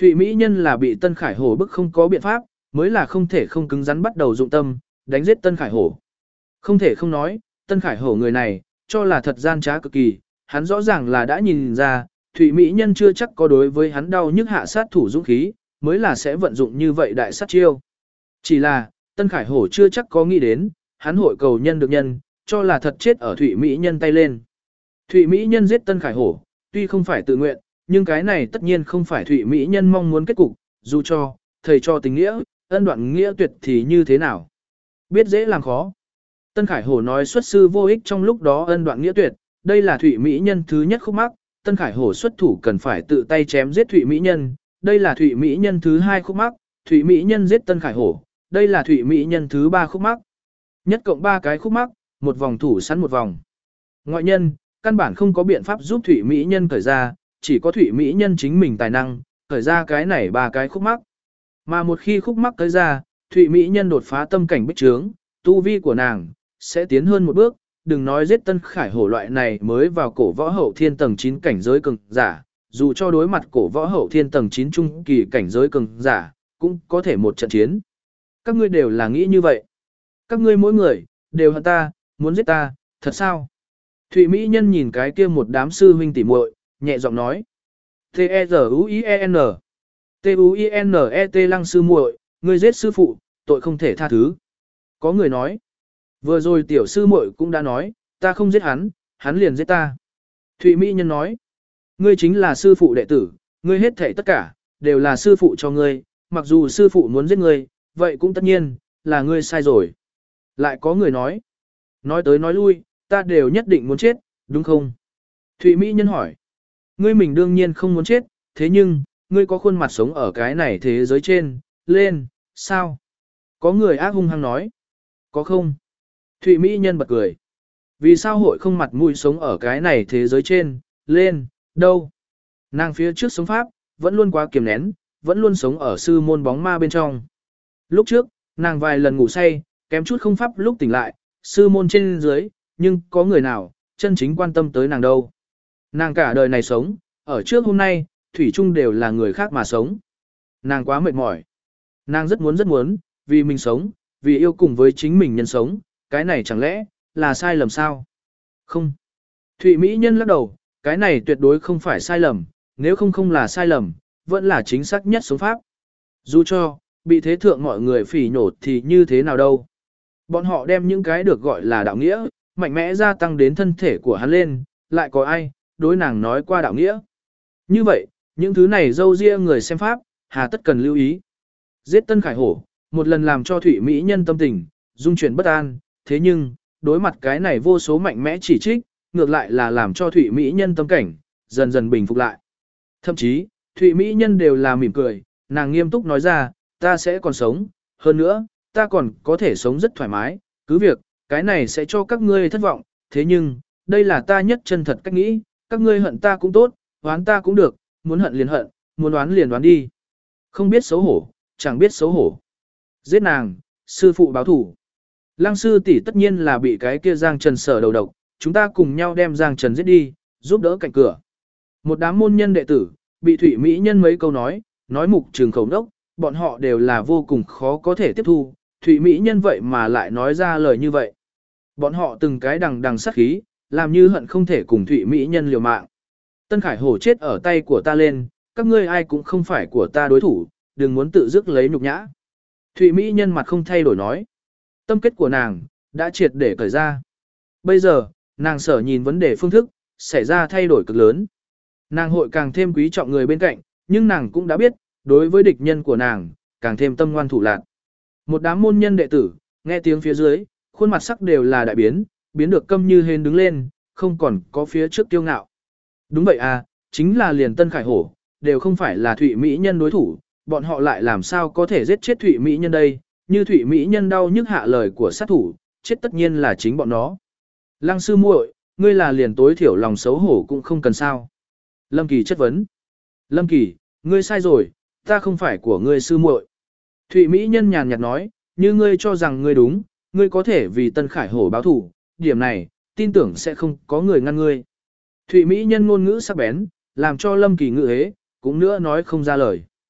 Thụy Mỹ Nhân là bị Tân Khải Hổ bức không có biện pháp, mới là không thể không cứng rắn bắt đầu dụng tâm, đánh giết Tân Khải Hổ. Không thể không nói, Tân Khải Hổ người này, cho là thật gian trá cực kỳ, hắn rõ ràng là đã nhìn ra, Thụy Mỹ Nhân chưa chắc có đối với hắn đau nhức hạ sát thủ dũng khí, mới là sẽ vận dụng như vậy đại sát chiêu. Chỉ là, Tân Khải Hổ chưa chắc có nghĩ đến, hắn hội cầu nhân được nhân, cho là thật chết ở Thụy Mỹ Nhân tay lên. Thụy Mỹ Nhân giết Tân Khải Hổ, tuy không phải tự nguyện, nhưng cái này tất nhiên không phải Thụy Mỹ Nhân mong muốn kết cục, dù cho, thầy cho tình nghĩa, ân đoạn nghĩa tuyệt thì như thế nào. Biết dễ làm khó. Tân Khải Hổ nói xuất sư vô ích trong lúc đó ân đoạn nghĩa tuyệt, đây là Thụy Mỹ Nhân thứ nhất khúc mắc, Tân Khải Hổ xuất thủ cần phải tự tay chém giết Thụy Mỹ Nhân, đây là Thụy Mỹ Nhân thứ hai khúc mắc, Thụy Mỹ Nhân giết Tân Khải Hổ, đây là Thụy Mỹ Nhân thứ ba khúc mắc. Nhất cộng 3 cái khúc mắc, một vòng thủ sẵn một vòng. Ngoại nhân, căn bản không có biện pháp giúp Thụy Mỹ Nhân cởi ra, chỉ có Thụy Mỹ Nhân chính mình tài năng, cởi ra cái này 3 cái khúc mắc. Mà một khi khúc mắc cởi ra, Thụy Mỹ Nhân đột phá tâm cảnh bích trướng, tu vi của nàng sẽ tiến hơn một bước, đừng nói giết Tân Khải Hổ loại này mới vào cổ võ hậu thiên tầng 9 cảnh giới cường giả, dù cho đối mặt cổ võ hậu thiên tầng 9 trung kỳ cảnh giới cường giả, cũng có thể một trận chiến. Các ngươi đều là nghĩ như vậy. Các ngươi mỗi người, đều hận ta, muốn giết ta, thật sao? Thụy Mỹ Nhân nhìn cái kia một đám sư huynh tỉ muội, nhẹ giọng nói. T-E-Z-U-I-E-N T-U-I-N-E-T Lăng sư muội, ngươi giết sư phụ, tội không thể tha thứ. Có người nói. Vừa rồi tiểu sư muội cũng đã nói, ta không giết hắn, hắn liền giết ta. Thụy Mỹ Nhân nói. Ngươi chính là sư phụ đệ tử, ngươi hết thảy tất cả, đều là sư phụ cho ngươi, mặc dù sư phụ muốn giết ngươi, vậy cũng tất nhiên, là ngươi sai rồi. Lại có người nói. Nói tới nói lui, ta đều nhất định muốn chết, đúng không? Thụy Mỹ Nhân hỏi. Ngươi mình đương nhiên không muốn chết, thế nhưng, ngươi có khuôn mặt sống ở cái này thế giới trên, lên, sao? Có người ác hung hăng nói. Có không? Thụy Mỹ Nhân bật cười. Vì sao hội không mặt mũi sống ở cái này thế giới trên, lên, đâu? Nàng phía trước sống pháp, vẫn luôn quá kiềm nén, vẫn luôn sống ở sư môn bóng ma bên trong. Lúc trước, nàng vài lần ngủ say, kém chút không pháp lúc tỉnh lại, sư môn trên dưới, nhưng có người nào, chân chính quan tâm tới nàng đâu. Nàng cả đời này sống, ở trước hôm nay, thủy chung đều là người khác mà sống. Nàng quá mệt mỏi. Nàng rất muốn, vì mình sống, vì yêu cùng với chính mình nhân sống, cái này chẳng lẽ, là sai lầm sao? Không. Thụy Mỹ Nhân lắc đầu, cái này tuyệt đối không phải sai lầm, nếu không là sai lầm, vẫn là chính xác nhất sống pháp. Dù cho, bị thế thượng mọi người phỉ nhổ thì như thế nào đâu. Bọn họ đem những cái được gọi là đạo nghĩa, mạnh mẽ gia tăng đến thân thể của hắn lên, lại có ai, đối nàng nói qua đạo nghĩa. Như vậy, những thứ này dâu ria người xem pháp, hà tất cần lưu ý. Giết Tân Khải Hổ, một lần làm cho Thụy Mỹ Nhân tâm tình, dung chuyển bất an, thế nhưng, đối mặt cái này vô số mạnh mẽ chỉ trích, ngược lại là làm cho Thụy Mỹ Nhân tâm cảnh, dần dần bình phục lại. Thậm chí, Thụy Mỹ Nhân đều là mỉm cười, nàng nghiêm túc nói ra, ta sẽ còn sống, hơn nữa, ta còn có thể sống rất thoải mái, cứ việc, cái này sẽ cho các ngươi thất vọng, thế nhưng, đây là ta nhất chân thật cách nghĩ, các ngươi hận ta cũng tốt, oán ta cũng được, muốn hận liền hận, muốn oán liền oán đi. Không biết xấu hổ, chẳng biết xấu hổ. Giết nàng, sư phụ báo thủ. Lăng sư tỷ tất nhiên là bị cái kia Giang Trần sở đầu độc, chúng ta cùng nhau đem Giang Trần giết đi, giúp đỡ cạnh cửa. Một đám môn nhân đệ tử, bị Thụy Mỹ Nhân mấy câu nói mục trường khẩu đốc, bọn họ đều là vô cùng khó có thể tiếp thu, Thụy Mỹ Nhân vậy mà lại nói ra lời như vậy. Bọn họ từng cái đằng sát khí, làm như hận không thể cùng Thụy Mỹ Nhân liều mạng. Tân Khải Hổ chết ở tay của ta lên, các ngươi ai cũng không phải của ta đối thủ, đừng muốn tự dứt lấy nhục nhã. Thụy Mỹ Nhân mặt không thay đổi nói. Tâm kết của nàng, đã triệt để cởi ra. Bây giờ, nàng sở nhìn vấn đề phương thức, xảy ra thay đổi cực lớn. Nàng hội càng thêm quý trọng người bên cạnh, nhưng nàng cũng đã biết, đối với địch nhân của nàng, càng thêm tâm ngoan thủ lạn. Một đám môn nhân đệ tử, nghe tiếng phía dưới, khuôn mặt sắc đều là đại biến, biến được câm như hến đứng lên, không còn có phía trước kiêu ngạo. Đúng vậy à, chính là liền Tân Khải Hổ, đều không phải là Thụy Mỹ Nhân đối thủ, bọn họ lại làm sao có thể giết chết Thụy Mỹ Nhân đây, như Thụy Mỹ Nhân đau nhức hạ lời của sát thủ, chết tất nhiên là chính bọn nó. Lăng sư muội, ngươi là liền tối thiểu lòng xấu hổ cũng không cần sao. Lâm Kỳ chất vấn. Lâm Kỳ, ngươi sai rồi, ta không phải của ngươi sư muội. Thụy Mỹ Nhân nhàn nhạt nói, như ngươi cho rằng ngươi đúng, ngươi có thể vì Tân Khải Hổ báo thủ, điểm này, tin tưởng sẽ không có người ngăn ngươi. Thụy Mỹ Nhân ngôn ngữ sắc bén, làm cho Lâm Kỳ ngự hế, cũng nữa nói không ra lời.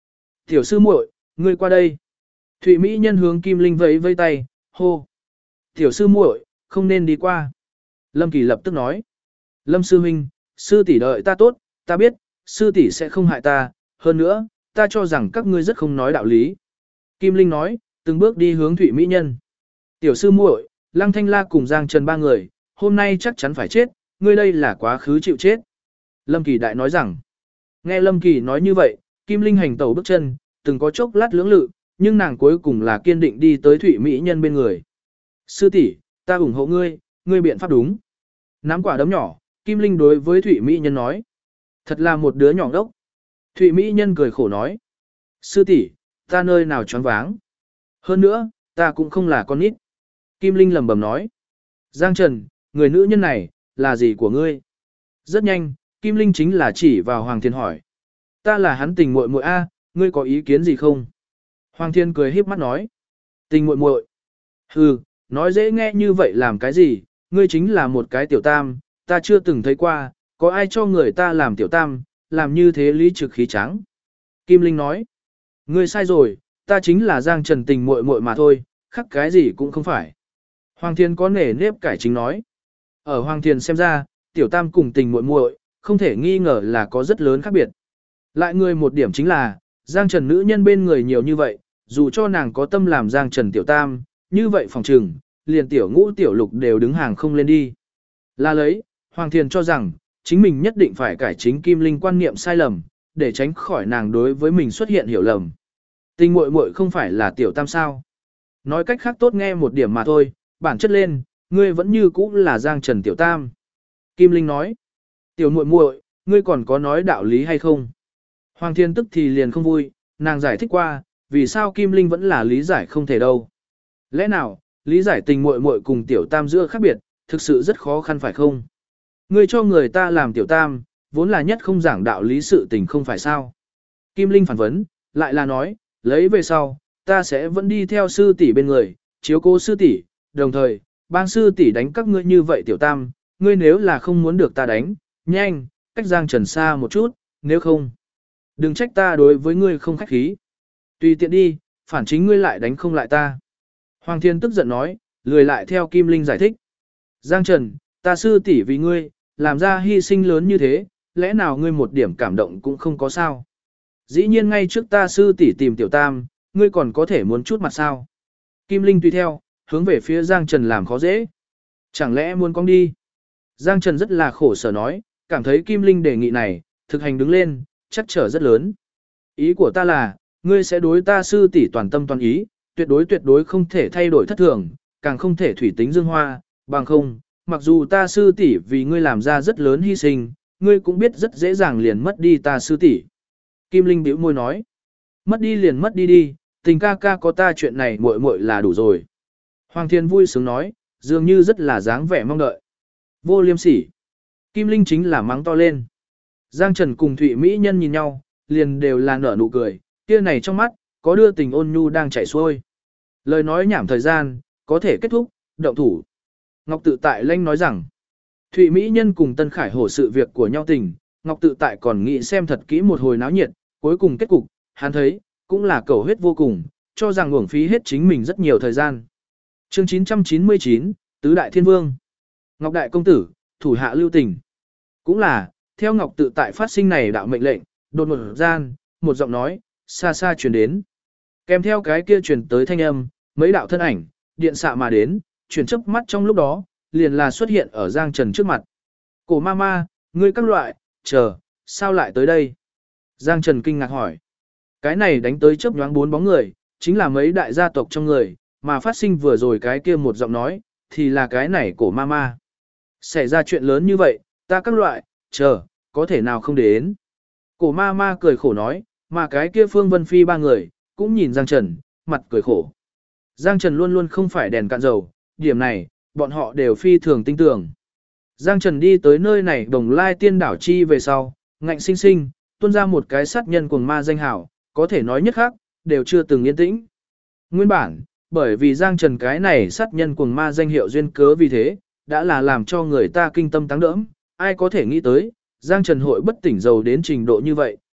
Tiểu sư muội, ngươi qua đây. Thụy Mỹ nhân hướng Kim Linh vẫy vây tay, hô. Tiểu sư muội, không nên đi qua. Lâm Kỳ lập tức nói. Lâm sư huynh, sư tỷ đợi ta tốt, ta biết, sư tỷ sẽ không hại ta, hơn nữa, ta cho rằng các ngươi rất không nói đạo lý. Kim Linh nói, từng bước đi hướng Thụy Mỹ nhân. Tiểu sư muội, Lăng Thanh La cùng Giang Trần ba người, hôm nay chắc chắn phải chết, ngươi đây là quá khứ chịu chết. Lâm Kỳ đại nói rằng. Nghe Lâm Kỳ nói như vậy, Kim Linh hành tẩu bước chân, từng có chốc lát lưỡng lự, nhưng nàng cuối cùng là kiên định đi tới Thụy Mỹ nhân bên người. Sư tỷ, ta ủng hộ ngươi, ngươi biện pháp đúng. Nắm quả đấm nhỏ, Kim Linh đối với Thụy Mỹ nhân nói. Thật là một đứa nhỏ đốc. Thụy Mỹ nhân cười khổ nói. Sư tỷ, ta nơi nào choáng váng. Hơn nữa, ta cũng không là con nít. Kim Linh lẩm bẩm nói. Giang Trần, người nữ nhân này, là gì của ngươi? Rất nhanh, Kim Linh chính là chỉ vào Hoàng Thiên hỏi. Ta là hắn tình muội muội a, ngươi có ý kiến gì không? Hoàng Thiên cười híp mắt nói. Tình muội muội. Hừ, nói dễ nghe như vậy làm cái gì, ngươi chính là một cái tiểu tam, ta chưa từng thấy qua, có ai cho người ta làm tiểu tam, làm như thế lý trực khí trắng. Kim Linh nói. Ngươi sai rồi, ta chính là Giang Trần tình muội muội mà thôi, khác cái gì cũng không phải. Hoàng Thiên có nể nếp cải chính nói. Ở Hoàng Thiên xem ra, tiểu tam cùng tình muội muội, không thể nghi ngờ là có rất lớn khác biệt. Lại người một điểm chính là, Giang Trần nữ nhân bên người nhiều như vậy, dù cho nàng có tâm làm Giang Trần tiểu tam, như vậy phòng trừng, liền tiểu ngũ tiểu lục đều đứng hàng không lên đi. Là lấy, Hoàng Thiên cho rằng, chính mình nhất định phải cải chính Kim Linh quan niệm sai lầm, để tránh khỏi nàng đối với mình xuất hiện hiểu lầm. Tình muội muội không phải là tiểu tam sao? Nói cách khác tốt nghe một điểm mà thôi, bản chất lên, ngươi vẫn như cũ là Giang Trần tiểu tam. Kim Linh nói, tiểu muội muội, ngươi còn có nói đạo lý hay không? Hoàng Thiên tức thì liền không vui, nàng giải thích qua, vì sao Kim Linh vẫn là lý giải không thể đâu. Lẽ nào, lý giải tình muội muội cùng tiểu tam giữa khác biệt, thực sự rất khó khăn phải không? Ngươi cho người ta làm tiểu tam, vốn là nhất không giảng đạo lý sự tình không phải sao? Kim Linh phản vấn, lại là nói, lấy về sau, ta sẽ vẫn đi theo sư tỷ bên người, chiếu cố sư tỷ, đồng thời, bang sư tỷ đánh các ngươi như vậy tiểu tam, ngươi nếu là không muốn được ta đánh, nhanh, cách Giang Trần xa một chút, nếu không, đừng trách ta đối với ngươi không khách khí. Tùy tiện đi, phản chính ngươi lại đánh không lại ta. Hoàng Thiên tức giận nói, lười lại theo Kim Linh giải thích. Giang Trần, ta sư tỷ vì ngươi, làm ra hy sinh lớn như thế, lẽ nào ngươi một điểm cảm động cũng không có sao? Dĩ nhiên ngay trước ta sư tỷ tìm tiểu tam, ngươi còn có thể muốn chút mặt sao? Kim Linh tùy theo, hướng về phía Giang Trần làm khó dễ. Chẳng lẽ muốn con đi? Giang Trần rất là khổ sở nói, cảm thấy Kim Linh đề nghị này, thực hành đứng lên, chắc trở rất lớn. Ý của ta là, ngươi sẽ đối ta sư tỷ toàn tâm toàn ý, tuyệt đối không thể thay đổi thất thường, càng không thể thủy tính dương hoa, bằng không, mặc dù ta sư tỷ vì ngươi làm ra rất lớn hy sinh, ngươi cũng biết rất dễ dàng liền mất đi ta sư tỷ. Kim Linh bĩu môi nói, mất đi liền mất đi đi, tình ca ca có ta chuyện này muội muội là đủ rồi. Hoàng Thiên vui sướng nói, dường như rất là dáng vẻ mong đợi. Vô liêm sỉ. Kim Linh chính là mắng to lên. Giang Trần cùng Thụy Mỹ nhân nhìn nhau, liền đều là nở nụ cười, kia này trong mắt, có đưa tình ôn nhu đang chảy xuôi. Lời nói nhảm thời gian, có thể kết thúc, động thủ. Ngọc Tự Tại lanh nói rằng, Thụy Mỹ nhân cùng Tân Khải Hổ sự việc của nhau tình, Ngọc Tự Tại còn nghĩ xem thật kỹ một hồi náo nhiệt, cuối cùng kết cục, hắn thấy, cũng là cầu huyết vô cùng, cho rằng uổng phí hết chính mình rất nhiều thời gian. Chương 999, Tứ Đại Thiên Vương. Ngọc Đại Công Tử, thủ hạ lưu tình. Cũng là, theo Ngọc Tự Tại phát sinh này đạo mệnh lệnh, đột một gian, một giọng nói, xa xa truyền đến. Kèm theo cái kia truyền tới thanh âm, mấy đạo thân ảnh, điện xạ mà đến, chuyển chớp mắt trong lúc đó, liền là xuất hiện ở Giang Trần trước mặt. Cổ ma ma, ngươi các loại, chờ, sao lại tới đây? Giang Trần kinh ngạc hỏi. Cái này đánh tới chớp nhoáng bốn bóng người, chính là mấy đại gia tộc trong người, mà phát sinh vừa rồi cái kia một giọng nói, thì là cái này cổ ma ma. Xảy ra chuyện lớn như vậy, ta các loại, chờ, có thể nào không đến. Cổ ma ma cười khổ nói, mà cái kia Phương Vân Phi ba người, cũng nhìn Giang Trần, mặt cười khổ. Giang Trần luôn luôn không phải đèn cạn dầu, điểm này, bọn họ đều phi thường tin tưởng. Giang Trần đi tới nơi này Đồng Lai Tiên Đảo Chi về sau, ngạnh sinh sinh, tuôn ra một cái sát nhân cuồng ma danh hảo, có thể nói nhất khác, đều chưa từng yên tĩnh. Nguyên bản, bởi vì Giang Trần cái này sát nhân cuồng ma danh hiệu duyên cớ vì thế, đã là làm cho người ta kinh tâm táng đỡm, ai có thể nghĩ tới, Giang Trần hội bất tỉnh dầu đến trình độ như vậy,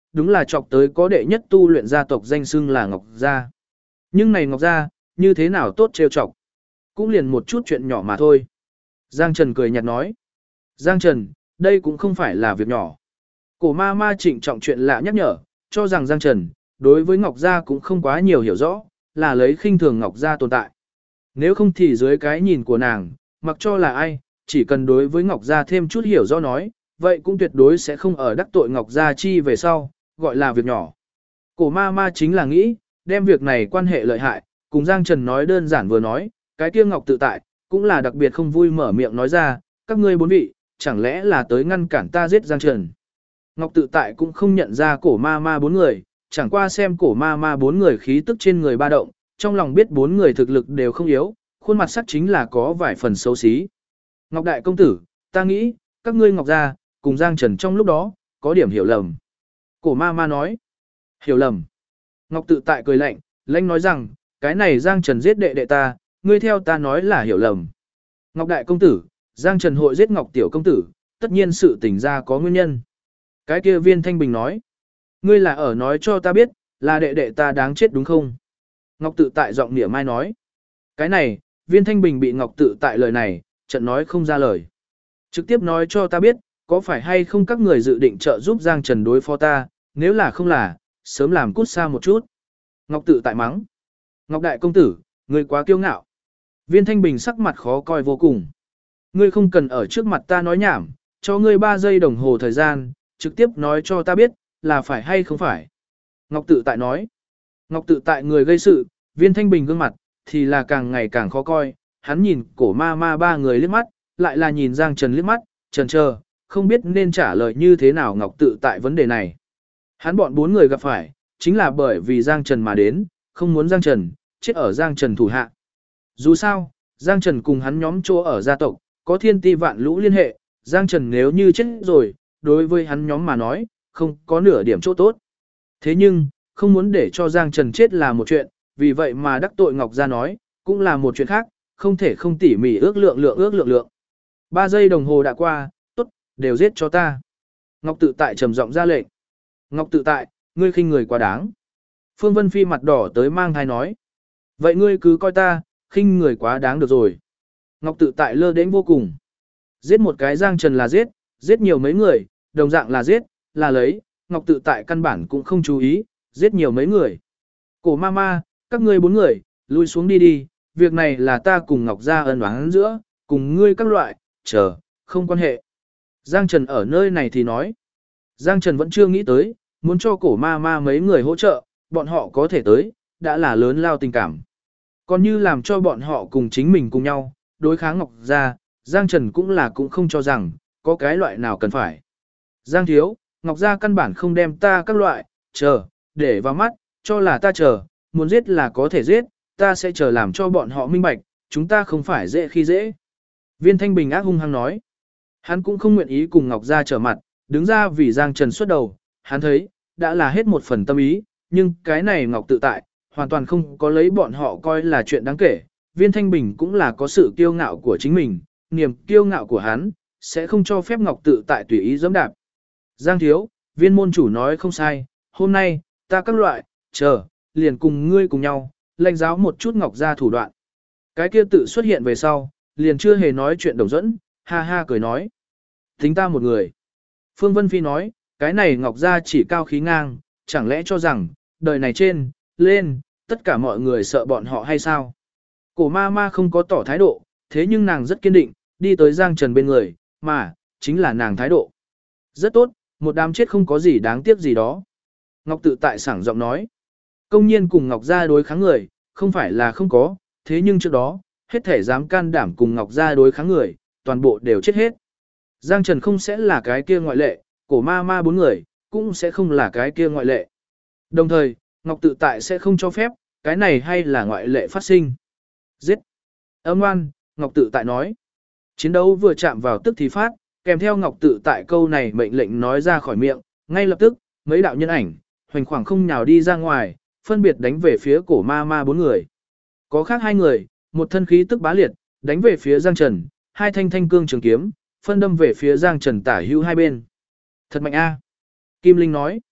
đúng là chọc tới có đệ nhất tu luyện gia tộc danh xưng là Ngọc Gia. Nhưng này Ngọc Gia, như thế nào tốt trêu chọc. Cũng liền một chút chuyện nhỏ mà thôi. Giang Trần cười nhạt nói. Giang Trần, đây cũng không phải là việc nhỏ. Cổ ma ma trịnh trọng chuyện lạ nhắc nhở, cho rằng Giang Trần, đối với Ngọc Gia cũng không quá nhiều hiểu rõ, là lấy khinh thường Ngọc Gia tồn tại. Nếu không thì dưới cái nhìn của nàng, mặc cho là ai, chỉ cần đối với Ngọc Gia thêm chút hiểu rõ nói, vậy cũng tuyệt đối sẽ không ở đắc tội Ngọc Gia chi về sau, gọi là việc nhỏ. Cổ ma ma chính là nghĩ, đem việc này quan hệ lợi hại, cùng Giang Trần nói đơn giản vừa nói, cái kia Ngọc tự tại, cũng là đặc biệt không vui mở miệng nói ra, các ngươi bốn vị, chẳng lẽ là tới ngăn cản ta giết Giang Trần. Ngọc tự tại cũng không nhận ra cổ ma ma bốn người, chẳng qua xem cổ ma ma bốn người khí tức trên người ba động, trong lòng biết bốn người thực lực đều không yếu, khuôn mặt sắc chính là có vài phần xấu xí. Ngọc đại công tử, ta nghĩ, các ngươi Ngọc gia, cùng Giang Trần trong lúc đó, có điểm hiểu lầm. Cổ ma ma nói, hiểu lầm. Ngọc tự tại cười lạnh, lãnh nói rằng, cái này Giang Trần giết đệ đệ ta, ngươi theo ta nói là hiểu lầm. Ngọc đại công tử, Giang Trần hội giết Ngọc tiểu công tử, tất nhiên sự tình ra có nguyên nhân. Cái kia Viên Thanh Bình nói, ngươi là ở nói cho ta biết, là đệ đệ ta đáng chết đúng không? Ngọc tự tại giọng nịa mai nói, cái này, Viên Thanh Bình bị Ngọc tự tại lời này, trận nói không ra lời. Trực tiếp nói cho ta biết, có phải hay không các người dự định trợ giúp Giang Trần đối phó ta, nếu là không là, sớm làm cút xa một chút. Ngọc tự tại mắng. Ngọc đại công tử, ngươi quá kiêu ngạo. Viên Thanh Bình sắc mặt khó coi vô cùng. Ngươi không cần ở trước mặt ta nói nhảm, cho ngươi 3 giây đồng hồ thời gian, trực tiếp nói cho ta biết, là phải hay không phải. Ngọc tự tại nói. Ngọc tự tại người gây sự, Viên Thanh Bình gương mặt, thì là càng ngày càng khó coi. Hắn nhìn cổ ma ma 3 người liếc mắt, lại là nhìn Giang Trần liếc mắt, chần chờ, không biết nên trả lời như thế nào Ngọc tự tại vấn đề này. Hắn bọn 4 người gặp phải, chính là bởi vì Giang Trần mà đến, không muốn Giang Trần, chết ở Giang Trần thủ hạ. Dù sao, Giang Trần cùng hắn nhóm chỗ ở gia tộc, có thiên ti vạn lũ liên hệ, Giang Trần nếu như chết rồi, đối với hắn nhóm mà nói, không có nửa điểm chỗ tốt. Thế nhưng, không muốn để cho Giang Trần chết là một chuyện, vì vậy mà đắc tội Ngọc Gia nói, cũng là một chuyện khác, không thể không tỉ mỉ ước lượng. 3 giây đồng hồ đã qua, tốt, đều giết cho ta. Ngọc tự tại trầm giọng ra lệnh. Ngọc tự tại, ngươi khinh người quá đáng. Phương Vân Phi mặt đỏ tới mang thai nói. Vậy ngươi cứ coi ta, khinh người quá đáng được rồi. Ngọc tự tại lơ đến vô cùng. Giết một cái Giang Trần là giết nhiều mấy người, đồng dạng là giết, là lấy, Ngọc tự tại căn bản cũng không chú ý, giết nhiều mấy người. Cổ ma ma, các ngươi 4 người, lui xuống đi đi, việc này là ta cùng Ngọc Gia ân oán giữa, cùng ngươi các loại, chờ, không quan hệ. Giang Trần ở nơi này thì nói. Giang Trần vẫn chưa nghĩ tới, muốn cho cổ ma ma mấy người hỗ trợ, bọn họ có thể tới, đã là lớn lao tình cảm. Còn như làm cho bọn họ cùng chính mình cùng nhau, đối kháng Ngọc Gia, Giang Trần cũng không cho rằng, có cái loại nào cần phải. Giang thiếu, Ngọc Gia căn bản không đem ta các loại, chờ, để vào mắt, cho là ta chờ, muốn giết là có thể giết, ta sẽ chờ làm cho bọn họ minh bạch, chúng ta không phải dễ khi dễ. Viên Thanh Bình ác hung hăng nói, hắn cũng không nguyện ý cùng Ngọc Gia trở mặt, đứng ra vì Giang Trần xuất đầu, hắn thấy, đã là hết một phần tâm ý, nhưng cái này Ngọc tự tại, hoàn toàn không có lấy bọn họ coi là chuyện đáng kể. Viên Thanh Bình cũng là có sự kiêu ngạo của chính mình, niềm kiêu ngạo của hắn, sẽ không cho phép Ngọc tự tại tùy ý giẫm đạp. Giang thiếu, Viên môn chủ nói không sai, hôm nay, ta các loại, chờ, liền cùng ngươi cùng nhau, lãnh giáo một chút Ngọc Gia thủ đoạn. Cái kia tự xuất hiện về sau, liền chưa hề nói chuyện Đồng Dẫn, ha ha cười nói. Tính ta một người. Phương Vân Phi nói, cái này Ngọc Gia chỉ cao khí ngang, chẳng lẽ cho rằng, đời này trên, lên, tất cả mọi người sợ bọn họ hay sao? Cổ ma ma không có tỏ thái độ, thế nhưng nàng rất kiên định, đi tới Giang Trần bên người, mà, chính là nàng thái độ. Rất tốt, một đám chết không có gì đáng tiếc gì đó. Ngọc tự tại sảng giọng nói, công nhiên cùng Ngọc Gia đối kháng người, không phải là không có, thế nhưng trước đó, hết thể dám can đảm cùng Ngọc Gia đối kháng người, toàn bộ đều chết hết. Giang Trần không sẽ là cái kia ngoại lệ, cổ ma ma 4 người, cũng sẽ không là cái kia ngoại lệ. Đồng thời, Ngọc tự tại sẽ không cho phép, cái này hay là ngoại lệ phát sinh. Giết! Âm ngoan, Ngọc tự tại nói. Chiến đấu vừa chạm vào tức thì phát, kèm theo Ngọc tự tại câu này mệnh lệnh nói ra khỏi miệng, ngay lập tức, mấy đạo nhân ảnh, hoành khoảng không nhào đi ra ngoài, phân biệt đánh về phía cổ ma ma 4 người. Có khác 2 người, một thân khí tức bá liệt, đánh về phía Giang Trần, 2 thanh thanh cương trường kiếm, phân đâm về phía Giang Trần tả hữu hai bên. Thật mạnh a. Kim Linh nói.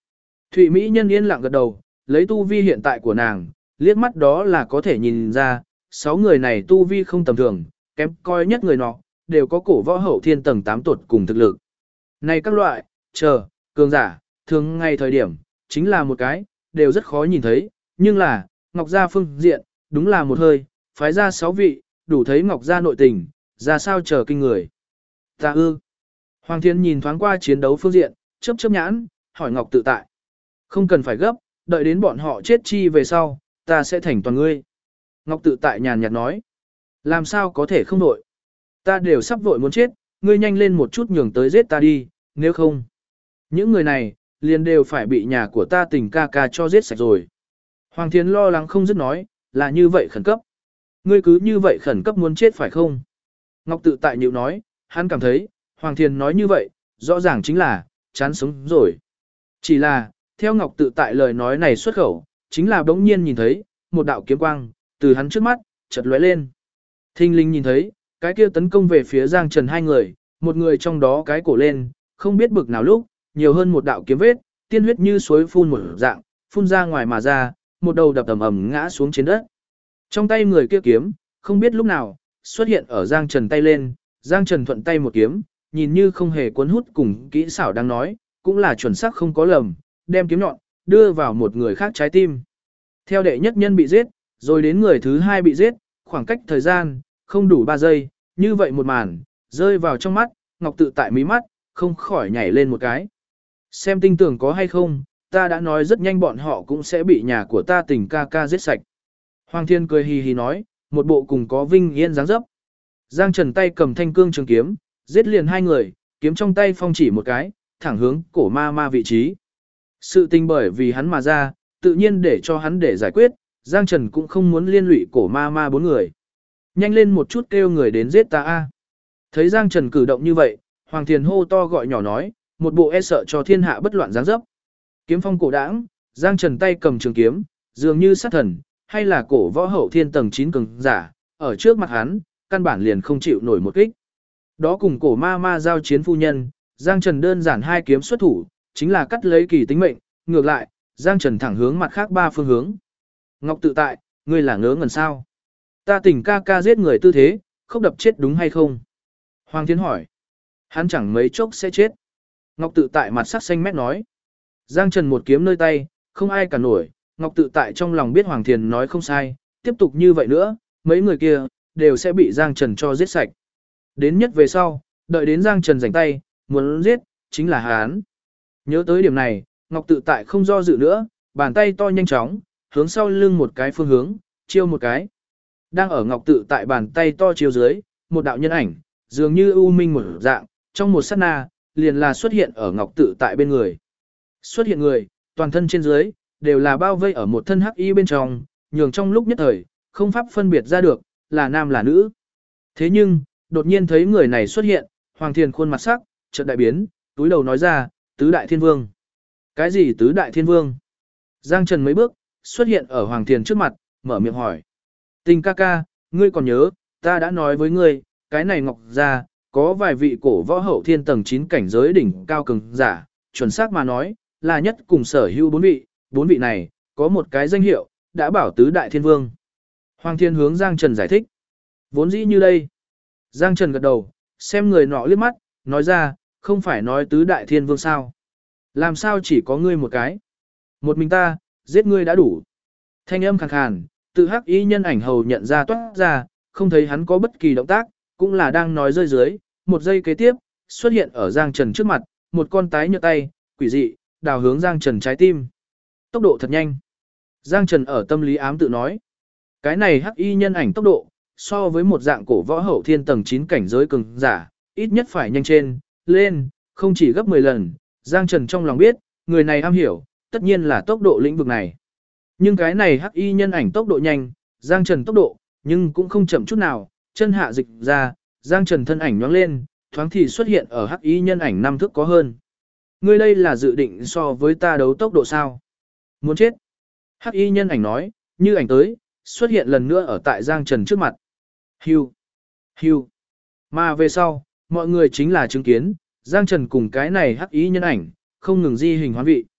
Thụy Mỹ nhân yên lặng gật đầu, lấy tu vi hiện tại của nàng, liếc mắt đó là có thể nhìn ra, 6 người này tu vi không tầm thường, kém coi nhất người nọ, đều có cổ võ hậu thiên tầng 8 tuột cùng thực lực. Này các loại, cường giả, thường ngay thời điểm, chính là một cái, đều rất khó nhìn thấy, nhưng là, Ngọc Gia phương diện, đúng là một hơi, phái ra 6 vị, đủ thấy Ngọc Gia nội tình, ra sao chờ kinh người. Ta ư. Hoàng Thiên nhìn thoáng qua chiến đấu phương diện, chớp nhãn, hỏi Ngọc Tự Tại. Không cần phải gấp, đợi đến bọn họ chết chi về sau, ta sẽ thành toàn ngươi. Ngọc Tự Tại nhàn nhạt nói. Làm sao có thể không vội? Ta đều sắp vội muốn chết, ngươi nhanh lên một chút nhường tới giết ta đi, nếu không. Những người này, liền đều phải bị nhà của ta tình ca ca cho giết sạch rồi. Hoàng Thiên lo lắng không dứt nói, là như vậy khẩn cấp. Ngươi cứ như vậy khẩn cấp muốn chết phải không? Ngọc Tự Tại nhịu nói, hắn cảm thấy, Hoàng Thiên nói như vậy, rõ ràng chính là, chán sống rồi. Chỉ là, theo Ngọc Tự Tại lời nói này xuất khẩu, chính là bỗng nhiên nhìn thấy, một đạo kiếm quang, từ hắn trước mắt, chợt lóe lên. Thinh linh nhìn thấy, cái kia tấn công về phía Giang Trần hai người, một người trong đó cái cổ lên, không biết bực nào lúc, nhiều hơn một đạo kiếm vết, tiên huyết như suối phun một dạng, phun ra ngoài mà ra, một đầu đập ầm ầm ngã xuống trên đất. Trong tay người kia kiếm, không biết lúc nào, xuất hiện ở Giang Trần tay lên, Giang Trần thuận tay một kiếm, nhìn như không hề cuốn hút cùng kỹ xảo đang nói, cũng là chuẩn xác không có lầm, đem kiếm nhọn, đưa vào một người khác trái tim. Theo đệ nhất nhân bị giết, rồi đến người thứ hai bị giết, khoảng cách thời gian, không đủ 3 giây, như vậy một màn, rơi vào trong mắt, Ngọc Tự Tại mí mắt, không khỏi nhảy lên một cái. Xem tinh tưởng có hay không, ta đã nói rất nhanh bọn họ cũng sẽ bị nhà của ta tình ca ca giết sạch. Hoàng Thiên cười hì hì nói, một bộ cùng có vinh yên dáng dấp. Giang Trần tay cầm thanh cương trường kiếm, giết liền hai người, kiếm trong tay phong chỉ một cái, thẳng hướng cổ ma ma vị trí. Sự tình bởi vì hắn mà ra, tự nhiên để cho hắn để giải quyết, Giang Trần cũng không muốn liên lụy cổ ma ma 4 người. Nhanh lên một chút kêu người đến giết ta a. Thấy Giang Trần cử động như vậy, Hoàng Thiền hô to gọi nhỏ nói, một bộ e sợ cho thiên hạ bất loạn dáng dấp. Kiếm phong cổ đãng, Giang Trần tay cầm trường kiếm, dường như sát thần, hay là cổ võ hậu thiên tầng 9 cường giả, ở trước mặt hắn, căn bản liền không chịu nổi một kích. Đó cùng cổ ma ma giao chiến phu nhân, Giang Trần đơn giản hai kiếm xuất thủ, chính là cắt lấy kỳ tính mệnh, ngược lại, Giang Trần thẳng hướng mặt khác 3 phương hướng. Ngọc Tự Tại, ngươi là ngớ ngẩn sao? Ta tình ca ca giết người tư thế, không đập chết đúng hay không? Hoàng Thiên hỏi. Hắn chẳng mấy chốc sẽ chết. Ngọc Tự Tại mặt sắc xanh mét nói. Giang Trần một kiếm nơi tay, không ai cả nổi. Ngọc Tự Tại trong lòng biết Hoàng Thiên nói không sai, tiếp tục như vậy nữa, mấy người kia, đều sẽ bị Giang Trần cho giết sạch. Đến nhất về sau, đợi đến Giang Trần rảnh tay, muốn giết, chính là hắn. Nhớ tới điểm này, Ngọc Tự Tại không do dự nữa, bàn tay to nhanh chóng, hướng sau lưng một cái phương hướng, chiêu một cái. Đang ở Ngọc Tự Tại bàn tay to chiêu dưới, một đạo nhân ảnh, dường như u minh một dạng, trong một sát na, liền là xuất hiện ở Ngọc Tự Tại bên người. Xuất hiện người, toàn thân trên dưới, đều là bao vây ở một thân hắc y bên trong, nhường trong lúc nhất thời, không pháp phân biệt ra được, là nam là nữ. Thế nhưng, đột nhiên thấy người này xuất hiện, Hoàng Thiền khuôn mặt sắc, chợt đại biến, túi đầu nói ra, tứ đại thiên vương. Cái gì tứ đại thiên vương? Giang Trần mấy bước, xuất hiện ở Hoàng Thiền trước mặt, mở miệng hỏi. Tình ca ca, ngươi còn nhớ, ta đã nói với ngươi, cái này Ngọc Gia, có vài vị cổ võ hậu thiên tầng 9 cảnh giới đỉnh cao cường giả, chuẩn xác mà nói, là nhất cùng sở hữu 4 vị này, có một cái danh hiệu, đã bảo tứ đại thiên vương. Hoàng Thiên hướng Giang Trần giải thích. Vốn dĩ như đây. Giang Trần gật đầu, xem người nọ liếc mắt, nói ra, không phải nói tứ đại thiên vương sao. Làm sao chỉ có ngươi một cái? Một mình ta, giết ngươi đã đủ. Thanh âm khàn khàn, tự hắc y nhân ảnh hầu nhận ra toát ra, không thấy hắn có bất kỳ động tác, cũng là đang nói rơi dưới, một giây kế tiếp, xuất hiện ở Giang Trần trước mặt, một con tái nhợt tay, quỷ dị, đào hướng Giang Trần trái tim. Tốc độ thật nhanh. Giang Trần ở tâm lý ám tự nói, cái này hắc y nhân ảnh tốc độ, so với một dạng cổ võ hậu thiên tầng 9 cảnh giới cường giả, ít nhất phải nhanh lên, không chỉ gấp 10 lần, Giang Trần trong lòng biết, người này am hiểu, tất nhiên là tốc độ lĩnh vực này. Nhưng cái này hắc y nhân ảnh tốc độ nhanh, Giang Trần tốc độ, nhưng cũng không chậm chút nào, chân hạ dịch ra, Giang Trần thân ảnh nhoáng lên, thoáng thì xuất hiện ở hắc y nhân ảnh 5 thước có hơn. Ngươi đây là dự định so với ta đấu tốc độ sao? Muốn chết. Hắc y nhân ảnh nói, như ảnh tới, xuất hiện lần nữa ở tại Giang Trần trước mặt. Hưu, hưu. Mà về sau, mọi người chính là chứng kiến, Giang Trần cùng cái này hắc y nhân ảnh, không ngừng di hình hoán vị.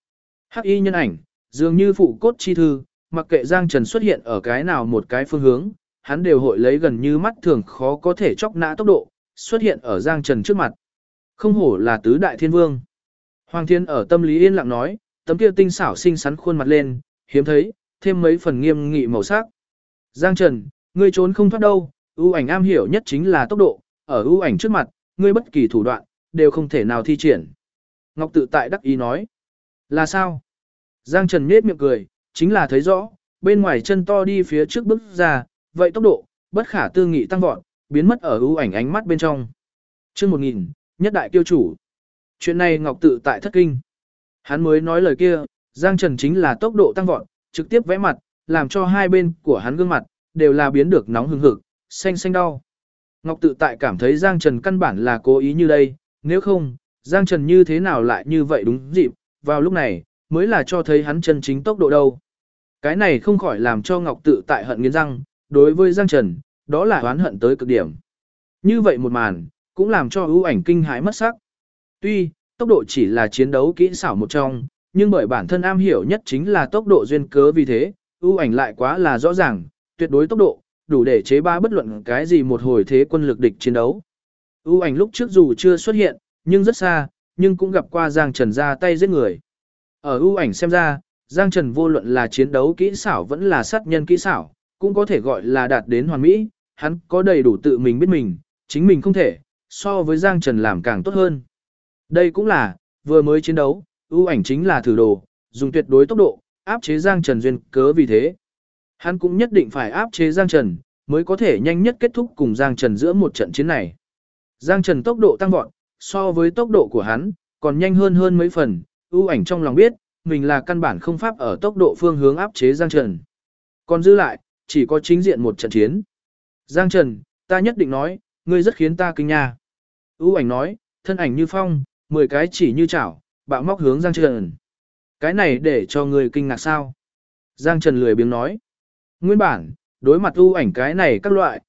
Hắc y nhân ảnh, dường như phụ cốt chi thư, mặc kệ Giang Trần xuất hiện ở cái nào một cái phương hướng, hắn đều hội lấy gần như mắt thường khó có thể chọc nã tốc độ, xuất hiện ở Giang Trần trước mặt. Không hổ là tứ đại thiên vương. Hoàng Thiên ở tâm lý yên lặng nói, tấm kia tinh xảo xinh xắn khuôn mặt lên, hiếm thấy, thêm mấy phần nghiêm nghị màu sắc. Giang Trần, ngươi trốn không thoát đâu, ưu ảnh am hiểu nhất chính là tốc độ, ở ưu ảnh trước mặt, ngươi bất kỳ thủ đoạn, đều không thể nào thi triển. Ngọc tự tại đắc ý nói, là sao? Giang Trần nhếch miệng cười, chính là thấy rõ, bên ngoài chân to đi phía trước bước ra, vậy tốc độ, bất khả tư nghị tăng vọt, biến mất ở ưu ảnh ánh mắt bên trong. Chương 1000, nhất đại tiêu chủ. Chuyện này Ngọc tự tại thất kinh. Hắn mới nói lời kia, Giang Trần chính là tốc độ tăng vọt, trực tiếp vẽ mặt, làm cho hai bên của hắn gương mặt, đều là biến được nóng hừng hực, xanh xanh đau. Ngọc tự tại cảm thấy Giang Trần căn bản là cố ý như đây, nếu không, Giang Trần như thế nào lại như vậy đúng dịp, vào lúc này, mới là cho thấy hắn chân chính tốc độ đâu. Cái này không khỏi làm cho Ngọc tự tại hận nghiến răng, đối với Giang Trần, đó là oán hận tới cực điểm. Như vậy một màn, cũng làm cho ưu ảnh kinh hãi mất sắc. Tuy, tốc độ chỉ là chiến đấu kỹ xảo một trong, nhưng bởi bản thân am hiểu nhất chính là tốc độ duyên cớ vì thế, ưu ảnh lại quá là rõ ràng, tuyệt đối tốc độ, đủ để chế ba bất luận cái gì một hồi thế quân lực địch chiến đấu. Ưu ảnh lúc trước dù chưa xuất hiện, nhưng rất xa, nhưng cũng gặp qua Giang Trần ra tay giết người. Ở ưu ảnh xem ra, Giang Trần vô luận là chiến đấu kỹ xảo vẫn là sát nhân kỹ xảo, cũng có thể gọi là đạt đến hoàn mỹ, hắn có đầy đủ tự mình biết mình, chính mình không thể, so với Giang Trần làm càng tốt hơn. Đây cũng là, vừa mới chiến đấu, ưu ảnh chính là thử đồ, dùng tuyệt đối tốc độ, áp chế Giang Trần duyên cớ vì thế. Hắn cũng nhất định phải áp chế Giang Trần, mới có thể nhanh nhất kết thúc cùng Giang Trần giữa một trận chiến này. Giang Trần tốc độ tăng vọt, so với tốc độ của hắn, còn nhanh hơn mấy phần, ưu ảnh trong lòng biết, mình là căn bản không pháp ở tốc độ phương hướng áp chế Giang Trần. Còn giữ lại, chỉ có chính diện một trận chiến. Giang Trần, ta nhất định nói, ngươi rất khiến ta kinh nha. Ưu ảnh nói, thân ảnh như phong, 10 cái chỉ như chảo, bạo móc hướng Giang Trần. Cái này để cho ngươi kinh ngạc sao? Giang Trần lười biếng nói. Nguyên bản, đối mặt ưu ảnh cái này các loại,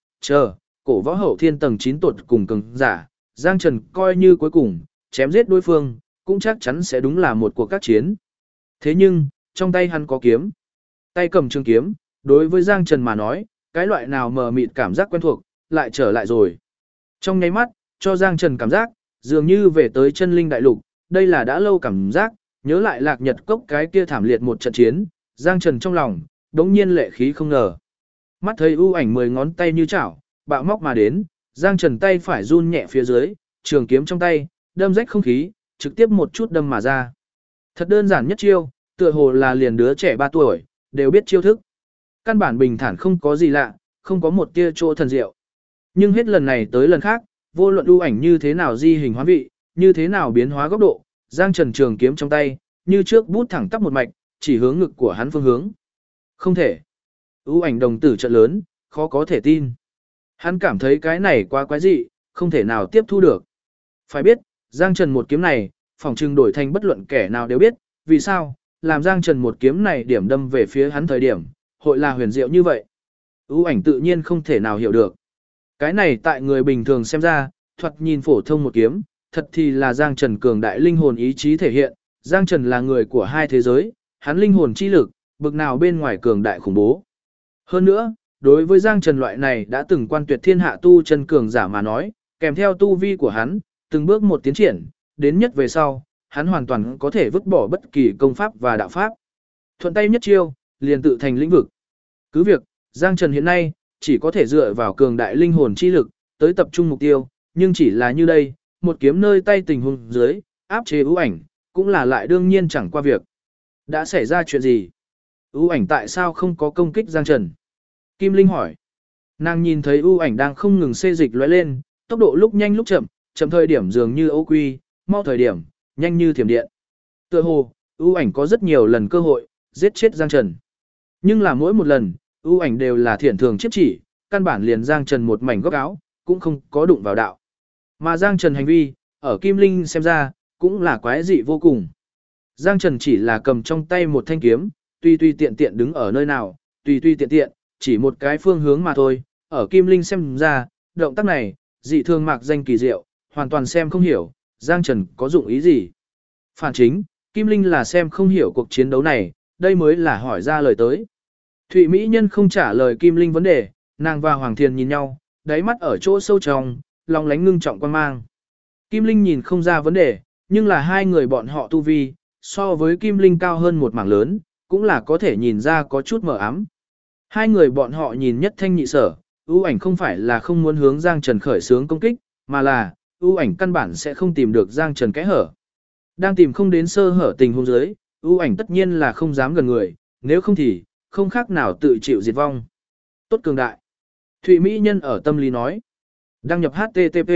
cổ võ hậu thiên tầng 9 tuột cùng cường giả, Giang Trần coi như cuối cùng, chém giết đối phương, cũng chắc chắn sẽ đúng là một cuộc các chiến. Thế nhưng, trong tay hắn có kiếm. Tay cầm trường kiếm, đối với Giang Trần mà nói, cái loại nào mờ mịt cảm giác quen thuộc, lại trở lại rồi. Trong nháy mắt, cho Giang Trần cảm giác, dường như về tới chân linh đại lục, đây là đã lâu cảm giác, nhớ lại Lạc Nhật Cốc cái kia thảm liệt một trận chiến, Giang Trần trong lòng, đống nhiên lệ khí không ngờ. Mắt thấy ưu ảnh 10 ngón tay như chảo, bạo móc mà đến, Giang Trần tay phải run nhẹ phía dưới, trường kiếm trong tay, đâm rách không khí, trực tiếp một chút đâm mà ra. Thật đơn giản nhất chiêu, tựa hồ là liền đứa trẻ 3 tuổi, đều biết chiêu thức. Căn bản bình thản không có gì lạ, không có một tia chỗ thần diệu. Nhưng hết lần này tới lần khác, vô luận ưu ảnh như thế nào di hình hóa vị, như thế nào biến hóa góc độ, Giang Trần trường kiếm trong tay, như trước bút thẳng tắp một mạch, chỉ hướng ngực của hắn phương hướng. Không thể. Ưu ảnh đồng tử trợn lớn, khó có thể tin. Hắn cảm thấy cái này quá quái dị, không thể nào tiếp thu được. Phải biết, Giang Trần một kiếm này, phỏng chừng đổi thành bất luận kẻ nào đều biết, vì sao, làm Giang Trần một kiếm này điểm đâm về phía hắn thời điểm, hội là huyền diệu như vậy. Ưu ảnh tự nhiên không thể nào hiểu được. Cái này tại người bình thường xem ra, thoạt nhìn phổ thông một kiếm, thật thì là Giang Trần cường đại linh hồn ý chí thể hiện, Giang Trần là người của hai thế giới, hắn linh hồn chi lực, bực nào bên ngoài cường đại khủng bố. Hơn nữa, đối với Giang Trần loại này đã từng quan tuyệt thiên hạ tu chân cường giả mà nói, kèm theo tu vi của hắn, từng bước một tiến triển, đến nhất về sau, hắn hoàn toàn có thể vứt bỏ bất kỳ công pháp và đạo pháp. Thuận tay nhất chiêu, liền tự thành lĩnh vực. Cứ việc, Giang Trần hiện nay, chỉ có thể dựa vào cường đại linh hồn chi lực, tới tập trung mục tiêu, nhưng chỉ là như đây, một kiếm nơi tay tình huống dưới, áp chế ưu ảnh, cũng là lại đương nhiên chẳng qua việc. Đã xảy ra chuyện gì? Ưu ảnh tại sao không có công kích Giang Trần? Kim Linh hỏi. Nàng nhìn thấy ưu ảnh đang không ngừng xê dịch lóe lên, tốc độ lúc nhanh lúc chậm, chậm thời điểm dường như ấu quy, mau thời điểm, nhanh như thiểm điện. Tựa hồ, ưu ảnh có rất nhiều lần cơ hội, giết chết Giang Trần. Nhưng là mỗi một lần, ưu ảnh đều là thiện thường chiếp chỉ, căn bản liền Giang Trần một mảnh góc áo, cũng không có đụng vào đạo. Mà Giang Trần hành vi, ở Kim Linh xem ra, cũng là quái dị vô cùng. Giang Trần chỉ là cầm trong tay một thanh kiếm, tùy tiện tiện đứng ở nơi nào, tùy tiện tiện, chỉ một cái phương hướng mà thôi. Ở Kim Linh xem ra, động tác này, dị thường mạc danh kỳ diệu, hoàn toàn xem không hiểu, Giang Trần có dụng ý gì. Phản chính, Kim Linh là xem không hiểu cuộc chiến đấu này, đây mới là hỏi ra lời tới. Thụy Mỹ Nhân không trả lời Kim Linh vấn đề, nàng và Hoàng Thiên nhìn nhau, đáy mắt ở chỗ sâu trong, lòng lánh ngưng trọng quan mang. Kim Linh nhìn không ra vấn đề, nhưng là hai người bọn họ tu vi, so với Kim Linh cao hơn một mảng lớn, cũng là có thể nhìn ra có chút mờ ám. Hai người bọn họ nhìn nhất thanh nhị sở, ưu ảnh không phải là không muốn hướng Giang Trần khởi xướng công kích, mà là ưu ảnh căn bản sẽ không tìm được Giang Trần kẽ hở. Đang tìm không đến sơ hở tình huống dưới, ưu ảnh tất nhiên là không dám gần người, nếu không thì không khác nào tự chịu diệt vong. Tốt cường đại. Thụy Mỹ Nhân ở tâm lý nói. Đăng nhập HTTP.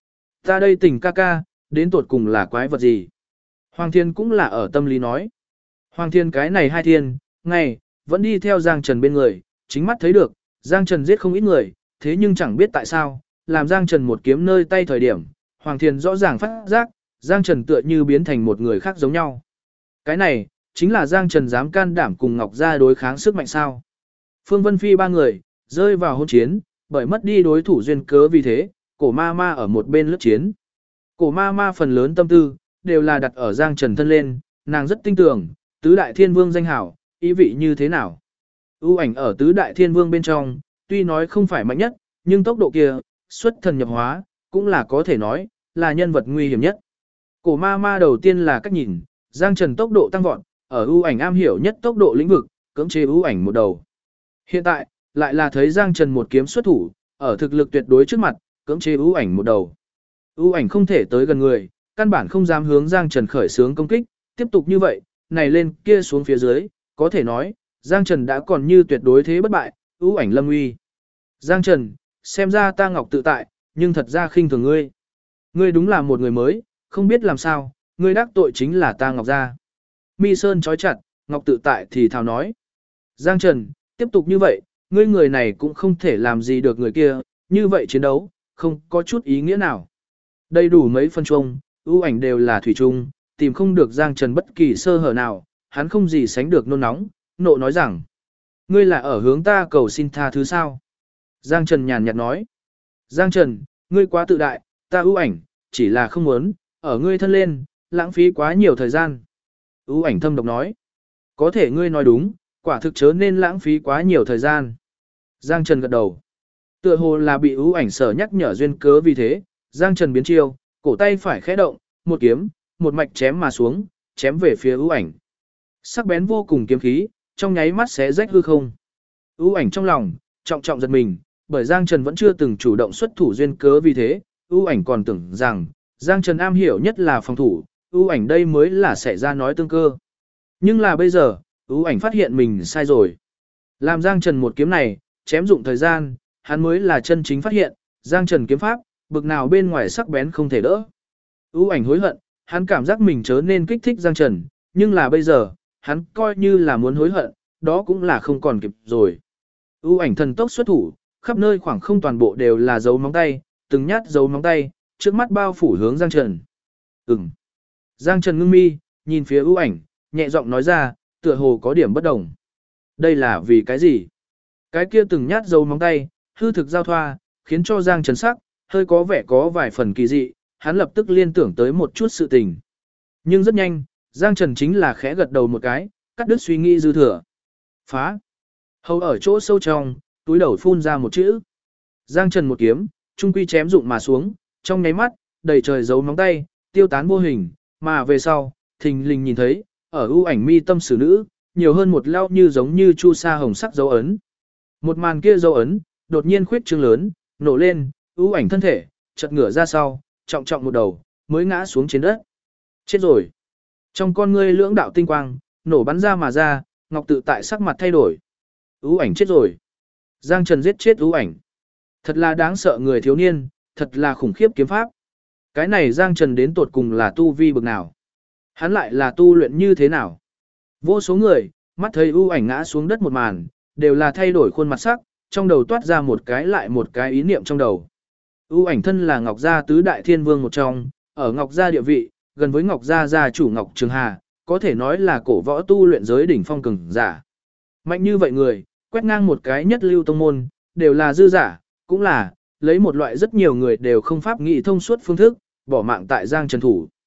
Ta đây tỉnh ca ca, đến tột cùng là quái vật gì? Hoàng Thiên cũng là ở tâm lý nói. Hoàng Thiên cái này hai thiên, ngày, vẫn đi theo Giang Trần bên người, chính mắt thấy được, Giang Trần giết không ít người, thế nhưng chẳng biết tại sao, làm Giang Trần một kiếm nơi tay thời điểm, Hoàng Thiên rõ ràng phát giác, Giang Trần tựa như biến thành một người khác giống nhau. Cái này, chính là Giang Trần dám can đảm cùng Ngọc Gia đối kháng sức mạnh sao. Phương Vân Phi ba người, rơi vào hôn chiến, bởi mất đi đối thủ duyên cớ vì thế, cổ ma ma ở một bên lướt chiến. Cổ ma ma phần lớn tâm tư, đều là đặt ở Giang Trần thân lên, nàng rất tin tưởng, tứ đại thiên vương danh hảo, ý vị như thế nào. ưu ảnh ở tứ đại thiên vương bên trong, tuy nói không phải mạnh nhất, nhưng tốc độ kia, xuất thần nhập hóa, cũng là có thể nói, là nhân vật nguy hiểm nhất. Cổ ma ma đầu tiên là cách nhìn, Giang Trần tốc độ tăng vọt, ở ưu ảnh am hiểu nhất tốc độ lĩnh vực, cưỡng chế ưu ảnh một đầu. Hiện tại, lại là thấy Giang Trần một kiếm xuất thủ, ở thực lực tuyệt đối trước mặt, cưỡng chế ưu ảnh một đầu. Ưu ảnh không thể tới gần người, căn bản không dám hướng Giang Trần khởi xướng công kích, tiếp tục như vậy, này lên kia xuống phía dưới, có thể nói, Giang Trần đã còn như tuyệt đối thế bất bại, ưu ảnh lâm uy. Giang Trần, xem ra ta Ngọc tự tại, nhưng thật ra khinh thường ngươi. Ngươi đúng là một người mới, không biết làm sao, ngươi đắc tội chính là ta Ngọc gia. Mi Sơn chói chặt, Ngọc tự tại thì thào nói. Giang Trần, tiếp tục như vậy, ngươi người này cũng không thể làm gì được người kia, như vậy chiến đấu, không có chút ý nghĩa nào. Đầy đủ mấy phân chung, ưu ảnh đều là thủy chung, tìm không được Giang Trần bất kỳ sơ hở nào, hắn không gì sánh được nôn nóng, nộ nói rằng. Ngươi là ở hướng ta cầu xin tha thứ sao? Giang Trần nhàn nhạt nói. Giang Trần, ngươi quá tự đại, ta ưu ảnh, chỉ là không muốn, ở ngươi thân lên, lãng phí quá nhiều thời gian. Ưu ảnh thâm độc nói. Có thể ngươi nói đúng, quả thực chớ nên lãng phí quá nhiều thời gian. Giang Trần gật đầu. Tựa hồ là bị ưu ảnh sở nhắc nhở duyên cớ vì thế, Giang Trần biến chiêu, cổ tay phải khẽ động, một kiếm, một mạch chém mà xuống, chém về phía ưu ảnh. Sắc bén vô cùng kiếm khí, trong nháy mắt xé rách hư không. Ưu ảnh trong lòng, trọng trọng giật mình, bởi Giang Trần vẫn chưa từng chủ động xuất thủ duyên cớ vì thế, ưu ảnh còn tưởng rằng, Giang Trần am hiểu nhất là phòng thủ, ưu ảnh đây mới là xảy ra nói tương cơ. Nhưng là bây giờ, ưu ảnh phát hiện mình sai rồi. Làm Giang Trần một kiếm này, chém dụng thời gian, hắn mới là chân chính phát hiện, Giang Trần kiếm pháp, bực nào bên ngoài sắc bén không thể đỡ. Ưu ảnh hối hận, hắn cảm giác mình chớ nên kích thích Giang Trần, nhưng là bây giờ, hắn coi như là muốn hối hận, đó cũng là không còn kịp rồi. Ưu ảnh thần tốc xuất thủ, khắp nơi khoảng không toàn bộ đều là dấu móng tay, từng nhát dấu móng tay, trước mắt bao phủ hướng Giang Trần. Ừm. Giang Trần ngưng mi, nhìn phía ưu ảnh, nhẹ giọng nói ra, tựa hồ có điểm bất đồng. Đây là vì cái gì? Cái kia từng nhát dấu móng tay, hư thực giao thoa, khiến cho Giang Trần sắc, hơi có vẻ có vài phần kỳ dị, hắn lập tức liên tưởng tới một chút sự tình. Nhưng rất nhanh, Giang Trần chính là khẽ gật đầu một cái, cắt đứt suy nghĩ dư thừa. Phá. Hầu ở chỗ sâu trong, túi đầu phun ra một chữ. Giang Trần một kiếm, trung quy chém dụng mà xuống, trong nháy mắt, đầy trời dấu móng tay, tiêu tán vô hình, mà về sau, thình lình nhìn thấy, ở ưu ảnh mi tâm xử nữ, nhiều hơn một leo như giống như chu sa hồng sắc dấu ấn. Một màn kia dấu ấn, đột nhiên khuyết trương lớn, nổ lên, ưu ảnh thân thể, chật ngửa ra sau, trọng trọng một đầu, mới ngã xuống trên đất. Chết rồi. Trong con ngươi lưỡng đạo tinh quang, nổ bắn ra mà ra, Ngọc tự tại sắc mặt thay đổi. Ưu ảnh chết rồi. Giang Trần giết chết ưu ảnh. Thật là đáng sợ người thiếu niên, thật là khủng khiếp kiếm pháp. Cái này Giang Trần đến tột cùng là tu vi bực nào? Hắn lại là tu luyện như thế nào? Vô số người, mắt thấy ưu ảnh ngã xuống đất một màn, đều là thay đổi khuôn mặt sắc, trong đầu toát ra một cái lại một cái ý niệm trong đầu. Ưu ảnh thân là Ngọc Gia tứ đại thiên vương một trong, ở Ngọc Gia địa vị, gần với Ngọc Gia gia chủ Ngọc Trường Hà, có thể nói là cổ võ tu luyện giới đỉnh phong cường giả. Mạnh như vậy người, quét ngang một cái nhất lưu tông môn, đều là dư giả, cũng là, lấy một loại rất nhiều người đều không pháp nghĩ thông suốt phương thức, bỏ mạng tại Giang Trần thủ.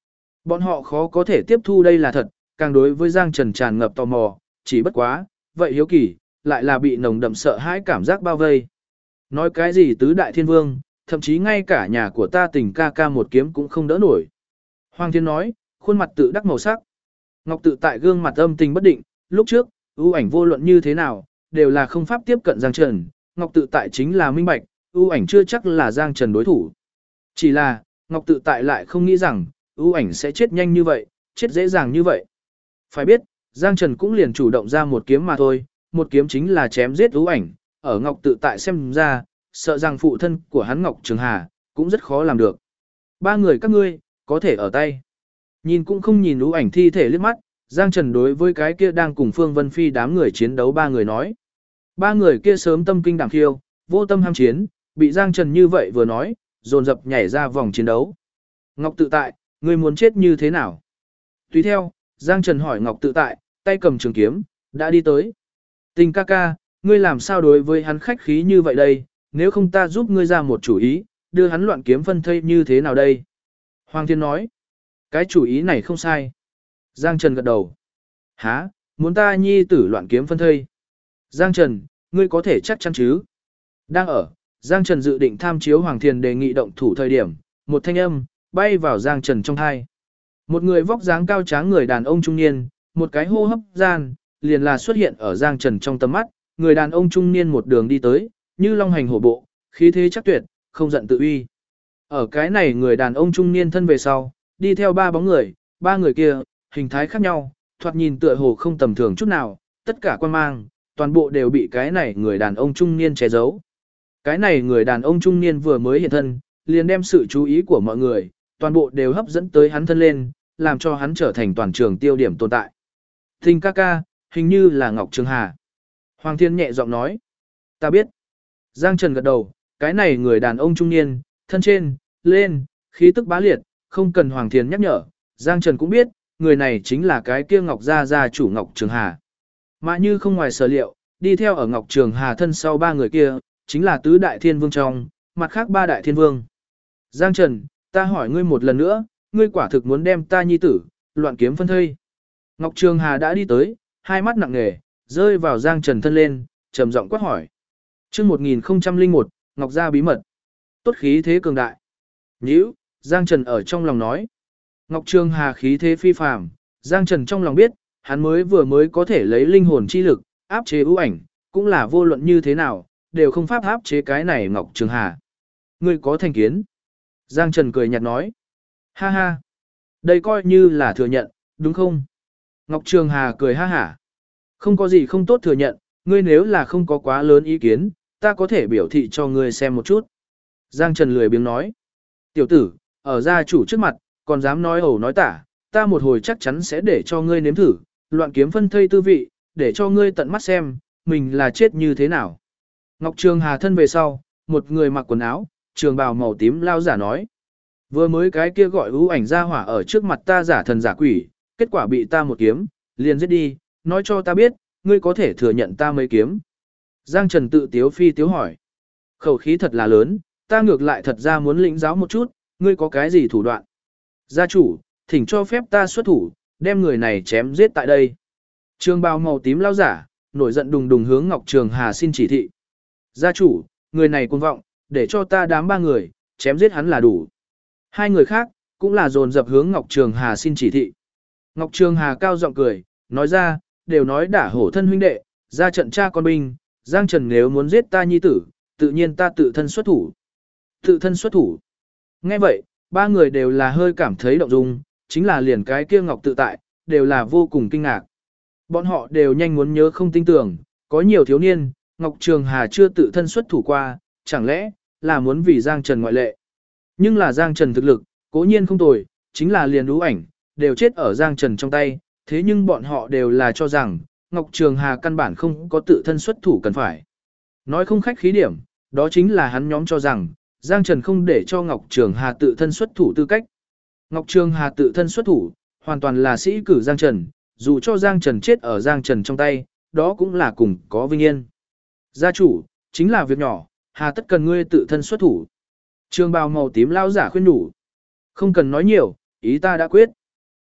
Bọn họ khó có thể tiếp thu đây là thật, càng đối với Giang Trần tràn ngập tò mò, chỉ bất quá, vậy hiếu kỳ, lại là bị nồng đậm sợ hãi cảm giác bao vây. Nói cái gì tứ đại thiên vương, thậm chí ngay cả nhà của ta tình ca ca một kiếm cũng không đỡ nổi. Hoàng Thiên nói, khuôn mặt tự đắc màu sắc. Ngọc tự tại gương mặt âm tình bất định, lúc trước, ưu ảnh vô luận như thế nào, đều là không pháp tiếp cận Giang Trần. Ngọc tự tại chính là minh bạch, ưu ảnh chưa chắc là Giang Trần đối thủ. Chỉ là, Ngọc tự tại lại không nghĩ rằng, ưu ảnh sẽ chết nhanh như vậy, chết dễ dàng như vậy. Phải biết, Giang Trần cũng liền chủ động ra một kiếm mà thôi, một kiếm chính là chém giết ưu ảnh, ở Ngọc tự tại xem ra, sợ rằng phụ thân của hắn Ngọc Trường Hà, cũng rất khó làm được. Ba người các ngươi, có thể ở tay. Nhìn cũng không nhìn ưu ảnh thi thể liếc mắt, Giang Trần đối với cái kia đang cùng Phương Vân Phi đám người chiến đấu ba người nói. Ba người kia sớm tâm kinh đảm khiêu, vô tâm ham chiến, bị Giang Trần như vậy vừa nói, dồn dập nhảy ra vòng chiến đấu. Ngọc tự tại, ngươi muốn chết như thế nào? Tùy theo, Giang Trần hỏi Ngọc tự tại, tay cầm trường kiếm, đã đi tới. Tình ca ca, ngươi làm sao đối với hắn khách khí như vậy đây, nếu không ta giúp ngươi ra một chủ ý, đưa hắn loạn kiếm phân thây như thế nào đây? Hoàng Thiên nói, cái chủ ý này không sai. Giang Trần gật đầu. Hả, muốn ta nhi tử loạn kiếm phân thây? Giang Trần, ngươi có thể chắc chắn chứ? Đang ở, Giang Trần dự định tham chiếu Hoàng Thiên đề nghị động thủ thời điểm, một thanh âm, bay vào Giang Trần trong thai. Một người vóc dáng cao tráng người đàn ông trung niên, một cái hô hấp gian, liền là xuất hiện ở Giang Trần trong tầm mắt, người đàn ông trung niên một đường đi tới, như long hành hổ bộ, khí thế chắc tuyệt, không giận tự uy. Ở cái này người đàn ông trung niên thân về sau, đi theo ba bóng người, ba người kia, hình thái khác nhau, thoạt nhìn tựa hồ không tầm thường chút nào, tất cả quan mang, toàn bộ đều bị cái này người đàn ông trung niên che giấu. Cái này người đàn ông trung niên vừa mới hiện thân, liền đem sự chú ý của mọi người, toàn bộ đều hấp dẫn tới hắn thân lên, làm cho hắn trở thành toàn trường tiêu điểm tồn tại. Tình ca ca, hình như là Ngọc Trường Hà. Hoàng Thiên nhẹ giọng nói. Ta biết. Giang Trần gật đầu, cái này người đàn ông trung niên, thân trên, lên, khí tức bá liệt, không cần Hoàng Thiên nhắc nhở. Giang Trần cũng biết, người này chính là cái kia Ngọc gia chủ Ngọc Trường Hà. Mà như không ngoài sở liệu, đi theo ở Ngọc Trường Hà thân sau ba người kia, chính là tứ đại thiên vương trong, mặt khác ba đại thiên vương. Giang Trần, ta hỏi ngươi một lần nữa, ngươi quả thực muốn đem ta nhi tử, loạn kiếm phân thây. Ngọc Trường Hà đã đi tới, hai mắt nặng nề, rơi vào Giang Trần thân lên, trầm giọng quát hỏi. Chương 1001, Ngọc gia bí mật. Tốt khí thế cường đại. Nhíu, Giang Trần ở trong lòng nói. Ngọc Trường Hà khí thế phi phàm, Giang Trần trong lòng biết, hắn mới có thể lấy linh hồn chi lực, áp chế ưu ảnh, cũng là vô luận như thế nào, đều không pháp áp chế cái này Ngọc Trường Hà. Ngươi có thành kiến. Giang Trần cười nhạt nói. Ha ha. Đây coi như là thừa nhận, đúng không? Ngọc Trường Hà cười ha hả. Không có gì không tốt thừa nhận, ngươi nếu là không có quá lớn ý kiến, ta có thể biểu thị cho ngươi xem một chút. Giang Trần lười biếng nói. Tiểu tử, ở gia chủ trước mặt, còn dám nói ẩu nói tả, ta một hồi chắc chắn sẽ để cho ngươi nếm thử, loạn kiếm phân thây tư vị, để cho ngươi tận mắt xem, mình là chết như thế nào. Ngọc Trường Hà thân về sau, một người mặc quần áo, trường bào màu tím lao giả nói. Vừa mới cái kia gọi ưu ảnh ra hỏa ở trước mặt ta giả thần giả quỷ, kết quả bị ta một kiếm, liền giết đi, nói cho ta biết, ngươi có thể thừa nhận ta mấy kiếm. Giang Trần tự tiếu phi tiếu hỏi. Khẩu khí thật là lớn, ta ngược lại thật ra muốn lĩnh giáo một chút, ngươi có cái gì thủ đoạn. Gia chủ, thỉnh cho phép ta xuất thủ, đem người này chém giết tại đây. Trường bào màu tím lao giả, nổi giận đùng đùng hướng Ngọc Trường Hà xin chỉ thị. Gia chủ, người này cuồng vọng, để cho ta đám ba người, chém giết hắn là đủ. Hai người khác, cũng là dồn dập hướng Ngọc Trường Hà xin chỉ thị. Ngọc Trường Hà cao giọng cười, nói ra, đều nói đả hổ thân huynh đệ, ra trận cha con binh, Giang Trần nếu muốn giết ta nhi tử, tự nhiên ta tự thân xuất thủ. Tự thân xuất thủ. Nghe vậy, ba người đều là hơi cảm thấy động dung, chính là liền cái kia Ngọc tự tại, đều là vô cùng kinh ngạc. Bọn họ đều nhanh muốn nhớ không tin tưởng, có nhiều thiếu niên, Ngọc Trường Hà chưa tự thân xuất thủ qua, chẳng lẽ là muốn vì Giang Trần ngoại lệ. Nhưng là Giang Trần thực lực, cố nhiên không tồi, chính là liền ưu ảnh, đều chết ở Giang Trần trong tay, thế nhưng bọn họ đều là cho rằng, Ngọc Trường Hà căn bản không có tự thân xuất thủ cần phải. Nói không khách khí điểm, đó chính là hắn nhóm cho rằng, Giang Trần không để cho Ngọc Trường Hà tự thân xuất thủ tư cách. Ngọc Trường Hà tự thân xuất thủ, hoàn toàn là sĩ cử Giang Trần, dù cho Giang Trần chết ở Giang Trần trong tay, đó cũng là cùng có vinh yên. Gia chủ, chính là việc nhỏ, hà tất cần ngươi tự thân xuất thủ. Trường bào màu tím lao giả khuyên nhủ. Không cần nói nhiều, ý ta đã quyết.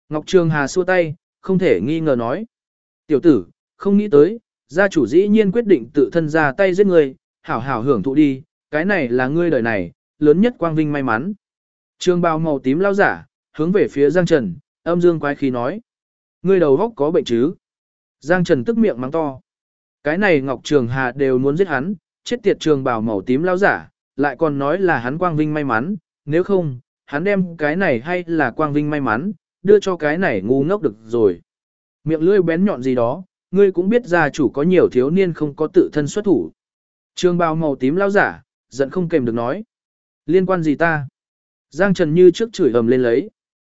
Ngọc Trường Hà xua tay, không thể nghi ngờ nói. Tiểu tử, không nghĩ tới, gia chủ dĩ nhiên quyết định tự thân ra tay giết ngươi, hảo hảo hưởng thụ đi, cái này là ngươi đời này, lớn nhất quang vinh may mắn. Trường bào màu tím lao giả, hướng về phía Giang Trần, âm dương quái khí nói. Ngươi đầu góc có bệnh chứ? Giang Trần tức miệng mắng to. Cái này Ngọc Trường Hà đều muốn giết hắn, chết tiệt trường bào màu tím lao giả, lại còn nói là hắn quang vinh may mắn, nếu không, hắn đem cái này hay là quang vinh may mắn, đưa cho cái này ngu ngốc được rồi. Miệng lưỡi bén nhọn gì đó, ngươi cũng biết gia chủ có nhiều thiếu niên không có tự thân xuất thủ. Trường bào màu tím lao giả, giận không kềm được nói. Liên quan gì ta? Giang Trần như trước chửi ầm lên lấy.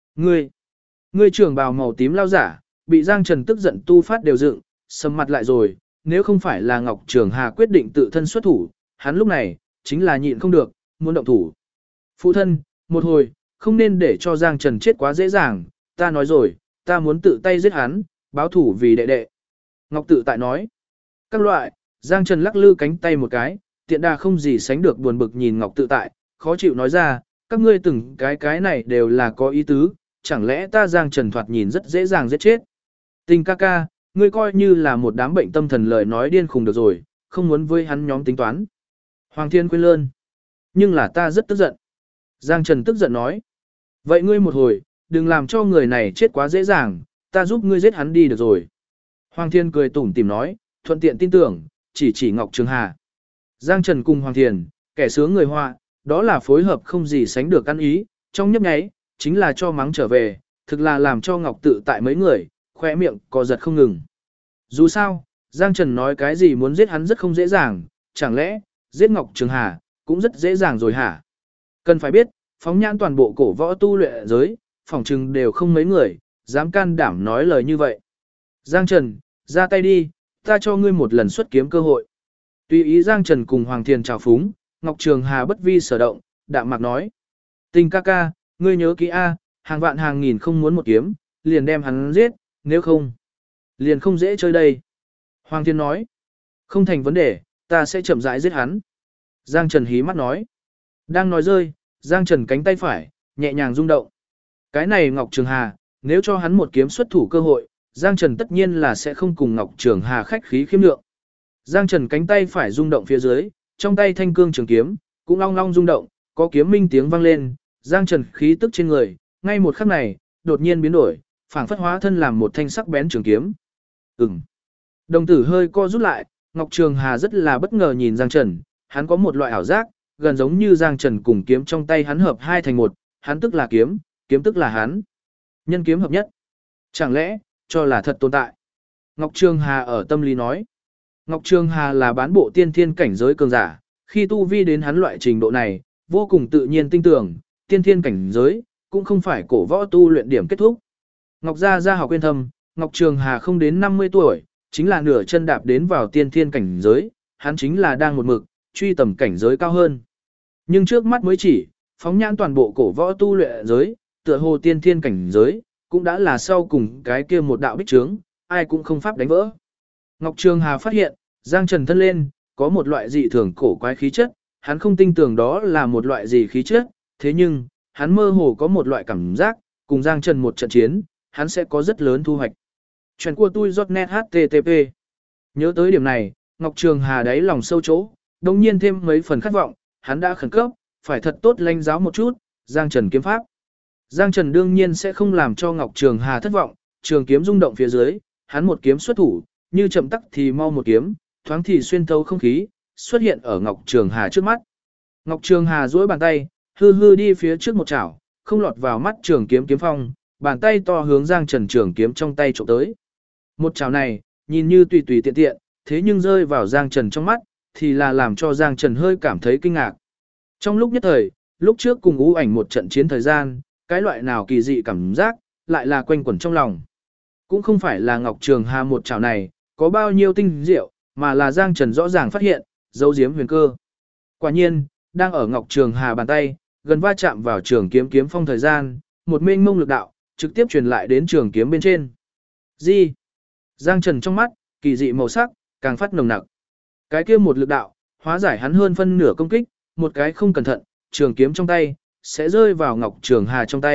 Ngươi trường bào màu tím lao giả, bị Giang Trần tức giận tu phát đều dựng, sầm mặt lại rồi, nếu không phải là Ngọc Trường Hà quyết định tự thân xuất thủ, hắn lúc này, chính là nhịn không được, muốn động thủ. Phụ thân, một hồi, không nên để cho Giang Trần chết quá dễ dàng, ta nói rồi, ta muốn tự tay giết hắn, báo thủ vì đệ đệ. Ngọc tự tại nói, các loại, Giang Trần lắc lư cánh tay một cái, tiện đà không gì sánh được buồn bực nhìn Ngọc tự tại, khó chịu nói ra, các ngươi từng cái này đều là có ý tứ, chẳng lẽ ta Giang Trần thoạt nhìn rất dễ dàng giết chết. Tình ca ca, ngươi coi như là một đám bệnh tâm thần lời nói điên khùng được rồi, không muốn với hắn nhóm tính toán. Hoàng Thiên khuyên lơn. Nhưng là ta rất tức giận. Giang Trần tức giận nói. Vậy ngươi một hồi, đừng làm cho người này chết quá dễ dàng, ta giúp ngươi giết hắn đi được rồi. Hoàng Thiên cười tủm tỉm nói, thuận tiện tin tưởng, chỉ Ngọc Trường Hà. Giang Trần cùng Hoàng Thiên, kẻ sướng người họa, đó là phối hợp không gì sánh được ăn ý, trong nhấp nháy, chính là cho mắng trở về, thực là làm cho Ngọc tự tại mấy người, khỏe miệng co giật không ngừng. Dù sao, Giang Trần nói cái gì muốn giết hắn rất không dễ dàng, chẳng lẽ, giết Ngọc Trường Hà, cũng rất dễ dàng rồi hả? Cần phải biết, phóng nhãn toàn bộ cổ võ tu luyện giới, phỏng chừng đều không mấy người, dám can đảm nói lời như vậy. Giang Trần, ra tay đi, ta cho ngươi một lần xuất kiếm cơ hội. Tùy ý Giang Trần cùng Hoàng Thiên chào phúng, Ngọc Trường Hà bất vi sở động, đạm mạc nói. Tình ca ca, ngươi nhớ kỹ A, hàng vạn hàng nghìn không muốn một kiếm, liền đem hắn giết, nếu không, liền không dễ chơi đây. Hoàng Thiên nói, không thành vấn đề, ta sẽ chậm rãi giết hắn. Giang Trần hí mắt nói, đang nói rơi, Giang Trần cánh tay phải, nhẹ nhàng rung động. Cái này Ngọc Trường Hà, nếu cho hắn một kiếm xuất thủ cơ hội, Giang Trần tất nhiên là sẽ không cùng Ngọc Trường Hà khách khí khiêm lượng. Giang Trần cánh tay phải rung động phía dưới, trong tay thanh cương trường kiếm, cũng long long rung động, có kiếm minh tiếng vang lên, Giang Trần khí tức trên người, ngay một khắc này, đột nhiên biến đổi, phảng phất hóa thân làm một thanh sắc bén trường kiếm. Đồng tử hơi co rút lại, Ngọc Trường Hà rất là bất ngờ nhìn Giang Trần, hắn có một loại ảo giác, gần giống như Giang Trần cùng kiếm trong tay hắn hợp hai thành một, hắn tức là kiếm, kiếm tức là hắn. Nhân kiếm hợp nhất. Chẳng lẽ, cho là thật tồn tại. Ngọc Trường Hà ở tâm lý nói. Ngọc Trường Hà là bán bộ tiên thiên cảnh giới cường giả, khi tu vi đến hắn loại trình độ này, vô cùng tự nhiên tin tưởng, tiên thiên cảnh giới, cũng không phải cổ võ tu luyện điểm kết thúc. Ngọc Gia Gia học quyên thâm, Ngọc Trường Hà không đến 50 tuổi, chính là nửa chân đạp đến vào tiên thiên cảnh giới, hắn chính là đang một mực, truy tầm cảnh giới cao hơn. Nhưng trước mắt mới chỉ, phóng nhãn toàn bộ cổ võ tu luyện giới, tựa hồ tiên thiên cảnh giới, cũng đã là sau cùng cái kia một đạo bích trướng, ai cũng không pháp đánh vỡ. Ngọc Trường Hà phát hiện, Giang Trần thân lên, có một loại dị thường cổ quái khí chất, hắn không tin tưởng đó là một loại gì khí chất, thế nhưng, hắn mơ hồ có một loại cảm giác, cùng Giang Trần một trận chiến, hắn sẽ có rất lớn thu hoạch. Chuyện của tôi .net HTTP. Nhớ tới điểm này, Ngọc Trường Hà đáy lòng sâu chỗ, đồng nhiên thêm mấy phần khát vọng, hắn đã khẩn cấp, phải thật tốt lãnh giáo một chút, Giang Trần kiếm pháp. Giang Trần đương nhiên sẽ không làm cho Ngọc Trường Hà thất vọng, trường kiếm rung động phía dưới, hắn một kiếm xuất thủ, như chậm tắc thì mau một kiếm, thoáng thì xuyên thấu không khí, xuất hiện ở Ngọc Trường Hà trước mắt. Ngọc Trường Hà duỗi bàn tay, hư hư đi phía trước một chảo, không lọt vào mắt trường kiếm kiếm phong, bàn tay to hướng Giang Trần trường kiếm trong tay chụp tới. Một chảo này, nhìn như tùy tùy tiện tiện, thế nhưng rơi vào Giang Trần trong mắt, thì là làm cho Giang Trần hơi cảm thấy kinh ngạc. Trong lúc nhất thời, lúc trước cùng U Ảnh một trận chiến thời gian, cái loại nào kỳ dị cảm giác, lại là quanh quẩn trong lòng. Cũng không phải là Ngọc Trường Hà một chảo này, có bao nhiêu tinh diệu, mà là Giang Trần rõ ràng phát hiện, dấu giếm huyền cơ. Quả nhiên, đang ở Ngọc Trường Hà bàn tay, gần va chạm vào trường kiếm kiếm phong thời gian, một mênh mông lực đạo, trực tiếp truyền lại đến trường kiếm bên trên. Gì? Giang Trần trong mắt, kỳ dị màu sắc, càng phát nồng nặc. Cái kia một lực đạo, hóa giải hắn hơn phân nửa công kích, một cái không cẩn thận, trường kiếm trong tay, sẽ rơi vào Ngọc Trường Hà trong tay,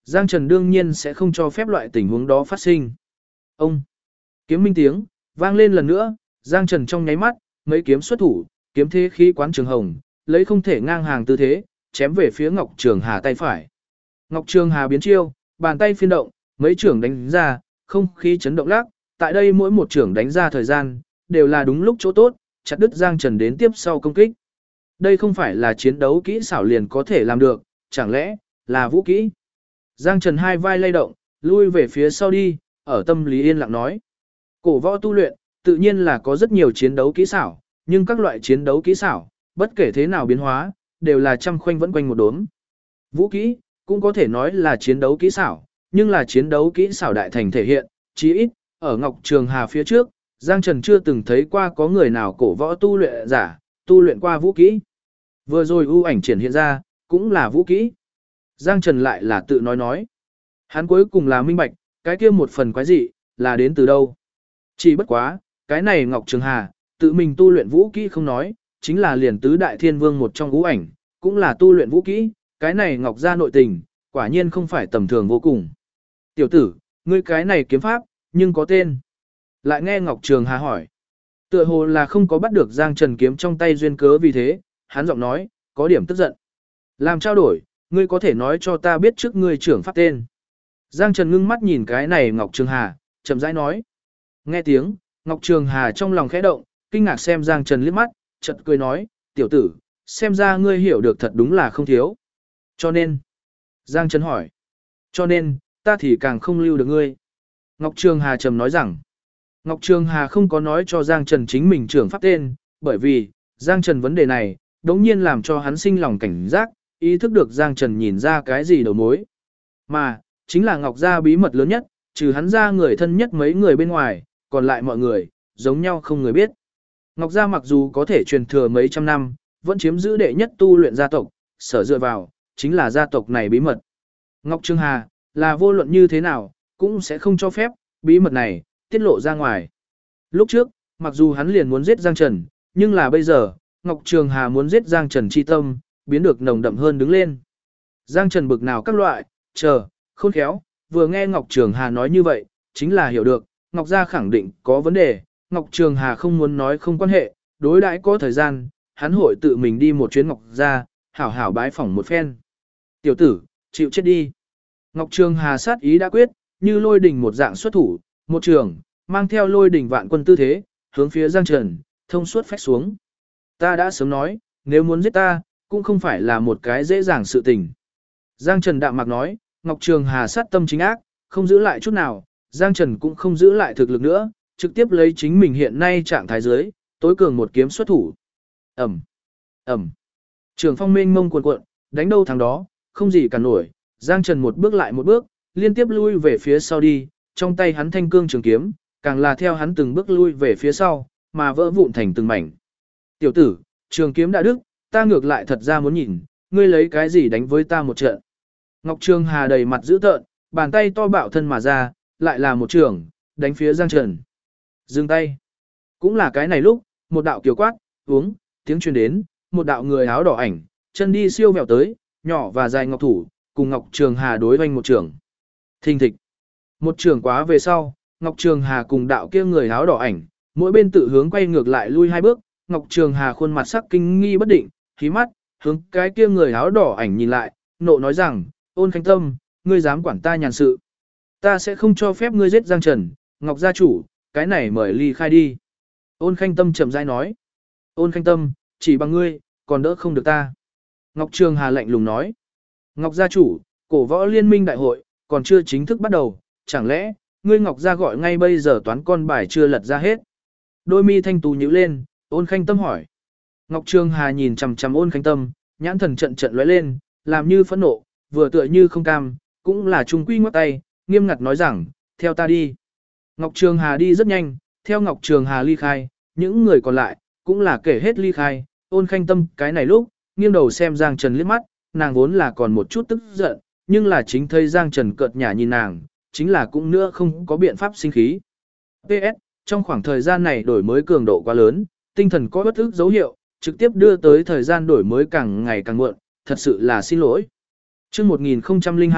Giang Trần đương nhiên sẽ không cho phép loại tình huống đó phát sinh. Ông, kiếm minh tiếng, vang lên lần nữa, Giang Trần trong nháy mắt, mấy kiếm xuất thủ, kiếm thế khí quán trường hồng, lấy không thể ngang hàng tư thế, chém về phía Ngọc Trường Hà tay phải. Ngọc Trường Hà biến chiêu, bàn tay phiên động, mấy trưởng đánh ra, không khí chấn động lắc, tại đây mỗi một trưởng đánh ra thời gian, đều là đúng lúc chỗ tốt, chặt đứt Giang Trần đến tiếp sau công kích. Đây không phải là chiến đấu kỹ xảo liền có thể làm được, chẳng lẽ là vũ kỹ? Giang Trần hai vai lay động, lui về phía sau đi, ở tâm lý yên lặng nói. Cổ võ tu luyện, tự nhiên là có rất nhiều chiến đấu kỹ xảo, nhưng các loại chiến đấu kỹ xảo, bất kể thế nào biến hóa, đều là trăm khoanh vẫn quanh một đốm. Vũ kỹ, cũng có thể nói là chiến đấu kỹ xảo, nhưng là chiến đấu kỹ xảo đại thành thể hiện, chí ít, ở Ngọc Trường Hà phía trước, Giang Trần chưa từng thấy qua có người nào cổ võ tu luyện giả, tu luyện qua vũ kỹ. Vừa rồi ưu ảnh triển hiện ra, cũng là vũ kỹ. Giang Trần lại là tự nói. Hắn cuối cùng là minh bạch, cái kia một phần quái dị, là đến từ đâu. Chỉ bất quá, cái này Ngọc Trường Hà, tự mình tu luyện vũ kỹ không nói, chính là liền tứ đại thiên vương một trong ưu ảnh, cũng là tu luyện vũ kỹ, cái này Ngọc gia nội tình, quả nhiên không phải tầm thường vô cùng. Tiểu tử, ngươi cái này kiếm pháp, nhưng có tên. Lại nghe Ngọc Trường Hà hỏi. Tựa hồ là không có bắt được Giang Trần kiếm trong tay duyên cớ vì thế, hắn giọng nói, có điểm tức giận. Làm trao đổi, ngươi có thể nói cho ta biết trước ngươi trưởng pháp tên. Giang Trần ngưng mắt nhìn cái này Ngọc Trường Hà, chậm rãi nói. Nghe tiếng, Ngọc Trường Hà trong lòng khẽ động, kinh ngạc xem Giang Trần liếc mắt, chợt cười nói, tiểu tử, xem ra ngươi hiểu được thật đúng là không thiếu. Cho nên, Giang Trần hỏi, cho nên, ta thì càng không lưu được ngươi. Ngọc Trường Hà trầm nói rằng, Ngọc Trường Hà không có nói cho Giang Trần chính mình trưởng pháp tên, bởi vì, Giang Trần vấn đề này, đống nhiên làm cho hắn sinh lòng cảnh giác, ý thức được Giang Trần nhìn ra cái gì đầu mối. Mà, chính là Ngọc gia bí mật lớn nhất, trừ hắn ra người thân nhất mấy người bên ngoài, còn lại mọi người, giống nhau không người biết. Ngọc gia mặc dù có thể truyền thừa mấy trăm năm, vẫn chiếm giữ đệ nhất tu luyện gia tộc, sở dựa vào, chính là gia tộc này bí mật. Ngọc Trường Hà, là vô luận như thế nào, cũng sẽ không cho phép, bí mật này, tiết lộ ra ngoài. Lúc trước, mặc dù hắn liền muốn giết Giang Trần, nhưng là bây giờ, Ngọc Trường Hà muốn giết Giang Trần chi tâm, biến được nồng đậm hơn đứng lên. Giang Trần bực nào các loại, chờ, khôn khéo, vừa nghe Ngọc Trường Hà nói như vậy, chính là hiểu được, Ngọc gia khẳng định có vấn đề, Ngọc Trường Hà không muốn nói không quan hệ, đối đãi có thời gian, hắn hội tự mình đi một chuyến Ngọc gia, hảo hảo bái phỏng một phen. Tiểu tử, chịu chết đi. Ngọc Trường Hà sát ý đã quyết, như lôi đỉnh một dạng xuất thủ, một trường, mang theo lôi đỉnh vạn quân tư thế, hướng phía Giang Trần, thông suốt phách xuống. Ta đã sớm nói, nếu muốn giết ta, cũng không phải là một cái dễ dàng sự tình. Giang Trần đạm mạc nói, Ngọc Trường Hà sát tâm chính ác, không giữ lại chút nào, Giang Trần cũng không giữ lại thực lực nữa, trực tiếp lấy chính mình hiện nay trạng thái dưới, tối cường một kiếm xuất thủ. Ẩm, Ẩm. Trường phong mênh mông cuồn cuộn, đánh đâu thắng đó, không gì cả nổi, Giang Trần một bước lại một bước, liên tiếp lui về phía sau đi, trong tay hắn thanh cương trường kiếm, càng là theo hắn từng bước lui về phía sau, mà vỡ vụn thành từng mảnh. Tiểu tử, trường kiếm đã đứt, ta ngược lại thật ra muốn nhìn, ngươi lấy cái gì đánh với ta một trận. Ngọc Trường Hà đầy mặt dữ tợn, bàn tay to bạo thân mà ra, lại là một trường, đánh phía Giang Trần. Dừng tay. Cũng là cái này lúc, một đạo kiều quát, uống, tiếng truyền đến, một đạo người áo đỏ ảnh, chân đi siêu vẹo tới, nhỏ và dài ngọc thủ, cùng Ngọc Trường Hà đối hoành một trường. Thình thịch. Một trường quá về sau, Ngọc Trường Hà cùng đạo kia người áo đỏ ảnh, mỗi bên tự hướng quay ngược lại lui hai bước, Ngọc Trường Hà khuôn mặt sắc kinh nghi bất định, khí mắt, hướng cái kia người áo đỏ ảnh nhìn lại, nộ nói rằng, Ôn Khánh Tâm, ngươi dám quản ta nhàn sự. Ta sẽ không cho phép ngươi giết Giang Trần, Ngọc gia chủ, cái này mời ly khai đi. Ôn Khánh Tâm chậm rãi nói. Ôn Khánh Tâm, chỉ bằng ngươi, còn đỡ không được ta. Ngọc Trường Hà lạnh lùng nói. Ngọc gia chủ, cổ võ liên minh đại hội, còn chưa chính thức bắt đầu, chẳng lẽ, ngươi Ngọc gia gọi ngay bây giờ toán con bài chưa lật ra hết. Đôi mi thanh tú nhíu lên, Ôn Khánh Tâm hỏi. Ngọc Trường Hà nhìn chằm chằm Ôn Khánh Tâm, nhãn thần trận trận lóe lên, làm như phẫn nộ, vừa tựa như không cam, cũng là trung quy ngoắc tay, nghiêm ngặt nói rằng, theo ta đi. Ngọc Trường Hà đi rất nhanh, theo Ngọc Trường Hà ly khai, những người còn lại, cũng là kể hết ly khai, Ôn Khánh Tâm cái này lúc, nghiêng đầu xem Giang Trần liếc mắt, nàng vốn là còn một chút tức giận, nhưng là chính thấy Giang Trần cợt nhả nhìn nàng, chính là cũng nữa không có biện pháp sinh khí. PS, trong khoảng thời gian này đổi mới cường độ quá lớn, tinh thần có bất ức dấu hiệu, trực tiếp đưa tới thời gian đổi mới càng ngày càng muộn, thật sự là xin lỗi. Chương 1002,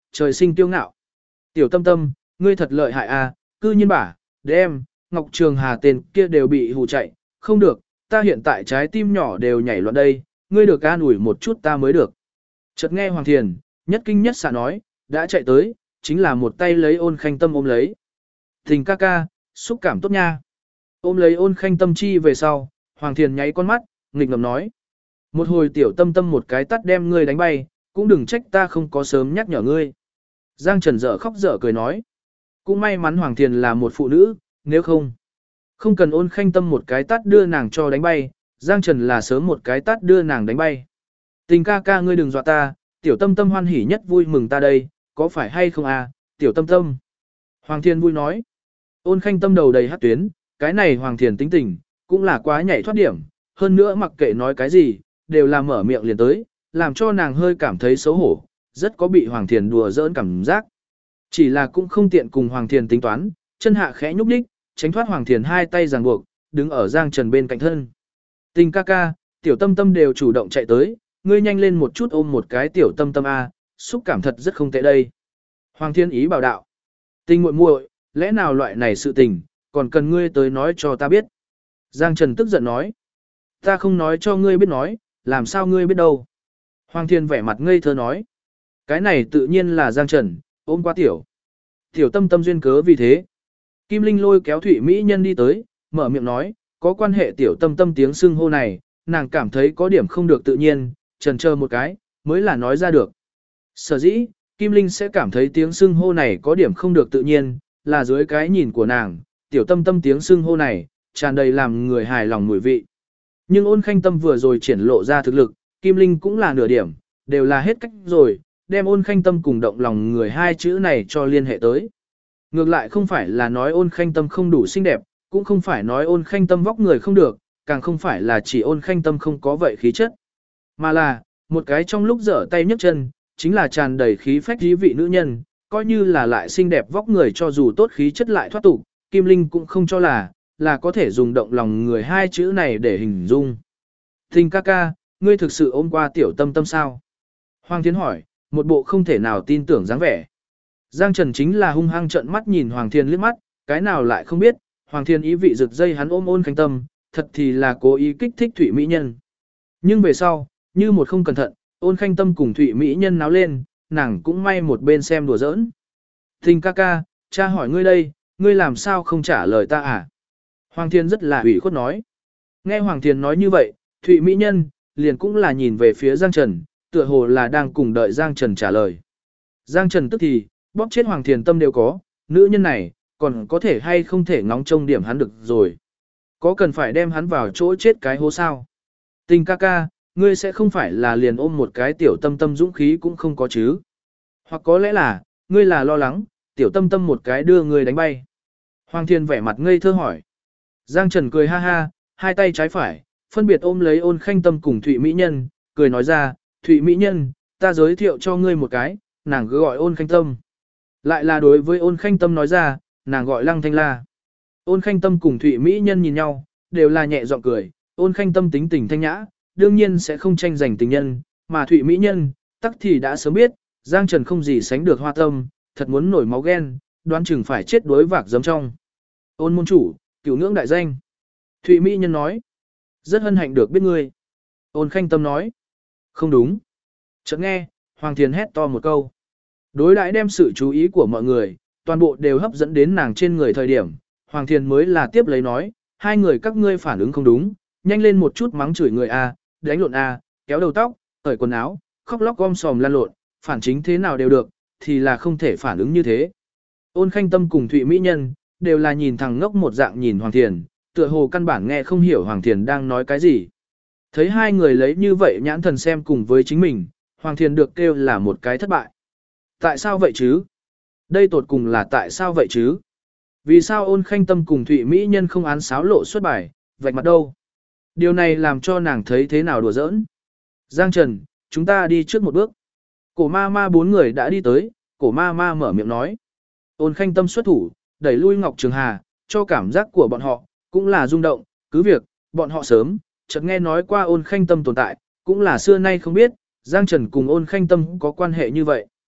trời sinh kiêu ngạo. Tiểu Tâm Tâm, ngươi thật lợi hại à, cư nhiên bả, đem, Ngọc Trường Hà tên kia đều bị hù chạy, không được, ta hiện tại trái tim nhỏ đều nhảy loạn đây, ngươi được an ủi một chút ta mới được. Chợt nghe Hoàng Thiền, nhất kinh nhất xạ nói, đã chạy tới, chính là một tay lấy Ôn Khanh Tâm ôm lấy. Tình ca ca, xúc cảm tốt nha. Ôm lấy Ôn Khanh Tâm chi về sau, Hoàng Thiền nháy con mắt, nghịch ngầm nói. Một hồi Tiểu Tâm Tâm một cái tắt đem ngươi đánh bay, cũng đừng trách ta không có sớm nhắc nhở ngươi. Giang Trần dở khóc dở cười nói. Cũng may mắn Hoàng Thiền là một phụ nữ, nếu không cần Ôn Khanh Tâm một cái tát đưa nàng cho đánh bay, Giang Trần là sớm một cái tát đưa nàng đánh bay. Tình ca ca ngươi đừng dọa ta, Tiểu Tâm Tâm hoan hỉ nhất vui mừng ta đây, có phải hay không à, Tiểu Tâm Tâm. Hoàng Thiền vui nói. Ôn Khanh Tâm đầu đầy hát tuyến, cái này Hoàng Thiền tính tình, cũng là quá nhảy thoát điểm, hơn nữa mặc kệ nói cái gì, đều là mở miệng liền tới, làm cho nàng hơi cảm thấy xấu hổ, rất có bị Hoàng Thiền đùa giỡn cảm giác. Chỉ là cũng không tiện cùng Hoàng Thiền tính toán, chân hạ khẽ nhúc đích, tránh thoát Hoàng Thiền hai tay ràng buộc, đứng ở Giang Trần bên cạnh thân. Tình ca ca, Tiểu Tâm Tâm đều chủ động chạy tới, ngươi nhanh lên một chút ôm một cái Tiểu Tâm Tâm a, xúc cảm thật rất không tệ đây. Hoàng Thiên ý bảo đạo. Tình muội muội, lẽ nào loại này sự tình, còn cần ngươi tới nói cho ta biết. Giang Trần tức giận nói. Ta không nói cho ngươi biết nói, làm sao ngươi biết đâu. Hoàng Thiên vẻ mặt ngây thơ nói. Cái này tự nhiên là Giang Trần, ôm qua Tiểu. Tiểu Tâm Tâm duyên cớ vì thế. Kim Linh lôi kéo Thụy Mỹ Nhân đi tới, mở miệng nói, có quan hệ Tiểu Tâm Tâm tiếng xưng hô này, nàng cảm thấy có điểm không được tự nhiên, chần chờ một cái, mới là nói ra được. Sở dĩ, Kim Linh sẽ cảm thấy tiếng xưng hô này có điểm không được tự nhiên, là dưới cái nhìn của nàng, Tiểu Tâm Tâm tiếng xưng hô này, tràn đầy làm người hài lòng mùi vị. Nhưng Ôn Khanh Tâm vừa rồi triển lộ ra thực lực, Kim Linh cũng là nửa điểm, đều là hết cách rồi, đem Ôn Khanh Tâm cùng động lòng người hai chữ này cho liên hệ tới. Ngược lại không phải là nói Ôn Khanh Tâm không đủ xinh đẹp, cũng không phải nói Ôn Khanh Tâm vóc người không được, càng không phải là chỉ Ôn Khanh Tâm không có vậy khí chất. Mà là, một cái trong lúc giở tay nhấc chân, chính là tràn đầy khí phách dí vị nữ nhân, coi như là lại xinh đẹp vóc người cho dù tốt khí chất lại thoát tục, Kim Linh cũng không cho là có thể dùng động lòng người hai chữ này để hình dung. Tình ca ca, ngươi thực sự ôm qua Tiểu Tâm Tâm sao? Hoàng Thiên hỏi, một bộ không thể nào tin tưởng dáng vẻ. Giang Trần chính là hung hăng trợn mắt nhìn Hoàng Thiên liếc mắt, cái nào lại không biết, Hoàng Thiên ý vị rực dây hắn ôm Ôn Khanh Tâm, thật thì là cố ý kích thích Thụy Mỹ Nhân. Nhưng về sau, như một không cẩn thận, Ôn Khanh Tâm cùng Thụy Mỹ Nhân náo lên, nàng cũng may một bên xem đùa giỡn. Tình ca ca, cha hỏi ngươi đây, ngươi làm sao không trả lời ta à? Hoàng Thiên rất là ủy khuất nói. Nghe Hoàng Thiên nói như vậy, Thụy Mỹ Nhân, liền cũng là nhìn về phía Giang Trần, tựa hồ là đang cùng đợi Giang Trần trả lời. Giang Trần tức thì, bóp chết Hoàng Thiên tâm đều có, nữ nhân này, còn có thể hay không thể ngóng trông điểm hắn được rồi. Có cần phải đem hắn vào chỗ chết cái hố sao? Tình ca ca, ngươi sẽ không phải là liền ôm một cái Tiểu Tâm Tâm dũng khí cũng không có chứ? Hoặc có lẽ là, ngươi là lo lắng, Tiểu Tâm Tâm một cái đưa ngươi đánh bay. Hoàng Thiên vẻ mặt ngây thơ hỏi. Giang Trần cười ha ha, hai tay trái phải, phân biệt ôm lấy Ôn Khanh Tâm cùng Thụy Mỹ Nhân, cười nói ra, Thụy Mỹ Nhân, ta giới thiệu cho ngươi một cái, nàng cứ gọi Ôn Khanh Tâm. Lại là đối với Ôn Khanh Tâm nói ra, nàng gọi Lăng Thanh La. Ôn Khanh Tâm cùng Thụy Mỹ Nhân nhìn nhau, đều là nhẹ giọng cười, Ôn Khanh Tâm tính tình thanh nhã, đương nhiên sẽ không tranh giành tình nhân, mà Thụy Mỹ Nhân, tắc thì đã sớm biết, Giang Trần không gì sánh được hoa tâm, thật muốn nổi máu ghen, đoán chừng phải chết đối vạc giấm trong. Ôn môn chủ, cửu ngưỡng đại danh. Thụy Mỹ Nhân nói, rất hân hạnh được biết ngươi. Ôn Khanh Tâm nói, không đúng. Chợt nghe, Hoàng Thiên hét to một câu. Đối đãi đem sự chú ý của mọi người, toàn bộ đều hấp dẫn đến nàng trên người thời điểm, Hoàng Thiên mới là tiếp lấy nói, hai người các ngươi phản ứng không đúng, nhanh lên một chút mắng chửi người a, đánh lộn a, kéo đầu tóc, cởi quần áo, khóc lóc gom sòm lăn lộn, phản chính thế nào đều được, thì là không thể phản ứng như thế. Ôn Khanh Tâm cùng Thụy Mỹ Nhân, đều là nhìn thằng ngốc một dạng nhìn Hoàng Thiên, tựa hồ căn bản nghe không hiểu Hoàng Thiên đang nói cái gì. Thấy hai người lấy như vậy nhãn thần xem cùng với chính mình, Hoàng Thiên được kêu là một cái thất bại. Tại sao vậy chứ? Đây tột cùng là tại sao vậy chứ? Vì sao Ôn Khanh Tâm cùng Thụy Mỹ Nhân không án sáo lộ xuất bài, vạch mặt đâu? Điều này làm cho nàng thấy thế nào đùa giỡn. Giang Trần, chúng ta đi trước một bước. Cổ ma ma bốn người đã đi tới, cổ ma ma mở miệng nói. Ôn Khanh Tâm xuất thủ, đẩy lui Ngọc Trường Hà, cho cảm giác của bọn họ, cũng là rung động, cứ việc, bọn họ sớm, chợt nghe nói qua Ôn Khanh Tâm tồn tại, cũng là xưa nay không biết, Giang Trần cùng Ôn Khanh Tâm có quan hệ như vậy.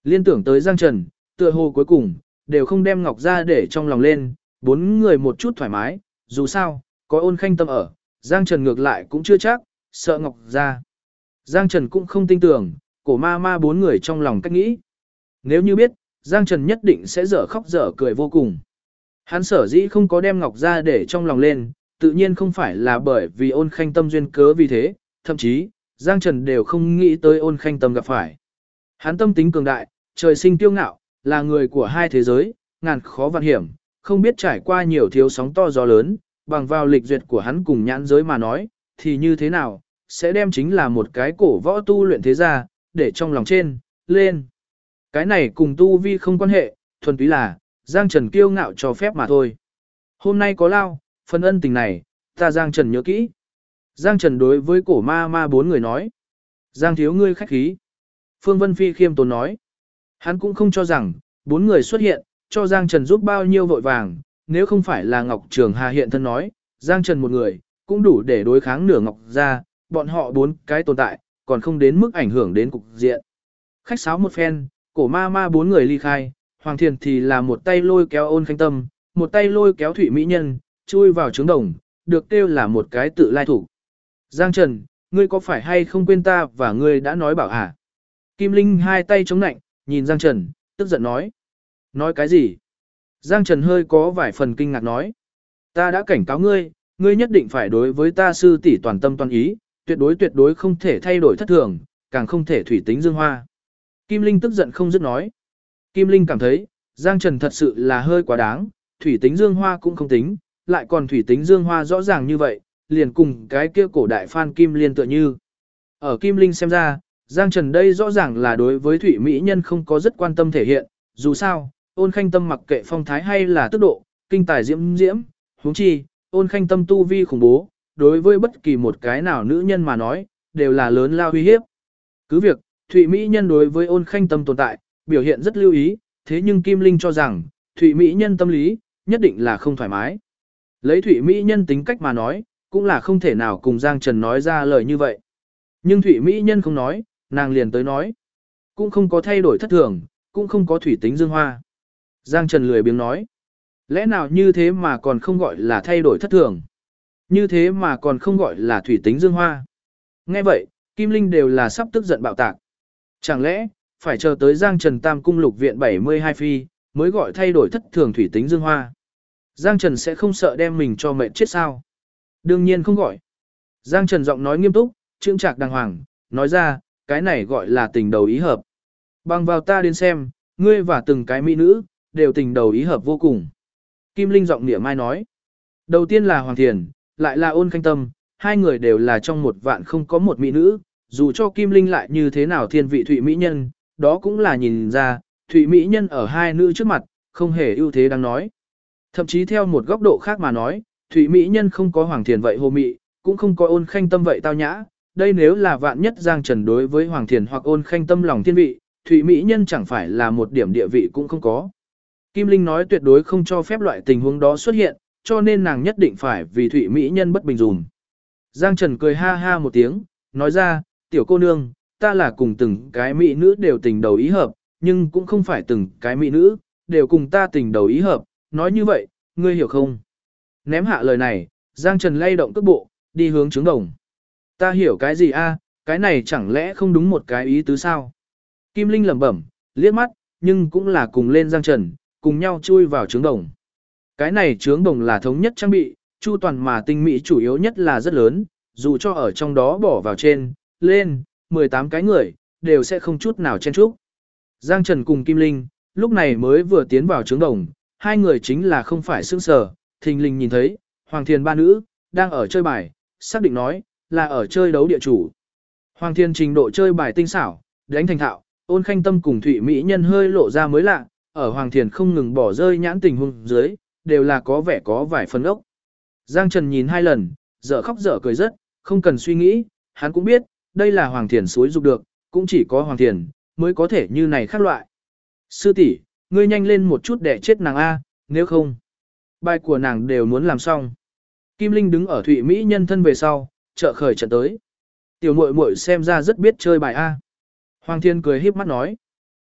Liên tưởng tới Giang Trần, tựa hồ cuối cùng, đều không đem Ngọc ra để trong lòng lên, bốn người một chút thoải mái, dù sao, có Ôn Khanh Tâm ở, Giang Trần ngược lại cũng chưa chắc, sợ Ngọc ra. Giang Trần cũng không tin tưởng, cổ ma ma bốn người trong lòng cách nghĩ. Nếu như biết, Giang Trần nhất định sẽ dở khóc dở cười vô cùng. Hắn sở dĩ không có đem Ngọc ra để trong lòng lên, tự nhiên không phải là bởi vì Ôn Khanh Tâm duyên cớ vì thế, thậm chí, Giang Trần đều không nghĩ tới Ôn Khanh Tâm gặp phải. Hắn tâm tính cường đại, trời sinh kiêu ngạo, là người của hai thế giới, ngàn khó vạn hiểm, không biết trải qua nhiều thiếu sóng to gió lớn, bằng vào lịch duyệt của hắn cùng nhãn giới mà nói, thì như thế nào, sẽ đem chính là một cái cổ võ tu luyện thế gia, để trong lòng trên, lên. Cái này cùng tu vi không quan hệ, thuần túy là, Giang Trần kiêu ngạo cho phép mà thôi. Hôm nay có lao, phần ân tình này, ta Giang Trần nhớ kỹ. Giang Trần đối với cổ ma ma bốn người nói. Giang thiếu ngươi khách khí. Phương Vân Phi khiêm tốn nói. Hắn cũng không cho rằng, bốn người xuất hiện, cho Giang Trần giúp bao nhiêu vội vàng, nếu không phải là Ngọc Trường Hà hiện thân nói, Giang Trần một người, cũng đủ để đối kháng nửa Ngọc ra, bọn họ bốn cái tồn tại, còn không đến mức ảnh hưởng đến cục diện. Khách sáo một phen, cổ ma ma bốn người ly khai, Hoàng Thiền thì là một tay lôi kéo Ôn Khanh Tâm, một tay lôi kéo Thủy Mỹ Nhân, chui vào trướng đồng, được kêu là một cái tự lai thủ. Giang Trần, ngươi có phải hay không quên ta và ngươi đã nói bảo hả? Kim Linh hai tay chống nạnh, nhìn Giang Trần, tức giận nói. Nói cái gì? Giang Trần hơi có vài phần kinh ngạc nói. Ta đã cảnh cáo ngươi, ngươi nhất định phải đối với ta sư tỷ toàn tâm toàn ý, tuyệt đối không thể thay đổi thất thường, càng không thể thủy tính dương hoa. Kim Linh tức giận không dứt nói. Kim Linh cảm thấy, Giang Trần thật sự là hơi quá đáng, thủy tính dương hoa cũng không tính, lại còn thủy tính dương hoa rõ ràng như vậy, liền cùng cái kia cổ đại Phan Kim Liên tựa như. Ở Kim Linh xem ra, Giang Trần đây rõ ràng là đối với Thủy Mỹ Nhân không có rất quan tâm thể hiện, dù sao, Ôn Khanh Tâm mặc kệ phong thái hay là tức độ, kinh tài diễm diễm, huống chi, Ôn Khanh Tâm tu vi khủng bố, đối với bất kỳ một cái nào nữ nhân mà nói, đều là lớn lao uy hiếp. Cứ việc, Thủy Mỹ Nhân đối với Ôn Khanh Tâm tồn tại, biểu hiện rất lưu ý, thế nhưng Kim Linh cho rằng, Thủy Mỹ Nhân tâm lý, nhất định là không thoải mái. Lấy Thủy Mỹ Nhân tính cách mà nói, cũng là không thể nào cùng Giang Trần nói ra lời như vậy. Nhưng Thủy Mỹ Nhân không nói, nàng liền tới nói. Cũng không có thay đổi thất thường, cũng không có thủy tính dương hoa. Giang Trần lười biếng nói. Lẽ nào như thế mà còn không gọi là thay đổi thất thường? Như thế mà còn không gọi là thủy tính dương hoa? Nghe vậy, Kim Linh đều là sắp tức giận bạo tạc. Chẳng lẽ, phải chờ tới Giang Trần Tam Cung Lục Viện 72 phi, mới gọi thay đổi thất thường thủy tính dương hoa? Giang Trần sẽ không sợ đem mình cho mệt chết sao? Đương nhiên không gọi. Giang Trần giọng nói nghiêm túc, trương trạc đàng hoàng, nói ra, cái này gọi là tình đầu ý hợp. Bằng vào ta đến xem, ngươi và từng cái mỹ nữ, đều tình đầu ý hợp vô cùng. Kim Linh giọng nịa mai nói. Đầu tiên là Hoàng Thiền, lại là Ôn Khanh Tâm, hai người đều là trong một vạn không có một mỹ nữ, dù cho Kim Linh lại như thế nào thiên vị Thụy Mỹ Nhân, đó cũng là nhìn ra, Thụy Mỹ Nhân ở hai nữ trước mặt, không hề ưu thế đáng nói. Thậm chí theo một góc độ khác mà nói, Thụy Mỹ Nhân không có Hoàng Thiền vậy hồ mị, cũng không có Ôn Khanh Tâm vậy tao nhã. Đây nếu là vạn nhất Giang Trần đối với Hoàng Thiền hoặc Ôn Khanh Tâm lòng thiên vị, Thụy Mỹ Nhân chẳng phải là một điểm địa vị cũng không có. Kim Linh nói tuyệt đối không cho phép loại tình huống đó xuất hiện, cho nên nàng nhất định phải vì Thụy Mỹ Nhân bất bình dùm. Giang Trần cười ha ha một tiếng, nói ra, tiểu cô nương, ta là cùng từng cái mỹ nữ đều tình đầu ý hợp, nhưng cũng không phải từng cái mỹ nữ, đều cùng ta tình đầu ý hợp, nói như vậy, ngươi hiểu không? Ném hạ lời này, Giang Trần lay động cước bộ, đi hướng trướng đồng. Ta hiểu cái gì a? Cái này chẳng lẽ không đúng một cái ý tứ sao? Kim Linh lẩm bẩm, liếc mắt, nhưng cũng là cùng lên Giang Trần, cùng nhau chui vào trướng đồng. Cái này trướng đồng là thống nhất trang bị, chu toàn mà tinh mỹ chủ yếu nhất là rất lớn, dù cho ở trong đó bỏ vào trên, lên, 18 cái người, đều sẽ không chút nào chen chúc. Giang Trần cùng Kim Linh, lúc này mới vừa tiến vào trướng đồng, hai người chính là không phải sững sờ, thình lình nhìn thấy, Hoàng Thiền ba nữ, đang ở chơi bài, xác định nói, là ở chơi đấu địa chủ. Hoàng Thiền trình độ chơi bài tinh xảo, đánh thành thạo, Ôn Khanh Tâm cùng Thụy Mỹ Nhân hơi lộ ra mới lạ, ở Hoàng Thiền không ngừng bỏ rơi nhãn tình huống dưới, đều là có vẻ có vài phần ốc. Giang Trần nhìn hai lần, dở khóc dở cười rất, không cần suy nghĩ, hắn cũng biết, đây là Hoàng Thiền xúi dục được, cũng chỉ có Hoàng Thiền mới có thể như này khác loại. Sư tỷ, ngươi nhanh lên một chút để chết nàng A, nếu không, bài của nàng đều muốn làm xong. Kim Linh đứng ở Thụy Mỹ Nhân thân về sau, trợ khởi trận tới. Tiểu muội muội xem ra rất biết chơi bài A. Hoàng Thiên cười híp mắt nói.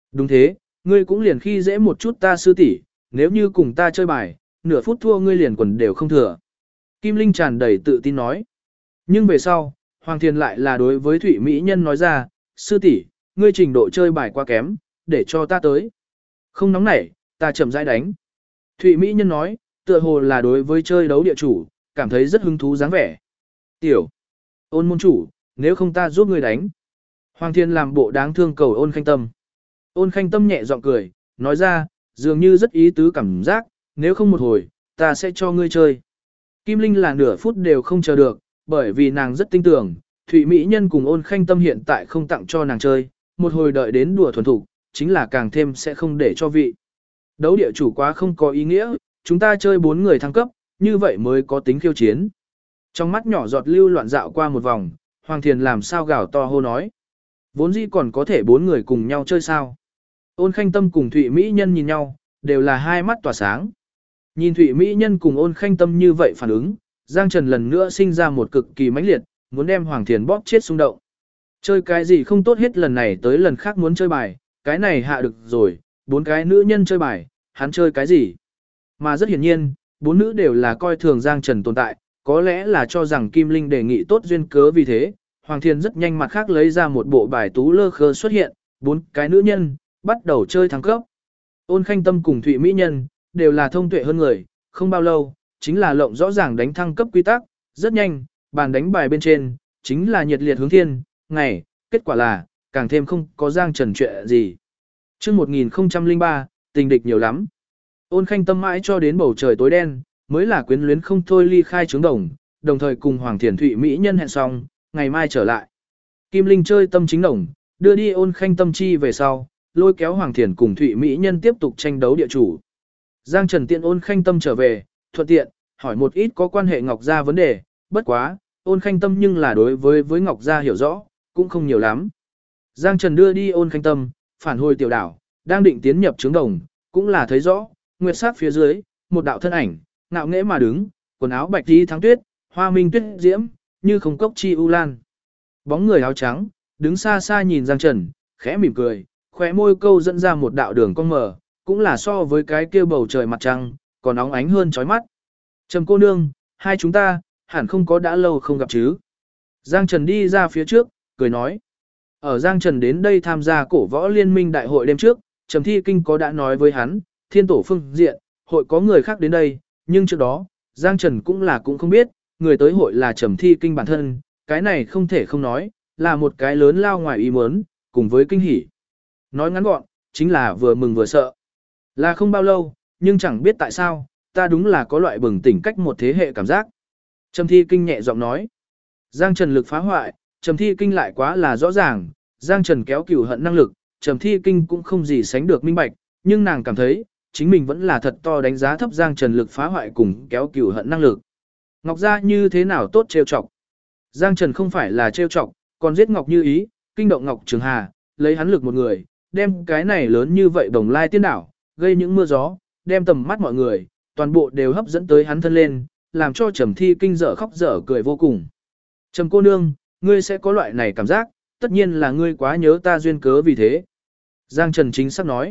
Đúng thế, ngươi cũng liền khi dễ một chút ta sư tỷ, nếu như cùng ta chơi bài, nửa phút thua ngươi liền quần đều không thừa. Kim Linh tràn đầy tự tin nói. Nhưng về sau, Hoàng Thiền lại là đối với Thụy Mỹ Nhân nói ra, sư tỷ, ngươi trình độ chơi bài quá kém, để cho ta tới. Không nóng nảy, ta chậm rãi đánh. Thụy Mỹ Nhân nói, tựa hồ là đối với chơi đấu địa chủ, cảm thấy rất hứng thú dáng vẻ. Tiểu, ôn môn chủ, nếu không ta giúp ngươi đánh. Hoàng Thiên làm bộ đáng thương cầu ôn khanh tâm. Ôn khanh tâm nhẹ giọng cười, nói ra, dường như rất ý tứ cảm giác, nếu không một hồi, ta sẽ cho ngươi chơi. Kim Linh là nửa phút đều không chờ được, bởi vì nàng rất tin tưởng, Thụy Mỹ Nhân cùng ôn khanh tâm hiện tại không tặng cho nàng chơi, một hồi đợi đến đùa thuần thủ, chính là càng thêm sẽ không để cho vị. Đấu địa chủ quá không có ý nghĩa, chúng ta chơi 4 người thăng cấp, như vậy mới có tính khiêu chiến. Trong mắt nhỏ giọt lưu loạn dạo qua một vòng, Hoàng Thiền làm sao gào to hô nói. Vốn dĩ còn có thể 4 người cùng nhau chơi sao. Ôn khanh tâm cùng Thụy Mỹ Nhân nhìn nhau, đều là hai mắt tỏa sáng. Nhìn Thụy Mỹ Nhân cùng ôn khanh tâm như vậy phản ứng, Giang Trần lần nữa sinh ra một cực kỳ mãnh liệt, muốn đem Hoàng Thiền bóp chết xung động. Chơi cái gì không tốt hết lần này tới lần khác muốn chơi bài, cái này hạ được rồi, 4 cái nữ nhân chơi bài, hắn chơi cái gì. Mà rất hiển nhiên, 4 nữ đều là coi thường Giang Trần tồn tại, có lẽ là cho rằng Kim Linh đề nghị tốt duyên cớ vì thế, Hoàng Thiên rất nhanh mặt khác lấy ra một bộ bài tú lơ khơ xuất hiện, 4 cái nữ nhân, bắt đầu chơi thăng cấp. Ôn khanh tâm cùng Thụy Mỹ Nhân, đều là thông tuệ hơn người, không bao lâu, chính là lộng rõ ràng đánh thăng cấp quy tắc, rất nhanh, bàn đánh bài bên trên, chính là nhiệt liệt hướng thiên, ngày, kết quả là, càng thêm không có Giang Trần chuyện gì. Chương 1003, tình địch nhiều lắm. Ôn khanh tâm mãi cho đến bầu trời tối đen, mới là quyến luyến không thôi ly khai trướng đồng, đồng thời cùng Hoàng Thiền Thụy Mỹ Nhân hẹn xong, ngày mai trở lại. Kim Linh chơi tâm chính đồng, đưa đi ôn khanh tâm chi về sau, lôi kéo Hoàng Thiền cùng Thụy Mỹ Nhân tiếp tục tranh đấu địa chủ. Giang Trần tiện ôn khanh tâm trở về, thuận tiện, hỏi một ít có quan hệ Ngọc Gia vấn đề, bất quá, ôn khanh tâm nhưng là đối với Ngọc Gia hiểu rõ, cũng không nhiều lắm. Giang Trần đưa đi ôn khanh tâm, phản hồi tiểu đảo, đang định tiến nhập trướng đồng, cũng là thấy rõ, nguyệt sắc phía dưới, một đạo thân ảnh, ngạo nghễ mà đứng, quần áo bạch tí thắng tuyết, hoa minh tuyết diễm, như không cốc chi u lan. Bóng người áo trắng, đứng xa xa nhìn Giang Trần, khẽ mỉm cười, khóe môi câu dẫn ra một đạo đường cong mờ, cũng là so với cái kia bầu trời mặt trăng, còn óng ánh hơn chói mắt. Trầm cô nương, hai chúng ta, hẳn không có đã lâu không gặp chứ. Giang Trần đi ra phía trước, cười nói. Ở Giang Trần đến đây tham gia cổ võ liên minh đại hội đêm trước, Trầm Thi Kinh có đã nói với hắn, thiên tổ phương diện, hội có người khác đến đây, nhưng trước đó, Giang Trần cũng không biết, người tới hội là Trầm Thi Kinh bản thân, cái này không thể không nói, là một cái lớn lao ngoài ý muốn, cùng với kinh hỉ. Nói ngắn gọn, chính là vừa mừng vừa sợ. Là không bao lâu, nhưng chẳng biết tại sao, ta đúng là có loại bừng tỉnh cách một thế hệ cảm giác. Trầm Thi Kinh nhẹ giọng nói. Giang Trần lực phá hoại, Trầm Thi Kinh lại quá là rõ ràng, Giang Trần kéo cửu hận năng lực, Trầm Thi Kinh cũng không gì sánh được minh bạch, nhưng nàng cảm thấy, chính mình vẫn là thật to đánh giá thấp Giang Trần lực phá hoại cùng kéo cửu hận năng lực. Ngọc Gia như thế nào tốt trêu chọc. Giang Trần không phải là trêu chọc, còn giết Ngọc Như Ý, kinh động Ngọc Trường Hà, lấy hắn lực một người, đem cái này lớn như vậy Đồng Lai Tiên đảo, gây những mưa gió, đem tầm mắt mọi người, toàn bộ đều hấp dẫn tới hắn thân lên, làm cho Trầm Thi Kinh dở khóc dở cười vô cùng. Trầm cô nương, ngươi sẽ có loại này cảm giác, tất nhiên là ngươi quá nhớ ta duyên cớ vì thế. Giang Trần chính xác nói.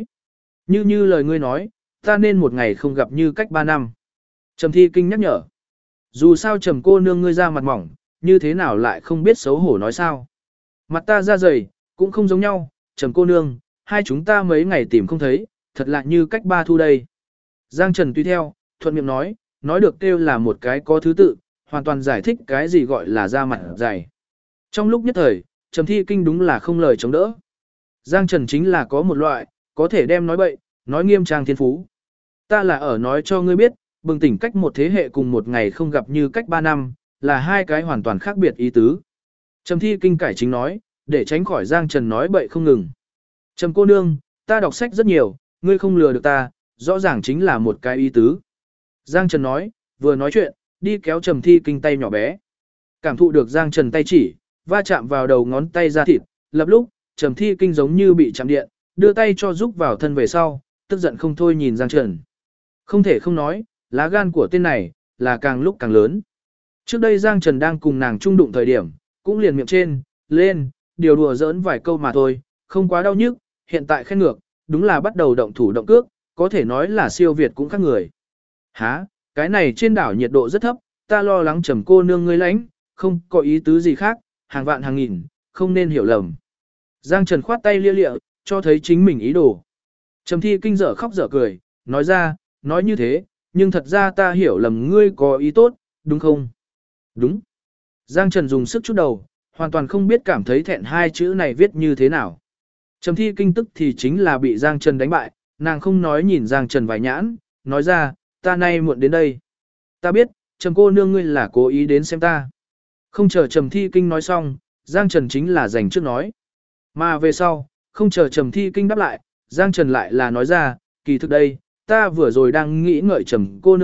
Như lời ngươi nói, ta nên một ngày không gặp như cách 3 năm. Trầm Thi Kinh nhắc nhở. Dù sao Trầm cô nương ngươi ra mặt mỏng, như thế nào lại không biết xấu hổ nói sao. Mặt ta ra dày, cũng không giống nhau, Trầm cô nương, hai chúng ta mấy ngày tìm không thấy, thật lạ như cách 3 thu đây. Giang Trần tùy theo, thuận miệng nói được kêu là một cái có thứ tự, hoàn toàn giải thích cái gì gọi là ra mặt dày. Trong lúc nhất thời, Trầm Thi Kinh đúng là không lời chống đỡ. Giang Trần chính là có một loại, có thể đem nói bậy, nói nghiêm trang thiên phú. Ta là ở nói cho ngươi biết, bừng tỉnh cách một thế hệ cùng một ngày không gặp như cách 3 năm, là hai cái hoàn toàn khác biệt ý tứ. Trầm Thi Kinh cải chính nói, để tránh khỏi Giang Trần nói bậy không ngừng. Trầm cô nương, ta đọc sách rất nhiều, ngươi không lừa được ta, rõ ràng chính là một cái ý tứ. Giang Trần nói, vừa nói chuyện, đi kéo Trầm Thi Kinh tay nhỏ bé. Cảm thụ được Giang Trần tay chỉ, va chạm vào đầu ngón tay ra thịt, lập lúc, Trầm Thi Kinh giống như bị chạm điện, đưa tay cho giúp vào thân về sau, tức giận không thôi nhìn Giang Trần. Không thể không nói, lá gan của tên này, là càng lúc càng lớn. Trước đây Giang Trần đang cùng nàng chung đụng thời điểm, cũng liền miệng trên, lên, điều đùa giỡn vài câu mà thôi, không quá đau nhức, hiện tại khen ngược, đúng là bắt đầu động thủ động cước, có thể nói là siêu việt cũng khác người. Hả, cái này trên đảo nhiệt độ rất thấp, ta lo lắng Trầm cô nương ngươi lãnh, không có ý tứ gì khác, hàng vạn hàng nghìn, không nên hiểu lầm. Giang Trần khoát tay lia lịa, cho thấy chính mình ý đồ. Trầm Thi Kinh dở khóc dở cười, nói ra, nói như thế, nhưng thật ra ta hiểu lầm ngươi có ý tốt, đúng không? Đúng. Giang Trần dùng sức chút đầu, hoàn toàn không biết cảm thấy thẹn hai chữ này viết như thế nào. Trầm Thi Kinh tức thì chính là bị Giang Trần đánh bại, nàng không nói nhìn Giang Trần vài nhãn, nói ra, ta nay muộn đến đây. Ta biết, Trầm cô nương ngươi là cố ý đến xem ta. Không chờ Trầm Thi Kinh nói xong, Giang Trần chính là dành trước nói. Mà về sau, không chờ Trầm Thi Kinh đáp lại, Giang Trần lại là nói ra, kỳ thực đây, ta vừa rồi đang nghĩ ngợi Trầm cô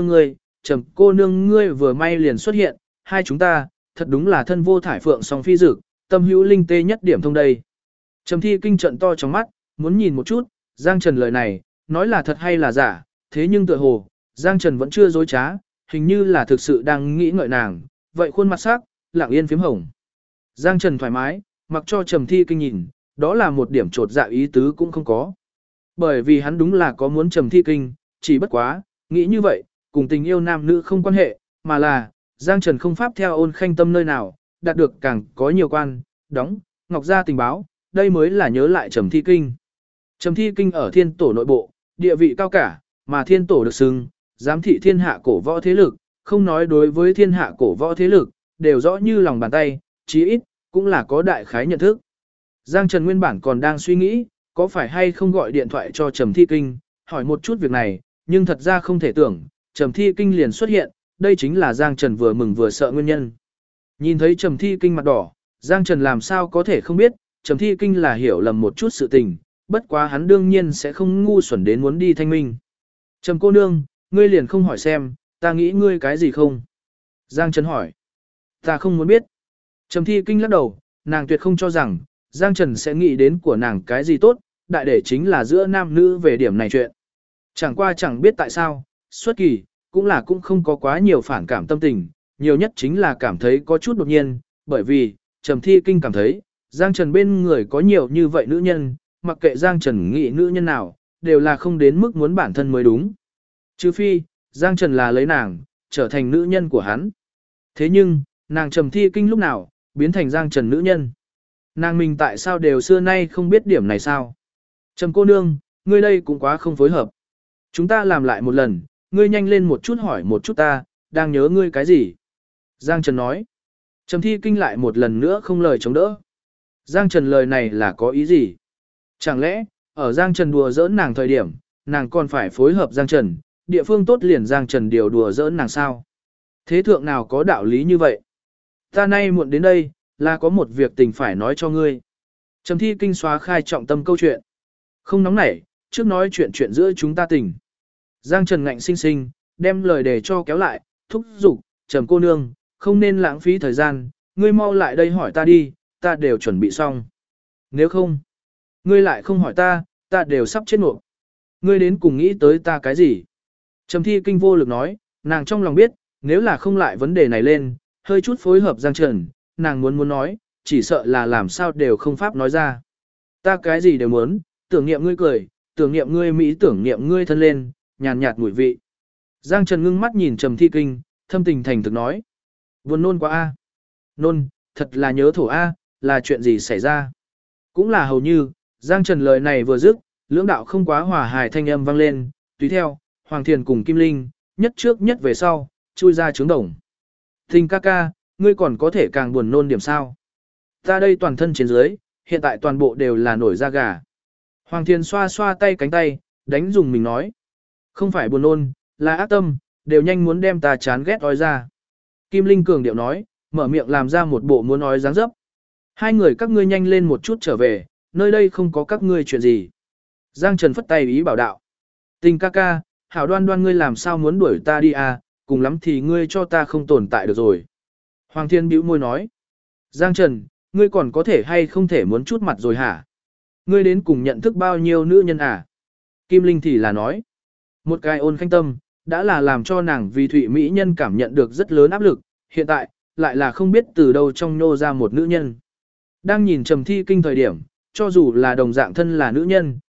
nương ngươi vừa may liền xuất hiện, hai chúng ta, thật đúng là thân vô thải phượng song phi dực, tâm hữu linh tê nhất điểm thông đây. Trầm Thi Kinh trận to trong mắt, muốn nhìn một chút, Giang Trần lời này, nói là thật hay là giả, thế nhưng tựa hồ, Giang Trần vẫn chưa dối trá, hình như là thực sự đang nghĩ ngợi nàng, vậy khuôn mặt sắc, lặng yên phím hồng. Giang Trần thoải mái, mặc cho Trầm Thi Kinh nhìn, đó là một điểm trột dạ ý tứ cũng không có. Bởi vì hắn đúng là có muốn Trầm Thi Kinh, chỉ bất quá, nghĩ như vậy, cùng tình yêu nam nữ không quan hệ, mà là, Giang Trần không pháp theo Ôn Khanh Tâm nơi nào, đạt được càng có nhiều quan, đóng, ngọc gia tình báo, đây mới là nhớ lại Trầm Thi Kinh. Trầm Thi Kinh ở thiên tổ nội bộ, địa vị cao cả, mà thiên tổ được xưng, giám thị thiên hạ cổ võ thế lực, không nói đối với thiên hạ cổ võ thế lực, đều rõ như lòng bàn tay, chí ít, cũng là có đại khái nhận thức. Giang Trần nguyên bản còn đang suy nghĩ, có phải hay không gọi điện thoại cho Trầm Thi Kinh, hỏi một chút việc này, nhưng thật ra không thể tưởng, Trầm Thi Kinh liền xuất hiện, đây chính là Giang Trần vừa mừng vừa sợ nguyên nhân. Nhìn thấy Trầm Thi Kinh mặt đỏ, Giang Trần làm sao có thể không biết, Trầm Thi Kinh là hiểu lầm một chút sự tình, bất quá hắn đương nhiên sẽ không ngu xuẩn đến muốn đi thanh minh. Trầm cô nương, ngươi liền không hỏi xem, ta nghĩ ngươi cái gì không? Giang Trần hỏi. Ta không muốn biết. Trầm Thi Kinh lắc đầu, nàng tuyệt không cho rằng, Giang Trần sẽ nghĩ đến của nàng cái gì tốt, đại để chính là giữa nam nữ về điểm này chuyện. Chẳng qua chẳng biết tại sao, xuất kỳ, cũng không có quá nhiều phản cảm tâm tình, nhiều nhất chính là cảm thấy có chút đột nhiên, bởi vì, Trầm Thi Kinh cảm thấy, Giang Trần bên người có nhiều như vậy nữ nhân, mặc kệ Giang Trần nghĩ nữ nhân nào, đều là không đến mức muốn bản thân mới đúng. Trừ phi, Giang Trần là lấy nàng, trở thành nữ nhân của hắn. Thế nhưng, nàng Trầm Thi Kinh lúc nào, biến thành Giang Trần nữ nhân. Nàng mình tại sao đều xưa nay không biết điểm này sao? Trầm cô nương, ngươi đây cũng quá không phối hợp. Chúng ta làm lại một lần, ngươi nhanh lên một chút hỏi một chút ta, đang nhớ ngươi cái gì? Giang Trần nói. Trầm Thi Kinh lại một lần nữa không lời chống đỡ. Giang Trần lời này là có ý gì? Chẳng lẽ, ở Giang Trần đùa giỡn nàng thời điểm, nàng còn phải phối hợp Giang Trần, địa phương tốt liền Giang Trần điều đùa giỡn nàng sao? Thế thượng nào có đạo lý như vậy? Ta nay muộn đến đây, là có một việc tình phải nói cho ngươi. Trầm Thi Kinh xóa khai trọng tâm câu chuyện. Không nóng nảy, trước nói chuyện giữa chúng ta tình. Giang Trần ngạnh sinh sinh, đem lời để cho kéo lại, thúc giục, Trầm cô nương, không nên lãng phí thời gian, ngươi mau lại đây hỏi ta đi, ta đều chuẩn bị xong. Nếu không, ngươi lại không hỏi ta, ta đều sắp chết nộp. Ngươi đến cùng nghĩ tới ta cái gì? Trầm Thi Kinh vô lực nói, nàng trong lòng biết, nếu là không lại vấn đề này lên, hơi chút phối hợp Giang Trần, nàng muốn nói, chỉ sợ là làm sao đều không pháp nói ra. Ta cái gì đều muốn, tưởng niệm ngươi cười, tưởng niệm ngươi mỹ, tưởng niệm ngươi thân lên, nhàn nhạt mùi vị. Giang Trần ngưng mắt nhìn Trầm Thi Kinh, thâm tình thành thực nói. Buồn nôn quá a. Nôn, thật là nhớ thổ a, là chuyện gì xảy ra? Cũng là hầu như, Giang Trần lời này vừa dứt, lưỡng đạo không quá hòa hài thanh âm vang lên, tùy theo, Hoàng Thiền cùng Kim Linh, nhất trước nhất về sau, chui ra trướng đồng. Tình ca ca, ngươi còn có thể càng buồn nôn điểm sao? Ta đây toàn thân trên dưới, hiện tại toàn bộ đều là nổi da gà. Hoàng Thiền xoa xoa tay cánh tay, đánh dùng mình nói. Không phải buồn nôn, là ác tâm, đều nhanh muốn đem ta chán ghét ói ra. Kim Linh cường điệu nói, mở miệng làm ra một bộ muốn ói dáng dấp. Hai người các ngươi nhanh lên một chút trở về, nơi đây không có các ngươi chuyện gì. Giang Trần phất tay ý bảo đạo. Tình ca ca, hảo đoan đoan ngươi làm sao muốn đuổi ta đi à, cùng lắm thì ngươi cho ta không tồn tại được rồi. Hoàng Thiên bĩu môi nói. Giang Trần, ngươi còn có thể hay không thể muốn chút mặt rồi hả? Ngươi đến cùng nhận thức bao nhiêu nữ nhân à? Kim Linh thì là nói. Một cái Ôn Khanh Tâm, đã là làm cho nàng vì thụy mỹ nhân cảm nhận được rất lớn áp lực, hiện tại, lại là không biết từ đâu trong nhô ra một nữ nhân. Đang nhìn Trầm Thi Kinh thời điểm, cho dù là đồng dạng thân là nữ nhân,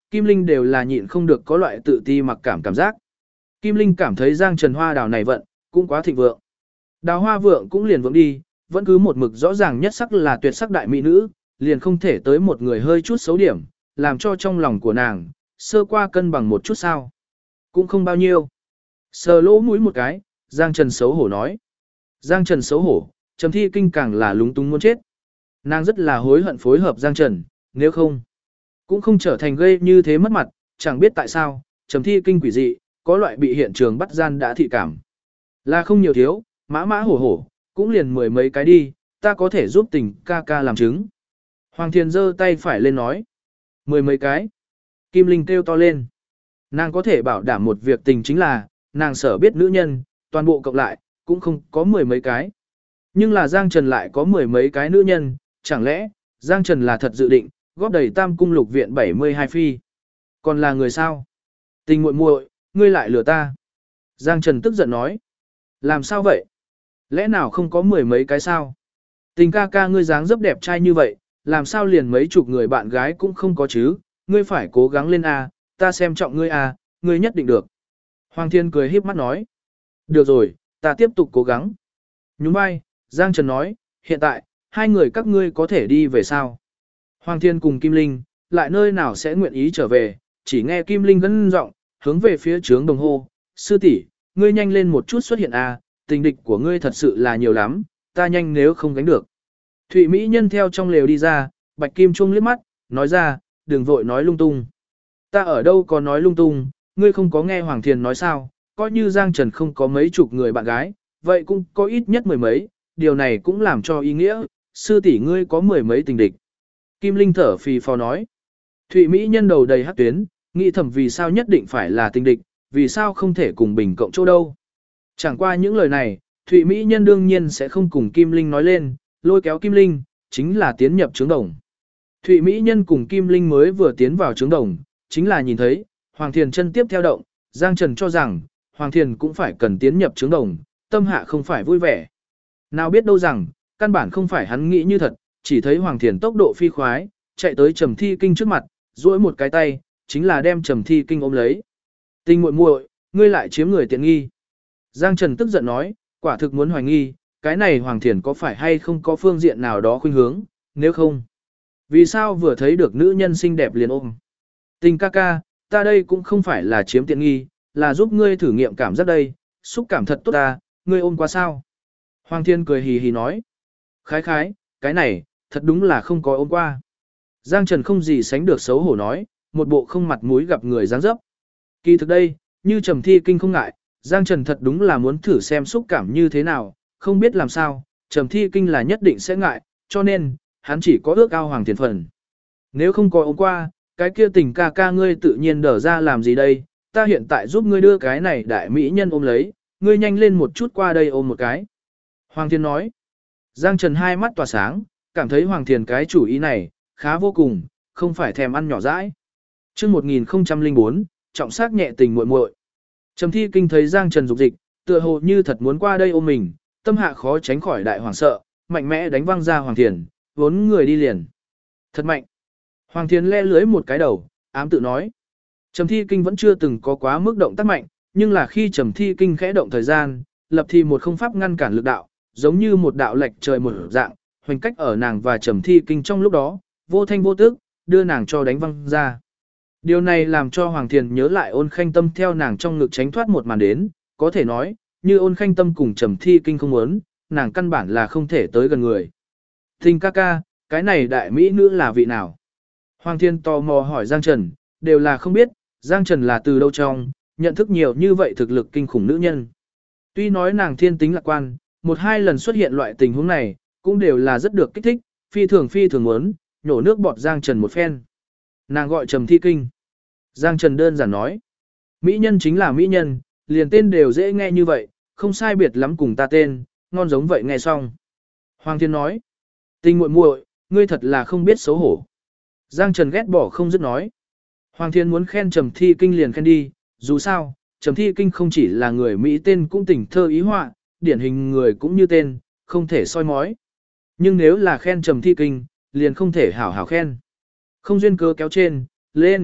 Kim Linh đều là nhịn không được có loại tự ti mặc cảm giác. Kim Linh cảm thấy Giang Trần hoa đào này vận, cũng quá thịnh vượng. Đào hoa vượng cũng liền vượng đi, vẫn cứ một mực rõ ràng nhất sắc là tuyệt sắc đại mỹ nữ, liền không thể tới một người hơi chút xấu điểm, làm cho trong lòng của nàng, sơ qua cân bằng một chút sao. Cũng không bao nhiêu. Sờ lỗ mũi một cái, Giang Trần xấu hổ nói. Giang Trần xấu hổ, Trầm Thi Kinh càng là lúng túng muốn chết. Nàng rất là hối hận phối hợp Giang Trần, nếu không, cũng không trở thành gây như thế mất mặt, chẳng biết tại sao, Trầm Thi Kinh quỷ dị, có loại bị hiện trường bắt gian đã thị cảm. Là không nhiều thiếu, mã mã hổ hổ, cũng liền mười mấy cái đi, ta có thể giúp tình ca ca làm chứng. Hoàng Thiền giơ tay phải lên nói. Mười mấy cái. Kim Linh kêu to lên. Nàng có thể bảo đảm một việc tình chính là, nàng sở biết nữ nhân, toàn bộ cộng lại, cũng không có mười mấy cái. Nhưng là Giang Trần lại có mười mấy cái nữ nhân, chẳng lẽ, Giang Trần là thật dự định, góp đầy Tam Cung Lục Viện 72 phi. Còn là người sao? Tình muội muội, ngươi lại lừa ta. Giang Trần tức giận nói. Làm sao vậy? Lẽ nào không có mười mấy cái sao? Tình ca ca ngươi dáng dấp đẹp trai như vậy, làm sao liền mấy chục người bạn gái cũng không có chứ? Ngươi phải cố gắng lên a, ta xem trọng ngươi a, ngươi nhất định được. Hoàng Thiên cười híp mắt nói. Được rồi, ta tiếp tục cố gắng. Nhún vai, Giang Trần nói, hiện tại, hai người các ngươi có thể đi về sao? Hoàng Thiên cùng Kim Linh, lại nơi nào sẽ nguyện ý trở về, chỉ nghe Kim Linh gân giọng, hướng về phía trướng đồng hồ. Sư tỷ, ngươi nhanh lên một chút xuất hiện a, tình địch của ngươi thật sự là nhiều lắm, ta nhanh nếu không gánh được. Thụy Mỹ Nhân theo trong lều đi ra, Bạch Kim Trung liếc mắt, nói ra, đừng vội nói lung tung. Ta ở đâu có nói lung tung, ngươi không có nghe Hoàng Thiền nói sao, coi như Giang Trần không có mấy chục người bạn gái, vậy cũng có ít nhất mười mấy, điều này cũng làm cho ý nghĩa, sư tỷ ngươi có mười mấy tình địch. Kim Linh thở phì phò nói, Thụy Mỹ Nhân đầu đầy hắc tuyến, nghĩ thầm vì sao nhất định phải là tình địch, vì sao không thể cùng bình cộng chỗ đâu. Chẳng qua những lời này, Thụy Mỹ Nhân đương nhiên sẽ không cùng Kim Linh nói lên, lôi kéo Kim Linh, chính là tiến nhập trướng đồng. Thụy Mỹ Nhân cùng Kim Linh mới vừa tiến vào trướng đồng, chính là nhìn thấy, Hoàng Thiền chân tiếp theo động, Giang Trần cho rằng, Hoàng Thiền cũng phải cần tiến nhập trướng đồng, tâm hạ không phải vui vẻ. Nào biết đâu rằng, căn bản không phải hắn nghĩ như thật, chỉ thấy Hoàng Thiền tốc độ phi khoái, chạy tới Trầm Thi Kinh trước mặt, duỗi một cái tay, chính là đem Trầm Thi Kinh ôm lấy. Tình muội muội, ngươi lại chiếm người tiện nghi. Giang Trần tức giận nói, quả thực muốn hoài nghi, cái này Hoàng Thiền có phải hay không có phương diện nào đó khuynh hướng, nếu không. Vì sao vừa thấy được nữ nhân xinh đẹp liền ôm? Tình ca ca, ta đây cũng không phải là chiếm tiện nghi, là giúp ngươi thử nghiệm cảm giác đây, xúc cảm thật tốt ta, ngươi ôm qua sao? Hoàng Thiên cười hì hì nói. Khái khái, cái này, thật đúng là không có ôm qua. Giang Trần không gì sánh được xấu hổ nói, một bộ không mặt mũi gặp người dáng dấp. Kỳ thực đây, như Trầm Thi Kinh không ngại, Giang Trần thật đúng là muốn thử xem xúc cảm như thế nào, không biết làm sao, Trầm Thi Kinh là nhất định sẽ ngại, cho nên, hắn chỉ có ước ao Hoàng Thiền phần. Nếu không có ôm qua, cái kia tình ca ca ngươi tự nhiên đỡ ra làm gì đây, ta hiện tại giúp ngươi đưa cái này đại mỹ nhân ôm lấy, ngươi nhanh lên một chút qua đây ôm một cái. Hoàng Thiền nói, Giang Trần hai mắt tỏa sáng, cảm thấy Hoàng Thiền cái chủ ý này, khá vô cùng, không phải thèm ăn nhỏ dãi. Trước 1004, trọng sắc nhẹ tình muội muội. Trầm Thi Kinh thấy Giang Trần dục dịch, tựa hồ như thật muốn qua đây ôm mình, tâm hạ khó tránh khỏi đại hoàng sợ, mạnh mẽ đánh văng ra Hoàng Thiền, vốn người đi liền. Thật mạnh. Hoàng Thiền le lưới một cái đầu, ám tự nói. Trầm Thi Kinh vẫn chưa từng có quá mức động tác mạnh, nhưng là khi Trầm Thi Kinh khẽ động thời gian, lập thì một không pháp ngăn cản lực đạo, giống như một đạo lệch trời một dạng, hoành cách ở nàng và Trầm Thi Kinh trong lúc đó, vô thanh vô tức, đưa nàng cho đánh văng ra. Điều này làm cho Hoàng Thiền nhớ lại Ôn Khanh Tâm theo nàng trong ngực tránh thoát một màn đến, có thể nói, như Ôn Khanh Tâm cùng Trầm Thi Kinh không muốn, nàng căn bản là không thể tới gần người. Tình ca ca, cái này đại mỹ nữ là vị nào? Hoàng Thiên tò mò hỏi Giang Trần, đều là không biết, Giang Trần là từ đâu trong, nhận thức nhiều như vậy thực lực kinh khủng nữ nhân. Tuy nói nàng thiên tính lạc quan, một hai lần xuất hiện loại tình huống này, cũng đều là rất được kích thích, phi thường muốn, nhổ nước bọt Giang Trần một phen. Nàng gọi Trầm Thi Kinh. Giang Trần đơn giản nói, mỹ nhân chính là mỹ nhân, liền tên đều dễ nghe như vậy, không sai biệt lắm cùng ta tên, ngon giống vậy nghe xong. Hoàng Thiên nói, tình muội muội, ngươi thật là không biết xấu hổ. Giang Trần ghét bỏ không dứt nói. Hoàng Thiên muốn khen Trầm Thi Kinh liền khen đi, dù sao, Trầm Thi Kinh không chỉ là người Mỹ tên cũng tình thơ ý họa, điển hình người cũng như tên, không thể soi mói. Nhưng nếu là khen Trầm Thi Kinh, liền không thể hảo hảo khen. Không duyên cớ kéo trên, lên,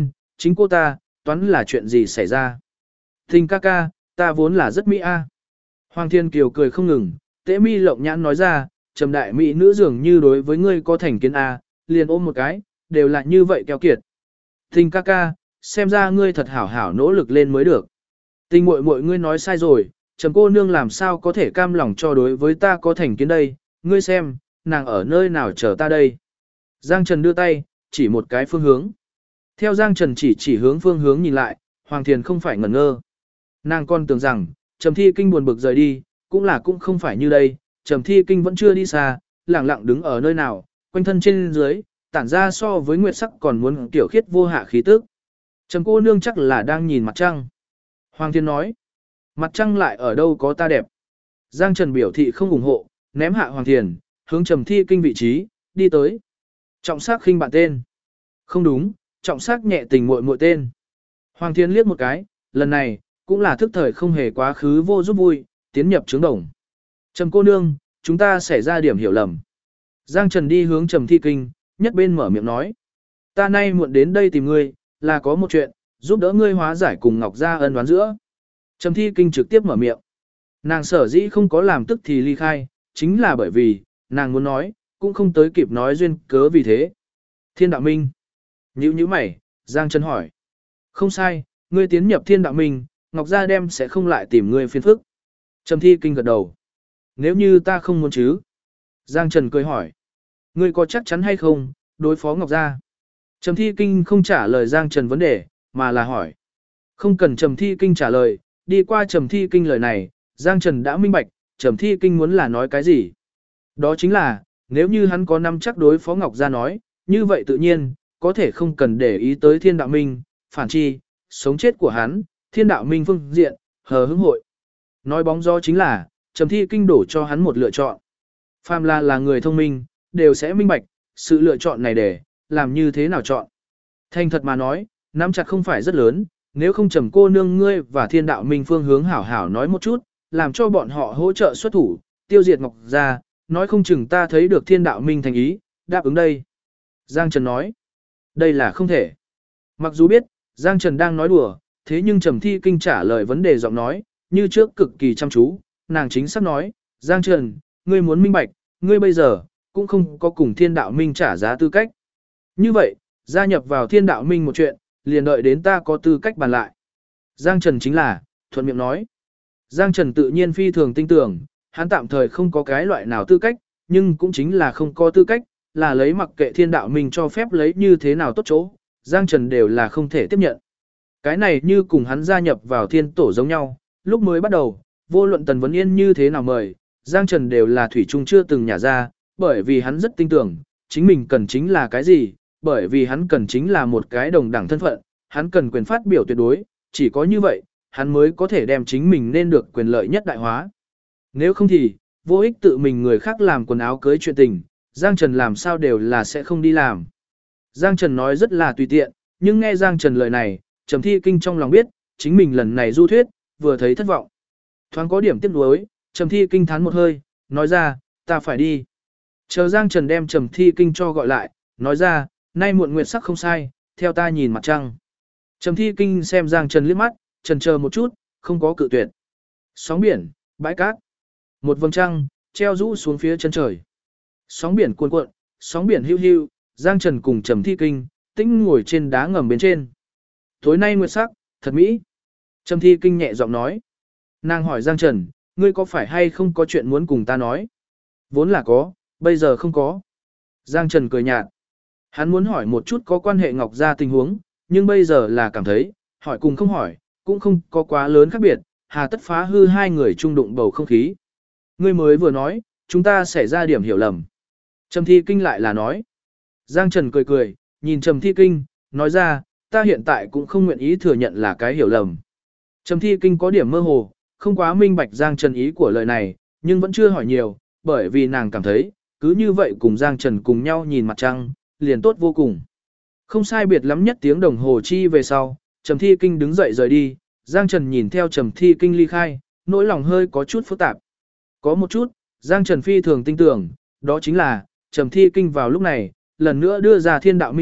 chính cô ta, toán là chuyện gì xảy ra. Tình ca ca, ta vốn là rất mỹ a. Hoàng Thiên Kiều cười không ngừng, Tế Mi lộng nhãn nói ra, Trầm đại mỹ nữ dường như đối với ngươi có thành kiến a, liền ôm một cái, đều là như vậy keo kiệt. Tình ca ca, xem ra ngươi thật hảo hảo nỗ lực lên mới được. Tình muội muội ngươi nói sai rồi, Trầm cô nương làm sao có thể cam lòng cho đối với ta có thành kiến đây, ngươi xem, nàng ở nơi nào chờ ta đây. Giang Trần đưa tay, chỉ một cái phương hướng. Theo Giang Trần chỉ hướng phương hướng nhìn lại, Hoàng Thiền không phải ngẩn ngơ. Nàng còn tưởng rằng, Trầm Thi Kinh buồn bực rời đi, cũng không phải như đây, Trầm Thi Kinh vẫn chưa đi xa, lặng lặng đứng ở nơi nào, quanh thân trên dưới, tản ra so với nguyệt sắc còn muốn tiểu khiết vô hạ khí tức. Trầm cô nương chắc là đang nhìn mặt trăng. Hoàng Thiên nói, mặt trăng lại ở đâu có ta đẹp. Giang Trần biểu thị không ủng hộ, ném hạ Hoàng Thiền, hướng Trầm Thi Kinh vị trí, đi tới. Trọng sắc khinh bạn tên. Không đúng, trọng sắc nhẹ tình muội muội tên. Hoàng Thiên liếc một cái, lần này, cũng là thức thời không hề quá khứ vô giúp vui, tiến nhập trướng đồng. Trầm cô nương, chúng ta xảy ra điểm hiểu lầm. Giang Trần đi hướng Trầm Thi Kinh, nhất bên mở miệng nói. Ta nay muộn đến đây tìm ngươi, là có một chuyện, giúp đỡ ngươi hóa giải cùng Ngọc Gia ân đoán giữa. Trầm Thi Kinh trực tiếp mở miệng. Nàng sở dĩ không có làm tức thì ly khai, chính là bởi vì, nàng muốn nói, cũng không tới kịp nói duyên cớ vì thế. Thiên đạo minh. Nhữ mày, Giang Trần hỏi. Không sai, ngươi tiến nhập Thiên đạo minh, Ngọc Gia đem sẽ không lại tìm ngươi phiền phức. Trầm Thi Kinh gật đầu. Nếu như ta không muốn chứ? Giang Trần cười hỏi. Ngươi có chắc chắn hay không, đối phó Ngọc Gia? Trầm Thi Kinh không trả lời Giang Trần vấn đề, mà là hỏi. Không cần Trầm Thi Kinh trả lời, đi qua Trầm Thi Kinh lời này, Giang Trần đã minh bạch, Trầm Thi Kinh muốn là nói cái gì. Đó chính là, nếu như hắn có năm chắc đối phó Ngọc Gia nói, như vậy tự nhiên, có thể không cần để ý tới Thiên đạo minh, phản chi, sống chết của hắn, Thiên đạo minh phương diện, hờ hững hội. Nói bóng gió chính là, Trầm Thi Kinh đổ cho hắn một lựa chọn. Phàm là người thông minh, đều sẽ minh bạch, sự lựa chọn này để, làm như thế nào chọn. Thành thật mà nói, nắm chặt không phải rất lớn, nếu không Trầm cô nương ngươi và Thiên đạo minh phương hướng hảo hảo nói một chút, làm cho bọn họ hỗ trợ xuất thủ, tiêu diệt Ngọc Gia, nói không chừng ta thấy được Thiên đạo minh thành ý, đáp ứng đây. Giang Trần nói, đây là không thể. Mặc dù biết, Giang Trần đang nói đùa, thế nhưng Trầm Thi Kinh trả lời vấn đề giọng nói, như trước cực kỳ chăm chú, nàng chính xác nói, Giang Trần, ngươi muốn minh bạch, ngươi bây giờ, cũng không có cùng Thiên đạo minh trả giá tư cách. Như vậy, gia nhập vào Thiên đạo minh một chuyện, liền đợi đến ta có tư cách bàn lại. Giang Trần chính là, thuận miệng nói. Giang Trần tự nhiên phi thường tin tưởng, hắn tạm thời không có cái loại nào tư cách, nhưng cũng chính là không có tư cách, là lấy mặc kệ Thiên đạo minh cho phép lấy như thế nào tốt chỗ, Giang Trần đều là không thể tiếp nhận. Cái này như cùng hắn gia nhập vào Thiên tổ giống nhau, lúc mới bắt đầu, vô luận Tần Vấn Yên như thế nào mời, Giang Trần đều là thủy chung chưa từng nhả ra, bởi vì hắn rất tin tưởng, chính mình cần chính là cái gì, bởi vì hắn cần chính là một cái đồng đẳng thân phận, hắn cần quyền phát biểu tuyệt đối, chỉ có như vậy, hắn mới có thể đem chính mình nên được quyền lợi nhất đại hóa. Nếu không thì, vô ích tự mình người khác làm quần áo cưới chuyện tình, Giang Trần làm sao đều là sẽ không đi làm. Giang Trần nói rất là tùy tiện, nhưng nghe Giang Trần lời này, Trầm Thi Kinh trong lòng biết, chính mình lần này du thuyết, vừa thấy thất vọng. Thoáng có điểm tiếc nuối, Trầm Thi Kinh thán một hơi, nói ra, ta phải đi. Chờ Giang Trần đem Trầm Thi Kinh cho gọi lại, nói ra, nay muộn nguyệt sắc không sai, theo ta nhìn mặt trăng. Trầm Thi Kinh xem Giang Trần liếc mắt, chần chờ một chút, không có cự tuyệt. Sóng biển, bãi cát, một vầng trăng, treo rũ xuống phía chân trời. Sóng biển cuồn cuộn, sóng biển hưu hưu, Giang Trần cùng Trầm Thi Kinh, tĩnh ngồi trên đá ngầm bên trên. Tối nay nguyệt sắc, thật mỹ. Trầm Thi Kinh nhẹ giọng nói. Nàng hỏi Giang Trần, ngươi có phải hay không có chuyện muốn cùng ta nói? Vốn là có, bây giờ không có. Giang Trần cười nhạt. Hắn muốn hỏi một chút có quan hệ Ngọc Gia tình huống, nhưng bây giờ là cảm thấy, hỏi cùng không hỏi, cũng không có quá lớn khác biệt, hà tất phá hư hai người chung đụng bầu không khí. Ngươi mới vừa nói, chúng ta xảy ra điểm hiểu lầm. Trầm Thi Kinh lại là nói. Giang Trần cười cười, nhìn Trầm Thi Kinh, nói ra, ta hiện tại cũng không nguyện ý thừa nhận là cái hiểu lầm. Trầm Thi Kinh có điểm mơ hồ, không quá minh bạch Giang Trần ý của lời này, nhưng vẫn chưa hỏi nhiều, bởi vì nàng cảm thấy, cứ như vậy cùng Giang Trần cùng nhau nhìn mặt trăng, liền tốt vô cùng. Không sai biệt lắm nhất tiếng đồng hồ chi về sau, Trầm Thi Kinh đứng dậy rời đi, Giang Trần nhìn theo Trầm Thi Kinh ly khai, nỗi lòng hơi có chút phức tạp. Có một chút, Giang Trần phi thường tin tưởng, đó chính là, Trầm Thi Kinh vào lúc này, lần nữa đưa ra Thiên đạo minh việc,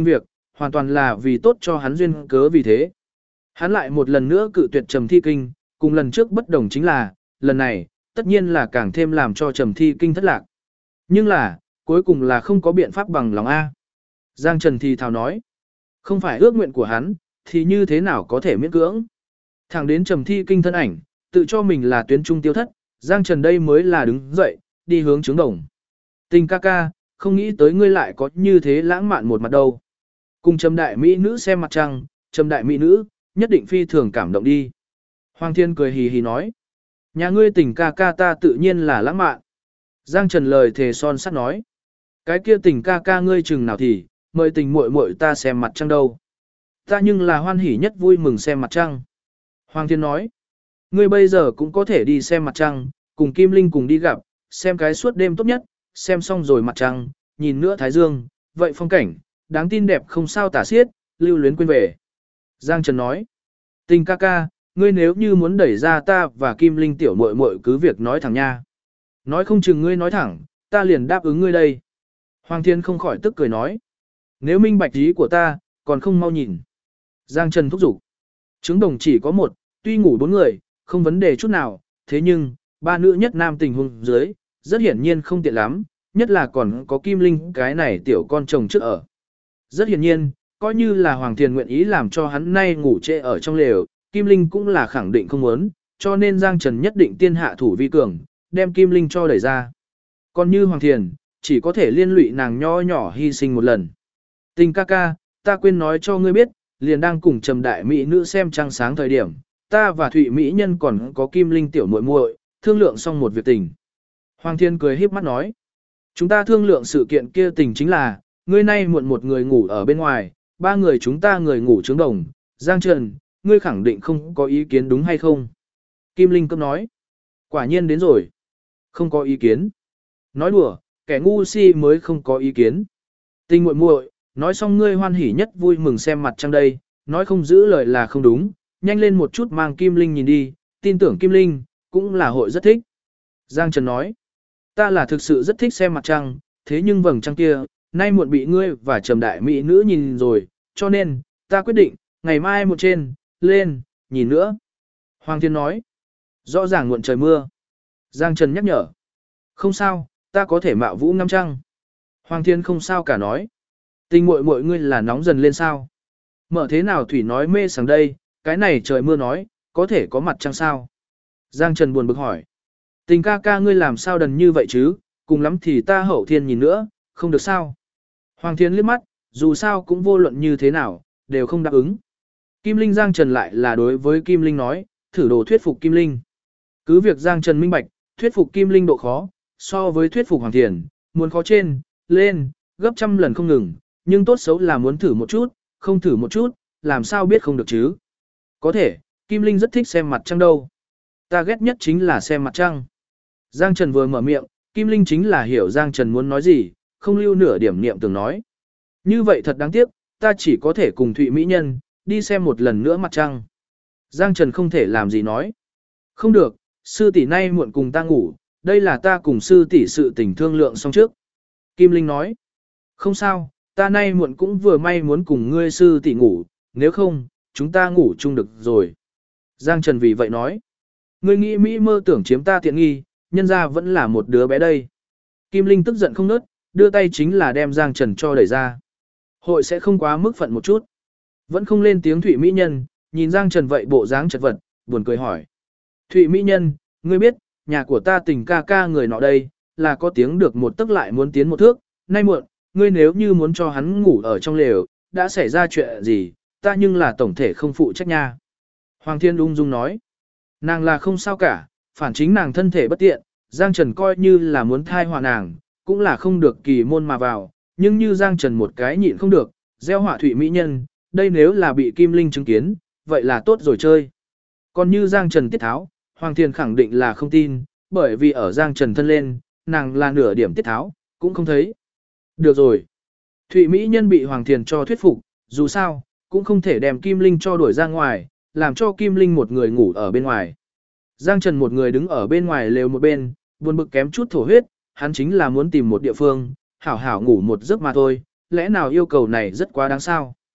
hoàn toàn là vì tốt cho hắn duyên cớ vì thế. Hắn lại một lần nữa cự tuyệt Trầm Thi Kinh, cùng lần trước bất đồng chính là, lần này, tất nhiên là càng thêm làm cho Trầm Thi Kinh thất lạc. Nhưng là, cuối cùng là không có biện pháp bằng lòng A. Giang Trần thì thào nói, không phải ước nguyện của hắn, thì như thế nào có thể miễn cưỡng. Thẳng đến Trầm Thi Kinh thân ảnh, tự cho mình là tuyến trung tiêu thất, Giang Trần đây mới là đứng dậy, đi hướng trướng đồng. Tình ca ca, không nghĩ tới ngươi lại có như thế lãng mạn một mặt đâu. Cùng Trầm đại mỹ nữ xem mặt trăng, Trầm đại mỹ nữ, nhất định phi thường cảm động đi. Hoàng Thiên cười hì hì nói, nhà ngươi Tình ca ca ta tự nhiên là lãng mạn. Giang Trần lời thề son sắt nói, cái kia Tình ca ca ngươi chừng nào thì, mời Tình muội muội ta xem mặt trăng đâu. Ta nhưng là hoan hỉ nhất vui mừng xem mặt trăng. Hoàng Thiên nói, ngươi bây giờ cũng có thể đi xem mặt trăng, cùng Kim Linh cùng đi gặp, xem cái suốt đêm tốt nhất, xem xong rồi mặt trăng, nhìn nữa thái dương, vậy phong cảnh, đáng tin đẹp không sao tả xiết, lưu luyến quên về. Giang Trần nói, Tình ca ca, ngươi nếu như muốn đẩy ra ta và Kim Linh tiểu muội muội cứ việc nói thẳng nha. Nói không chừng ngươi nói thẳng, ta liền đáp ứng ngươi đây. Hoàng Thiên không khỏi tức cười nói, nếu minh bạch ý của ta, còn không mau nhìn. Giang Trần thúc giục, trứng đồng chỉ có một, tuy ngủ 4 người, không vấn đề chút nào, thế nhưng, 3 nữ nhất nam tình huống dưới, rất hiển nhiên không tiện lắm, nhất là còn có Kim Linh cái này tiểu con chồng trước ở. Rất hiển nhiên, coi như là Hoàng Thiên nguyện ý làm cho hắn nay ngủ trễ ở trong lều, Kim Linh cũng là khẳng định không muốn, cho nên Giang Trần nhất định tiên hạ thủ vi cường, đem Kim Linh cho đẩy ra. Còn như Hoàng Thiên, chỉ có thể liên lụy nàng nho nhỏ hy sinh một lần. Tình ca ca, ta quên nói cho ngươi biết, liền đang cùng Trầm đại mỹ nữ xem trăng sáng thời điểm, ta và Thụy mỹ nhân còn có Kim Linh tiểu muội muội thương lượng xong một việc tình. Hoàng Thiên cười híp mắt nói, chúng ta thương lượng sự kiện kia tình chính là, ngươi nay muộn một người ngủ ở bên ngoài, 3 người chúng ta người ngủ trướng đồng. Giang Trần, ngươi khẳng định không có ý kiến đúng hay không? Kim Linh cấp nói, quả nhiên đến rồi. Không có ý kiến. Nói đùa, kẻ ngu si mới không có ý kiến. Tình muội muội, nói xong ngươi hoan hỉ nhất vui mừng xem mặt trăng đây, nói không giữ lời là không đúng, nhanh lên một chút mang Kim Linh nhìn đi, tin tưởng Kim Linh, cũng là hội rất thích. Giang Trần nói, ta là thực sự rất thích xem mặt trăng, thế nhưng vầng trăng kia, nay muộn bị ngươi và Trầm đại mỹ nữ nhìn rồi, cho nên, ta quyết định, ngày mai một trên, lên, nhìn nữa. Hoàng Thiên nói, rõ ràng muộn trời mưa. Giang Trần nhắc nhở, không sao, ta có thể mạo vũ ngắm trăng. Hoàng Thiên không sao cả nói, Tình muội muội ngươi là nóng dần lên sao? Mở thế nào Thủy nói mê sảng đây, cái này trời mưa nói, có thể có mặt trăng sao? Giang Trần buồn bực hỏi, Tình ca ca ngươi làm sao đần như vậy chứ, cùng lắm thì ta hậu thiên nhìn nữa, không được sao? Hoàng Thiên liếc mắt, dù sao cũng vô luận như thế nào, đều không đáp ứng. Kim Linh Giang Trần lại là đối với Kim Linh nói, thử đồ thuyết phục Kim Linh. Cứ việc Giang Trần minh bạch, thuyết phục Kim Linh độ khó, so với thuyết phục Hoàng Thiên, muốn khó trên, lên, gấp trăm lần không ngừng, nhưng tốt xấu là muốn thử một chút, không thử một chút, làm sao biết không được chứ. Có thể, Kim Linh rất thích xem mặt trăng đâu. Ta ghét nhất chính là xem mặt trăng. Giang Trần vừa mở miệng, Kim Linh chính là hiểu Giang Trần muốn nói gì, không lưu nửa điểm niệm tưởng nói. Như vậy thật đáng tiếc, ta chỉ có thể cùng Thụy Mỹ Nhân, đi xem một lần nữa mặt trăng. Giang Trần không thể làm gì nói. Không được, sư tỷ nay muộn cùng ta ngủ, đây là ta cùng sư tỷ sự tình thương lượng xong trước. Kim Linh nói. Không sao, ta nay muộn cũng vừa may muốn cùng ngươi sư tỷ ngủ, nếu không, chúng ta ngủ chung được rồi. Giang Trần vì vậy nói. Ngươi nghĩ Mỹ mơ tưởng chiếm ta tiện nghi, nhân ra vẫn là một đứa bé đây. Kim Linh tức giận không nớt, đưa tay chính là đem Giang Trần cho đẩy ra. Hội sẽ không quá mức phận một chút. Vẫn không lên tiếng Thụy Mỹ Nhân, nhìn Giang Trần vậy bộ dáng chật vật, buồn cười hỏi. Thụy Mỹ Nhân, ngươi biết, nhà của ta Tình ca ca người nọ đây, là có tiếng được một tức lại muốn tiến một thước, nay muộn, ngươi nếu như muốn cho hắn ngủ ở trong lều, đã xảy ra chuyện gì, ta nhưng là tổng thể không phụ trách nha. Hoàng Thiên ung dung nói, nàng là không sao cả, phản chính nàng thân thể bất tiện, Giang Trần coi như là muốn thai hòa nàng, cũng là không được kỳ môn mà vào, nhưng như Giang Trần một cái nhịn không được, gieo họa Thụy Mỹ Nhân, đây nếu là bị Kim Linh chứng kiến, vậy là tốt rồi chơi. Còn như Giang Trần tiết tháo, Hoàng Thiên khẳng định là không tin, bởi vì ở Giang Trần thân lên, nàng là nửa điểm tiết tháo, cũng không thấy. Được rồi. Thụy Mỹ Nhân bị Hoàng Thiên cho thuyết phục, dù sao, cũng không thể đem Kim Linh cho đuổi ra ngoài, làm cho Kim Linh một người ngủ ở bên ngoài. Giang Trần một người đứng ở bên ngoài lều một bên, buồn bực kém chút thổ huyết, hắn chính là muốn tìm một địa phương, hảo hảo ngủ một giấc mà thôi, lẽ nào yêu cầu này rất quá đáng sao.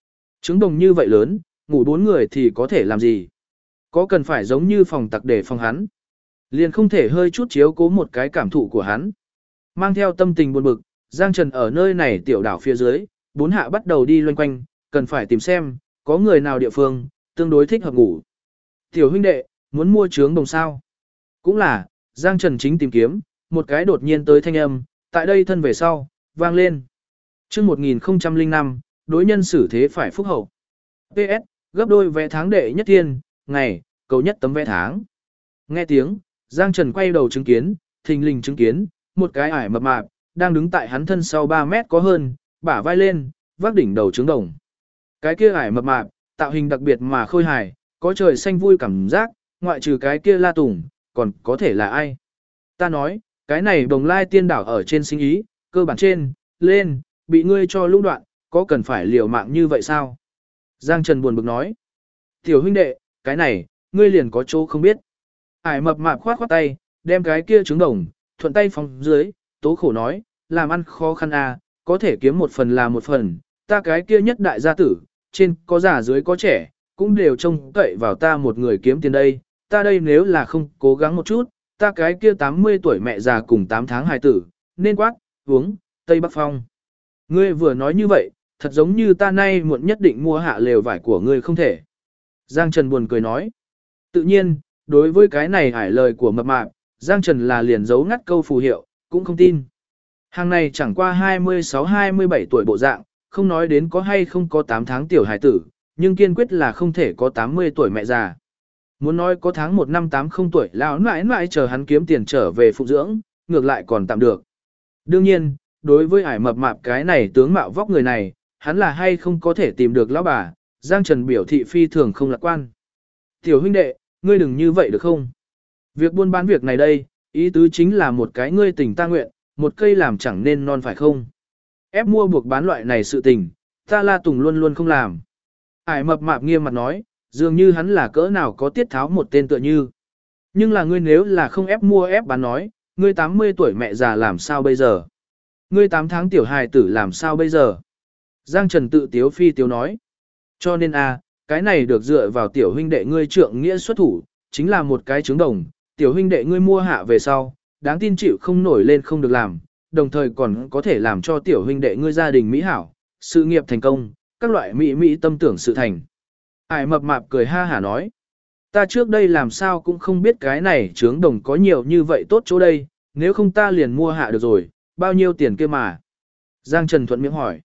Trứng đồng như vậy lớn, ngủ 4 người thì có thể làm gì? Có cần phải giống như phòng tặc để phòng hắn? Liền không thể hơi chút chiếu cố một cái cảm thụ của hắn. Mang theo tâm tình buồn bực, Giang Trần ở nơi này tiểu đảo phía dưới, 4 hạ bắt đầu đi loanh quanh, cần phải tìm xem, có người nào địa phương, tương đối thích hợp ngủ. Tiểu huynh đệ, muốn mua trướng đồng sao? Cũng là, Giang Trần chính tìm kiếm, một cái đột nhiên tới thanh âm, tại đây thân về sau, vang lên. Chương 1005, đối nhân xử thế phải phúc hậu. PS, gấp đôi vé tháng đệ nhất thiên, ngày, cầu nhất tấm vé tháng. Nghe tiếng, Giang Trần quay đầu chứng kiến, thình lình chứng kiến, một cái ải mập mạp, đang đứng tại hắn thân sau 3 mét có hơn, bả vai lên, vác đỉnh đầu trứng đồng. Cái kia ải mập mạp, tạo hình đặc biệt mà khôi hài, có trời xanh vui cảm giác, ngoại trừ cái kia La Tùng, còn có thể là ai? Ta nói, cái này Đồng Lai Tiên đảo ở trên sinh ý, cơ bản trên, lên, bị ngươi cho lũng đoạn, có cần phải liều mạng như vậy sao? Giang Trần buồn bực nói. Tiểu huynh đệ, cái này, ngươi liền có chỗ không biết. Ải mập mạp khoát khoát tay, đem cái kia trứng đồng, thuận tay phóng dưới, tố khổ nói, làm ăn khó khăn à, có thể kiếm một phần là một phần, ta cái kia nhất đại gia tử, trên có già dưới có trẻ, cũng đều trông cậy vào ta một người kiếm tiền đây, ta đây nếu là không cố gắng một chút, ta cái kia 80 tuổi mẹ già cùng 8 tháng hài tử, nên quát, uống, Tây Bắc Phong. Ngươi vừa nói như vậy, thật giống như ta nay muộn nhất định mua hạ lều vải của ngươi không thể. Giang Trần buồn cười nói. Tự nhiên, đối với cái này hải lời của mập mạp, Giang Trần là liền giấu ngắt câu phù hiệu, cũng không tin. Hàng này chẳng qua 26-27 tuổi bộ dạng, không nói đến có hay không có 8 tháng tiểu hải tử, nhưng kiên quyết là không thể có 80 tuổi mẹ già. Muốn nói có tháng 1 năm 80 tuổi lão mãi mãi chờ hắn kiếm tiền trở về phụ dưỡng, ngược lại còn tạm được. Đương nhiên, đối với ải mập mạp cái này tướng mạo vóc người này, hắn là hay không có thể tìm được lão bà, Giang Trần biểu thị phi thường không lạc quan. Tiểu huynh đệ, ngươi đừng như vậy được không? Việc buôn bán việc này đây, ý tứ chính là một cái ngươi tình ta nguyện, một cây làm chẳng nên non phải không? Ép mua buộc bán loại này sự tình, ta La Tùng luôn luôn không làm. Ải mập mạp nghiêm mặt nói, dường như hắn là cỡ nào có tiết tháo một tên tựa như. Nhưng là ngươi nếu là không ép mua ép bán nói, ngươi 80 tuổi mẹ già làm sao bây giờ? Ngươi 8 tháng tiểu hài tử làm sao bây giờ? Giang Trần tự tiếu phi tiếu nói. Cho nên cái này được dựa vào tiểu huynh đệ ngươi trượng nghĩa xuất thủ, chính là một cái trứng đồng, tiểu huynh đệ ngươi mua hạ về sau, đáng tin chịu không nổi lên không được làm, đồng thời còn có thể làm cho tiểu huynh đệ ngươi gia đình mỹ hảo, sự nghiệp thành công, các loại mỹ tâm tưởng sự thành. Ải mập mạp cười ha hả nói, ta trước đây làm sao cũng không biết cái này trứng đồng có nhiều như vậy tốt chỗ đây, nếu không ta liền mua hạ được rồi, bao nhiêu tiền kia mà? Giang Trần thuận miệng hỏi.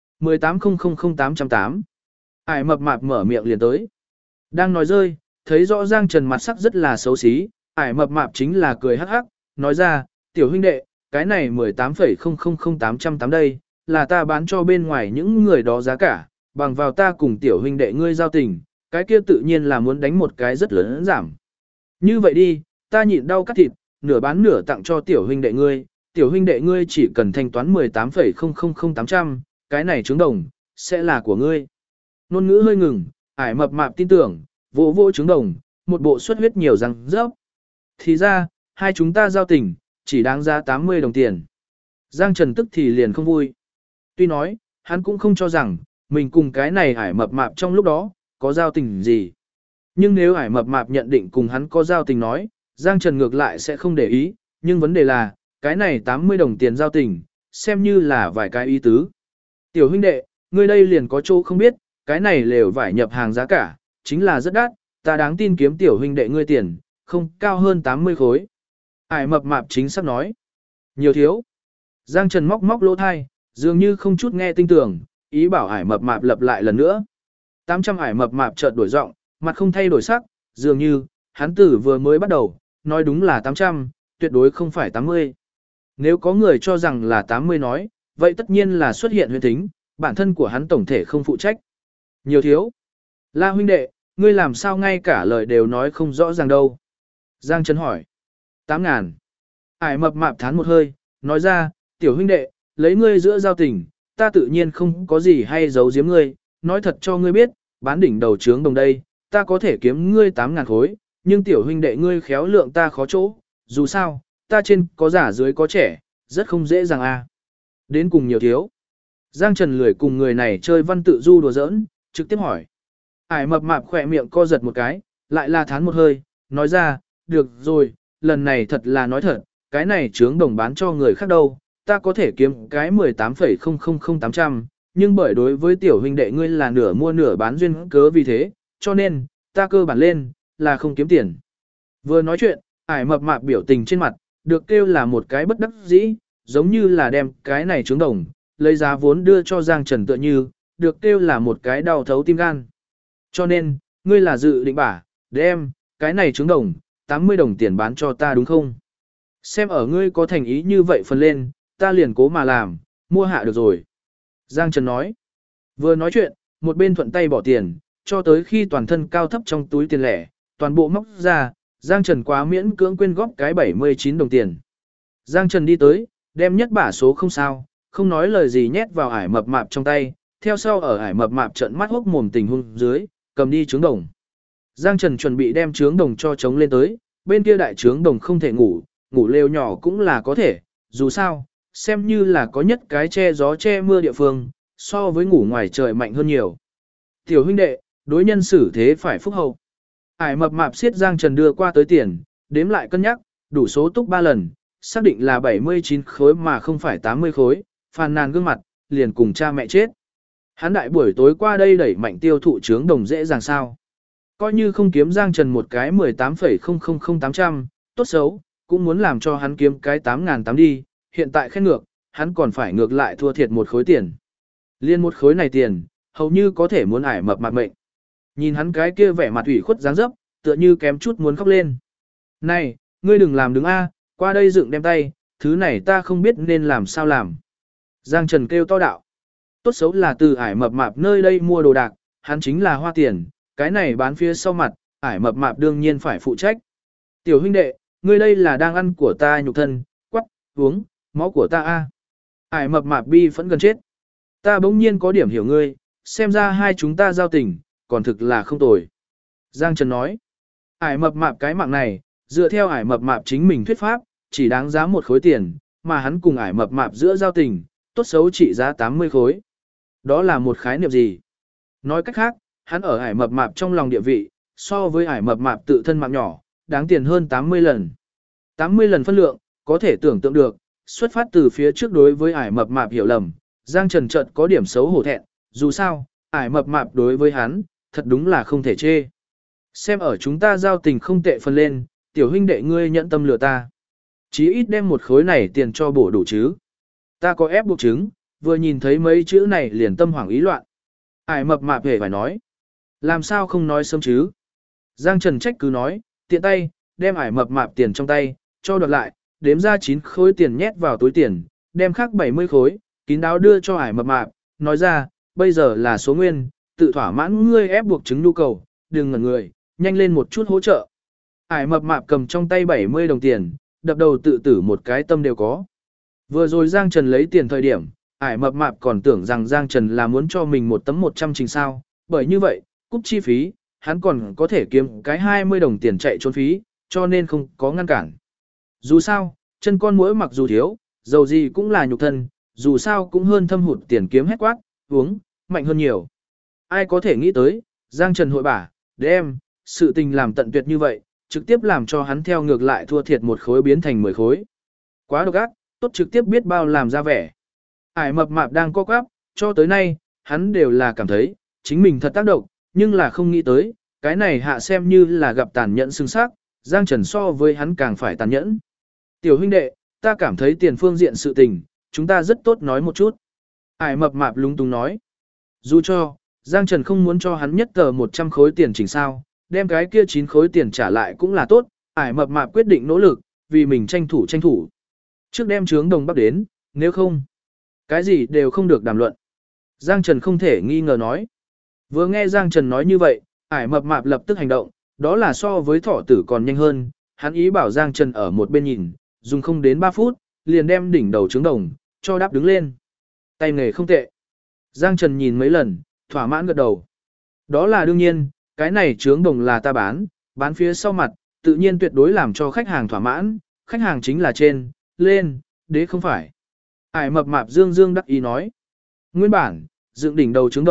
18000808. Ải mập mạp mở miệng liền tới. Đang nói rơi, thấy rõ Giang Trần mặt sắc rất là xấu xí, ải mập mạp chính là cười hắc hắc, nói ra, tiểu huynh đệ, cái này 18,000808 đây, là ta bán cho bên ngoài những người đó giá cả, bằng vào ta cùng tiểu huynh đệ ngươi giao tình, cái kia tự nhiên là muốn đánh một cái rất lớn giảm. Như vậy đi, ta nhịn đau cắt thịt, nửa bán nửa tặng cho tiểu huynh đệ ngươi chỉ cần thanh toán 18,000800, cái này trứng đồng, sẽ là của ngươi. Nôn ngữ hơi ngừng, ải mập mạp tin tưởng, vỗ vỗ trứng đồng, một bộ xuất huyết nhiều răng rớp. Thì ra, hai chúng ta giao tình, chỉ đáng giá 80 đồng tiền. Giang Trần tức thì liền không vui. Tuy nói, hắn cũng không cho rằng, mình cùng cái này ải mập mạp trong lúc đó, có giao tình gì. Nhưng nếu ải mập mạp nhận định cùng hắn có giao tình nói, Giang Trần ngược lại sẽ không để ý, nhưng vấn đề là, cái này 80 đồng tiền giao tình, xem như là vài cái ý tứ. Tiểu huynh đệ, ngươi đây liền có chỗ không biết, cái này lều vải nhập hàng giá cả, chính là rất đắt, ta đáng tin kiếm tiểu huynh đệ ngươi tiền, không cao hơn 80 khối. Ải mập mạp chính xác nói. Nhiều thiếu. Giang Trần móc móc lỗ thai, dường như không chút nghe tinh tưởng, ý bảo ải mập mạp lặp lại lần nữa. 800 ải mập mạp chợt đổi giọng, mặt không thay đổi sắc, dường như, hắn tử vừa mới bắt đầu, nói đúng là 800, tuyệt đối không phải 80. Nếu có người cho rằng là 80 nói, vậy tất nhiên là xuất hiện huyễn tính, bản thân của hắn tổng thể không phụ trách. Nhiều thiếu. La huynh đệ, ngươi làm sao ngay cả lời đều nói không rõ ràng đâu. Giang Trần hỏi. 8.000. Ải mập mạp thán một hơi, nói ra, tiểu huynh đệ, lấy ngươi giữa giao tình, ta tự nhiên không có gì hay giấu giếm ngươi, nói thật cho ngươi biết, bán đỉnh đầu trướng đồng đây, ta có thể kiếm ngươi 8.000 khối, nhưng tiểu huynh đệ ngươi khéo lượng ta khó chỗ, dù sao, ta trên có giả dưới có trẻ, rất không dễ dàng Đến cùng nhiều thiếu. Giang Trần lười cùng người này chơi văn tự du đùa giỡn, trực tiếp hỏi. Ải mập mạp khỏe miệng co giật một cái, lại là thán một hơi, nói ra, được rồi, lần này thật là nói thật, cái này trướng đồng bán cho người khác đâu, ta có thể kiếm cái 18,000800, nhưng bởi đối với tiểu huynh đệ ngươi là nửa mua nửa bán duyên cớ vì thế, cho nên, ta cơ bản lên, là không kiếm tiền. Vừa nói chuyện, ải mập mạp biểu tình trên mặt, được kêu là một cái bất đắc dĩ, giống như là đem cái này trướng đồng, lấy giá vốn đưa cho Giang Trần tựa như, được kêu là một cái đau thấu tim gan. Cho nên, ngươi là dự định bả, đem, cái này trứng đồng, 80 đồng tiền bán cho ta đúng không? Xem ở ngươi có thành ý như vậy phần lên, ta liền cố mà làm, mua hạ được rồi. Giang Trần nói. Vừa nói chuyện, một bên thuận tay bỏ tiền, cho tới khi toàn thân cao thấp trong túi tiền lẻ, toàn bộ móc ra, Giang Trần quá miễn cưỡng quyên góp cái 79 đồng tiền. Giang Trần đi tới, đem nhất bả số không sao, không nói lời gì nhét vào ải mập mạp trong tay, theo sau ở ải mập mạp trận mắt hốc mồm tình huống dưới, cầm đi trướng đồng. Giang Trần chuẩn bị đem trướng đồng cho chống lên tới, bên kia đại trướng đồng không thể ngủ, ngủ lều nhỏ cũng là có thể, dù sao, xem như là có nhất cái che gió che mưa địa phương, so với ngủ ngoài trời mạnh hơn nhiều. Tiểu huynh đệ, đối nhân xử thế phải phúc hậu. Ải mập mạp siết Giang Trần đưa qua tới tiền, đếm lại cân nhắc, đủ số túc 3 lần, xác định là 79 khối mà không phải 80 khối, phàn nàn gương mặt, liền cùng cha mẹ chết. Hắn đại buổi tối qua đây đẩy mạnh tiêu thụ trướng đồng dễ dàng sao. Coi như không kiếm Giang Trần một cái 18,000800, tốt xấu, cũng muốn làm cho hắn kiếm cái 8.800 đi, hiện tại khen ngược, hắn còn phải ngược lại thua thiệt một khối tiền. Liên một khối này tiền, hầu như có thể muốn ải mập mạp mệnh. Nhìn hắn cái kia vẻ mặt ủy khuất dáng dấp, tựa như kém chút muốn khóc lên. Này, ngươi đừng làm đứng A, qua đây dựng đem tay, thứ này ta không biết nên làm sao làm. Giang Trần kêu to đạo. Tốt xấu là từ ải mập mạp nơi đây mua đồ đạc, hắn chính là hoa tiền, cái này bán phía sau mặt, ải mập mạp đương nhiên phải phụ trách. Tiểu huynh đệ, ngươi đây là đang ăn của ta nhục thân, quắc, uống, máu của ta a. Ải mập mạp bi vẫn gần chết. Ta bỗng nhiên có điểm hiểu ngươi, xem ra hai chúng ta giao tình, còn thực là không tồi. Giang Trần nói, ải mập mạp cái mạng này, dựa theo ải mập mạp chính mình thuyết pháp, chỉ đáng giá một khối tiền, mà hắn cùng ải mập mạp giữa giao tình, tốt xấu trị giá 80 khối. Đó là một khái niệm gì? Nói cách khác, hắn ở ải mập mạp trong lòng địa vị, so với ải mập mạp tự thân mạng nhỏ, đáng tiền hơn 80 lần. 80 lần phân lượng, có thể tưởng tượng được, xuất phát từ phía trước đối với ải mập mạp hiểu lầm, Giang Trần chợt có điểm xấu hổ thẹn, dù sao, ải mập mạp đối với hắn, thật đúng là không thể chê. Xem ở chúng ta giao tình không tệ phân lên, tiểu huynh đệ ngươi nhận tâm lừa ta. Chí ít đem một khối này tiền cho bổ đủ chứ. Ta có ép buộc chứng, vừa nhìn thấy mấy chữ này liền tâm hoảng ý loạn. Ải mập mạp hề phải nói. Làm sao không nói sớm chứ? Giang Trần trách cứ nói, tiện tay, đem ải mập mạp tiền trong tay, cho đoạt lại, đếm ra 9 khối tiền nhét vào túi tiền, đem khác 70 khối, kín đáo đưa cho ải mập mạp, nói ra, bây giờ là số nguyên, tự thỏa mãn ngươi ép buộc chứng nhu cầu, đừng ngẩn người, nhanh lên một chút hỗ trợ. Ải mập mạp cầm trong tay 70 đồng tiền, đập đầu tự tử một cái tâm đều có. Vừa rồi Giang Trần lấy tiền thời điểm, ải mập mạp còn tưởng rằng Giang Trần là muốn cho mình một tấm 100 trình sao, bởi như vậy, cúp chi phí, hắn còn có thể kiếm cái 20 đồng tiền chạy trốn phí, cho nên không có ngăn cản. Dù sao, chân con muỗi mặc dù thiếu, dầu gì cũng là nhục thân, dù sao cũng hơn thâm hụt tiền kiếm hết quát, uống, mạnh hơn nhiều. Ai có thể nghĩ tới, Giang Trần hội bả, đem, sự tình làm tận tuyệt như vậy, trực tiếp làm cho hắn theo ngược lại thua thiệt một khối biến thành 10 khối. Quá độc ác, tốt trực tiếp biết bao làm ra vẻ. Ải mập mạp đang co quắp, cho tới nay, hắn đều là cảm thấy, chính mình thật tác động, nhưng là không nghĩ tới, cái này hạ xem như là gặp tàn nhẫn xứng sắc, Giang Trần so với hắn càng phải tàn nhẫn. Tiểu huynh đệ, ta cảm thấy tiền phương diện sự tình, chúng ta rất tốt nói một chút. Ải mập mạp lung tung nói. Dù cho, Giang Trần không muốn cho hắn nhất tờ 100 khối tiền chỉnh sao, đem cái kia 9 khối tiền trả lại cũng là tốt, ải mập mạp quyết định nỗ lực, vì mình tranh thủ. Trước đem trướng đồng bắc đến, nếu không, cái gì đều không được đàm luận. Giang Trần không thể nghi ngờ nói. Vừa nghe Giang Trần nói như vậy, ải mập mạp lập tức hành động, đó là so với thỏ tử còn nhanh hơn, hắn ý bảo Giang Trần ở một bên nhìn, dùng không đến 3 phút, liền đem đỉnh đầu trứng đồng, cho đáp đứng lên. Tay nghề không tệ. Giang Trần nhìn mấy lần, thỏa mãn gật đầu. Đó là đương nhiên, cái này trứng đồng là ta bán phía sau mặt, tự nhiên tuyệt đối làm cho khách hàng thỏa mãn, khách hàng chính là trên, lên, đế không phải. Ải mập mạp dương đắc ý nói. Nguyên bản, dựng đỉnh đầu trứng đồng,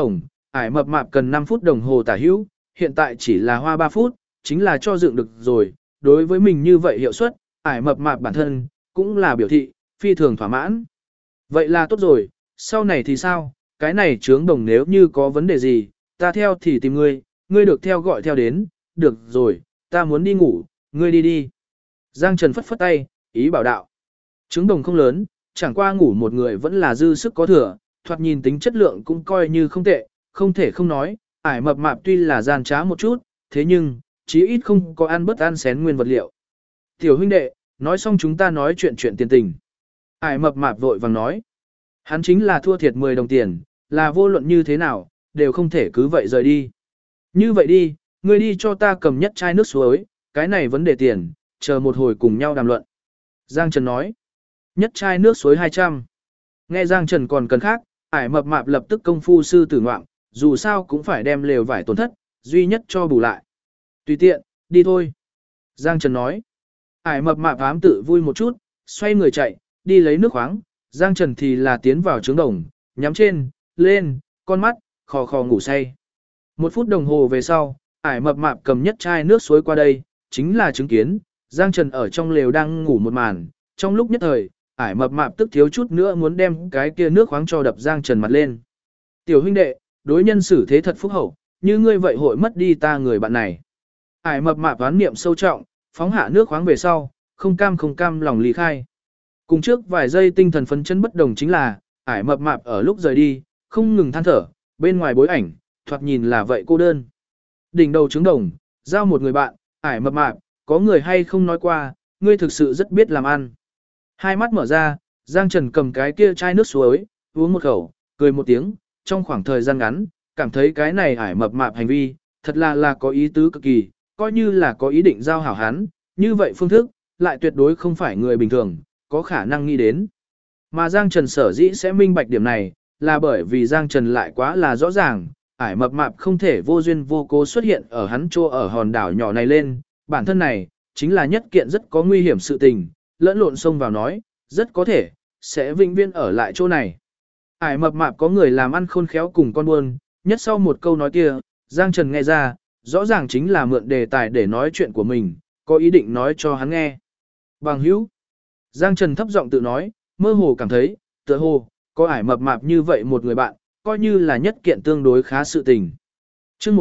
ải mập mạp cần 5 phút đồng hồ tả hữu, hiện tại chỉ là hoa 3 phút, chính là cho dựng được rồi, đối với mình như vậy hiệu suất, ải mập mạp bản thân, cũng là biểu thị, phi thường thỏa mãn. Vậy là tốt rồi, sau này thì sao, cái này trướng đồng nếu như có vấn đề gì, ta theo thì tìm ngươi, ngươi được theo gọi theo đến, được rồi, ta muốn đi ngủ, ngươi đi đi. Giang Trần phất phất tay, ý bảo đạo. Trứng đồng không lớn, chẳng qua ngủ một người vẫn là dư sức có thừa, thoạt nhìn tính chất lượng cũng coi như không tệ, không thể không nói, ải mập mạp tuy là gian trá một chút, thế nhưng, chí ít không có ăn bất ăn xén nguyên vật liệu. Tiểu huynh đệ, nói xong chúng ta nói chuyện tiền tình. Ải mập mạp vội vàng nói. Hắn chính là thua thiệt 10 đồng tiền, là vô luận như thế nào, đều không thể cứ vậy rời đi. Như vậy đi, ngươi đi cho ta cầm nhất chai nước suối, cái này vấn đề tiền, chờ một hồi cùng nhau đàm luận. Giang Trần nói. Nhất chai nước suối 200. Nghe Giang Trần còn cần khác, ải mập mạp lập tức công phu sư tử ngoạm, dù sao cũng phải đem lều vải tổn thất, duy nhất cho bù lại. Tùy tiện, đi thôi. Giang Trần nói. Ải mập mạp ám tự vui một chút, xoay người chạy, đi lấy nước khoáng. Giang Trần thì là tiến vào trướng đồng, nhắm trên, lên, con mắt, khò khò ngủ say. 1 phút đồng hồ về sau, ải mập mạp cầm nhất chai nước suối qua đây, chính là chứng kiến, Giang Trần ở trong lều đang ngủ một màn, trong lúc nhất thời, ải mập mạp tức thiếu chút nữa muốn đem cái kia nước khoáng cho đập Giang Trần mặt lên. Tiểu huynh đệ, đối nhân xử thế thật phúc hậu, như ngươi vậy hội mất đi ta người bạn này. Ải mập mạp đoán niệm sâu trọng, phóng hạ nước khoáng về sau, không cam lòng ly khai. Cùng trước vài giây tinh thần phấn chấn bất đồng chính là, ải mập mạp ở lúc rời đi, không ngừng than thở, bên ngoài bối ảnh, thoạt nhìn là vậy cô đơn. Đỉnh đầu trứng đồng, giao một người bạn, ải mập mạp, có người hay không nói qua, ngươi thực sự rất biết làm ăn. Hai mắt mở ra, Giang Trần cầm cái kia chai nước suối, uống một khẩu, cười một tiếng, trong khoảng thời gian ngắn, cảm thấy cái này ải mập mạp hành vi, thật là có ý tứ cực kỳ, coi như là có ý định giao hảo hắn, như vậy phương thức, lại tuyệt đối không phải người bình thường, có khả năng nghĩ đến. Mà Giang Trần sở dĩ sẽ minh bạch điểm này, là bởi vì Giang Trần lại quá là rõ ràng, ải mập mạp không thể vô duyên vô cố xuất hiện ở hắn chỗ ở hòn đảo nhỏ này lên, bản thân này, chính là nhất kiện rất có nguy hiểm sự tình, lẫn lộn xông vào nói, rất có thể, sẽ vĩnh viễn ở lại chỗ này. Ải mập mạp có người làm ăn khôn khéo cùng con buôn, nhất sau một câu nói kia, Giang Trần nghe ra, rõ ràng chính là mượn đề tài để nói chuyện của mình, có ý định nói cho hắn nghe. Bằng hữu, Giang Trần thấp giọng tự nói, mơ hồ cảm thấy, tựa hồ, có ải mập mạp như vậy một người bạn, coi như là nhất kiện tương đối khá sự tình. Trước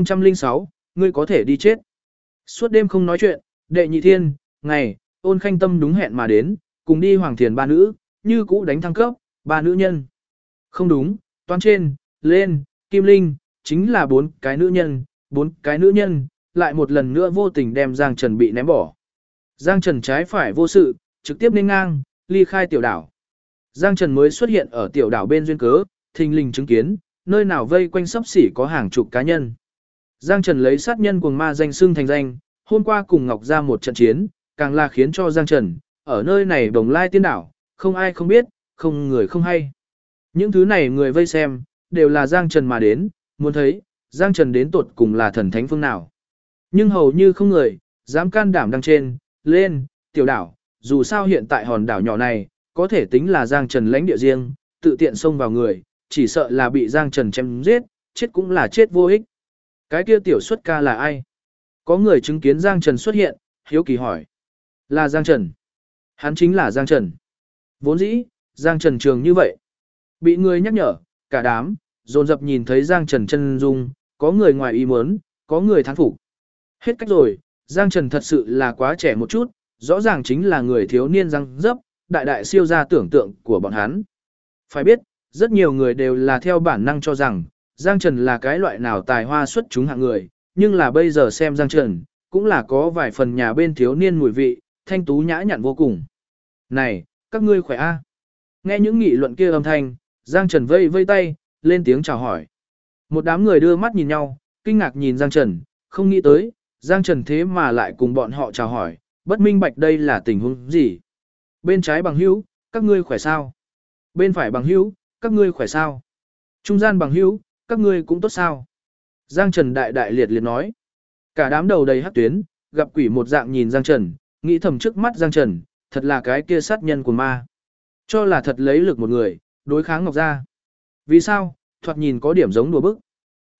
1006, ngươi có thể đi chết. Suốt đêm không nói chuyện, đệ nhị thiên, ngày, Ôn Khanh Tâm đúng hẹn mà đến, cùng đi Hoàng Thiền ba nữ, như cũ đánh thăng cấp, ba nữ nhân. Không đúng, toán trên, lên, Kim Linh, chính là 4 cái nữ nhân, 4 cái nữ nhân, lại một lần nữa vô tình đem Giang Trần bị ném bỏ. Giang Trần trái phải vô sự, trực tiếp nên ngang, ly khai tiểu đảo. Giang Trần mới xuất hiện ở tiểu đảo bên duyên cớ, thình lình chứng kiến, nơi nào vây quanh sắp xỉ có hàng chục cá nhân. Giang Trần lấy sát nhân cuồng ma danh xưng thành danh, hôm qua cùng Ngọc ra một trận chiến, càng là khiến cho Giang Trần, ở nơi này Đồng Lai Tiên đảo, không ai không biết, không người không hay. Những thứ này người vây xem, đều là Giang Trần mà đến, muốn thấy, Giang Trần đến tột cùng là thần thánh phương nào. Nhưng hầu như không người, dám can đảm đăng trên, lên, tiểu đảo, dù sao hiện tại hòn đảo nhỏ này, có thể tính là Giang Trần lãnh địa riêng, tự tiện xông vào người, chỉ sợ là bị Giang Trần chém giết, chết cũng là chết vô ích. Cái kia tiểu xuất ca là ai? Có người chứng kiến Giang Trần xuất hiện, hiếu kỳ hỏi. Là Giang Trần. Hắn chính là Giang Trần. Vốn dĩ, Giang Trần trường như vậy. Bị người nhắc nhở, cả đám, dồn dập nhìn thấy Giang Trần chân dung, có người ngoài ý muốn, có người thán phục. Hết cách rồi, Giang Trần thật sự là quá trẻ một chút, rõ ràng chính là người thiếu niên răng dấp, đại đại siêu ra tưởng tượng của bọn hắn. Phải biết, rất nhiều người đều là theo bản năng cho rằng, Giang Trần là cái loại nào tài hoa xuất chúng hạng người, nhưng là bây giờ xem Giang Trần, cũng là có vài phần nhà bên thiếu niên mùi vị, thanh tú nhã nhặn vô cùng. Này, các ngươi khỏe a? Nghe những nghị luận kia âm thanh, Giang Trần vây vây tay, lên tiếng chào hỏi. Một đám người đưa mắt nhìn nhau, kinh ngạc nhìn Giang Trần, không nghĩ tới, Giang Trần thế mà lại cùng bọn họ chào hỏi, bất minh bạch đây là tình huống gì. Bên trái bằng hữu, các ngươi khỏe sao? Bên phải bằng hữu, các ngươi khỏe sao? Trung gian bằng hữu, các ngươi cũng tốt sao? Giang Trần đại đại liệt liệt nói. Cả đám đầu đầy hắc tuyến, gặp quỷ một dạng nhìn Giang Trần, nghĩ thầm trước mắt Giang Trần, thật là cái kia sát nhân của ma. Cho là thật lấy lực một người, đối kháng Ngọc Gia. Vì sao, thoạt nhìn có điểm giống đùa bức.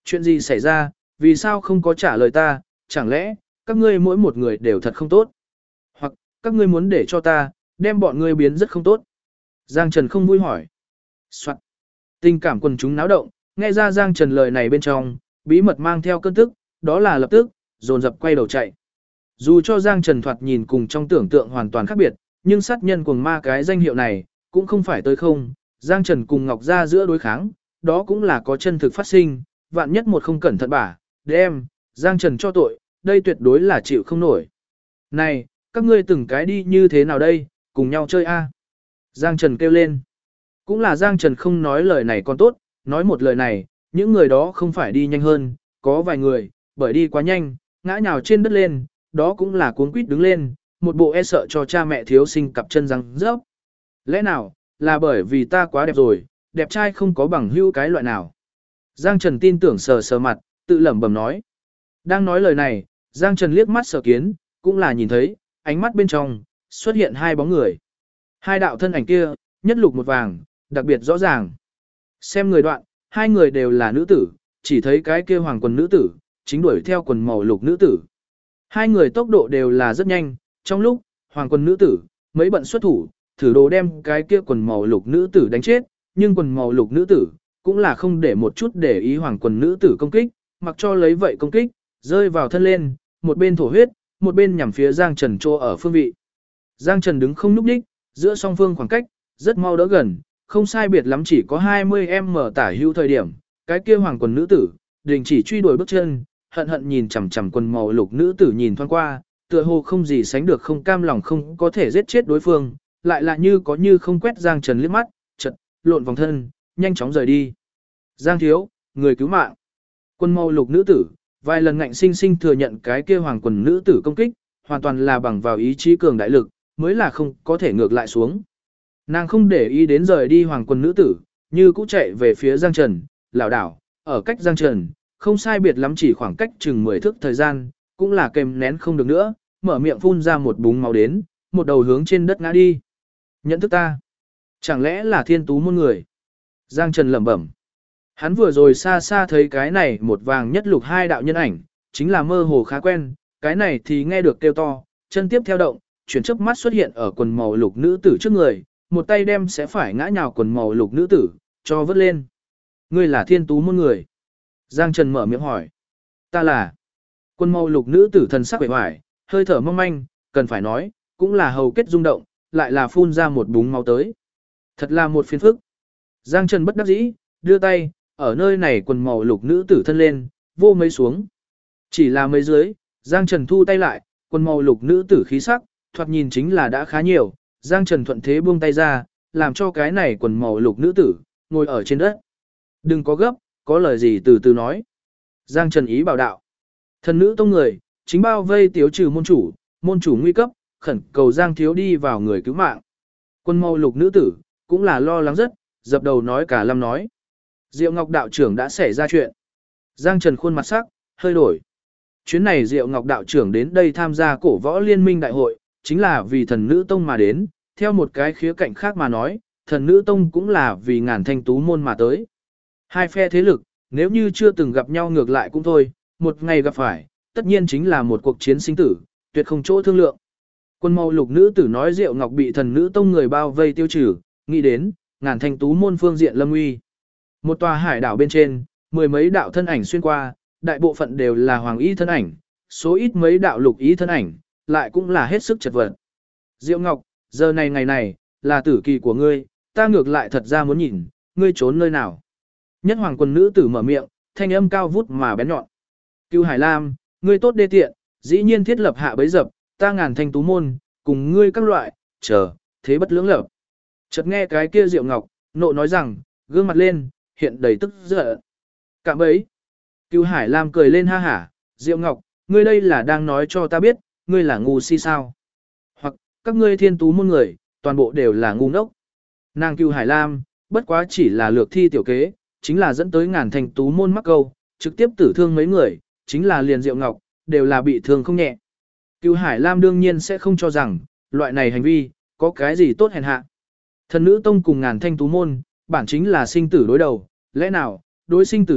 Chuyện gì xảy ra, vì sao không có trả lời ta, chẳng lẽ, các ngươi mỗi một người đều thật không tốt? Hoặc, các ngươi muốn để cho ta, đem bọn ngươi biến rất không tốt? Giang Trần không vui hỏi. Soạn. Tình cảm quần chúng náo động, nghe ra Giang Trần lời này bên trong, bí mật mang theo cơn tức, đó là lập tức, dồn dập quay đầu chạy. Dù cho Giang Trần thoạt nhìn cùng trong tưởng tượng hoàn toàn khác biệt, nhưng sát nhân cuồng ma cái danh hiệu này, cũng không phải tới không. Giang Trần cùng Ngọc Gia giữa đối kháng, đó cũng là có chân thực phát sinh, vạn nhất một không cẩn thận bả, đem, Giang Trần cho tội, đây tuyệt đối là chịu không nổi. Này, các ngươi từng cái đi như thế nào đây, cùng nhau chơi a? Giang Trần kêu lên. Cũng là Giang Trần không nói lời này còn tốt, nói một lời này, những người đó không phải đi nhanh hơn, có vài người, bởi đi quá nhanh, ngã nhào trên đất lên, đó cũng là cuống quýt đứng lên, một bộ e sợ cho cha mẹ thiếu sinh cặp chân răng rớp. Lẽ nào, là bởi vì ta quá đẹp rồi, đẹp trai không có bằng hữu cái loại nào. Giang Trần tin tưởng sờ sờ mặt, tự lẩm bẩm nói. Đang nói lời này, Giang Trần liếc mắt Sở Kiến, cũng là nhìn thấy, ánh mắt bên trong, xuất hiện hai bóng người. Hai đạo thân ảnh kia, nhất lục một vàng, đặc biệt rõ ràng. Xem người đoạn, hai người đều là nữ tử, chỉ thấy cái kia hoàng quần nữ tử, chính đuổi theo quần màu lục nữ tử. Hai người tốc độ đều là rất nhanh, trong lúc, hoàng quần nữ tử, mấy bận xuất thủ, thử đồ đem cái kia quần màu lục nữ tử đánh chết, nhưng quần màu lục nữ tử, cũng là không để một chút để ý hoàng quần nữ tử công kích, mặc cho lấy vậy công kích, rơi vào thân lên, một bên thổ huyết, một bên nhằm phía Giang Trần trô ở phương vị. Giang Trần đứng không núp đích, giữa song phương khoảng cách, rất mau đỡ gần, không sai biệt lắm chỉ có 20m tả hữu thời điểm, cái kia hoàng quần nữ tử, đình chỉ truy đuổi bước chân, hận hận nhìn chằm chằm quần màu lục nữ tử nhìn thoáng qua, tựa hồ không gì sánh được không cam lòng không có thể giết chết đối phương, lại là như có như không quét Giang Trần liếc mắt, chợt lộn vòng thân, nhanh chóng rời đi. Giang thiếu, người cứu mạng. Quần màu lục nữ tử, vài lần ngạnh sinh sinh thừa nhận cái kia hoàng quần nữ tử công kích, hoàn toàn là bằng vào ý chí cường đại lực, mới là không có thể ngược lại xuống. Nàng không để ý đến rời đi hoàng quần nữ tử, như cũ chạy về phía Giang Trần, lảo đảo, ở cách Giang Trần, không sai biệt lắm chỉ khoảng cách chừng 10 thước thời gian, cũng là kềm nén không được nữa, mở miệng phun ra một búng máu đến, một đầu hướng trên đất ngã đi. Nhận thức ta? Chẳng lẽ là Thiên Tú môn người? Giang Trần lẩm bẩm. Hắn vừa rồi xa xa thấy cái này một vàng nhất lục hai đạo nhân ảnh, chính là mơ hồ khá quen, cái này thì nghe được kêu to, chân tiếp theo động, chuyển chớp mắt xuất hiện ở quần màu lục nữ tử trước người, một tay đem sẽ phải ngã nhào quần màu lục nữ tử, cho vớt lên. Ngươi là Thiên Tú môn người. Giang Trần mở miệng hỏi. Ta là. Quần màu lục nữ tử thần sắc vẻ hoài, hơi thở mong manh, cần phải nói, cũng là hầu kết rung động, lại là phun ra một búng máu tới. Thật là một phiền phức. Giang Trần bất đắc dĩ, đưa tay, ở nơi này quần màu lục nữ tử thân lên, vô mấy xuống. Chỉ là mấy dưới, Giang Trần thu tay lại, quần màu lục nữ tử khí sắc, thoạt nhìn chính là đã khá nhiều. Giang Trần thuận thế buông tay ra, làm cho cái này quần màu lục nữ tử, ngồi ở trên đất. Đừng có gấp, có lời gì từ từ nói. Giang Trần ý bảo đạo. Thần nữ tông người, chính bao vây tiếu trừ môn chủ nguy cấp, khẩn cầu Giang thiếu đi vào người cứu mạng. Quân màu lục nữ tử, cũng là lo lắng rất, dập đầu nói cả lâm nói. Diệu Ngọc đạo trưởng đã xảy ra chuyện. Giang Trần khuôn mặt sắc, hơi đổi. Chuyến này Diệu Ngọc đạo trưởng đến đây tham gia cổ võ liên minh đại hội, chính là vì thần nữ tông mà đến, theo một cái khía cạnh khác mà nói, thần nữ tông cũng là vì Ngàn Thanh Tú môn mà tới. Hai phe thế lực, nếu như chưa từng gặp nhau ngược lại cũng thôi, một ngày gặp phải, tất nhiên chính là một cuộc chiến sinh tử, tuyệt không chỗ thương lượng. Quân màu lục nữ tử nói Diệu Ngọc bị thần nữ tông người bao vây tiêu trừ, nghĩ đến, Ngàn Thanh Tú môn phương diện lâm uy. Một tòa hải đảo bên trên, mười mấy đạo thân ảnh xuyên qua, đại bộ phận đều là hoàng y thân ảnh, số ít mấy đạo lục ý thân ảnh, lại cũng là hết sức chật vật. Diệu Ngọc, giờ này ngày này, là tử kỳ của ngươi, ta ngược lại thật ra muốn nhìn, ngươi trốn nơi nào. Nhất hoàng quân nữ tử mở miệng, thanh âm cao vút mà bén nhọn. Cưu Hải Lam, ngươi tốt đê tiện, dĩ nhiên thiết lập hạ bấy dập, ta Ngàn Thanh Tú môn, cùng ngươi các loại, chờ, thế bất lưỡng lập. Chợt nghe cái kia Diệu Ngọc, nộ nói rằng, gương mặt lên, hiện đầy tức giận. Cạm bấy. Cưu Hải Lam cười lên ha hả, Diệu Ngọc, ngươi đây là đang nói cho ta biết, ngươi là ngu si sao. Hoặc, các ngươi Thiên Tú môn người, toàn bộ đều là ngu ngốc. Nàng Cưu Hải Lam, bất quá chỉ là lược thi tiểu kế, chính là dẫn tới Ngàn Thanh Tú môn mắc câu, trực tiếp tử thương mấy người, chính là liền Diệu Ngọc, đều là bị thương không nhẹ. Cưu Hải Lam đương nhiên sẽ không cho rằng, loại này hành vi, có cái gì tốt hèn hạ. Thần nữ tông cùng Ngàn Thanh Tú môn, bản chính là sinh tử đối đầu, lẽ nào, đối sinh tử địch,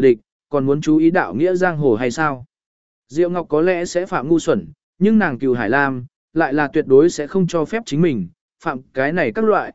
còn muốn chú ý đạo nghĩa giang hồ hay sao? Diệu Ngọc có lẽ sẽ phạm ngu xuẩn, nhưng nàng Cửu Hải Lam lại là tuyệt đối sẽ không cho phép chính mình phạm cái này các loại,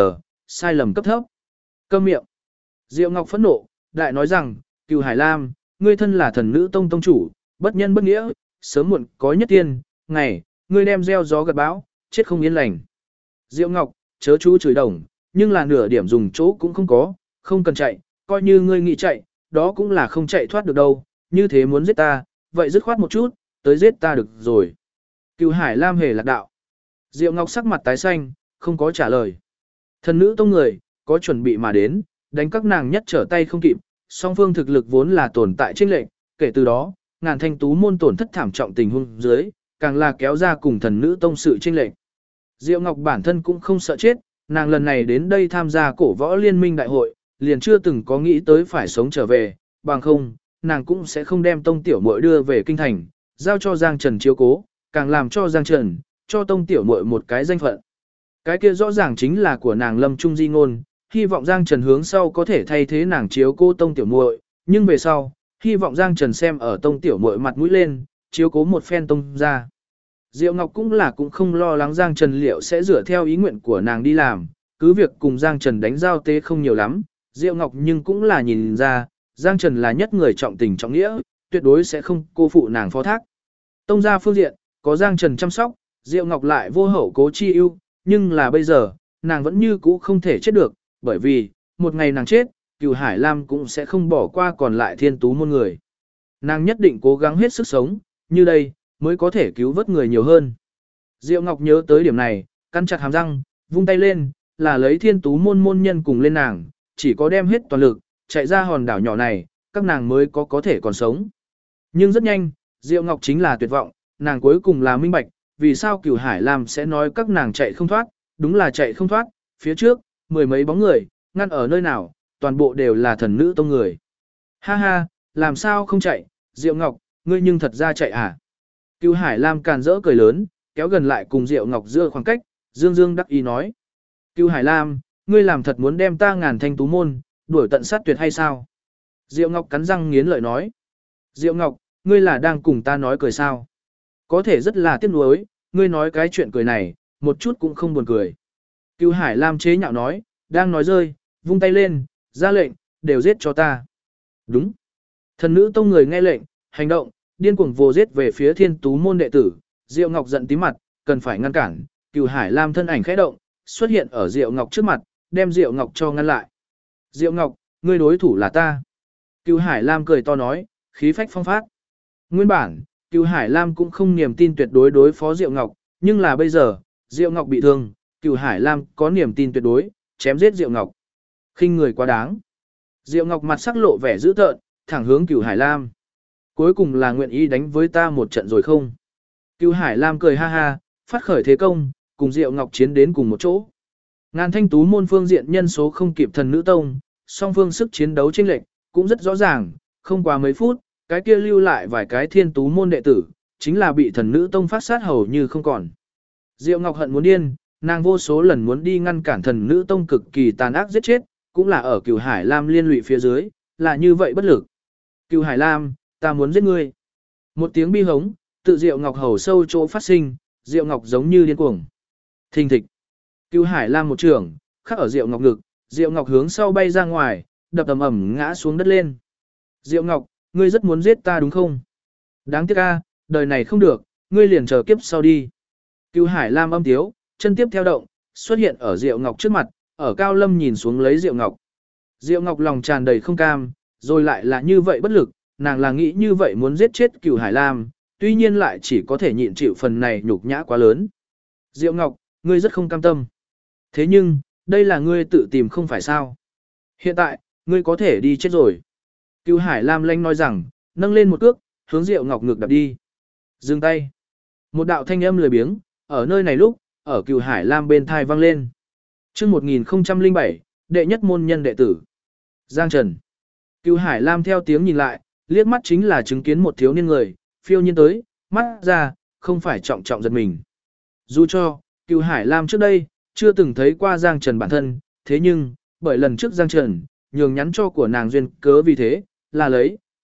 sai lầm cấp thấp. Câm miệng. Diệu Ngọc phẫn nộ, đại nói rằng, Cửu Hải Lam, ngươi thân là thần nữ tông tông chủ, bất nhân bất nghĩa, sớm muộn có nhất tiên, ngày, ngươi đem gieo gió gặt bão, chết không yên lành. Diệu Ngọc, chớ chú chửi đồng, nhưng là nửa điểm dùng chỗ cũng không có, không cần chạy, coi như ngươi nghĩ chạy, đó cũng là không chạy thoát được đâu, như thế muốn giết ta, vậy dứt khoát một chút, tới giết ta được rồi. Cửu Hải Lam hề lạc đạo. Diệu Ngọc sắc mặt tái xanh, không có trả lời. Thần nữ tông người, có chuẩn bị mà đến, đánh các nàng nhất trở tay không kịp, song phương thực lực vốn là tồn tại chênh lệch, kể từ đó, Ngàn Thanh Tú môn tổn thất thảm trọng tình huống dưới, càng là kéo ra cùng thần nữ tông sự chênh lệch. Diệu Ngọc bản thân cũng không sợ chết, nàng lần này đến đây tham gia cổ võ liên minh đại hội, liền chưa từng có nghĩ tới phải sống trở về, bằng không, nàng cũng sẽ không đem tông tiểu muội đưa về kinh thành, giao cho Giang Trần chiếu cố, càng làm cho Giang Trần, cho tông tiểu muội một cái danh phận. Cái kia rõ ràng chính là của nàng Lâm Trung Di ngôn, hy vọng Giang Trần hướng sau có thể thay thế nàng chiếu cố tông tiểu muội, nhưng về sau, hy vọng Giang Trần xem ở tông tiểu muội mặt mũi lên, chiếu cố một phen tông ra. Diệu Ngọc cũng không lo lắng Giang Trần liệu sẽ dựa theo ý nguyện của nàng đi làm, cứ việc cùng Giang Trần đánh giao tế không nhiều lắm, Diệu Ngọc nhưng cũng là nhìn ra, Giang Trần là nhất người trọng tình trọng nghĩa, tuyệt đối sẽ không cô phụ nàng phó thác. Tông gia phương diện, có Giang Trần chăm sóc, Diệu Ngọc lại vô hậu cố chi ưu, nhưng là bây giờ, nàng vẫn như cũ không thể chết được, bởi vì, một ngày nàng chết, Cửu Hải Lam cũng sẽ không bỏ qua còn lại Thiên Tú môn người. Nàng nhất định cố gắng hết sức sống, như đây, mới có thể cứu vớt người nhiều hơn. Diệu Ngọc nhớ tới điểm này, cắn chặt hàm răng, vung tay lên, là lấy Thiên Tú môn môn nhân cùng lên nàng, chỉ có đem hết toàn lực, chạy ra hòn đảo nhỏ này, các nàng mới có thể còn sống. Nhưng rất nhanh, Diệu Ngọc chính là tuyệt vọng, nàng cuối cùng là minh bạch, vì sao Cửu Hải Lam sẽ nói các nàng chạy không thoát, đúng là chạy không thoát, phía trước, mười mấy bóng người, ngăn ở nơi nào, toàn bộ đều là thần nữ tông người. Ha ha, làm sao không chạy, Diệu Ngọc, ngươi nhưng thật ra chạy à? Cửu Hải Lam càn rỡ cười lớn, kéo gần lại cùng Diệu Ngọc giữa khoảng cách, dương dương đắc ý nói. Cửu Hải Lam, ngươi làm thật muốn đem ta Ngàn Thanh Tú môn, đuổi tận sát tuyệt hay sao? Diệu Ngọc cắn răng nghiến lợi nói. Diệu Ngọc, ngươi là đang cùng ta nói cười sao? Có thể rất là tiếc nuối, ngươi nói cái chuyện cười này, một chút cũng không buồn cười. Cửu Hải Lam chế nhạo nói, đang nói rơi, vung tay lên, ra lệnh, đều giết cho ta. Đúng. Thần nữ tông người nghe lệnh, hành động, điên cuồng vồ giết về phía Thiên Tú môn đệ tử. Diệu Ngọc giận tím mặt, cần phải ngăn cản. Cửu Hải Lam thân ảnh khẽ động, xuất hiện ở Diệu Ngọc trước mặt, đem Diệu Ngọc cho ngăn lại. Diệu Ngọc, ngươi đối thủ là ta. Cửu Hải Lam cười to nói, khí phách phong phát. Nguyên bản, Cửu Hải Lam cũng không niềm tin tuyệt đối đối phó Diệu Ngọc, nhưng là bây giờ, Diệu Ngọc bị thương, Cửu Hải Lam có niềm tin tuyệt đối, chém giết Diệu Ngọc. Khinh người quá đáng. Diệu Ngọc mặt sắc lộ vẻ dữ tợn, thẳng hướng Cửu Hải Lam. Cuối cùng là nguyện ý đánh với ta một trận rồi không? Cửu Hải Lam cười ha ha, phát khởi thế công, cùng Diệu Ngọc chiến đến cùng một chỗ. Ngàn Thanh Tú môn phương diện nhân số không kịp thần nữ tông, song phương sức chiến đấu chênh lệch cũng rất rõ ràng, không qua mấy phút, cái kia lưu lại vài cái Thiên Tú môn đệ tử, chính là bị thần nữ tông phát sát hầu như không còn. Diệu Ngọc hận muốn điên, nàng vô số lần muốn đi ngăn cản thần nữ tông cực kỳ tàn ác giết chết, cũng là ở Cửu Hải Lam liên lụy phía dưới, là như vậy bất lực. Cửu Hải Lam, ta muốn giết ngươi. Một tiếng bi hống, tự Diệu Ngọc hầu sâu chỗ phát sinh, Diệu Ngọc giống như điên cuồng. Thình thịch. Cửu Hải Lam một trường, khắc ở Diệu Ngọc ngực, Diệu Ngọc hướng sau bay ra ngoài, đập ầm ầm ngã xuống đất lên. Diệu Ngọc, ngươi rất muốn giết ta đúng không? Đáng tiếc a, đời này không được, ngươi liền chờ kiếp sau đi. Cửu Hải Lam âm tiếu, chân tiếp theo động, xuất hiện ở Diệu Ngọc trước mặt, ở Cao Lâm nhìn xuống lấy Diệu Ngọc. Diệu Ngọc lòng tràn đầy không cam, rồi lại là như vậy bất lực, nàng là nghĩ như vậy muốn giết chết Cửu Hải Lam, tuy nhiên lại chỉ có thể nhịn chịu phần này nhục nhã quá lớn. Diệu Ngọc, ngươi rất không cam tâm. Thế nhưng, đây là ngươi tự tìm không phải sao? Hiện tại, ngươi có thể đi chết rồi. Cửu Hải Lam lanh nói rằng, nâng lên một cước, hướng Diệu Ngọc ngược đạp đi. Dừng tay. Một đạo thanh âm lười biếng, ở nơi này lúc, ở Cửu Hải Lam bên thai vang lên. Chương 1007, đệ nhất môn nhân đệ tử. Giang Trần. Cửu Hải Lam theo tiếng nhìn lại, liếc mắt chính là chứng kiến một thiếu niên người, phiêu nhiên tới, mắt ra, không phải trọng trọng giật mình. Dù cho, Cửu Hải Lam trước đây, chưa từng thấy qua Giang Trần bản thân, thế nhưng, bởi lần trước Giang Trần, nhường nhắn cho của nàng duyên cớ vì thế, là lấy,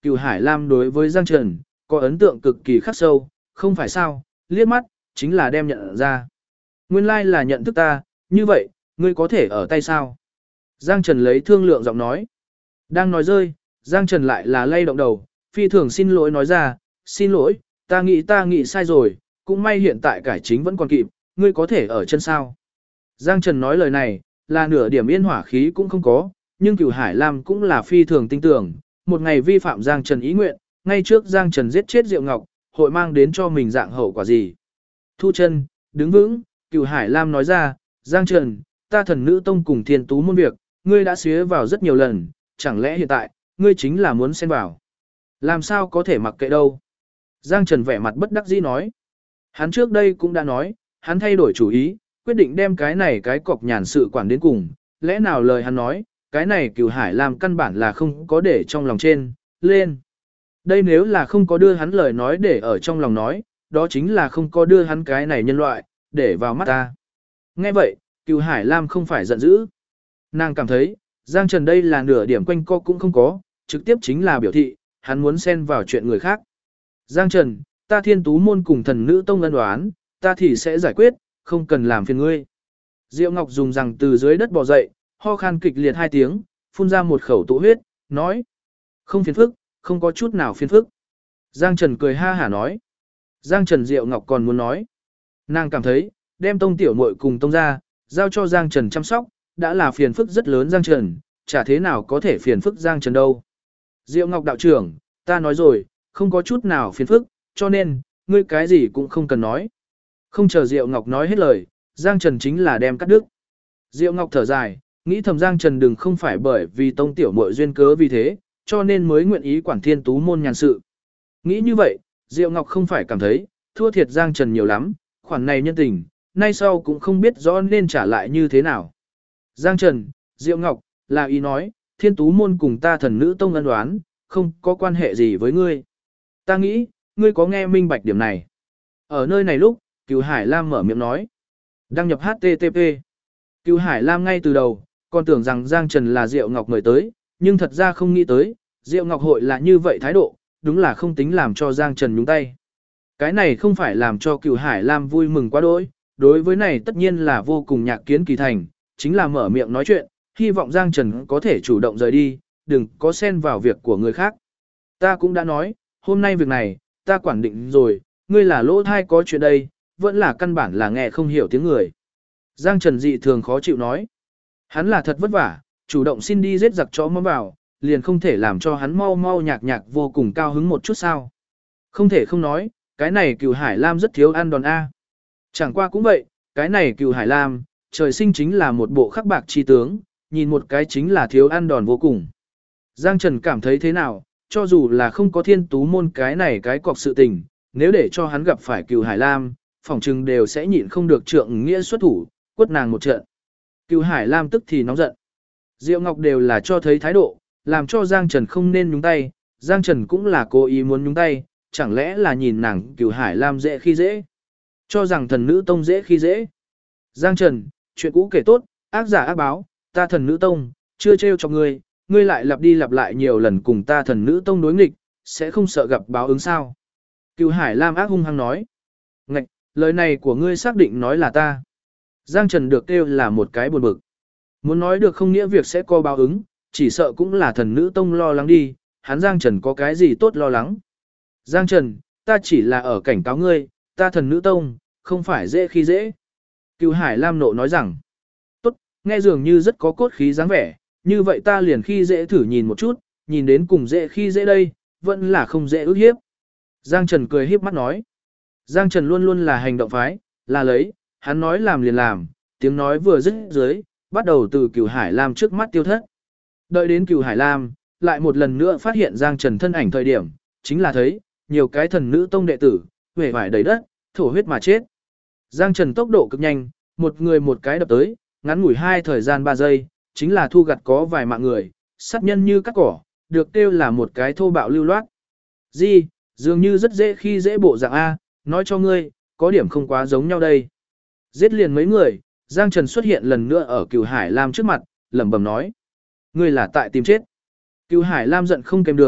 Cửu Hải Lam đối với Giang Trần, có ấn tượng cực kỳ khắc sâu, không phải sao, liếc mắt, chính là đem nhận ra. Nguyên lai là nhận thức ta, như vậy, ngươi có thể ở tay sao? Giang Trần lấy thương lượng giọng nói. Đang nói rơi, Giang Trần lại là lay động đầu, phi thường xin lỗi nói ra, xin lỗi, ta nghĩ sai rồi, cũng may hiện tại cải chính vẫn còn kịp, ngươi có thể ở chân sao. Giang Trần nói lời này, là nửa điểm yên hỏa khí cũng không có, nhưng Cửu Hải Lam cũng là phi thường tin tưởng, một ngày vi phạm Giang Trần ý nguyện, ngay trước Giang Trần giết chết Diệu Ngọc, hội mang đến cho mình dạng hậu quả gì. Thu chân, đứng vững, Cửu Hải Lam nói ra, Giang Trần, ta Thần Nữ Tông cùng Thiên Tú môn việc, ngươi đã xía vào rất nhiều lần, chẳng lẽ hiện tại, ngươi chính là muốn xen vào. Làm sao có thể mặc kệ đâu. Giang Trần vẻ mặt bất đắc dĩ nói. Hắn trước đây cũng đã nói, hắn thay đổi chủ ý, quyết định đem cái này cái cọc nhàn sự quản đến cùng. Lẽ nào lời hắn nói, cái này Cửu Hải Lam căn bản là không có để trong lòng trên, lên. Đây nếu là không có đưa hắn lời nói để ở trong lòng nói, đó chính là không có đưa hắn cái này nhân loại, để vào mắt ta. Nghe vậy, Cửu Hải Lam không phải giận dữ. Nàng cảm thấy, Giang Trần đây là nửa điểm quanh co cũng không có, trực tiếp chính là biểu thị, hắn muốn xen vào chuyện người khác. Giang Trần, ta Thiên Tú môn cùng Thần Nữ Tông ân oán, ta thì sẽ giải quyết, không cần làm phiền ngươi. Diệu Ngọc dùng rằng từ dưới đất bò dậy, ho khan kịch liệt 2 tiếng, phun ra một khẩu tụ huyết, nói. Không phiền phức, không có chút nào phiền phức. Giang Trần cười ha hả nói. Giang Trần Diệu Ngọc còn muốn nói. Nàng cảm thấy, đem tông tiểu muội cùng tông ra, giao cho Giang Trần chăm sóc, đã là phiền phức rất lớn Giang Trần, chả thế nào có thể phiền phức Giang Trần đâu. Diệu Ngọc đạo trưởng, ta nói rồi, không có chút nào phiền phức, cho nên, ngươi cái gì cũng không cần nói. Không chờ Diệu Ngọc nói hết lời, Giang Trần chính là đem cắt đứt. Diệu Ngọc thở dài, nghĩ thầm Giang Trần đừng không phải bởi vì tông tiểu muội duyên cớ vì thế, cho nên mới nguyện ý quản Thiên Tú môn nhàn sự. Nghĩ như vậy, Diệu Ngọc không phải cảm thấy, thua thiệt Giang Trần nhiều lắm, khoản này nhân tình, nay sau cũng không biết rõ nên trả lại như thế nào. Giang Trần, Diệu Ngọc, là ý nói, Thiên Tú môn cùng ta Thần Nữ Tông ân oán, không có quan hệ gì với ngươi. Ta nghĩ, ngươi có nghe minh bạch điểm này. Ở nơi này lúc, Cửu Hải Lam mở miệng nói. Đăng nhập HTTP. Cửu Hải Lam ngay từ đầu, còn tưởng rằng Giang Trần là Diệu Ngọc mời tới, nhưng thật ra không nghĩ tới, Diệu Ngọc hội là như vậy thái độ, đúng là không tính làm cho Giang Trần nhúng tay. Cái này không phải làm cho Cửu Hải Lam vui mừng quá đỗi, đối với này tất nhiên là vô cùng nhạc kiến kỳ thành, chính là mở miệng nói chuyện, hy vọng Giang Trần có thể chủ động rời đi, đừng có xen vào việc của người khác. Ta cũng đã nói, hôm nay việc này, ta quản định rồi, ngươi là lỗ thai có chuyện đây, vẫn là căn bản là nghe không hiểu tiếng người. Giang Trần dị thường khó chịu nói. Hắn là thật vất vả, chủ động xin đi giết giặc chó mắm vào, liền không thể làm cho hắn mau mau nhạc nhạc vô cùng cao hứng một chút sao. Không thể không nói, cái này Cửu Hải Lam rất thiếu ăn đòn A. Chẳng qua cũng vậy, cái này Cửu Hải Lam, trời sinh chính là một bộ khắc bạc chi tướng, nhìn một cái chính là thiếu ăn đòn vô cùng. Giang Trần cảm thấy thế nào, cho dù là không có Thiên Tú môn cái này cái cọc sự tình, nếu để cho hắn gặp phải Cửu Hải Lam, phỏng chừng đều sẽ nhịn không được trượng nghĩa xuất thủ, quất nàng một trận. Cửu Hải Lam tức thì nóng giận. Diệu Ngọc đều là cho thấy thái độ, làm cho Giang Trần không nên nhúng tay, Giang Trần cũng là cố ý muốn nhúng tay, chẳng lẽ là nhìn nàng Cửu Hải Lam dễ khi dễ, cho rằng Thần Nữ Tông dễ khi dễ. Giang Trần, chuyện cũ kể tốt, ác giả ác báo, ta Thần Nữ Tông, chưa trêu cho ngươi, ngươi lại lặp đi lặp lại nhiều lần cùng ta Thần Nữ Tông đối nghịch, sẽ không sợ gặp báo ứng sao. Cửu Hải Lam ác hung hăng nói. Ngạch, lời này của ngươi xác định nói là ta. Giang Trần được kêu là một cái buồn bực. Muốn nói được không nghĩa việc sẽ có báo ứng, chỉ sợ cũng là Thần Nữ Tông lo lắng đi, hắn Giang Trần có cái gì tốt lo lắng. Giang Trần, ta chỉ là ở cảnh cáo ngươi, ta Thần Nữ Tông, không phải dễ khi dễ. Cửu Hải Lam nộ nói rằng, tốt, nghe dường như rất có cốt khí dáng vẻ, như vậy ta liền khi dễ thử nhìn một chút, nhìn đến cùng dễ khi dễ đây, vẫn là không dễ ức hiếp. Giang Trần cười hiếp mắt nói, Giang Trần luôn luôn là hành động phái, là lấy, hắn nói làm liền làm, tiếng nói vừa dứt dưới, bắt đầu từ Cửu Hải Lam trước mắt tiêu thất. Đợi đến Cửu Hải Lam, lại một lần nữa phát hiện Giang Trần thân ảnh thời điểm, chính là thấy, nhiều cái Thần Nữ Tông đệ tử, huệ vải đầy đất, thổ huyết mà chết. Giang Trần tốc độ cực nhanh, một người một cái đập tới, ngắn ngủi 2 thời gian 3 giây, chính là thu gặt có vài mạng người, sát nhân như cắt cỏ, được kêu là một cái thô bạo lưu loát. Gì, dường như rất dễ khi dễ bộ dạng A, nói cho ngươi, có điểm không quá giống nhau đây. Giết liền mấy người, Giang Trần xuất hiện lần nữa ở Cửu Hải Lam trước mặt, lẩm bẩm nói. Ngươi là tại tìm chết. Cửu Hải Lam giận không kèm được,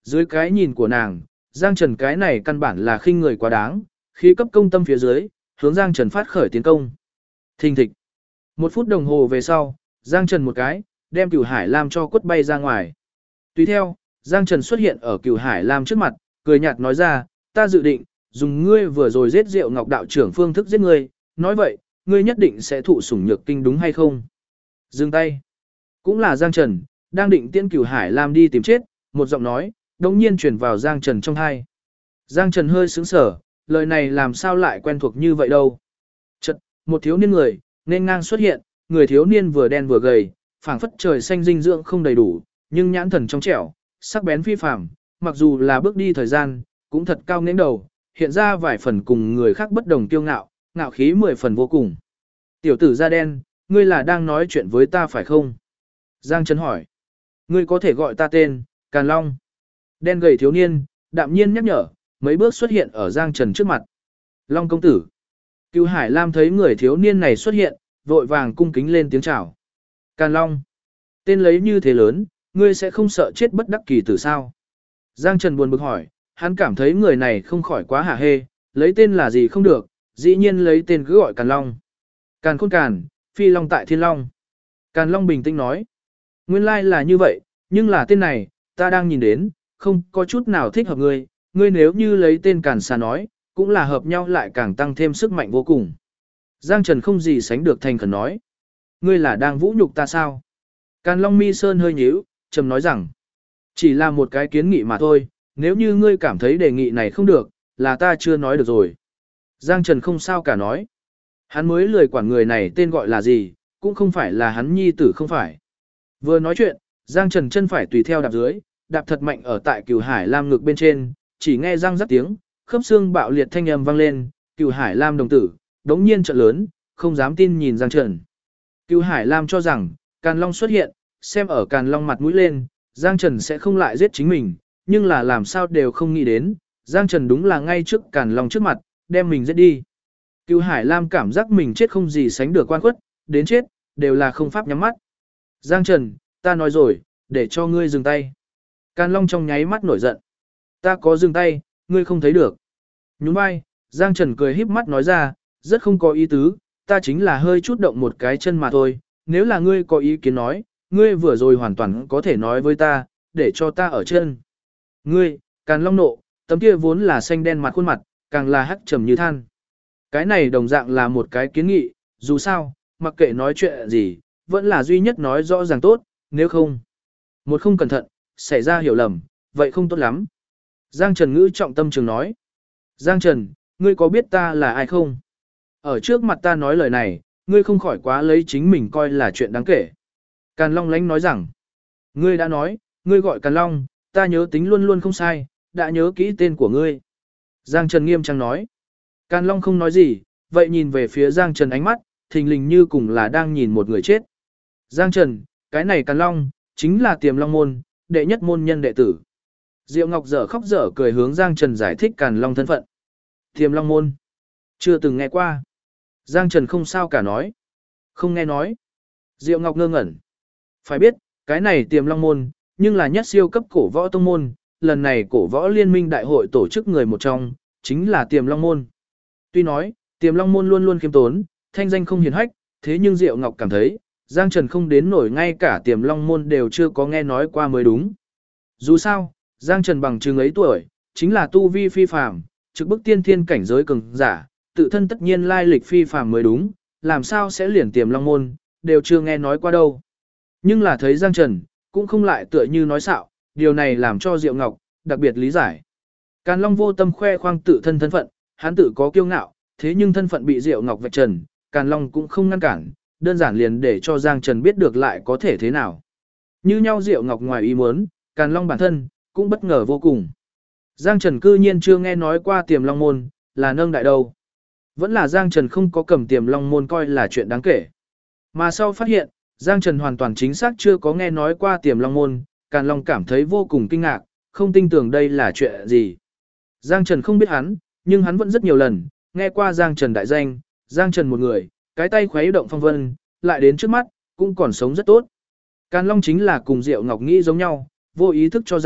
Dưới cái nhìn của nàng, Giang Trần cái này căn bản là khinh người quá đáng, khí cấp công tâm phía dưới, hướng Giang Trần phát khởi tiến công. Thình thịch. 1 phút đồng hồ về sau, Giang Trần một cái, đem Cửu Hải Lam cho quất bay ra ngoài. Tùy theo, Giang Trần xuất hiện ở Cửu Hải Lam trước mặt, cười nhạt nói ra, ta dự định, dùng ngươi vừa rồi giết Diệu Ngọc đạo trưởng phương thức giết ngươi, nói vậy, ngươi nhất định sẽ thụ sủng nhược kinh đúng hay không? Dừng tay. Cũng là Giang Trần, đang định tiễn Cửu Hải Lam đi tìm chết, một giọng nói, đồng nhiên truyền vào Giang Trần trong tai. Giang Trần hơi sững sờ, lời này làm sao lại quen thuộc như vậy đâu. Chợt, một thiếu niên người, nên ngang xuất hiện, người thiếu niên vừa đen vừa gầy, phảng phất trời xanh dinh dưỡng không đầy đủ, nhưng nhãn thần trong trẻo, sắc bén phi phàm, mặc dù là bước đi thời gian, cũng thật cao nghếch đầu, hiện ra vài phần cùng người khác bất đồng kiêu ngạo, ngạo khí 10 phần vô cùng. Tiểu tử da đen, ngươi là đang nói chuyện với ta phải không? Giang Trần hỏi. Ngươi có thể gọi ta tên, Càn Long. Đen gầy thiếu niên, đạm nhiên nhắc nhở, mấy bước xuất hiện ở Giang Trần trước mặt. Long công tử. Cửu Hải Lam thấy người thiếu niên này xuất hiện, vội vàng cung kính lên tiếng chào. Càn Long. Tên lấy như thế lớn, ngươi sẽ không sợ chết bất đắc kỳ tử sao? Giang Trần buồn bực hỏi, hắn cảm thấy người này không khỏi quá hả hê, lấy tên là gì không được, dĩ nhiên lấy tên cứ gọi Càn Long. Càn khôn càn, phi long tại thiên long. Càn Long bình tĩnh nói. Nguyên lai là như vậy, nhưng là tên này, ta đang nhìn đến, không có chút nào thích hợp ngươi, ngươi nếu như lấy tên Càn xà nói, cũng là hợp nhau lại càng tăng thêm sức mạnh vô cùng. Giang Trần không gì sánh được thành khẩn nói. Ngươi là đang vũ nhục ta sao? Càn Long mi sơn hơi nhíu, trầm nói rằng. Chỉ là một cái kiến nghị mà thôi, nếu như ngươi cảm thấy đề nghị này không được, là ta chưa nói được rồi. Giang Trần không sao cả nói. Hắn mới lười quản người này tên gọi là gì, cũng không phải là hắn nhi tử không phải. Vừa nói chuyện, Giang Trần chân phải tùy theo đạp dưới, đạp thật mạnh ở tại Cửu Hải Lam ngực bên trên, chỉ nghe răng rắc tiếng, khớp xương bạo liệt thanh âm vang lên, Cửu Hải Lam đồng tử, đống nhiên trợn lớn, không dám tin nhìn Giang Trần. Cửu Hải Lam cho rằng, Càn Long xuất hiện, xem ở Càn Long mặt mũi lên, Giang Trần sẽ không lại giết chính mình, nhưng là làm sao đều không nghĩ đến, Giang Trần đúng là ngay trước Càn Long trước mặt, đem mình giết đi. Cửu Hải Lam cảm giác mình chết không gì sánh được quan khuất, đến chết, đều là không pháp nhắm mắt. Giang Trần, ta nói rồi, để cho ngươi dừng tay. Càn Long trong nháy mắt nổi giận. Ta có dừng tay, ngươi không thấy được. Nhún vai, Giang Trần cười híp mắt nói ra, rất không có ý tứ, ta chính là hơi chút động một cái chân mà thôi, nếu là ngươi có ý kiến nói, ngươi vừa rồi hoàn toàn có thể nói với ta, để cho ta ở chân. Ngươi, Càn Long nộ, tấm kia vốn là xanh đen mặt khuôn mặt, càng là hắc trầm như than. Cái này đồng dạng là một cái kiến nghị, dù sao, mặc kệ nói chuyện gì, vẫn là duy nhất nói rõ ràng tốt, nếu không. Một không cẩn thận, xảy ra hiểu lầm, vậy không tốt lắm. Giang Trần ngữ trọng tâm trường nói. Giang Trần, ngươi có biết ta là ai không? Ở trước mặt ta nói lời này, ngươi không khỏi quá lấy chính mình coi là chuyện đáng kể. Càn Long lánh nói rằng, ngươi đã nói, ngươi gọi Càn Long, ta nhớ tính luôn luôn không sai, đã nhớ kỹ tên của ngươi. Giang Trần nghiêm trang nói. Càn Long không nói gì, vậy nhìn về phía Giang Trần ánh mắt, thình lình như cùng là đang nhìn một người chết. Giang Trần, cái này Càn Long, chính là Tiềm Long môn, đệ nhất môn nhân đệ tử. Diệu Ngọc dở khóc dở cười hướng Giang Trần giải thích Càn Long thân phận. Tiềm Long môn, chưa từng nghe qua. Giang Trần không sao cả nói. Không nghe nói. Diệu Ngọc ngơ ngẩn. Phải biết, cái này Tiềm Long môn, nhưng là nhất siêu cấp cổ võ tông môn, lần này cổ võ liên minh đại hội tổ chức người một trong, chính là Tiềm Long môn. Tuy nói, Tiềm Long môn luôn luôn khiêm tốn, thanh danh không hiển hách, thế nhưng Diệu Ngọc cảm thấy, Giang Trần không đến nổi ngay cả Tiềm Long môn đều chưa có nghe nói qua mới đúng. Dù sao, Giang Trần bằng chừng ấy tuổi, chính là tu vi phi phàm, trực bức tiên thiên cảnh giới cường giả, tự thân tất nhiên lai lịch phi phàm mới đúng, làm sao sẽ liền Tiềm Long môn, đều chưa nghe nói qua đâu. Nhưng là thấy Giang Trần, cũng không lại tựa như nói xạo, điều này làm cho Diệu Ngọc đặc biệt lý giải. Càn Long vô tâm khoe khoang tự thân thân phận, hắn tự có kiêu ngạo, thế nhưng thân phận bị Diệu Ngọc vạch trần, Càn Long cũng không ngăn cản, đơn giản liền để cho Giang Trần biết được lại có thể thế nào. Như nhau Diệu Ngọc ngoài ý muốn, Càn Long bản thân cũng bất ngờ vô cùng. Giang Trần cư nhiên chưa nghe nói qua Tiềm Long môn, là nâng đại đâu. Vẫn là Giang Trần không có cầm Tiềm Long môn coi là chuyện đáng kể. Mà sau phát hiện, Giang Trần hoàn toàn chính xác chưa có nghe nói qua Tiềm Long môn, Càn Long cảm thấy vô cùng kinh ngạc, không tin tưởng đây là chuyện gì. Giang Trần không biết hắn, nhưng hắn vẫn rất nhiều lần, nghe qua Giang Trần đại danh, Giang Trần một người, cái tay khuấy động phong vân, lại đến trước mắt, cũng còn sống rất tốt. Càn Long chính là cùng Diệu Ngọc nghĩ giống nhau, vô ý thức cho rằng,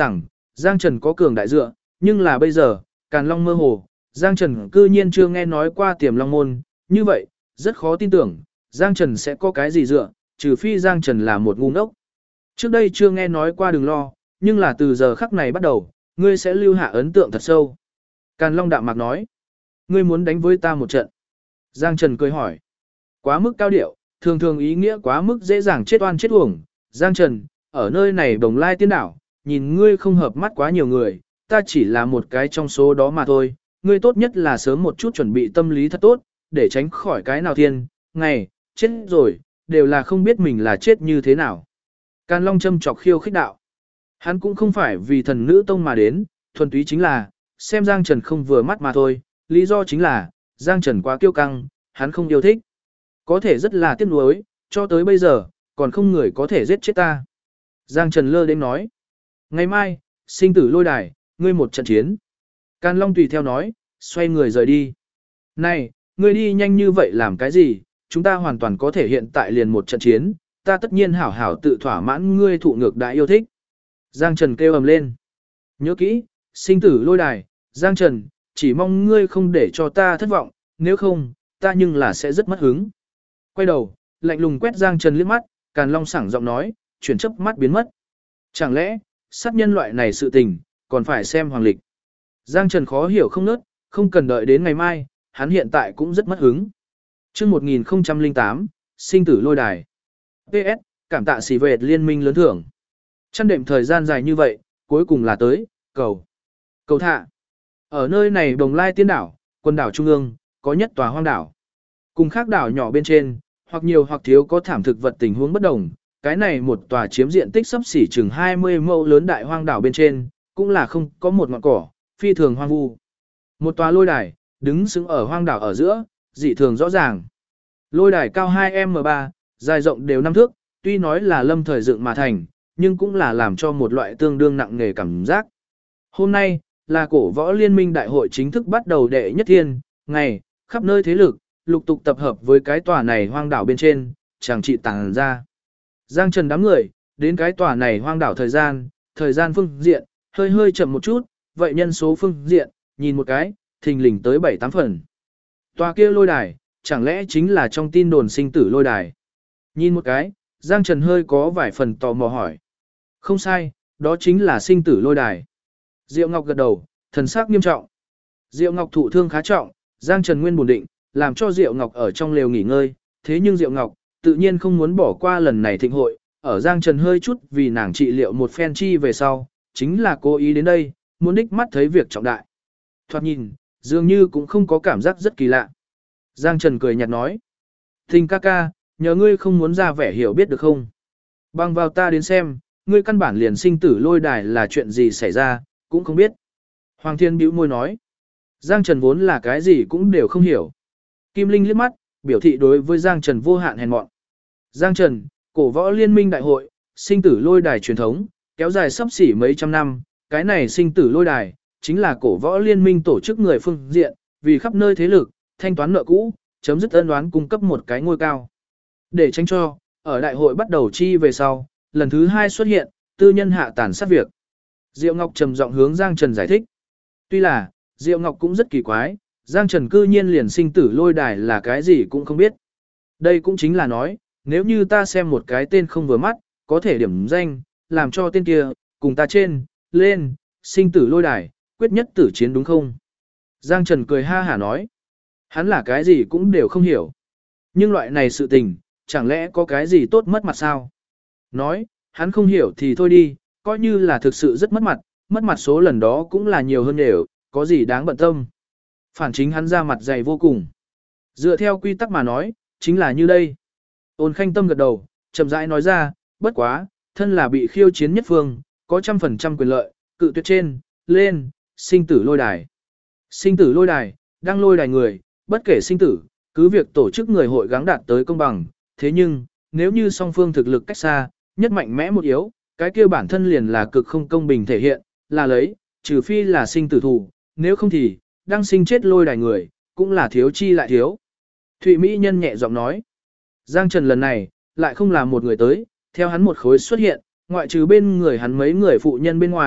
Giang Trần có cường đại dựa, nhưng là bây giờ, Càn Long mơ hồ, Giang Trần cư nhiên chưa nghe nói qua Tiềm Long môn, như vậy, rất khó tin tưởng, Giang Trần sẽ có cái gì dựa, trừ phi Giang Trần là một ngu ngốc. Trước đây chưa nghe nói qua đừng lo, nhưng là từ giờ khắc này bắt đầu, ngươi sẽ lưu hạ ấn tượng thật sâu. Càn Long đạm mạc nói, ngươi muốn đánh với ta một trận. Giang Trần cười hỏi, quá mức cao điệu, thường thường ý nghĩa quá mức dễ dàng chết oan chết uổng. Giang Trần, ở nơi này Đồng Lai Tiên Đảo, nhìn ngươi không hợp mắt quá nhiều người, ta chỉ là một cái trong số đó mà thôi. Ngươi tốt nhất là sớm một chút chuẩn bị tâm lý thật tốt, để tránh khỏi cái nào thiên, ngày, chết rồi, đều là không biết mình là chết như thế nào. Càn Long châm chọc khiêu khích đạo. Hắn cũng không phải vì thần nữ tông mà đến, thuần túy chính là, xem Giang Trần không vừa mắt mà thôi, lý do chính là, Giang Trần quá kiêu căng, hắn không yêu thích. Có thể rất là tiếc nuối, cho tới bây giờ, còn không người có thể giết chết ta. Giang Trần lơ đến nói. Ngày mai, sinh tử lôi đài, ngươi một trận chiến. Càn Long tùy theo nói, xoay người rời đi. Này, ngươi đi nhanh như vậy làm cái gì, chúng ta hoàn toàn có thể hiện tại liền một trận chiến, ta tất nhiên hảo hảo tự thỏa mãn ngươi thụ ngược đại yêu thích. Giang Trần kêu ầm lên. Nhớ kỹ, sinh tử lôi đài, Giang Trần, chỉ mong ngươi không để cho ta thất vọng, nếu không, ta nhưng là sẽ rất mất hứng. Quay đầu, lạnh lùng quét Giang Trần liếc mắt, Càn Long sảng giọng nói, chuyển chớp mắt biến mất. Chẳng lẽ, sát nhân loại này sự tình, còn phải xem hoàng lịch. Giang Trần khó hiểu không nớt, không cần đợi đến ngày mai, hắn hiện tại cũng rất mất hứng. Chương 1008, sinh tử lôi đài. PS, cảm tạ xỉ vệt liên minh lớn thưởng. Chăn đệm thời gian dài như vậy, cuối cùng là tới, cầu thạ. Ở nơi này Đồng Lai Tiên Đảo, quần đảo Trung ương, có nhất tòa hoang đảo. Cùng khác đảo nhỏ bên trên, hoặc nhiều hoặc thiếu có thảm thực vật tình huống bất đồng. Cái này một tòa chiếm diện tích sấp xỉ chừng 20 mẫu lớn đại hoang đảo bên trên, cũng là không có một ngọn cỏ, phi thường hoang vu. Một tòa lôi đài, đứng sững ở hoang đảo ở giữa, dị thường rõ ràng. Lôi đài cao 2m3, dài rộng đều 5 thước, tuy nói là lâm thời dựng mà thành, nhưng cũng là làm cho một loại tương đương nặng nề cảm giác. Hôm nay, là cổ võ liên minh đại hội chính thức bắt đầu đệ nhất thiên, ngày, khắp nơi thế lực, lục tục tập hợp với cái tòa này hoang đảo bên trên, chàng trị tàng ra. Giang Trần đám người, đến cái tòa này hoang đảo thời gian phương diện, hơi chậm một chút, vậy nhân số phương diện, nhìn một cái, thình lình tới 7-8 phần. Tòa kia lôi đài, chẳng lẽ chính là trong tin đồn sinh tử lôi đài? Nhìn một cái, Giang Trần hơi có vài phần tò mò hỏi. Không sai, đó chính là sinh tử lôi đài. Diệu Ngọc gật đầu, thần sắc nghiêm trọng. Diệu Ngọc thụ thương khá trọng, Giang Trần nguyên buồn định, làm cho Diệu Ngọc ở trong lều nghỉ ngơi, thế nhưng Diệu Ngọc tự nhiên không muốn bỏ qua lần này thịnh hội, ở Giang Trần hơi chút vì nàng trị liệu một phen chi về sau, chính là cố ý đến đây, muốn đích mắt thấy việc trọng đại. Thoạt nhìn, dường như cũng không có cảm giác rất kỳ lạ. Giang Trần cười nhạt nói, Thình ca ca, nhờ ngươi không muốn ra vẻ hiểu biết được không? Bằng vào ta đến xem, ngươi căn bản liền sinh tử lôi đài là chuyện gì xảy ra, cũng không biết. Hoàng Thiên bĩu môi nói, Giang Trần vốn là cái gì cũng đều không hiểu. Kim Linh liếc mắt, biểu thị đối với Giang Trần vô hạn hèn mọn. Giang Trần, cổ võ liên minh đại hội, sinh tử lôi đài truyền thống, kéo dài sắp xỉ mấy trăm năm, cái này sinh tử lôi đài, chính là cổ võ liên minh tổ chức người phương diện, vì khắp nơi thế lực, thanh toán nợ cũ, chấm dứt ân oán cung cấp một cái ngôi cao. Để tránh cho, ở đại hội bắt đầu chi về sau, lần thứ 2 xuất hiện, tư nhân hạ tàn sát việc. Diệu Ngọc trầm giọng hướng Giang Trần giải thích. Tuy là, Diệu Ngọc cũng rất kỳ quái, Giang Trần cư nhiên liền sinh tử lôi đài là cái gì cũng không biết. Đây cũng chính là nói, nếu như ta xem một cái tên không vừa mắt, có thể điểm danh, làm cho tên kia, cùng ta lên, sinh tử lôi đài, quyết nhất tử chiến đúng không? Giang Trần cười ha hả nói, hắn là cái gì cũng đều không hiểu. Nhưng loại này sự tình, chẳng lẽ có cái gì tốt mất mặt sao? Nói, hắn không hiểu thì thôi đi, coi như là thực sự rất mất mặt số lần đó cũng là nhiều hơn đều, có gì đáng bận tâm. Phản chính hắn ra mặt dày vô cùng. Dựa theo quy tắc mà nói, chính là như đây. Ôn Khanh Tâm gật đầu, chậm rãi nói ra, bất quá, thân là bị khiêu chiến nhất phương, có 100% quyền lợi, cự tuyệt lên, sinh tử lôi đài. Sinh tử lôi đài, đang lôi đài người, bất kể sinh tử, cứ việc tổ chức người hội gắng đạt tới công bằng, thế nhưng, nếu như song phương thực lực cách xa, nhất mạnh mẽ một yếu, cái kia bản thân liền là cực không công bình thể hiện, là lấy, trừ phi là sinh tử thủ, nếu không thì, đang sinh chết lôi đài người, cũng là thiếu chi lại thiếu. Thụy Mỹ Nhân nhẹ giọng nói, Giang Trần lần này, lại không là một người tới, theo hắn một khối xuất hiện, ngoại trừ bên người hắn mấy người phụ nhân bên ngoài,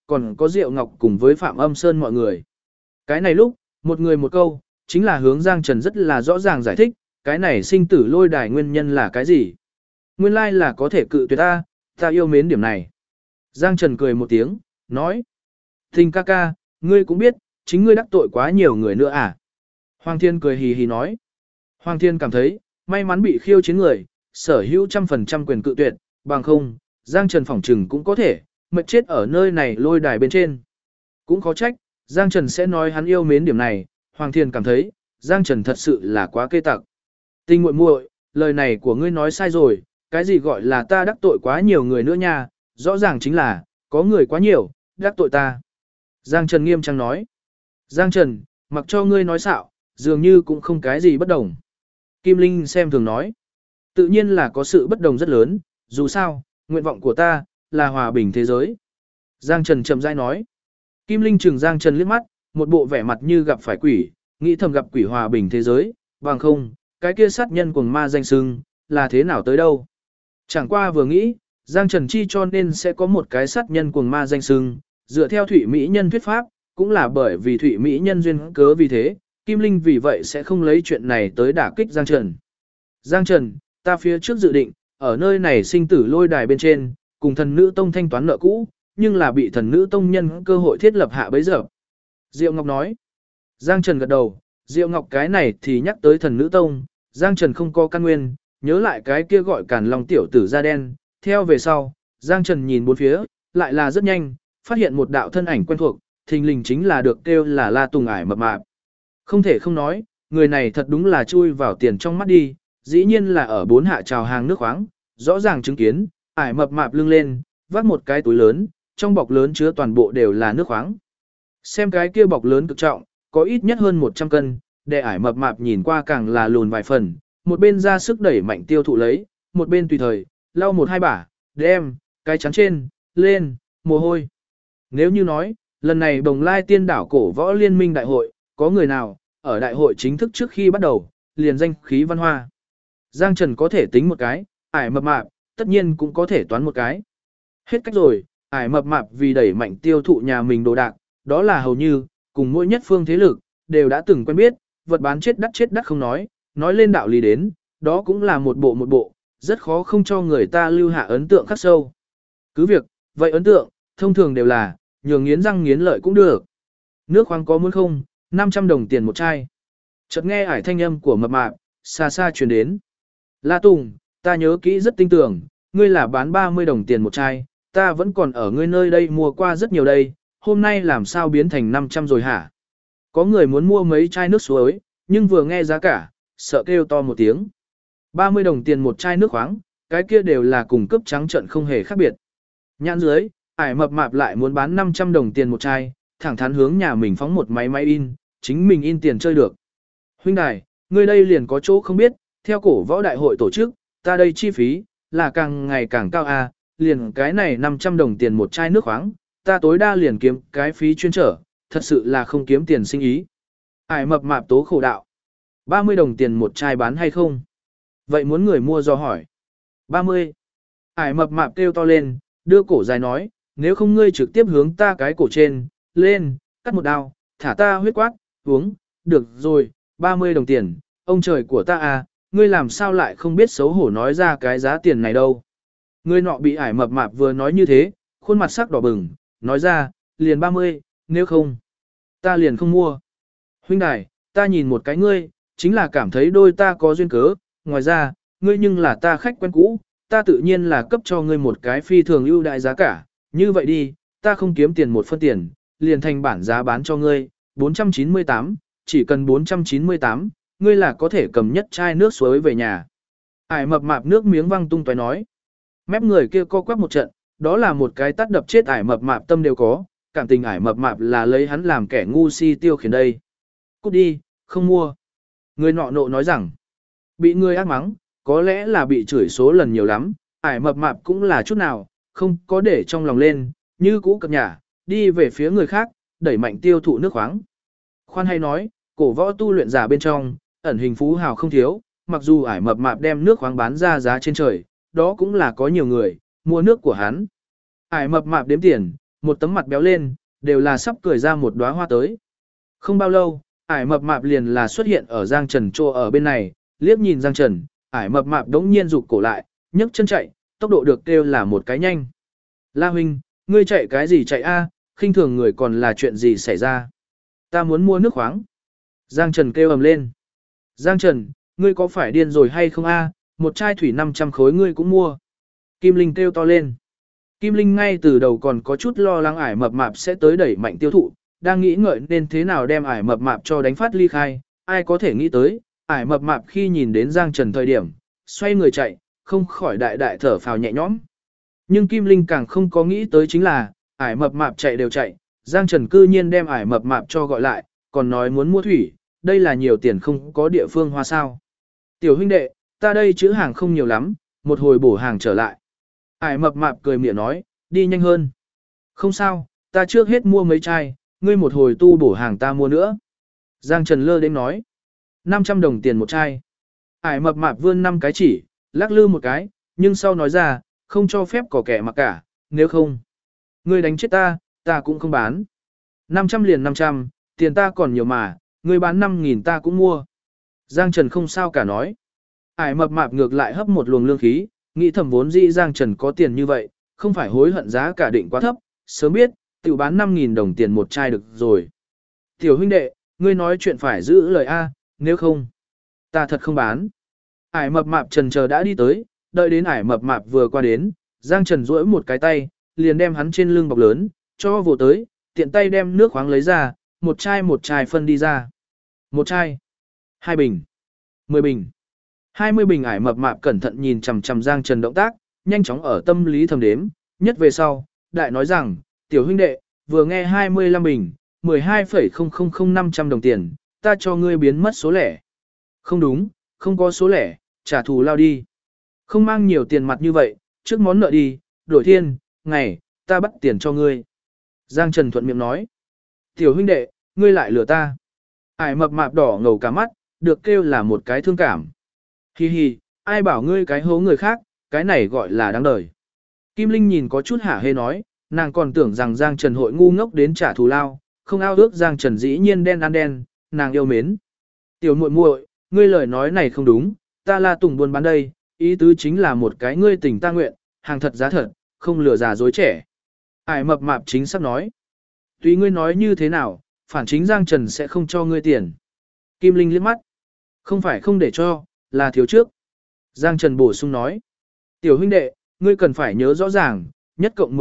còn có Diệu Ngọc cùng với Phạm Âm Sơn mọi người. Cái này lúc, một người một câu, chính là hướng Giang Trần rất là rõ ràng giải thích, cái này sinh tử lôi đài nguyên nhân là cái gì. Nguyên lai là có thể cự tuyệt ta yêu mến điểm này. Giang Trần cười một tiếng, nói. Thình ca ca, ngươi cũng biết, chính ngươi đắc tội quá nhiều người nữa à. Hoàng Thiên cười hì hì nói. Hoàng Thiên cảm thấy, may mắn bị khiêu chiến người, sở hữu 100% quyền cự tuyệt, bằng không, Giang Trần phỏng trừng cũng có thể, mệt chết ở nơi này lôi đài bên trên. Cũng khó trách, Giang Trần sẽ nói hắn yêu mến điểm này, Hoàng Thiên cảm thấy, Giang Trần thật sự là quá kê tặc. Tinh muội muội, lời này của ngươi nói sai rồi, cái gì gọi là ta đắc tội quá nhiều người nữa nha, rõ ràng chính là, có người quá nhiều, đắc tội ta. Giang Trần nghiêm trang nói. Giang Trần, mặc cho ngươi nói xạo, dường như cũng không cái gì bất đồng. Kim Linh xem thường nói. Tự nhiên là có sự bất đồng rất lớn, dù sao, nguyện vọng của ta, là hòa bình thế giới. Giang Trần chậm rãi nói. Kim Linh trừng Giang Trần liếc mắt, một bộ vẻ mặt như gặp phải quỷ, nghĩ thầm gặp quỷ hòa bình thế giới, bằng không, cái kia sát nhân cuồng ma danh sưng, là thế nào tới đâu. Chẳng qua vừa nghĩ, Giang Trần chi cho nên sẽ có một cái sát nhân cuồng ma danh sưng, dựa theo Thụy Mỹ Nhân thuyết pháp, cũng là bởi vì Thụy Mỹ Nhân duyên cớ vì thế, Kim Linh vì vậy sẽ không lấy chuyện này tới đả kích Giang Trần. Giang Trần, ta phía trước dự định, ở nơi này sinh tử lôi đài bên trên, cùng thần nữ tông thanh toán nợ cũ, nhưng là bị thần nữ tông nhân cơ hội thiết lập hạ bấy giờ. Diệu Ngọc nói. Giang Trần gật đầu, Diệu Ngọc cái này thì nhắc tới thần nữ tông, Giang Trần không có căn nguyên, nhớ lại cái kia gọi Càn Long tiểu tử da đen, theo về sau, Giang Trần nhìn bốn phía, lại là rất nhanh, phát hiện một đạo thân ảnh quen thuộc, thình lình chính là được kêu là La Tùng Ải mập mạp. Không thể không nói, người này thật đúng là chui vào tiền trong mắt đi, dĩ nhiên là ở bốn hạ trào hàng nước khoáng, rõ ràng chứng kiến, Ải mập mạp lưng lên, vác một cái túi lớn, trong bọc lớn chứa toàn bộ đều là nước khoáng. Xem cái kia bọc lớn cực trọng, có ít nhất hơn 100 cân, để Ải mập mạp nhìn qua càng là lùn vài phần, một bên ra sức đẩy mạnh tiêu thụ lấy, một bên tùy thời, lau một hai bả, đem, cái chắn trên, lên, mồ hôi. Nếu như nói, lần này Bồng Lai Tiên Đảo Cổ Võ Liên minh đại hội, có người nào, ở đại hội chính thức trước khi bắt đầu, liền danh khí văn hoa. Giang Trần có thể tính một cái, Ải mập mạp, tất nhiên cũng có thể toán một cái. Hết cách rồi, Ải mập mạp vì đẩy mạnh tiêu thụ nhà mình đồ đạc, đó là hầu như, cùng mỗi nhất phương thế lực, đều đã từng quen biết, vật bán chết đắt không nói lên đạo lý đến, đó cũng là một bộ, rất khó không cho người ta lưu hạ ấn tượng khắc sâu. Cứ việc, vậy ấn tượng, thông thường đều là, nhường nghiến răng nghiến lợi cũng được. Nước khoáng có muốn không, 500 đồng tiền một chai. Chợt nghe Ải thanh âm của mập mạp, xa xa truyền đến. La Tùng, ta nhớ kỹ rất tinh tưởng, ngươi là bán 30 đồng tiền một chai, ta vẫn còn ở ngươi nơi đây mua qua rất nhiều đây, hôm nay làm sao biến thành 500 rồi hả? Có người muốn mua mấy chai nước suối, nhưng vừa nghe giá cả, sợ kêu to một tiếng. 30 đồng tiền một chai nước khoáng, cái kia đều là cùng cấp trắng trận không hề khác biệt. Nhãn dưới, Ải mập mạp lại muốn bán 500 đồng tiền một chai, thẳng thắn hướng nhà mình phóng một máy in, chính mình in tiền chơi được. Huynh đài, ngươi đây liền có chỗ không biết, theo cổ võ đại hội tổ chức, ta đây chi phí, là càng ngày càng cao liền cái này 500 đồng tiền một chai nước khoáng, ta tối đa liền kiếm cái phí chuyên trở, thật sự là không kiếm tiền sinh ý. Ải mập mạp tố khổ đạo. 30 đồng tiền một chai bán hay không? Vậy muốn người mua do hỏi. 30. Ải mập mạp kêu to lên, đưa cổ dài nói, nếu không ngươi trực tiếp hướng ta cái cổ trên, lên, cắt một đao, thả ta huyết quát, uống, được rồi, 30 đồng tiền, ông trời của ta ngươi làm sao lại không biết xấu hổ nói ra cái giá tiền này đâu. Ngươi nọ bị Ải mập mạp vừa nói như thế, khuôn mặt sắc đỏ bừng, nói ra, liền 30, nếu không, ta liền không mua. Huynh đài, ta nhìn một cái ngươi, chính là cảm thấy đôi ta có duyên cớ, ngoài ra, ngươi nhưng là ta khách quen cũ, ta tự nhiên là cấp cho ngươi một cái phi thường ưu đại giá cả, như vậy đi, ta không kiếm tiền một phân tiền, liền thành bản giá bán cho ngươi, 498, chỉ cần 498, ngươi là có thể cầm nhất chai nước suối về nhà. Ải mập mạp nước miếng văng tung tóe nói. Mép người kia co quắp một trận, đó là một cái tát đập chết Ải mập mạp tâm đều có, cảm tình Ải mập mạp là lấy hắn làm kẻ ngu si tiêu khiển đây. Cút đi, không mua. Người nọ nộ nói rằng, bị người ác mắng, có lẽ là bị chửi số lần nhiều lắm, Ải mập mạp cũng là chút nào, không có để trong lòng lên, như cũ cập nhà, đi về phía người khác, đẩy mạnh tiêu thụ nước khoáng. Khoan hay nói, cổ võ tu luyện giả bên trong, ẩn hình phú hào không thiếu, mặc dù Ải mập mạp đem nước khoáng bán ra giá trên trời, đó cũng là có nhiều người, mua nước của hắn. Ải mập mạp đếm tiền, một tấm mặt béo lên, đều là sắp cười ra một đóa hoa tới. Không bao lâu, ải mập mạp liền là xuất hiện ở Giang Trần chỗ ở bên này, liếc nhìn Giang Trần, ải mập mạp đống nhiên rụt cổ lại, nhấc chân chạy, tốc độ được kêu là một cái nhanh. La huynh, ngươi chạy cái gì chạy a? Khinh thường người còn là chuyện gì xảy ra? Ta muốn mua nước khoáng. Giang Trần kêu ầm lên. Giang Trần, ngươi có phải điên rồi hay không a? Một chai thủy 500 khối ngươi cũng mua. Kim Linh kêu to lên. Kim Linh ngay từ đầu còn có chút lo lắng ải mập mạp sẽ tới đẩy mạnh tiêu thụ, đang nghĩ ngợi nên thế nào đem ải mập mạp cho đánh phát ly khai, ai có thể nghĩ tới, ải mập mạp khi nhìn đến Giang Trần thời điểm, xoay người chạy, không khỏi đại đại thở phào nhẹ nhõm. Nhưng Kim Linh càng không có nghĩ tới chính là, ải mập mạp chạy đều chạy, Giang Trần cư nhiên đem ải mập mạp cho gọi lại, còn nói muốn mua thủy, đây là nhiều tiền không có địa phương hoa sao. Tiểu huynh đệ, ta đây chữ hàng không nhiều lắm, một hồi bổ hàng trở lại. Ải mập mạp cười mỉa nói, đi nhanh hơn. Không sao, ta trước hết mua mấy chai, ngươi một hồi tu bổ hàng ta mua nữa. Giang Trần lơ đến nói, 500 đồng tiền một chai. Ải mập mạp vươn 5 cái chỉ, lắc lư một cái, nhưng sau nói ra, không cho phép có kẻ mặc cả, nếu không. Ngươi đánh chết ta cũng không bán. 500 liền 500, tiền ta còn nhiều mà, ngươi bán 5.000 ta cũng mua. Giang Trần không sao cả nói. Ải mập mạp ngược lại hấp một luồng lương khí, nghĩ thầm vốn dĩ Giang Trần có tiền như vậy, không phải hối hận giá cả định quá thấp, sớm biết, tự bán 5.000 đồng tiền một chai được rồi. Tiểu huynh đệ, ngươi nói chuyện phải giữ lời A, nếu không, ta thật không bán. Ải mập mạp trần chờ đã đi tới, đợi đến ải mập mạp vừa qua đến, Giang Trần duỗi một cái tay, liền đem hắn trên lưng bọc lớn, cho vô tới, tiện tay đem nước khoáng lấy ra, một chai phân đi ra. Một chai, 2 bình, 10 bình, 20 bình. Ải mập mạp cẩn thận nhìn chằm chằm Giang Trần động tác, nhanh chóng ở tâm lý thầm đếm, nhất về sau, đại nói rằng, tiểu huynh đệ, vừa nghe 25 bình, 12,000500 đồng tiền, ta cho ngươi biến mất số lẻ. Không đúng, không có số lẻ, trả thù lao đi. Không mang nhiều tiền mặt như vậy, trước món nợ đi, đổi thiên, ngày, ta bắt tiền cho ngươi. Giang Trần thuận miệng nói, tiểu huynh đệ, ngươi lại lừa ta. Ải mập mạp đỏ ngầu cả mắt, được kêu là một cái thương cảm. Hi hi, ai bảo ngươi cái hố người khác, cái này gọi là đáng đời. Kim Linh nhìn có chút hả hê nói, nàng còn tưởng rằng Giang Trần hội ngu ngốc đến trả thù lao, không ao ước Giang Trần dĩ nhiên đen ăn đen, nàng yêu mến. Tiểu muội muội, ngươi lời nói này không đúng, ta là Tùng buôn bán đây, ý tứ chính là một cái ngươi tình ta nguyện, hàng thật giá thật, không lừa già dối trẻ. Ải mập mạp chính xác nói. Tùy ngươi nói như thế nào, phản chính Giang Trần sẽ không cho ngươi tiền. Kim Linh liếc mắt. Không phải không để cho, là thiếu trước. Giang Trần bổ sung nói. Tiểu huynh đệ, ngươi cần phải nhớ rõ ràng, nhất cộng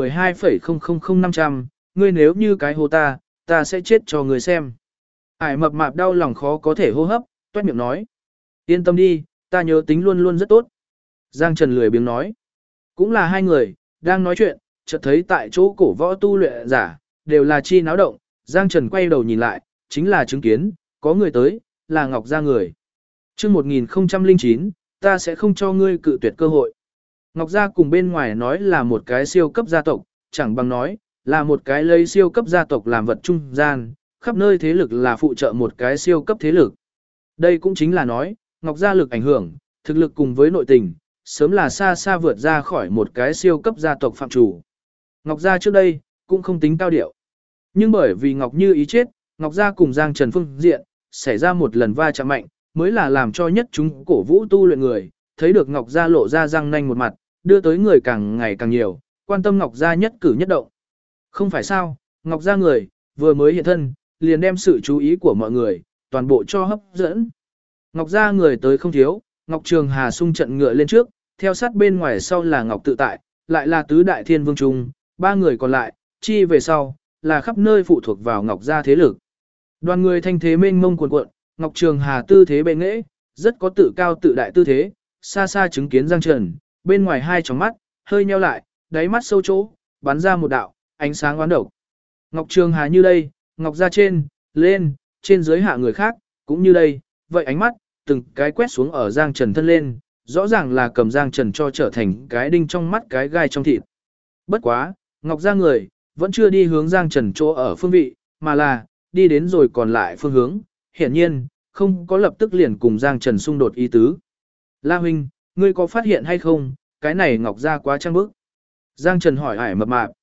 12,000500, ngươi nếu như cái hô ta sẽ chết cho ngươi xem. Ải mập mạp đau lòng khó có thể hô hấp, toét miệng nói. Yên tâm đi, ta nhớ tính luôn luôn rất tốt. Giang Trần lười biếng nói. Cũng là hai người, đang nói chuyện, chợt thấy tại chỗ cổ võ tu luyện giả, đều là chi náo động. Giang Trần quay đầu nhìn lại, chính là chứng kiến, có người tới, là Ngọc Gia người. Trước 1009, ta sẽ không cho ngươi cự tuyệt cơ hội. Ngọc Gia cùng bên ngoài nói là một cái siêu cấp gia tộc, chẳng bằng nói, là một cái lấy siêu cấp gia tộc làm vật trung gian, khắp nơi thế lực là phụ trợ một cái siêu cấp thế lực. Đây cũng chính là nói, Ngọc Gia lực ảnh hưởng, thực lực cùng với nội tình, sớm là xa xa vượt ra khỏi một cái siêu cấp gia tộc phạm chủ. Ngọc Gia trước đây, cũng không tính cao điệu. Nhưng bởi vì Ngọc Như ý chết, Ngọc Gia cùng Giang Trần phương diện, xảy ra một lần va chạm mạnh, mới là làm cho nhất chúng cổ vũ tu luyện người, thấy được Ngọc Gia lộ ra răng nanh một mặt, đưa tới người càng ngày càng nhiều, quan tâm Ngọc Gia nhất cử nhất động. Không phải sao, Ngọc Gia người, vừa mới hiện thân, liền đem sự chú ý của mọi người, toàn bộ cho hấp dẫn. Ngọc Gia người tới không thiếu, Ngọc Trường Hà xung trận ngựa lên trước, theo sát bên ngoài sau là Ngọc Tự Tại, lại là Tứ Đại Thiên Vương Trung, ba người còn lại, chi về sau, là khắp nơi phụ thuộc vào Ngọc Gia thế lực. Đoàn người thanh thế mênh mông cuồn cuộn, Ngọc Trường Hà tư thế bệ nghệ, rất có tự cao tự đại tư thế, xa xa chứng kiến Giang Trần, bên ngoài hai tròng mắt, hơi nheo lại, đáy mắt sâu chỗ, bắn ra một đạo, ánh sáng oán độc. Ngọc Trường Hà như đây, Ngọc Gia trên, lên, trên dưới hạ người khác, cũng như đây, vậy ánh mắt, từng cái quét xuống ở Giang Trần thân lên, rõ ràng là cầm Giang Trần cho trở thành cái đinh trong mắt cái gai trong thịt. Bất quá, Ngọc Gia người, vẫn chưa đi hướng Giang Trần chỗ ở phương vị, mà là, đi đến rồi còn lại phương hướng, hiển nhiên, không có lập tức liền cùng Giang Trần xung đột ý tứ. La huynh, ngươi có phát hiện hay không, cái này Ngọc Gia quá trang bức. Giang Trần hỏi Ải mập mạp.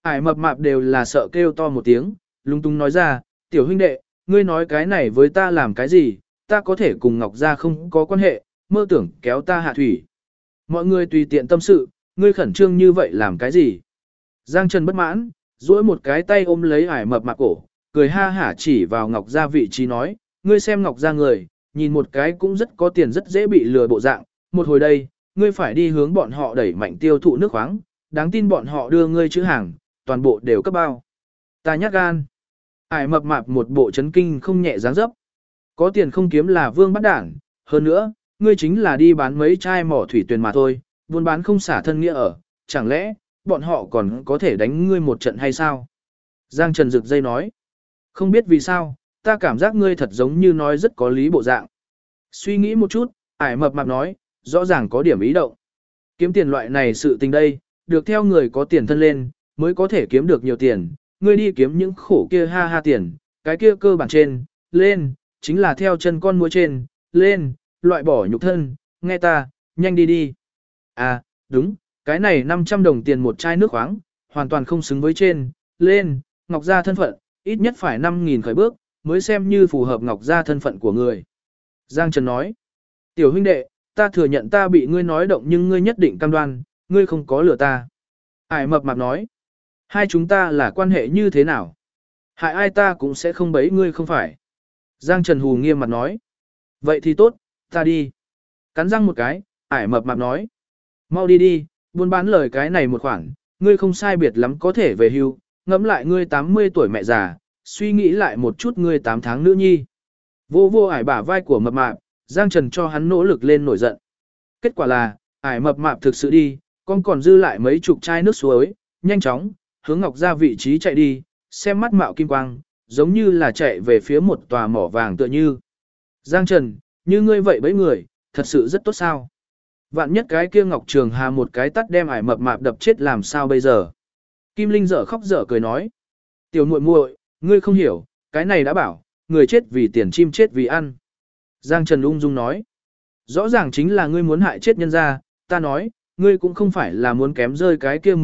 Ải mập mạp đều là sợ kêu to một tiếng, lung tung nói ra, tiểu huynh đệ, ngươi nói cái này với ta làm cái gì, ta có thể cùng Ngọc Gia không có quan hệ, mơ tưởng kéo ta hạ thủy. Mọi người tùy tiện tâm sự, ngươi khẩn trương như vậy làm cái gì? Giang Trần bất mãn, duỗi một cái tay ôm lấy ải mập mạp cổ, cười ha hả chỉ vào Ngọc Gia vị trí nói, ngươi xem Ngọc Gia người, nhìn một cái cũng rất có tiền rất dễ bị lừa bộ dạng, một hồi đây, ngươi phải đi hướng bọn họ đẩy mạnh tiêu thụ nước khoáng, đáng tin bọn họ đưa ngươi chữ hàng, toàn bộ đều cấp bao. Ta nhát gan. Ải mập mạp một bộ chấn kinh không nhẹ dáng dấp. Có tiền không kiếm là vương bắt đảng, hơn nữa, ngươi chính là đi bán mấy chai mỏ thủy tuyền mà thôi, buôn bán không xả thân nghĩa ở, chẳng lẽ, bọn họ còn có thể đánh ngươi một trận hay sao? Giang Trần rực dây nói. Không biết vì sao, ta cảm giác ngươi thật giống như nói rất có lý bộ dạng. Suy nghĩ một chút, ải mập mạp nói, rõ ràng có điểm ý động. Kiếm tiền loại này sự tình đây, được theo người có tiền thân lên, mới có thể kiếm được nhiều tiền, ngươi đi kiếm những khổ kia ha ha tiền, cái kia cơ bản trên, lên, chính là theo chân con muỗi trên, lên, loại bỏ nhục thân, nghe ta, nhanh đi đi. À, đúng, cái này 500 đồng tiền một chai nước khoáng, hoàn toàn không xứng với trên, lên, Ngọc Gia thân phận, ít nhất phải 5.000 khởi bước, mới xem như phù hợp Ngọc Gia thân phận của người. Giang Trần nói, tiểu huynh đệ, ta thừa nhận ta bị ngươi nói động nhưng ngươi nhất định cam đoan, ngươi không có lừa ta. Ải mập mạp nói, hai chúng ta là quan hệ như thế nào? Hại ai ta cũng sẽ không bấy ngươi không phải. Giang Trần hù nghiêm mặt nói, vậy thì tốt, ta đi. Cắn răng một cái, ải mập mạp nói, mau đi đi, buôn bán lời cái này một khoản, ngươi không sai biệt lắm có thể về hưu, ngẫm lại ngươi 80 tuổi mẹ già, suy nghĩ lại một chút ngươi 8 tháng nữ nhi. Vô vô ải bả vai của mập mạp, Giang Trần cho hắn nỗ lực lên nổi giận. Kết quả là, ải mập mạp thực sự đi, con còn dư lại mấy chục chai nước suối, nhanh chóng, hướng Ngọc Gia vị trí chạy đi, xem mắt mạo kim quang, giống như là chạy về phía một tòa mỏ vàng tựa như. Giang Trần, như ngươi vậy bấy người, thật sự rất tốt sao. Vạn nhất cái kia Ngọc Trường Hà một cái tắt đem ải mập mạp đập chết làm sao bây giờ. Kim Linh dở khóc dở cười nói. Tiểu muội muội, ngươi không hiểu, cái này đã bảo, người chết vì tiền chim chết vì ăn. Giang Trần ung dung nói. Rõ ràng chính là ngươi muốn hại chết nhân gia, ta nói, ngươi cũng không phải là muốn kém rơi cái kia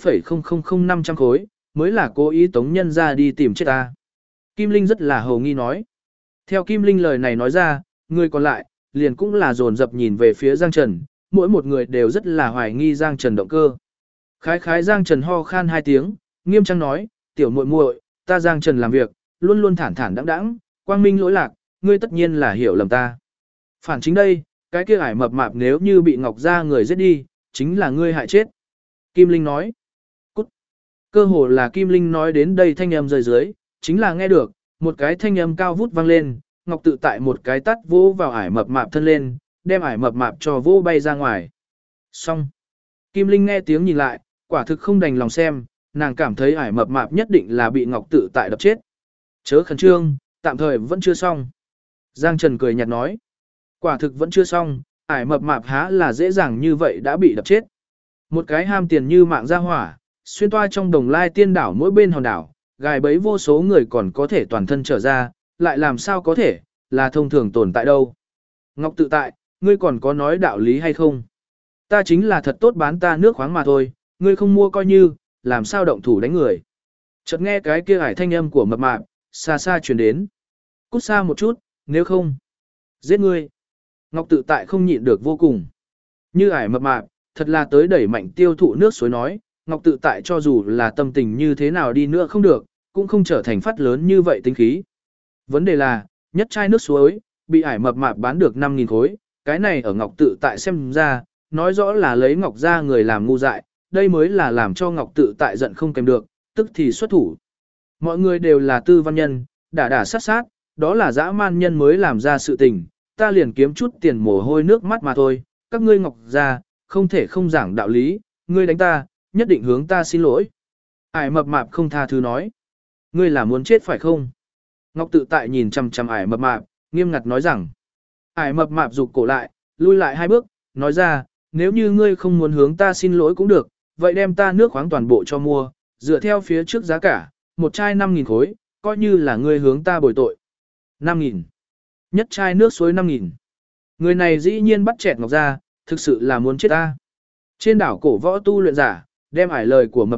12,000500 khối, mới là cố ý tống nhân gia đi tìm chết ta. Kim Linh rất là hầu nghi nói. Theo Kim Linh lời này nói ra, người còn lại, liền cũng là dồn dập nhìn về phía Giang Trần, mỗi một người đều rất là hoài nghi Giang Trần động cơ. Khái khái Giang Trần ho khan hai tiếng, nghiêm trang nói, tiểu muội muội, ta Giang Trần làm việc, luôn luôn thản thản đãng đãng, quang minh lỗi lạc, ngươi tất nhiên là hiểu lầm ta. Phản chính đây, cái kia ải mập mạp nếu như bị Ngọc Gia người giết đi, chính là ngươi hại chết. Kim Linh nói, cút. Cơ hồ là Kim Linh nói đến đây thanh âm rơi dưới, chính là nghe được, một cái thanh âm cao vút vang lên, Ngọc tự tại một cái tát vỗ vào ải mập mạp thân lên, đem ải mập mạp cho vỗ bay ra ngoài. Xong. Kim Linh nghe tiếng nhìn lại, quả thực không đành lòng xem, nàng cảm thấy ải mập mạp nhất định là bị Ngọc tự tại đập chết. Chớ khẩn trương, tạm thời vẫn chưa xong. Giang Trần cười nhạt nói. Quả thực vẫn chưa xong, ải mập mạp há là dễ dàng như vậy đã bị đập chết. Một cái ham tiền như mạng ra hỏa, xuyên toa trong đồng lai tiên đảo mỗi bên hòn đảo, gài bấy vô số người còn có thể toàn thân trở ra, lại làm sao có thể, là thông thường tồn tại đâu. Ngọc tự tại, ngươi còn có nói đạo lý hay không? Ta chính là thật tốt bán ta nước khoáng mà thôi, ngươi không mua coi như, làm sao động thủ đánh người. Chợt nghe cái kia ải thanh âm của mập mạp, xa xa truyền đến. Cút xa một chút, nếu không, giết ngươi. Ngọc tự tại không nhịn được vô cùng. Như ải mập mạp, thật là tới đẩy mạnh tiêu thụ nước suối nói, Ngọc tự tại cho dù là tâm tình như thế nào đi nữa không được, cũng không trở thành phát lớn như vậy tính khí. Vấn đề là, nhất chai nước suối, bị ải mập mạp bán được 5.000 khối, cái này ở Ngọc tự tại xem ra, nói rõ là lấy Ngọc ra người làm ngu dại, đây mới là làm cho Ngọc tự tại giận không kèm được, tức thì xuất thủ. Mọi người đều là tư văn nhân, đả sát sát, đó là dã man nhân mới làm ra sự tình, ta liền kiếm chút tiền mồ hôi nước mắt mà thôi, các ngươi Ngọc ra, không thể không giảng đạo lý, ngươi đánh ta, nhất định hướng ta xin lỗi. Ải mập mạp không tha thứ nói, ngươi là muốn chết phải không? Ngọc tự tại nhìn chằm chằm ải mập mạp, nghiêm ngặt nói rằng, ải mập mạp rụt cổ lại, lui lại hai bước, nói ra, nếu như ngươi không muốn hướng ta xin lỗi cũng được, vậy đem ta nước khoáng toàn bộ cho mua, dựa theo phía trước giá cả, một chai 5.000 khối, coi như là ngươi hướng ta bồi tội. 5.000. Nhất chai nước suối 5.000. Người này dĩ nhiên bắt chẹt Ngọc ra, thực sự là muốn chết ta. Trên đảo cổ võ tu luyện giả, đem ải lời của mập mạp,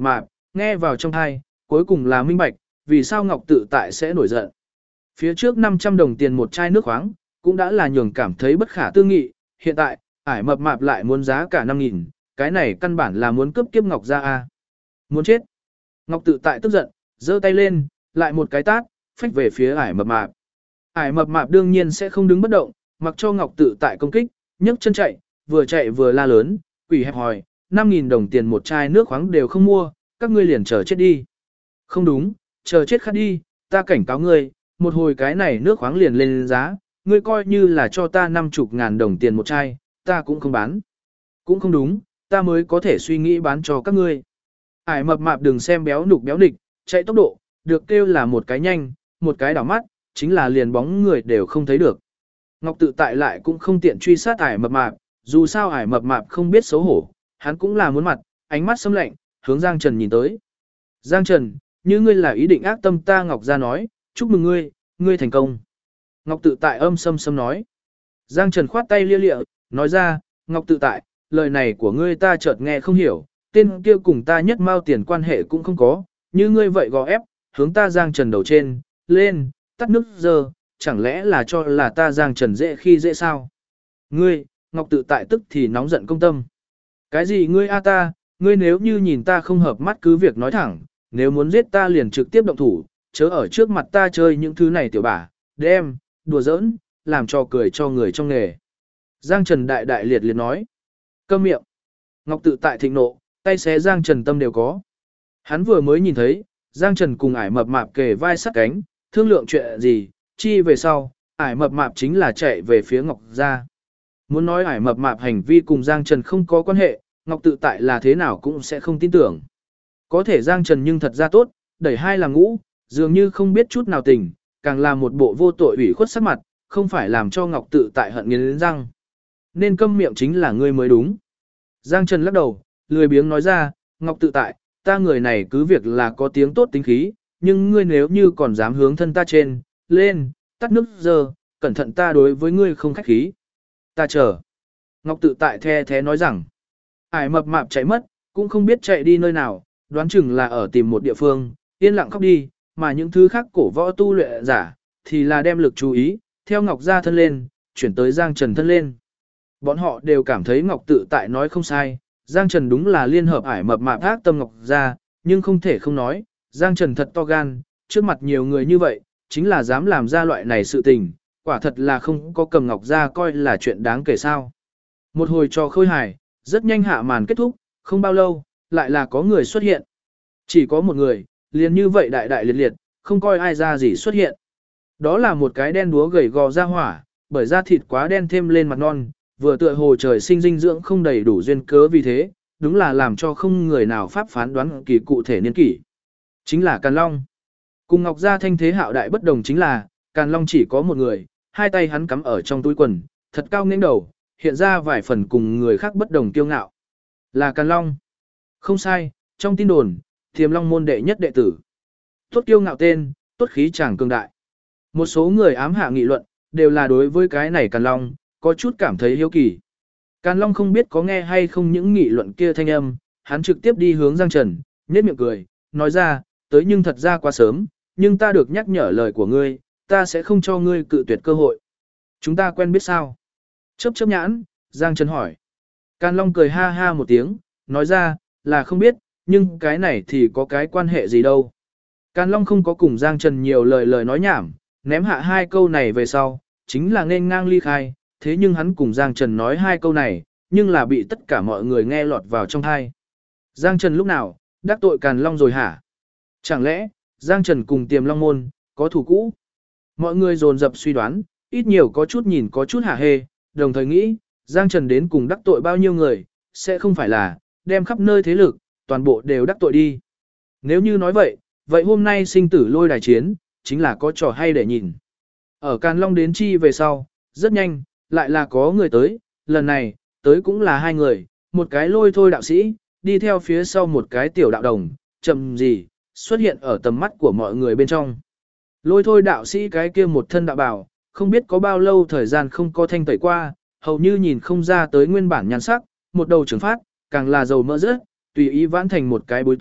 nghe vào trong tai, cuối cùng là minh bạch, vì sao Ngọc Tự Tại sẽ nổi giận. Phía trước 500 đồng tiền một chai nước khoáng, cũng đã là nhường cảm thấy bất khả tư nghị, hiện tại, ải mập mạp lại muốn giá cả 5.000, cái này căn bản là muốn cướp kiếp Ngọc ra a. Muốn chết. Ngọc Tự Tại tức giận, giơ tay lên, lại một cái tát, phách về phía ải mập mạp. Ải mập mạp đương nhiên sẽ không đứng bất động, mặc cho Ngọc Tự Tại công kích, nhấc chân chạy vừa la lớn, quỷ hẹp hòi, 5.000 đồng tiền một chai nước khoáng đều không mua, các ngươi liền chờ chết đi. Không đúng, chờ chết khát đi, ta cảnh cáo ngươi, một hồi cái này nước khoáng liền lên giá, ngươi coi như là cho ta 50.000 đồng tiền một chai, ta cũng không bán. Cũng không đúng, ta mới có thể suy nghĩ bán cho các ngươi. Ải mập mạp đừng xem béo nục béo nịch, chạy tốc độ, được kêu là một cái nhanh, một cái đảo mắt, chính là liền bóng người đều không thấy được. Ngọc Tự Tại lại cũng không tiện truy sát ải mập mạp, dù sao ải mập mạp không biết xấu hổ, hắn cũng là muốn mặt, ánh mắt sâm lạnh, hướng Giang Trần nhìn tới. Giang Trần, như ngươi là ý định ác tâm ta Ngọc ra nói, chúc mừng ngươi, ngươi thành công. Ngọc Tự Tại âm sâm sâm nói. Giang Trần khoát tay lia lịa, nói ra, Ngọc Tự Tại, lời này của ngươi ta chợt nghe không hiểu, tên kia cùng ta nhất mao tiền quan hệ cũng không có, như ngươi vậy gò ép, hướng ta Giang Trần đầu trên, lên, tắt nước giờ, chẳng lẽ là cho là ta Giang Trần dễ khi dễ sao? Ngươi, Ngọc Tự Tại tức thì nóng giận công tâm. Cái gì ngươi a ta, ngươi nếu như nhìn ta không hợp mắt cứ việc nói thẳng, nếu muốn giết ta liền trực tiếp động thủ, chớ ở trước mặt ta chơi những thứ này tiểu bả, đem, đùa giỡn, làm cho cười cho người trong nghề. Giang Trần đại đại liệt liệt nói. Câm miệng. Ngọc Tự Tại thịnh nộ, tay xé Giang Trần tâm đều có. Hắn vừa mới nhìn thấy, Giang Trần cùng ải mập mạp kề vai sát cánh, thương lượng chuyện gì, chi về sau, ải mập mạp chính là chạy về phía Ngọc gia. Muốn nói ải mập mạp hành vi cùng Giang Trần không có quan hệ, Ngọc Tự Tại là thế nào cũng sẽ không tin tưởng. Có thể Giang Trần nhưng thật ra tốt, đẩy hai làm ngũ, dường như không biết chút nào tình, càng là một bộ vô tội ủy khuất sắc mặt, không phải làm cho Ngọc Tự Tại hận nghiến răng. Nên câm miệng chính là ngươi mới đúng. Giang Trần lắc đầu, lười biếng nói ra, Ngọc Tự Tại, ta người này cứ việc là có tiếng tốt tính khí, nhưng ngươi nếu như còn dám hướng thân ta trên, lên, tắt nước giờ, cẩn thận ta đối với ngươi không khách khí. Ta chờ. Ngọc Tự Tại the thế nói rằng, ải mập mạp chạy mất, cũng không biết chạy đi nơi nào, đoán chừng là ở tìm một địa phương, yên lặng khóc đi, mà những thứ khác cổ võ tu luyện giả, thì là đem lực chú ý, theo Ngọc gia thân lên, chuyển tới Giang Trần thân lên. Bọn họ đều cảm thấy Ngọc Tự Tại nói không sai, Giang Trần đúng là liên hợp ải mập mạp ác tâm Ngọc gia, nhưng không thể không nói, Giang Trần thật to gan, trước mặt nhiều người như vậy, chính là dám làm ra loại này sự tình, quả thật là không có cầm Ngọc gia coi là chuyện đáng kể sao. Một hồi trò khôi hài, rất nhanh hạ màn kết thúc, không bao lâu, lại là có người xuất hiện. Chỉ có một người, liền như vậy đại đại liệt liệt, không coi ai ra gì xuất hiện. Đó là một cái đen đúa gầy gò ra hỏa, bởi da thịt quá đen thêm lên mặt non, vừa tựa hồ trời sinh dinh dưỡng không đầy đủ duyên cớ vì thế, đúng là làm cho không người nào pháp phán đoán kỳ cụ thể niên kỷ. Chính là Càn Long. Cùng Ngọc gia thanh thế hạo đại bất đồng chính là, Càn Long chỉ có một người, hai tay hắn cắm ở trong túi quần, thật cao nghênh đầu, hiện ra vài phần cùng người khác bất đồng kiêu ngạo. Là Càn Long. Không sai, trong tin đồn, Thiềm Long môn đệ nhất đệ tử. Tốt kiêu ngạo tên, tốt khí chàng cường đại. Một số người ám hạ nghị luận, đều là đối với cái này Càn Long, có chút cảm thấy hiếu kỳ. Càn Long không biết có nghe hay không những nghị luận kia thanh âm, hắn trực tiếp đi hướng Giang Trần, nhếch miệng cười, nói ra, tới nhưng thật ra quá sớm, nhưng ta được nhắc nhở lời của ngươi, ta sẽ không cho ngươi cự tuyệt cơ hội. Chúng ta quen biết sao? Chớp chớp nhãn, Giang Trần hỏi. Càn Long cười ha ha một tiếng, nói ra, là không biết, nhưng cái này thì có cái quan hệ gì đâu. Càn Long không có cùng Giang Trần nhiều lời nói nhảm, ném hạ hai câu này về sau, chính là nên ngang ly khai, thế nhưng hắn cùng Giang Trần nói hai câu này, nhưng là bị tất cả mọi người nghe lọt vào trong tai. Giang Trần lúc nào, đắc tội Càn Long rồi hả? Chẳng lẽ, Giang Trần cùng Tiềm Long môn, có thủ cũ? Mọi người dồn dập suy đoán, ít nhiều có chút nhìn có chút hả hê, đồng thời nghĩ, Giang Trần đến cùng đắc tội bao nhiêu người, sẽ không phải là, đem khắp nơi thế lực, toàn bộ đều đắc tội đi. Nếu như nói vậy, vậy hôm nay sinh tử lôi đài chiến, chính là có trò hay để nhìn. Ở Càn Long đến chi về sau, rất nhanh, lại là có người tới, lần này, tới cũng là hai người, một cái lôi thôi đạo sĩ, đi theo phía sau một cái tiểu đạo đồng, chậm gì, xuất hiện ở tầm mắt của mọi người bên trong. Lôi thôi đạo sĩ cái kia một thân đạo bào, không biết có bao lâu thời gian không có thanh tẩy qua, hầu như nhìn không ra tới nguyên bản nhan sắc, một đầu trưởng phát, càng là dầu mỡ rớt, tùy ý vãn thành một cái búi tóc,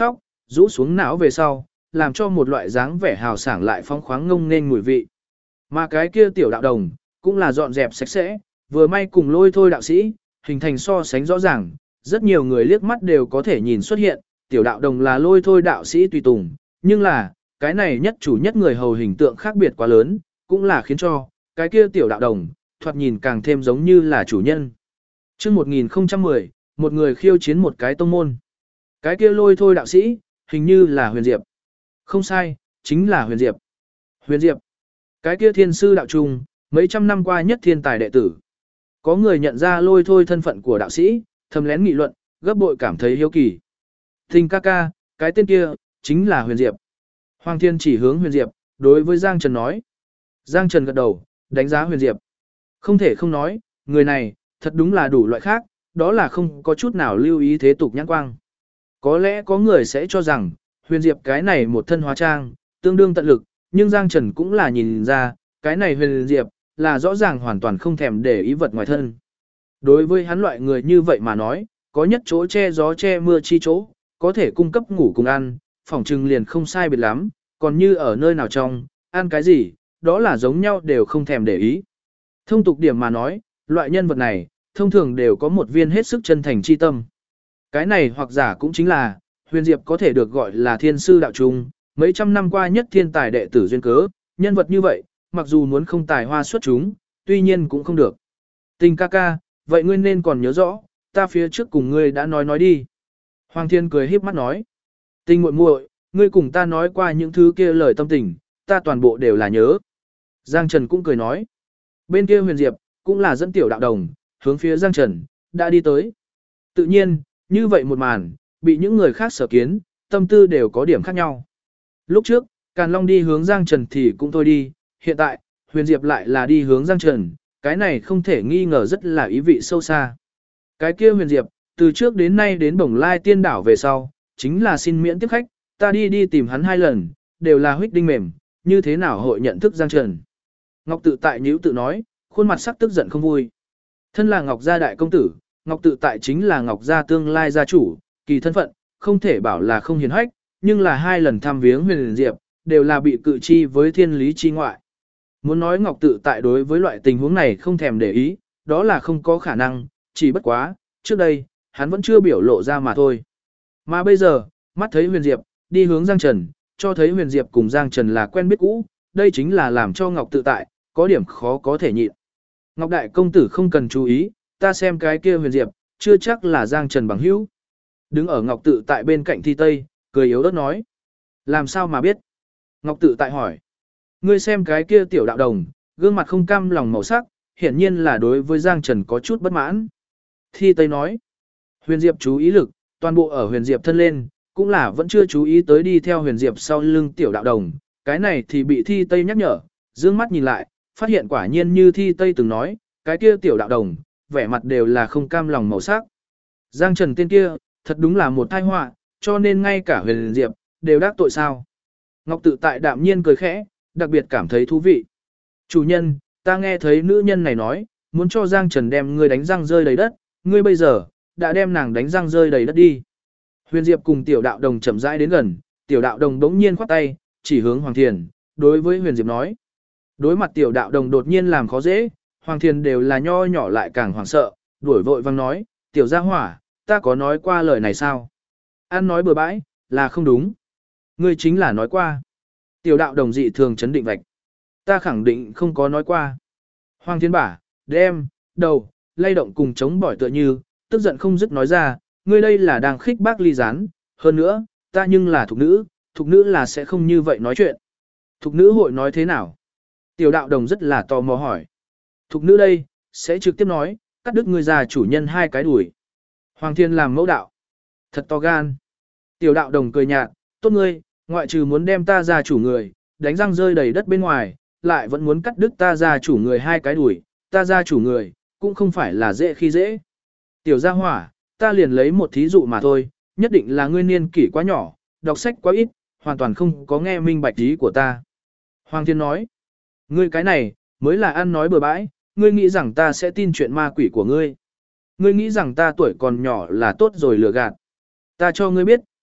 rũ xuống não về sau, làm cho một loại dáng vẻ hào sảng lại phong khoáng ngông nên mùi vị. Mà cái kia tiểu đạo đồng, cũng là dọn dẹp sạch sẽ, vừa may cùng lôi thôi đạo sĩ, hình thành so sánh rõ ràng, rất nhiều người liếc mắt đều có thể nhìn xuất hiện, tiểu đạo đồng là lôi thôi đạo sĩ tùy tùng, nhưng là, cái này nhất chủ nhất người hầu hình tượng khác biệt quá lớn, cũng là khiến cho, cái kia tiểu đạo đồng, thoạt nhìn càng thêm giống như là chủ nhân. Trước 1010, một người khiêu chiến một cái tông môn. Cái kia lôi thôi đạo sĩ, hình như là Huyền Diệp. Không sai, chính là Huyền Diệp. Huyền Diệp, cái kia thiên sư đạo trung, mấy trăm năm qua nhất thiên tài đệ tử. Có người nhận ra lôi thôi thân phận của đạo sĩ, thầm lén nghị luận, gấp bội cảm thấy hiếu kỳ. Thình ca ca, cái tên kia, chính là Huyền Diệp. Hoàng Thiên chỉ hướng Huyền Diệp, đối với Giang Trần nói. Giang Trần gật đầu, đánh giá Huyền Diệp. Không thể không nói, người này, thật đúng là đủ loại khác, đó là không có chút nào lưu ý thế tục nhãn quang. Có lẽ có người sẽ cho rằng, Huyền Diệp cái này một thân hóa trang, tương đương tận lực, nhưng Giang Trần cũng là nhìn ra, cái này Huyền Diệp, là rõ ràng hoàn toàn không thèm để ý vật ngoài thân. Đối với hắn loại người như vậy mà nói, có nhất chỗ che gió che mưa chi chỗ, có thể cung cấp ngủ cùng ăn, phỏng trừng liền không sai biệt lắm, còn như ở nơi nào trong, ăn cái gì, đó là giống nhau đều không thèm để ý. Thông tục điểm mà nói, loại nhân vật này, thông thường đều có một viên hết sức chân thành chi tâm. Cái này hoặc giả cũng chính là, Huyền Diệp có thể được gọi là thiên sư đạo trung, mấy trăm năm qua nhất thiên tài đệ tử duyên cớ, nhân vật như vậy, mặc dù muốn không tài hoa xuất chúng, tuy nhiên cũng không được. Tình ca ca, vậy ngươi nên còn nhớ rõ, ta phía trước cùng ngươi đã nói đi. Hoàng Thiên cười híp mắt nói. Tình muội muội, ngươi cùng ta nói qua những thứ kia lời tâm tình, ta toàn bộ đều là nhớ. Giang Trần cũng cười nói. Bên kia Huyền Diệp, cũng là dẫn tiểu đạo đồng, hướng phía Giang Trần, đã đi tới. Tự nhiên, như vậy một màn, bị những người khác sở kiến, tâm tư đều có điểm khác nhau. Lúc trước, Càn Long đi hướng Giang Trần thì cũng thôi đi, hiện tại, Huyền Diệp lại là đi hướng Giang Trần, cái này không thể nghi ngờ rất là ý vị sâu xa. Cái kia Huyền Diệp, từ trước đến nay đến Bồng Lai Tiên Đảo về sau, chính là xin miễn tiếp khách, ta đi tìm hắn 2 lần, đều là huyết đinh mềm, như thế nào hội nhận thức Giang Trần. Ngọc Tự Tại nhíu tự nói, khuôn mặt sắc tức giận không vui. Thân là Ngọc gia đại công tử, Ngọc Tự Tại chính là Ngọc gia tương lai gia chủ, kỳ thân phận, không thể bảo là không hiền hách, nhưng là 2 lần thăm viếng Huyền Diệp, đều là bị cự chi với thiên lý chi ngoại. Muốn nói Ngọc Tự Tại đối với loại tình huống này không thèm để ý, đó là không có khả năng, chỉ bất quá, trước đây, hắn vẫn chưa biểu lộ ra mà thôi. Mà bây giờ, mắt thấy Huyền Diệp, đi hướng Giang Trần, cho thấy Huyền Diệp cùng Giang Trần là quen biết cũ, đây chính là làm cho Ngọc Tự Tại, có điểm khó có thể nhịn. Ngọc Đại Công Tử không cần chú ý, ta xem cái kia Huyền Diệp, chưa chắc là Giang Trần bằng hữu. Đứng ở Ngọc Tự Tại bên cạnh Thi Tây, cười yếu ớt nói. Làm sao mà biết? Ngọc Tự Tại hỏi. Ngươi xem cái kia tiểu đạo đồng, gương mặt không cam lòng màu sắc, hiển nhiên là đối với Giang Trần có chút bất mãn. Thi Tây nói. Huyền Diệp chú ý lực, toàn bộ ở Huyền Diệp thân lên, cũng là vẫn chưa chú ý tới đi theo Huyền Diệp sau lưng tiểu đạo đồng. Cái này thì bị Thi Tây nhắc nhở, dương mắt nhìn lại, phát hiện quả nhiên như Thi Tây từng nói, cái kia tiểu đạo đồng, vẻ mặt đều là không cam lòng màu sắc. Giang Trần tên kia, thật đúng là một tai họa, cho nên ngay cả Huyền Diệp, đều đắc tội sao. Ngọc Tự Tại đạm nhiên cười khẽ, đặc biệt cảm thấy thú vị. Chủ nhân, ta nghe thấy nữ nhân này nói, muốn cho Giang Trần đem ngươi đánh răng rơi đầy đất, ngươi bây giờ, đã đem nàng đánh răng rơi đầy đất đi. Huyền Diệp cùng tiểu đạo đồng chậm rãi đến gần, tiểu đạo đồng đống nhiên khoát tay, chỉ hướng Hoàng Thiền, đối với Huyền Diệp nói. Đối mặt tiểu đạo đồng đột nhiên làm khó dễ, Hoàng Thiền đều là nho nhỏ lại càng hoảng sợ, đuổi vội vang nói, tiểu gia hỏa, ta có nói qua lời này sao? Ăn nói bừa bãi, là không đúng. Ngươi chính là nói qua. Tiểu đạo đồng dị thường chấn định vạch. Ta khẳng định không có nói qua. Hoàng Thiên bả, đem, đầu, lay động cùng chống bỏi tựa như, tức giận không dứt nói ra, ngươi đây là đang khích bác ly gián, hơn nữa, ta nhưng là thục nữ là sẽ không như vậy nói chuyện. Thục nữ hội nói thế nào? Tiểu đạo đồng rất là tò mò hỏi. Thục nữ đây, sẽ trực tiếp nói, cắt đứt ngươi già chủ nhân 2 cái đuổi. Hoàng Thiên làm mẫu đạo. Thật to gan. Tiểu đạo đồng cười nhạt, tốt ngươi, ngoại trừ muốn đem ta ra chủ người, đánh răng rơi đầy đất bên ngoài, lại vẫn muốn cắt đứt ta ra chủ người 2 cái đuổi, ta ra chủ người, cũng không phải là dễ khi dễ. Tiểu gia hỏa, ta liền lấy một thí dụ mà thôi, nhất định là ngươi niên kỷ quá nhỏ, đọc sách quá ít, hoàn toàn không có nghe minh bạch ý của ta. Hoàng Thiên nói, ngươi cái này, mới là ăn nói bừa bãi, ngươi nghĩ rằng ta sẽ tin chuyện ma quỷ của ngươi. Ngươi nghĩ rằng ta tuổi còn nhỏ là tốt rồi lừa gạt. Ta cho ngươi biết,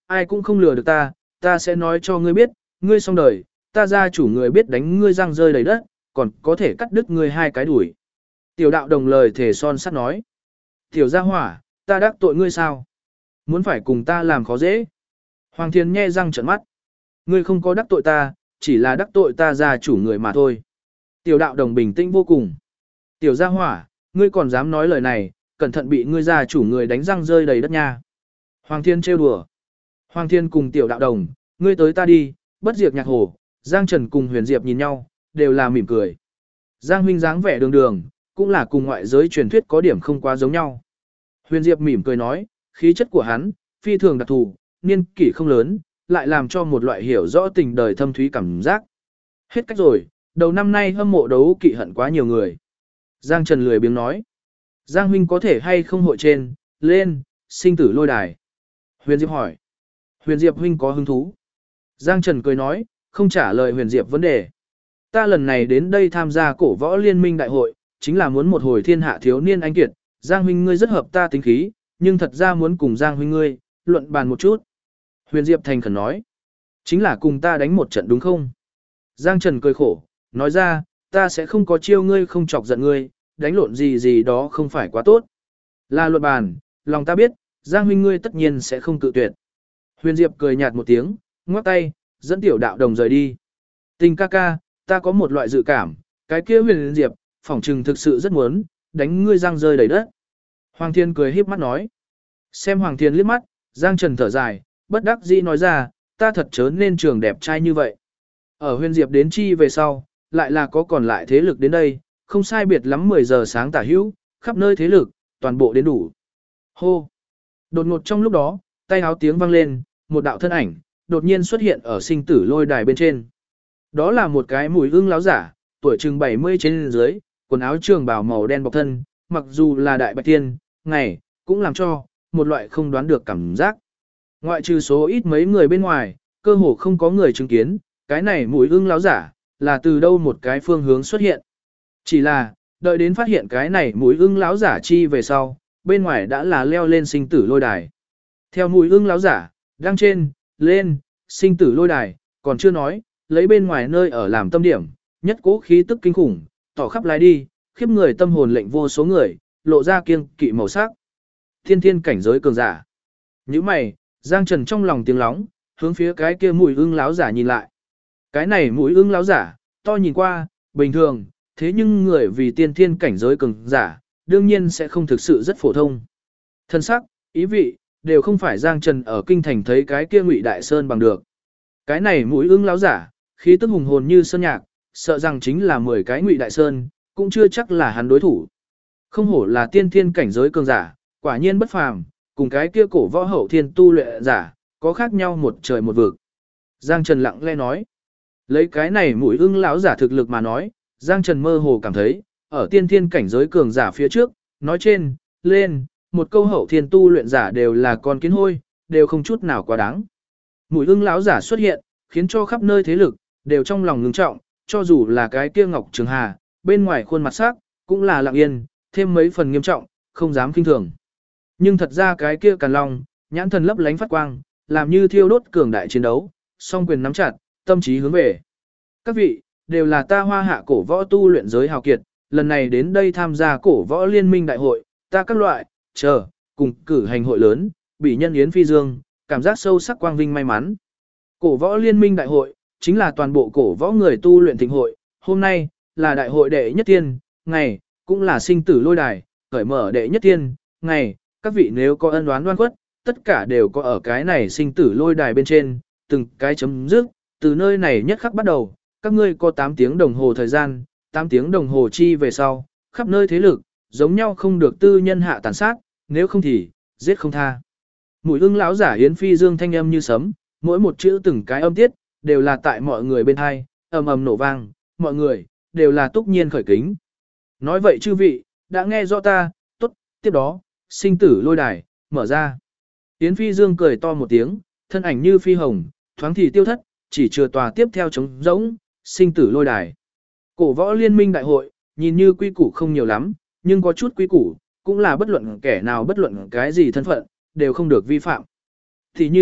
ai cũng không lừa được ta sẽ nói cho ngươi biết, ngươi xong đời, ta gia chủ người biết đánh ngươi răng rơi đầy đất, còn có thể cắt đứt ngươi 2 cái đuổi. Tiểu đạo đồng lời thể son sắt nói. Tiểu gia hỏa, ta đắc tội ngươi sao? Muốn phải cùng ta làm khó dễ. Hoàng Thiên nhe răng trợn mắt. Ngươi không có đắc tội ta, chỉ là đắc tội ta gia chủ người mà thôi. Tiểu đạo đồng bình tĩnh vô cùng. Tiểu gia hỏa, ngươi còn dám nói lời này, cẩn thận bị ngươi gia chủ người đánh răng rơi đầy đất nha. Hoàng Thiên trêu đùa. Hoàng Thiên cùng tiểu đạo đồng, ngươi tới ta đi, bất diệt nhạc hồ, Giang Trần cùng Huyền Diệp nhìn nhau, đều là mỉm cười. Giang huynh dáng vẻ đường đường, cũng là cùng ngoại giới truyền thuyết có điểm không quá giống nhau. Huyền Diệp mỉm cười nói, khí chất của hắn, phi thường đặc thù, niên kỷ không lớn, lại làm cho một loại hiểu rõ tình đời thâm thúy cảm giác. Hết cách rồi, đầu năm nay hâm mộ đấu kỵ hận quá nhiều người. Giang Trần lười biếng nói, Giang huynh có thể hay không hội trên, lên, sinh tử lôi đài. Huyền Diệp hỏi, Huyền Diệp huynh có hứng thú. Giang Trần cười nói, không trả lời Huyền Diệp vấn đề. Ta lần này đến đây tham gia cổ võ liên minh đại hội, chính là muốn một hồi thiên hạ thiếu niên anh kiệt, Giang huynh ngươi rất hợp ta tính khí, nhưng thật ra muốn cùng Giang huynh ngươi, luận bàn một chút. Huyền Diệp thành khẩn nói, chính là cùng ta đánh một trận đúng không? Giang Trần cười khổ, nói ra, ta sẽ không có chiêu ngươi không chọc giận ngươi, đánh lộn gì gì đó không phải quá tốt. Là luận bàn, lòng ta biết, Giang huynh ngươi tất nhiên sẽ không cự tuyệt. Huyền Diệp cười nhạt một tiếng, ngoắc tay, dẫn tiểu đạo đồng rời đi. Tình ca ca, ta có một loại dự cảm, cái kia Huyền Diệp, phỏng trừng thực sự rất muốn, đánh ngươi răng rơi đầy đất. Hoàng Thiên cười híp mắt nói. Xem Hoàng Thiên liếc mắt, Giang Trần thở dài, bất đắc dĩ nói ra, ta thật chớ nên trường đẹp trai như vậy. Ở Huyền Diệp đến chi về sau, lại là có còn lại thế lực đến đây, không sai biệt lắm 10 giờ sáng tả hữu, khắp nơi thế lực, toàn bộ đến đủ. Hô! Đột ngột trong lúc đó, tay háo tiếng vang lên, một đạo thân ảnh, đột nhiên xuất hiện ở sinh tử lôi đài bên trên. Đó là một cái mùi ưng láo giả, tuổi chừng 70 trên dưới, quần áo trường bào màu đen bọc thân, mặc dù là đại bạch tiên, ngày, cũng làm cho, một loại không đoán được cảm giác. Ngoại trừ số ít mấy người bên ngoài, cơ hồ không có người chứng kiến, cái này mùi ưng láo giả, là từ đâu một cái phương hướng xuất hiện. Chỉ là, đợi đến phát hiện cái này mùi ưng láo giả chi về sau, bên ngoài đã là leo lên sinh tử lôi đài. Theo mùi ưng láo giả, đang trên, lên, sinh tử lôi đài, còn chưa nói, lấy bên ngoài nơi ở làm tâm điểm, nhất cố khí tức kinh khủng, tỏ khắp lái đi, khiếp người tâm hồn lệnh vô số người, lộ ra kiêng kỵ màu sắc. Thiên thiên cảnh giới cường giả. Như mày, Giang Trần trong lòng tiếng lóng, hướng phía cái kia mùi ưng láo giả nhìn lại. Cái này mùi ưng láo giả, to nhìn qua, bình thường, thế nhưng người vì tiên thiên cảnh giới cường giả, đương nhiên sẽ không thực sự rất phổ thông. Thân sắc, ý vị, đều không phải Giang Trần ở kinh thành thấy cái kia Ngụy Đại Sơn bằng được. Cái này mũi ưng láo giả, khí tức hùng hồn như sơn nhạc, sợ rằng chính là 10 cái Ngụy Đại Sơn, cũng chưa chắc là hắn đối thủ. Không hổ là tiên thiên cảnh giới cường giả, quả nhiên bất phàm, cùng cái kia cổ võ hậu thiên tu luyện giả, có khác nhau một trời một vực. Giang Trần lặng lẽ nói, lấy cái này mũi ưng láo giả thực lực mà nói, Giang Trần mơ hồ cảm thấy, ở tiên thiên cảnh giới cường giả phía trước, nói trên, lên, một câu hậu thiên tu luyện giả đều là con kiến hôi, đều không chút nào quá đáng. Mũi ưng láo giả xuất hiện, khiến cho khắp nơi thế lực, đều trong lòng ngưng trọng, cho dù là cái kia Ngọc Trường Hà, bên ngoài khuôn mặt sắc, cũng là lặng yên, thêm mấy phần nghiêm trọng, không dám kinh thường. Nhưng thật ra cái kia Càn Long, nhãn thần lấp lánh phát quang, làm như thiêu đốt cường đại chiến đấu, song quyền nắm chặt, tâm trí hướng về. Các vị, đều là ta Hoa Hạ cổ võ tu luyện giới hào kiệt, lần này đến đây tham gia cổ võ liên minh đại hội, ta các loại, cùng cử hành hội lớn, bị nhân yến phi dương, cảm giác sâu sắc quang vinh may mắn. Cổ võ liên minh đại hội, chính là toàn bộ cổ võ người tu luyện thịnh hội, hôm nay, là đại hội đệ nhất tiên, ngày, cũng là sinh tử lôi đài, khởi mở đệ nhất tiên, ngày, các vị nếu có ân oán đoan quất, tất cả đều có ở cái này sinh tử lôi đài bên trên, từng cái chấm dứt, từ nơi này nhất khắc bắt đầu, các ngươi có 8 tiếng đồng hồ thời gian, 8 tiếng đồng hồ chi về sau, khắp nơi thế lực, giống nhau không được tư nhân hạ tàn sát, nếu không thì, giết không tha. Mũi ưng lão giả Yến Phi Dương thanh âm như sấm, mỗi một chữ từng cái âm tiết, đều là tại mọi người bên hai, ầm ầm nổ vang, mọi người, đều là túc nhiên khởi kính. Nói vậy chư vị, đã nghe rõ ta, tốt, tiếp đó, sinh tử lôi đài, mở ra. Yến Phi Dương cười to một tiếng, thân ảnh như phi hồng, thoáng thì tiêu thất, chỉ chừa tòa tiếp theo trống rỗng, sinh tử lôi đài. Cổ võ liên minh đại hội, nhìn như quy củ không nhiều lắm, nhưng có chút quy củ, cũng là bất luận kẻ nào bất luận cái gì thân phận, đều không được vi phạm. Thì như,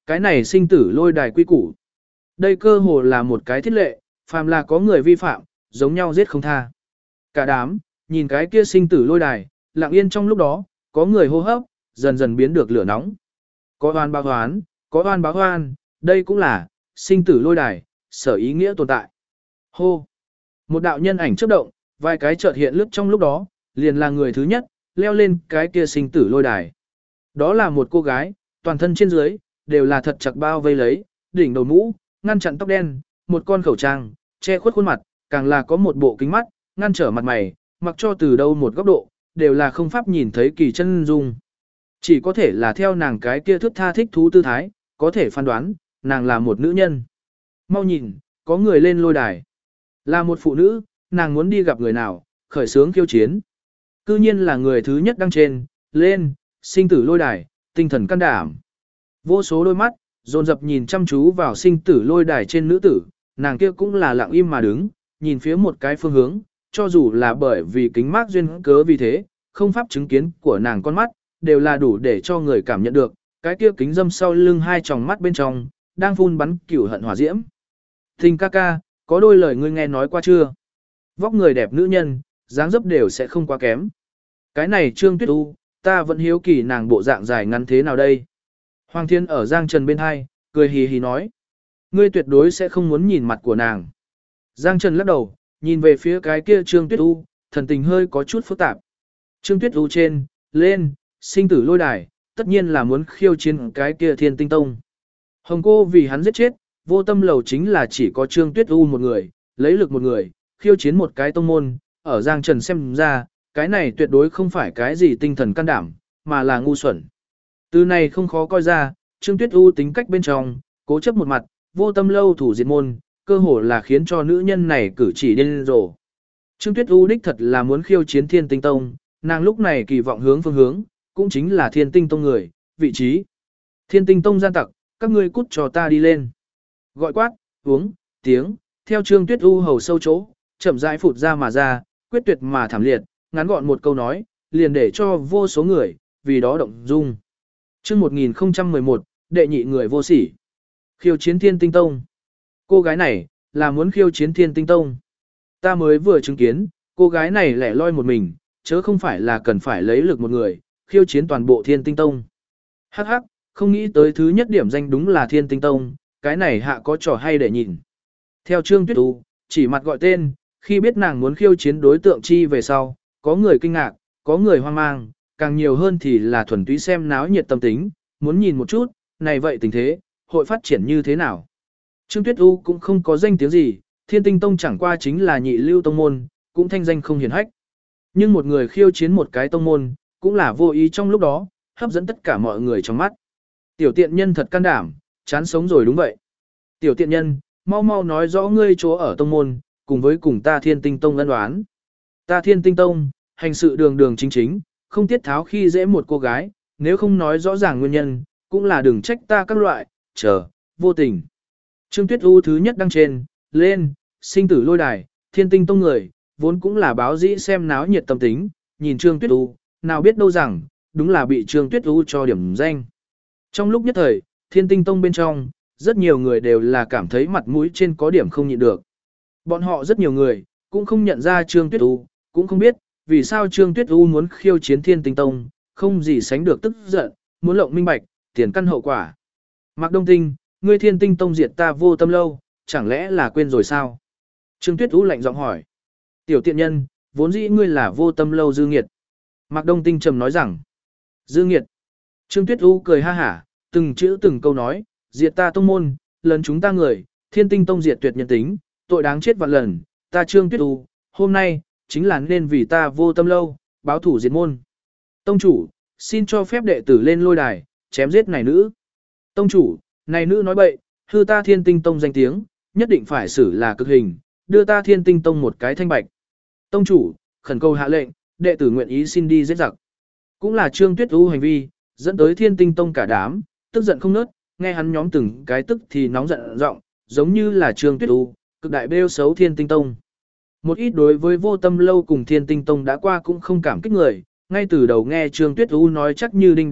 Cái này sinh tử lôi đài quy củ. Đây cơ hồ là một cái thiết lệ, phàm là có người vi phạm, giống nhau giết không tha. Cả đám, nhìn cái kia sinh tử lôi đài, lặng yên trong lúc đó, có người hô hấp, dần dần biến được lửa nóng. Có oan báo oán, có oan báo oan, đây cũng là sinh tử lôi đài, sở ý nghĩa tồn tại. Hô! Một đạo nhân ảnh chớp động, vài cái chợt hiện lướt trong lúc đó, liền là người thứ nhất, leo lên cái kia sinh tử lôi đài. Đó là một cô gái, toàn thân trên dưới, đều là thật chặt bao vây lấy, đỉnh đầu mũ, ngăn chặn tóc đen, một con khẩu trang, che khuất khuôn mặt, càng là có một bộ kính mắt, ngăn trở mặt mày, mặc cho từ đâu một góc độ, đều là không pháp nhìn thấy kỳ chân dung. Chỉ có thể là theo nàng cái kia thước tha thích thú tư thái, có thể phán đoán, nàng là một nữ nhân. Mau nhìn, có người lên lôi đài. Là một phụ nữ, nàng muốn đi gặp người nào, khởi sướng khiêu chiến. Cư nhiên là người thứ nhất đăng trên, lên, sinh tử lôi đài, tinh thần can đảm. Vô số đôi mắt, dồn dập nhìn chăm chú vào sinh tử lôi đài trên nữ tử, nàng kia cũng là lặng im mà đứng, nhìn phía một cái phương hướng, cho dù là bởi vì kính mát duyên cớ vì thế, không pháp chứng kiến của nàng con mắt, đều là đủ để cho người cảm nhận được, cái kia kính dâm sau lưng hai tròng mắt bên trong, đang phun bắn cửu hận hỏa diễm. Tình ca ca, có đôi lời ngươi nghe nói qua chưa? Vóc người đẹp nữ nhân, dáng dấp đều sẽ không quá kém. Cái này Trương Tuyết U, ta vẫn hiếu kỳ nàng bộ dạng dài ngắn thế nào đây? Hoàng Thiên ở Giang Trần bên hai, cười hì hì nói. Ngươi tuyệt đối sẽ không muốn nhìn mặt của nàng. Giang Trần lắc đầu, nhìn về phía cái kia Trương Tuyết U, thần tình hơi có chút phức tạp. Trương Tuyết U trên, lên, sinh tử lôi đài, tất nhiên là muốn khiêu chiến cái kia Thiên Tinh Tông. Hồng cô vì hắn giết chết, vô tâm lầu chính là chỉ có Trương Tuyết U một người, lấy lực một người, khiêu chiến một cái tông môn, ở Giang Trần xem ra, cái này tuyệt đối không phải cái gì tinh thần can đảm, mà là ngu xuẩn. Từ này không khó coi ra, Trương Tuyết U tính cách bên trong, cố chấp một mặt, vô tâm lâu thủ diệt môn, cơ hồ là khiến cho nữ nhân này cử chỉ điên rồ. Trương Tuyết U đích thật là muốn khiêu chiến Thiên Tinh Tông, nàng lúc này kỳ vọng hướng phương hướng, cũng chính là Thiên Tinh Tông người, vị trí. Thiên Tinh Tông gian tặc, các ngươi cút cho ta đi lên. Gọi quát, uống, tiếng, theo Trương Tuyết U hầu sâu chỗ, chậm rãi phụt ra, quyết tuyệt mà thảm liệt, ngắn gọn một câu nói, liền để cho vô số người, vì đó động dung. Chương 1011, đệ nhị người vô sỉ. Khiêu chiến Thiên Tinh Tông. Cô gái này, là muốn khiêu chiến Thiên Tinh Tông. Ta mới vừa chứng kiến, cô gái này lẻ loi một mình, chớ không phải là cần phải lấy lực một người, khiêu chiến toàn bộ Thiên Tinh Tông. Hắc hắc, không nghĩ tới thứ nhất điểm danh đúng là Thiên Tinh Tông, cái này hạ có trò hay để nhìn. Theo Trương Tuyết U, chỉ mặt gọi tên, khi biết nàng muốn khiêu chiến đối tượng chi về sau, có người kinh ngạc, có người hoang mang, càng nhiều hơn thì là thuần túy xem náo nhiệt tâm tính, muốn nhìn một chút, này vậy tình thế, hội phát triển như thế nào. Trương Tuyết U cũng không có danh tiếng gì, Thiên Tinh Tông chẳng qua chính là nhị lưu tông môn, cũng thanh danh không hiển hách. Nhưng một người khiêu chiến một cái tông môn, cũng là vô ý trong lúc đó, hấp dẫn tất cả mọi người trong mắt. Tiểu tiện nhân thật can đảm, chán sống rồi đúng vậy. Tiểu tiện nhân, mau mau nói rõ ngươi chỗ ở tông môn, cùng với cùng ta Thiên Tinh Tông ân đoán. Ta Thiên Tinh Tông, hành sự đường đường chính chính, không tiết tháo khi dễ một cô gái, nếu không nói rõ ràng nguyên nhân, cũng là đừng trách ta các loại, vô tình. Trương Tuyết U thứ nhất đăng trên, lên, sinh tử lôi đài, Thiên Tinh Tông người, vốn cũng là báo dĩ xem náo nhiệt tâm tính, nhìn Trương Tuyết U, nào biết đâu rằng, đúng là bị Trương Tuyết U cho điểm danh. Trong lúc nhất thời, Thiên Tinh Tông bên trong, rất nhiều người đều là cảm thấy mặt mũi trên có điểm không nhịn được. Bọn họ rất nhiều người, cũng không nhận ra Trương Tuyết U, cũng không biết, vì sao Trương Tuyết U muốn khiêu chiến Thiên Tinh Tông, không gì sánh được tức giận, muốn lộng minh bạch, tiền căn hậu quả. Mạc Đông Tinh, ngươi Thiên Tinh Tông diệt ta vô tâm lâu, chẳng lẽ là quên rồi sao? Trương Tuyết U lạnh giọng hỏi. Tiểu tiện nhân, vốn dĩ ngươi là vô tâm lâu dư nghiệt. Mạc Đông Tinh trầm nói rằng. Dư nghiệt. Trương Tuyết U cười ha hả, từng chữ từng câu nói, diệt ta tông môn, lần chúng ta người, Thiên Tinh Tông diệt tuyệt nhân tính, tội đáng chết vạn lần, ta Trương Tuyết U, hôm nay, chính là nên vì ta vô tâm lâu, báo thủ diệt môn. Tông chủ, xin cho phép đệ tử lên lôi đài, chém giết này nữ. Tông chủ, này nữ nói bậy, hư ta Thiên Tinh Tông danh tiếng, nhất định phải xử là cực hình, đưa ta Thiên Tinh Tông một cái thanh bạch. Tông chủ, khẩn cầu hạ lệnh, đệ tử nguyện ý xin đi giết giặc. Cũng là Trương Tuyết U hành vi, dẫn tới Thiên Tinh Tông cả đám, tức giận không nớt, nghe hắn nhóm từng cái tức thì nóng giận giọng, giống như là Trương Tuyết U, cực đại bêu xấu Thiên Tinh Tông. Một ít đối với vô tâm lâu cùng Thiên Tinh Tông đã qua cũng không cảm kích người, ngay từ đầu nghe Trương Tuyết U nói chắc như đinh đóng cột,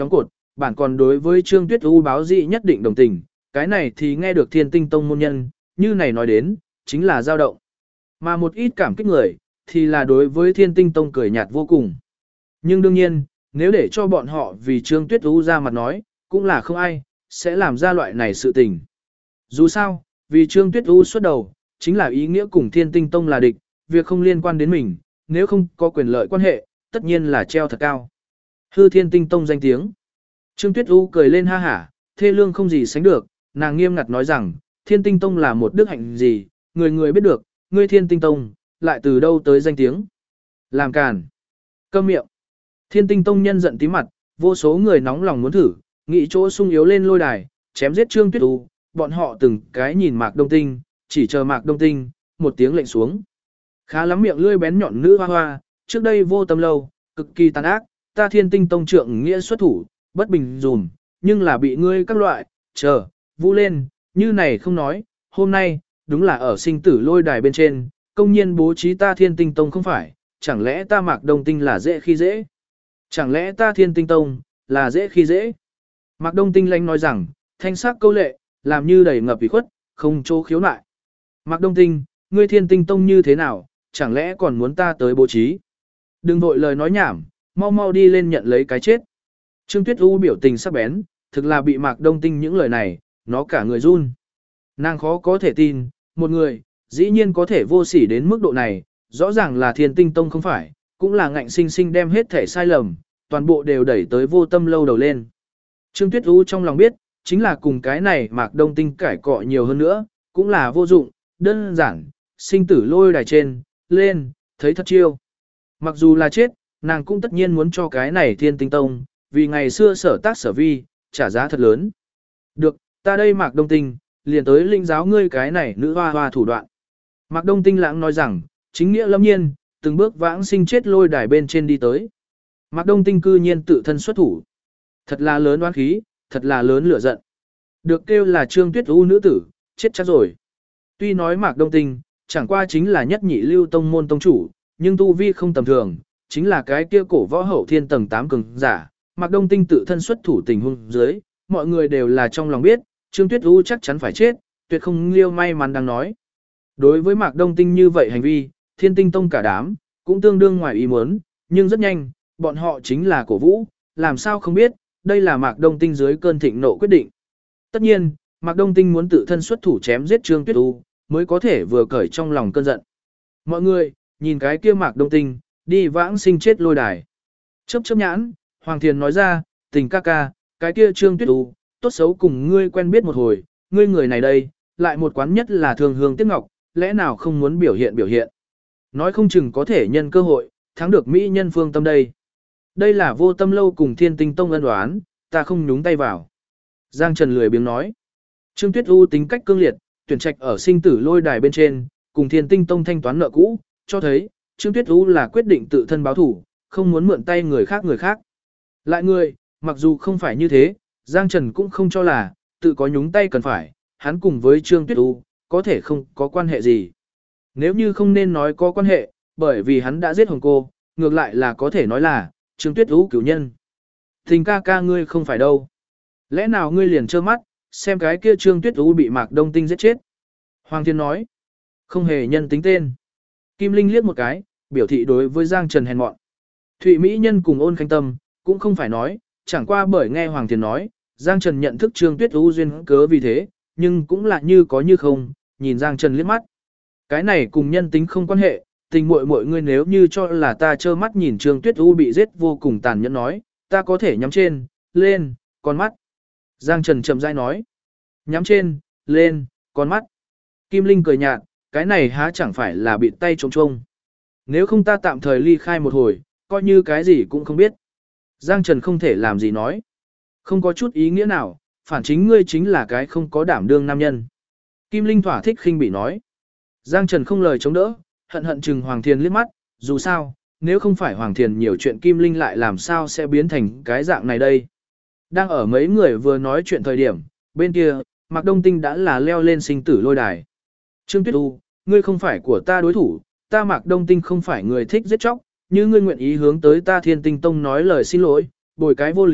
bản còn đối với Trương Tuyết U báo dị nhất định đồng tình, cái này thì nghe được Thiên Tinh Tông môn nhân, như này nói đến, chính là dao động. Mà một ít cảm kích người, thì là đối với Thiên Tinh Tông cười nhạt vô cùng. Nhưng đương nhiên, nếu để cho bọn họ vì Trương Tuyết U ra mặt nói, cũng là không ai, sẽ làm ra loại này sự tình. Dù sao, vì Trương Tuyết U xuất đầu, chính là ý nghĩa cùng Thiên Tinh Tông là địch, việc không liên quan đến mình, nếu không có quyền lợi quan hệ, tất nhiên là treo thật cao. Hư Thiên Tinh Tông danh tiếng. Trương Tuyết U cười lên ha hả, thê lương không gì sánh được, nàng nghiêm ngặt nói rằng, Thiên Tinh Tông là một đức hạnh gì, người người biết được, ngươi Thiên Tinh Tông, lại từ đâu tới danh tiếng. Làm càn. Câm miệng. Thiên Tinh Tông nhân giận tí mặt, vô số người nóng lòng muốn thử, nghĩ chỗ sung yếu lên lôi đài, chém giết Trương Tuyết U, bọn họ từng cái nhìn Mạc Đông Tinh, chỉ chờ Mạc Đông Tinh, một tiếng lệnh xuống. Khá lắm miệng lươi bén nhọn nữ hoa hoa, trước đây vô tâm lâu, cực kỳ tàn ác, ta Thiên Tinh Tông trượng nghĩa xuất thủ, bất bình dùm, nhưng là bị ngươi các loại, chờ, vũ lên, như này không nói, hôm nay, đúng là ở sinh tử lôi đài bên trên, công nhiên bố trí ta Thiên Tinh Tông không phải, chẳng lẽ ta Mạc Đông Tinh là dễ khi dễ? Chẳng lẽ ta Thiên Tinh Tông là dễ khi dễ? Mạc Đông Tinh lanh nói rằng, thanh sắc câu lệ, làm như đầy ngập ủy khuất, không chỗ khiếu nại. Mạc Đông Tinh, ngươi Thiên Tinh Tông như thế nào, chẳng lẽ còn muốn ta tới bố trí? Đừng vội lời nói nhảm, mau mau đi lên nhận lấy cái chết. Trương Tuyết U biểu tình sắc bén, thực là bị Mạc Đông Tinh những lời này, nó cả người run. Nàng khó có thể tin, một người, dĩ nhiên có thể vô sỉ đến mức độ này, rõ ràng là Thiên Tinh Tông không phải, cũng là ngạnh sinh sinh đem hết thể sai lầm, toàn bộ đều đẩy tới vô tâm lâu đầu lên. Trương Tuyết U trong lòng biết, chính là cùng cái này Mạc Đông Tinh cải cọ nhiều hơn nữa, cũng là vô dụng, đơn giản, sinh tử lôi đài trên, lên, thấy thật chiêu. Mặc dù là chết, nàng cũng tất nhiên muốn cho cái này Thiên Tinh Tông, vì ngày xưa sở tác sở vi, trả giá thật lớn. Được, ta đây Mạc Đông Tinh, liền tới linh giáo ngươi cái này nữ hoa hoa thủ đoạn. Mạc Đông Tinh lãng nói rằng, chính nghĩa lâm nhiên, từng bước vãng sinh chết lôi đài bên trên đi tới. Mạc Đông Tinh cư nhiên tự thân xuất thủ. Thật là lớn oán khí, thật là lớn lửa giận. Được kêu là Trương Tuyết U nữ tử, chết chắc rồi. Tuy nói Mạc Đông Tinh, chẳng qua chính là nhất nhị lưu tông môn tông chủ, nhưng tu vi không tầm thường, chính là cái kia cổ võ hậu thiên tầng 8 cường giả. Mạc Đông Tinh tự thân xuất thủ tình huống dưới, mọi người đều là trong lòng biết, Trương Tuyết U chắc chắn phải chết, tuyệt không liêu may mắn đang nói. Đối với Mạc Đông Tinh như vậy hành vi, Thiên Tinh Tông cả đám, cũng tương đương ngoài ý muốn, nhưng rất nhanh, bọn họ chính là cổ vũ, làm sao không biết, đây là Mạc Đông Tinh dưới cơn thịnh nộ quyết định. Tất nhiên, Mạc Đông Tinh muốn tự thân xuất thủ chém giết Trương Tuyết U, mới có thể vừa cởi trong lòng cơn giận. Mọi người, nhìn cái kia Mạc Đông Tinh, đi vãng sinh chết lôi đài. Chớp chớp nhãn, Hoàng Thiền nói ra, tình ca ca, cái kia Trương Tuyết U, tốt xấu cùng ngươi quen biết một hồi, ngươi người này đây, lại một quán nhất là thường hương tiếc ngọc, lẽ nào không muốn biểu hiện biểu hiện. Nói không chừng có thể nhân cơ hội, thắng được Mỹ nhân phương tâm đây. Đây là vô tâm lâu cùng Thiên Tinh Tông ân đoán, ta không nhúng tay vào. Giang Trần lười biếng nói. Trương Tuyết U tính cách cương liệt, tuyển trạch ở sinh tử lôi đài bên trên, cùng Thiên Tinh Tông thanh toán nợ cũ, cho thấy, Trương Tuyết U là quyết định tự thân báo thủ, không muốn mượn tay người khác. Lại người, mặc dù không phải như thế, Giang Trần cũng không cho là, tự có nhúng tay cần phải, hắn cùng với Trương Tuyết U, có thể không có quan hệ gì. Nếu như không nên nói có quan hệ, bởi vì hắn đã giết Hồng cô, ngược lại là có thể nói là, Trương Tuyết U cứu nhân. Tình ca ca ngươi không phải đâu. Lẽ nào ngươi liền trơ mắt, xem cái kia Trương Tuyết U bị Mạc Đông Tinh giết chết. Hoàng Thiên nói, không hề nhân tính tên. Kim Linh liếc một cái, biểu thị đối với Giang Trần hèn mọn. Thụy Mỹ Nhân cùng Ôn Khanh Tâm, cũng không phải nói, chẳng qua bởi nghe Hoàng Thiên nói, Giang Trần nhận thức Trương Tuyết U duyên cớ vì thế, nhưng cũng là như có như không, nhìn Giang Trần liếc mắt. Cái này cùng nhân tính không quan hệ, tình muội muội ngươi nếu như cho là ta trơ mắt nhìn Trương Tuyết U bị giết vô cùng tàn nhẫn nói, ta có thể nhắm trên, lên, con mắt. Giang Trần chậm rãi nói, nhắm trên, lên, con mắt. Kim Linh cười nhạt, cái này há chẳng phải là bị tay trống trông. Nếu không ta tạm thời ly khai một hồi, coi như cái gì cũng không biết. Giang Trần không thể làm gì nói. Không có chút ý nghĩa nào, phản chính ngươi chính là cái không có đảm đương nam nhân. Kim Linh thỏa thích khinh bị nói. Giang Trần không lời chống đỡ, hận hận chừng Hoàng Thiền liếc mắt, dù sao, nếu không phải Hoàng Thiền nhiều chuyện Kim Linh lại làm sao sẽ biến thành cái dạng này đây. Đang ở mấy người vừa nói chuyện thời điểm, bên kia, Mạc Đông Tinh đã là leo lên sinh tử lôi đài. Trương Tuyết U, ngươi không phải của ta đối thủ, ta Mạc Đông Tinh không phải người thích giết chóc, như ngươi nguyện ý hướng tới ta Thiên Tinh Tông nói lời xin lỗi, bồi cái vô lý,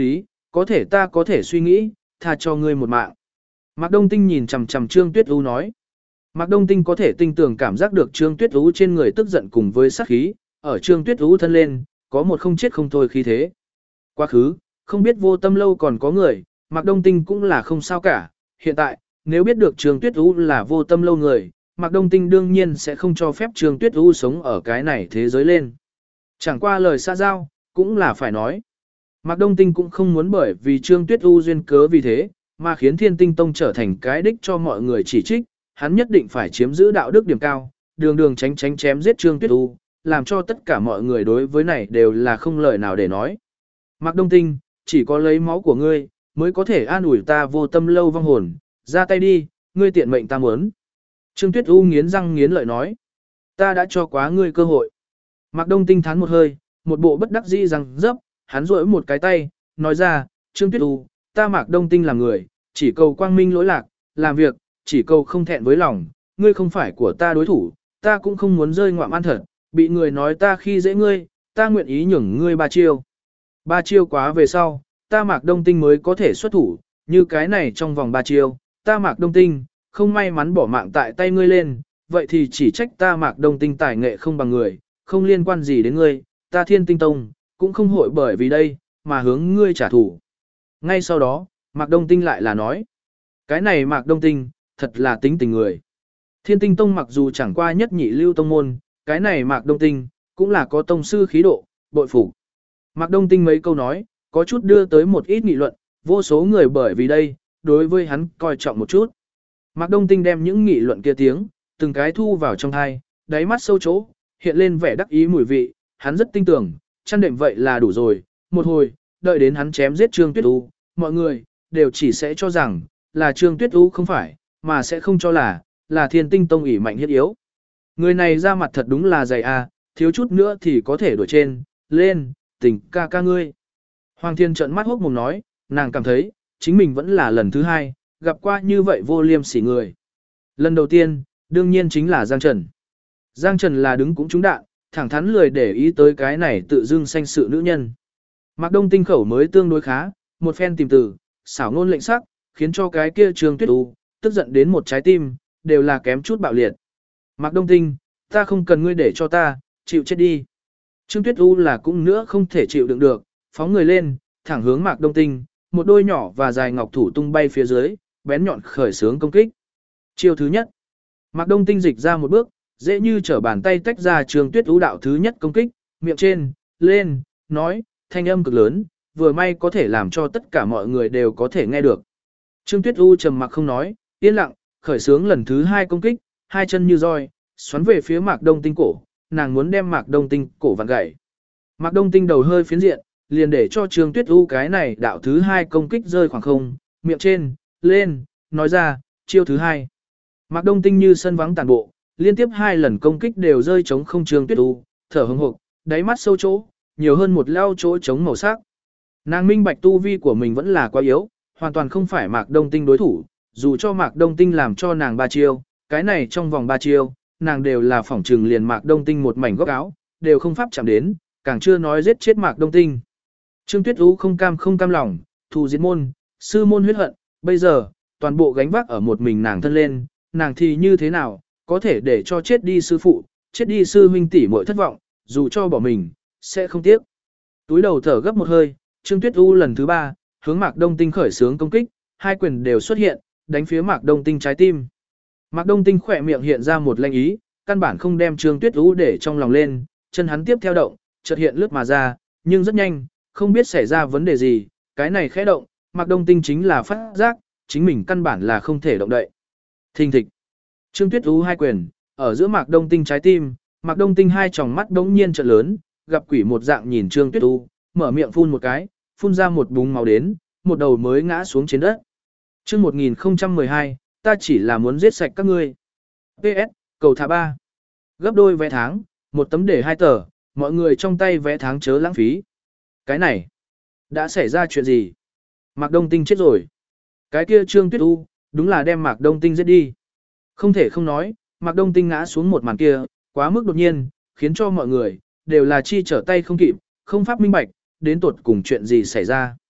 có thể ta có thể suy nghĩ, tha cho ngươi một mạng. Mạc Đông Tinh nhìn chằm chằm Trương Tuyết U nói. Mạc Đông Tinh có thể tinh tường cảm giác được Trương Tuyết U trên người tức giận cùng với sát khí, ở Trương Tuyết U thân lên, có một không chết không thôi khí thế. Quá khứ, không biết Vô Tâm lâu còn có người, Mạc Đông Tinh cũng là không sao cả, hiện tại, nếu biết được Trương Tuyết U là Vô Tâm lâu người, Mạc Đông Tinh đương nhiên sẽ không cho phép Trương Tuyết U sống ở cái này thế giới lên. Chẳng qua lời xã giao, cũng là phải nói. Mạc Đông Tinh cũng không muốn bởi vì Trương Tuyết U duyên cớ vì thế, mà khiến Thiên Tinh Tông trở thành cái đích cho mọi người chỉ trích, hắn nhất định phải chiếm giữ đạo đức điểm cao, đường đường tránh tránh chém giết Trương Tuyết U, làm cho tất cả mọi người đối với này đều là không lời nào để nói. Mạc Đông Tinh, chỉ có lấy máu của ngươi, mới có thể an ủi ta Vô Tâm lâu vong hồn, ra tay đi, ngươi tiện mệnh ta muốn. Trương Tuyết U nghiến răng nghiến lợi nói, ta đã cho quá ngươi cơ hội. Mạc Đông Tinh thán một hơi, một bộ bất đắc dĩ răng dấp, hắn rỗi một cái tay, nói ra, Trương Tuyết U, ta Mạc Đông Tinh là người, chỉ cầu quang minh lỗi lạc, làm việc, chỉ cầu không thẹn với lòng, ngươi không phải của ta đối thủ, ta cũng không muốn rơi ngoạm ăn thật, bị người nói ta khi dễ ngươi, ta nguyện ý nhường ngươi 3 chiêu. 3 chiêu quá về sau, ta Mạc Đông Tinh mới có thể xuất thủ, như cái này trong vòng 3 chiêu, ta Mạc Đông Tinh, không may mắn bỏ mạng tại tay ngươi lên, vậy thì chỉ trách ta Mạc Đông Tinh tài nghệ không bằng người, không liên quan gì đến ngươi, ta Thiên Tinh Tông, cũng không hội bởi vì đây, mà hướng ngươi trả thù. Ngay sau đó, Mạc Đông Tinh lại là nói, cái này Mạc Đông Tinh, thật là tính tình người. Thiên Tinh Tông mặc dù chẳng qua nhất nhị lưu tông môn, cái này Mạc Đông Tinh, cũng là có tông sư khí độ, bội phục. Mạc Đông Tinh mấy câu nói, có chút đưa tới một ít nghị luận, vô số người bởi vì đây, đối với hắn coi trọng một chút. Mạc Đông Tinh đem những nghị luận kia tiếng, từng cái thu vào trong thai, đáy mắt sâu chỗ, hiện lên vẻ đắc ý mùi vị, hắn rất tin tưởng, chăn đệm vậy là đủ rồi, một hồi, đợi đến hắn chém giết Trương Tuyết U, mọi người, đều chỉ sẽ cho rằng, là Trương Tuyết U không phải, mà sẽ không cho là Thiên Tinh Tông ỷ mạnh hiết yếu. Người này ra mặt thật đúng là dày a, thiếu chút nữa thì có thể đuổi trên, lên, tình ca ca ngươi. Hoàng Thiên trợn mắt hốc mồm nói, nàng cảm thấy, chính mình vẫn là lần thứ 2, gặp qua như vậy vô liêm sỉ người. Lần đầu tiên, đương nhiên chính là Giang Trần. Giang Trần là đứng cũng trúng đạn, thẳng thắn lười để ý tới cái này tự dưng sanh sự nữ nhân. Mạc Đông Tinh khẩu mới tương đối khá, một phen tìm từ, xảo ngôn lệnh sắc, khiến cho cái kia Trương Tuyết U, tức giận đến một trái tim, đều là kém chút bạo liệt. Mạc Đông Tinh, ta không cần ngươi để cho ta, chịu chết đi. Trương Tuyết U là cũng nữa không thể chịu đựng được, phóng người lên, thẳng hướng Mạc Đông Tinh, một đôi nhỏ và dài ngọc thủ tung bay phía dưới, bén nhọn khởi xướng công kích. Chiêu thứ nhất, Mạc Đông Tinh dịch ra một bước, dễ như trở bàn tay tách ra Trương Tuyết U đạo thứ nhất công kích, miệng trên, lên, nói, thanh âm cực lớn, vừa may có thể làm cho tất cả mọi người đều có thể nghe được. Trương Tuyết U trầm mặc không nói, yên lặng, khởi xướng lần thứ 2 công kích, hai chân như roi, xoắn về phía Mạc Đông Tinh cổ, nàng muốn đem Mạc Đông Tinh cổ vặn gãy. Mạc Đông Tinh đầu hơi phiến diện, liền để cho Trương Tuyết U cái này đạo thứ 2 công kích rơi khoảng không, miệng trên, lên, nói ra, chiêu thứ 2. Mạc Đông Tinh như sân vắng tàn bộ, liên tiếp 2 lần công kích đều rơi chống không Trương Tuyết U, thở hững hộc, đáy mắt sâu chỗ, nhiều hơn một leo chỗ chống màu sắc. Nàng minh bạch tu vi của mình vẫn là quá yếu, hoàn toàn không phải Mạc Đông Tinh đối thủ, dù cho Mạc Đông Tinh làm cho nàng 3 chiêu, cái này trong vòng 3 chiêu, nàng đều là phỏng trừng liền Mạc Đông Tinh một mảnh góc áo, đều không pháp chạm đến, càng chưa nói giết chết Mạc Đông Tinh. Trương Tuyết U không cam lòng, thù diệt môn, sư môn huyết hận, bây giờ, toàn bộ gánh vác ở một mình nàng thân lên, nàng thì như thế nào, có thể để cho chết đi sư phụ, chết đi sư huynh tỷ muội thất vọng, dù cho bỏ mình, sẽ không tiếc. Túi đầu thở gấp một hơi, Trương Tuyết U lần thứ 3, hướng Mạc Đông Tinh khởi xướng công kích, 2 quyền đều xuất hiện, đánh phía Mạc Đông Tinh trái tim. Mạc Đông Tinh khỏe miệng hiện ra một lanh ý, căn bản không đem Trương Tuyết U để trong lòng lên, chân hắn tiếp theo động, chợt hiện lướt mà ra, nhưng rất nhanh, không biết xảy ra vấn đề gì, cái này khẽ động, Mạc Đông Tinh chính là phát giác, chính mình căn bản là không thể động đậy. Thình thịch. Trương Tuyết U 2 quyền, ở giữa Mạc Đông Tinh trái tim, Mạc Đông Tinh 2 tròng mắt đống nhiên trợn lớn, gặp quỷ một dạng nhìn Trương Tuyết U, mở miệng phun một cái, phun ra một búng máu đến, một đầu mới ngã xuống trên đất. Chương 1012, ta chỉ là muốn giết sạch các ngươi. PS, cầu thả 3. Gấp đôi vé tháng, một tấm để 2 tờ, mọi người trong tay vé tháng chớ lãng phí. Cái này, đã xảy ra chuyện gì? Mạc Đông Tinh chết rồi. Cái kia Trương Tuyết U, đúng là đem Mạc Đông Tinh giết đi. Không thể không nói, Mạc Đông Tinh ngã xuống một màn kia, quá mức đột nhiên, khiến cho mọi người, đều là chi trở tay không kịp, không pháp minh bạch, đến tột cùng chuyện gì xảy ra.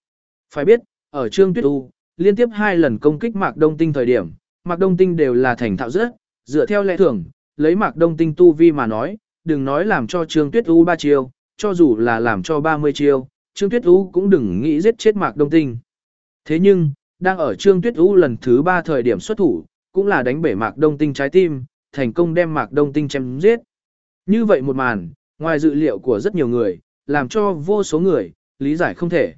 Phải biết, ở Trương Tuyết U, liên tiếp 2 lần công kích Mạc Đông Tinh thời điểm, Mạc Đông Tinh đều là thành thạo rất, dựa theo lẽ thường, lấy Mạc Đông Tinh tu vi mà nói, đừng nói làm cho Trương Tuyết U 3 chiêu, cho dù là làm cho 30 chiêu, Trương Tuyết U cũng đừng nghĩ giết chết Mạc Đông Tinh. Thế nhưng, đang ở Trương Tuyết U lần thứ 3 thời điểm xuất thủ, cũng là đánh bể Mạc Đông Tinh trái tim, thành công đem Mạc Đông Tinh chém giết. Như vậy một màn, ngoài dự liệu của rất nhiều người, làm cho vô số người lý giải không thể.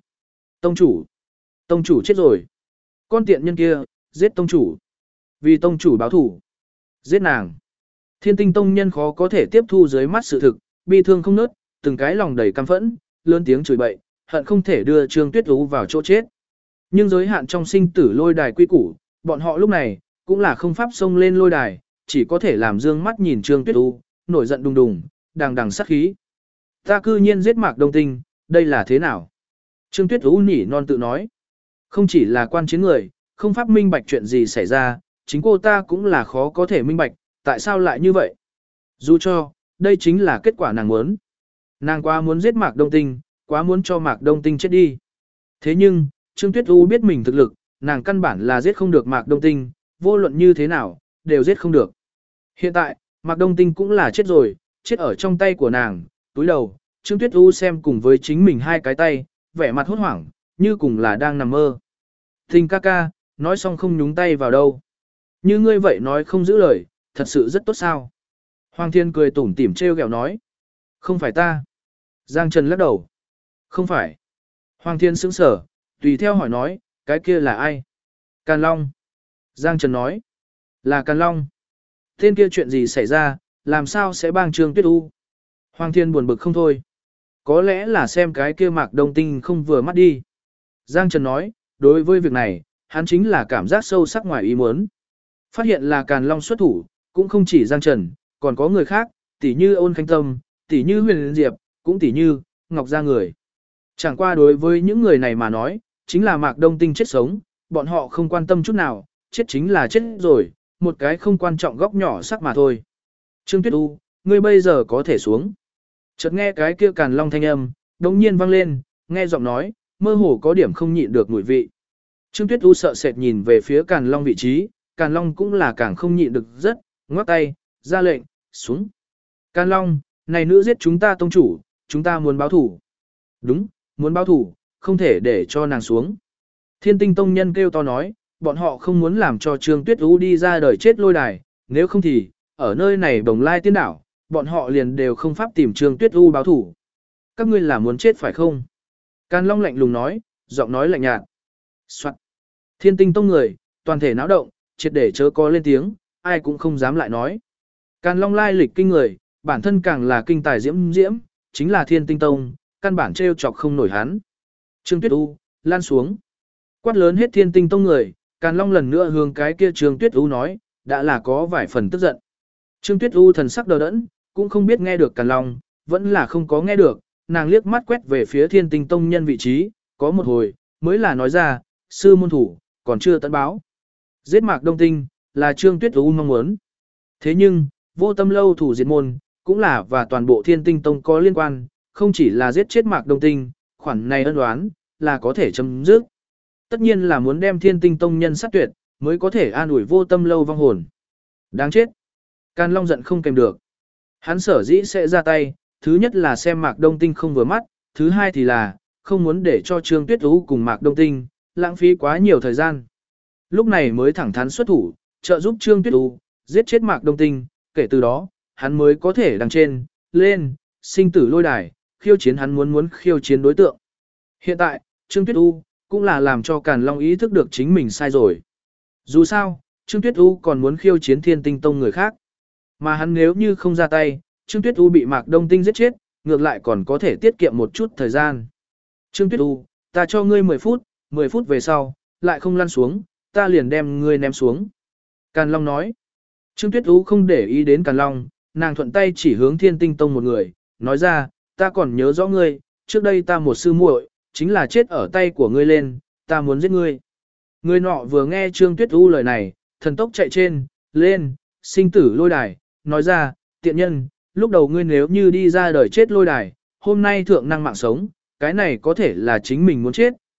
Tông chủ chết rồi. Con tiện nhân kia, giết tông chủ. Vì tông chủ báo thủ. Giết nàng. Thiên Tinh tông nhân khó có thể tiếp thu dưới mắt sự thực, bi thương không nớt, từng cái lòng đầy căm phẫn, lớn tiếng chửi bậy, hận không thể đưa Trương Tuyết U vào chỗ chết. Nhưng giới hạn trong sinh tử lôi đài quy củ, bọn họ lúc này cũng là không pháp xông lên lôi đài, chỉ có thể làm dương mắt nhìn Trương Tuyết U, nổi giận đùng đùng, đằng đằng sát khí. Ta cư nhiên giết Mạc Đông Tinh, đây là thế nào? Trương Tuyết U nỉ non tự nói. Không chỉ là quan chiến người, không pháp minh bạch chuyện gì xảy ra, chính cô ta cũng là khó có thể minh bạch, tại sao lại như vậy? Dù cho, đây chính là kết quả nàng muốn. Nàng quá muốn giết Mạc Đông Tinh, quá muốn cho Mạc Đông Tinh chết đi. Thế nhưng, Trương Tuyết U biết mình thực lực, nàng căn bản là giết không được Mạc Đông Tinh, vô luận như thế nào, đều giết không được. Hiện tại, Mạc Đông Tinh cũng là chết rồi, chết ở trong tay của nàng, túi đầu, Trương Tuyết U xem cùng với chính mình 2 cái tay, vẻ mặt hốt hoảng, như cùng là đang nằm mơ. Tình ca ca, nói xong không nhúng tay vào đâu. Như ngươi vậy nói không giữ lời, thật sự rất tốt sao. Hoàng Thiên cười tủm tỉm trêu ghẹo nói. Không phải ta. Giang Trần lắc đầu. Không phải. Hoàng Thiên sững sở, tùy theo hỏi nói, cái kia là ai? Càn Long. Giang Trần nói. Là Càn Long. Tên kia chuyện gì xảy ra, làm sao sẽ bang Trương Tuyết U? Hoàng Thiên buồn bực không thôi. Có lẽ là xem cái kia Mạc Đông Tinh không vừa mắt đi. Giang Trần nói, đối với việc này, hắn chính là cảm giác sâu sắc ngoài ý muốn. Phát hiện là Càn Long xuất thủ, cũng không chỉ Giang Trần, còn có người khác, tỉ như Ôn Khánh Tâm, tỉ như Huyền Diệp, cũng tỉ như Ngọc Gia người. Chẳng qua đối với những người này mà nói, chính là Mạc Đông Tinh chết sống, bọn họ không quan tâm chút nào, chết chính là chết rồi, một cái không quan trọng góc nhỏ sắc mà thôi. Trương Tuyết U, ngươi bây giờ có thể xuống. Chợt nghe cái kia Càn Long thanh âm, đống nhiên vang lên, nghe giọng nói, mơ hồ có điểm không nhịn được mùi vị. Trương Tuyết U sợ sệt nhìn về phía Càn Long vị trí, Càn Long cũng là càng không nhịn được rất, ngoắc tay, ra lệnh, xuống. Càn Long, này nữ giết chúng ta tông chủ, chúng ta muốn báo thủ. Đúng, muốn báo thủ, không thể để cho nàng xuống. Thiên Tinh tông nhân kêu to nói, bọn họ không muốn làm cho Trương Tuyết U đi ra đời chết lôi đài, nếu không thì, ở nơi này Bồng Lai Tiên đảo, bọn họ liền đều không pháp tìm Trương Tuyết U báo thủ. Các ngươi là muốn chết phải không? Càn Long lạnh lùng nói, giọng nói lạnh nhạt. Soạn. Thiên Tinh tông người, toàn thể náo động, triệt để chớ có lên tiếng, ai cũng không dám lại nói. Càn Long lai lịch kinh người, bản thân càng là kinh tài diễm diễm, chính là Thiên Tinh tông, căn bản trêu chọc không nổi hắn. Trương Tuyết U, lan xuống. Quát lớn hết Thiên Tinh tông người, Càn Long lần nữa hướng cái kia Trương Tuyết U nói, đã là có vài phần tức giận. Trương Tuyết U thần sắc đờ đẫn, cũng không biết nghe được Càn Long, vẫn là không có nghe được, nàng liếc mắt quét về phía Thiên Tinh tông nhân vị trí, có một hồi, mới là nói ra, sư môn thủ, còn chưa tận báo. Giết Mạc Đông Tinh, là Trương Tuyết U mong muốn. Thế nhưng, Vô Tâm lâu thủ diệt môn, cũng là và toàn bộ Thiên Tinh tông có liên quan, không chỉ là giết chết Mạc Đông Tinh, khoản này ân oán, là có thể chấm dứt. Tất nhiên là muốn đem Thiên Tinh tông nhân sát tuyệt, mới có thể an ủi Vô Tâm lâu vong hồn. Đáng chết. Càn Long giận không kèm được. Hắn sở dĩ sẽ ra tay, thứ nhất là xem Mạc Đông Tinh không vừa mắt, thứ hai thì là, không muốn để cho Trương Tuyết U cùng Mạc Đông Tinh, lãng phí quá nhiều thời gian. Lúc này mới thẳng thắn xuất thủ, trợ giúp Trương Tuyết U, giết chết Mạc Đông Tinh, kể từ đó, hắn mới có thể đằng trên, lên, sinh tử lôi đài, khiêu chiến hắn muốn khiêu chiến đối tượng. Hiện tại, Trương Tuyết U, cũng là làm cho Càn Long ý thức được chính mình sai rồi. Dù sao, Trương Tuyết U còn muốn khiêu chiến Thiên Tinh tông người khác. Mà hắn nếu như không ra tay, Trương Tuyết U bị Mạc Đông Tinh giết chết, ngược lại còn có thể tiết kiệm một chút thời gian. Trương Tuyết U, ta cho ngươi 10 phút về sau, lại không lăn xuống, ta liền đem ngươi ném xuống. Càn Long nói. Trương Tuyết U không để ý đến Càn Long, nàng thuận tay chỉ hướng Thiên Tinh tông một người, nói ra, ta còn nhớ rõ ngươi, trước đây ta một sư muội, chính là chết ở tay của ngươi lên, ta muốn giết ngươi. Người nọ vừa nghe Trương Tuyết U lời này, thần tốc chạy trên, lên, sinh tử lôi đài, nói ra, tiện nhân, lúc đầu ngươi nếu như đi ra đời chết lôi đài, hôm nay thượng năng mạng sống, cái này có thể là chính mình muốn chết,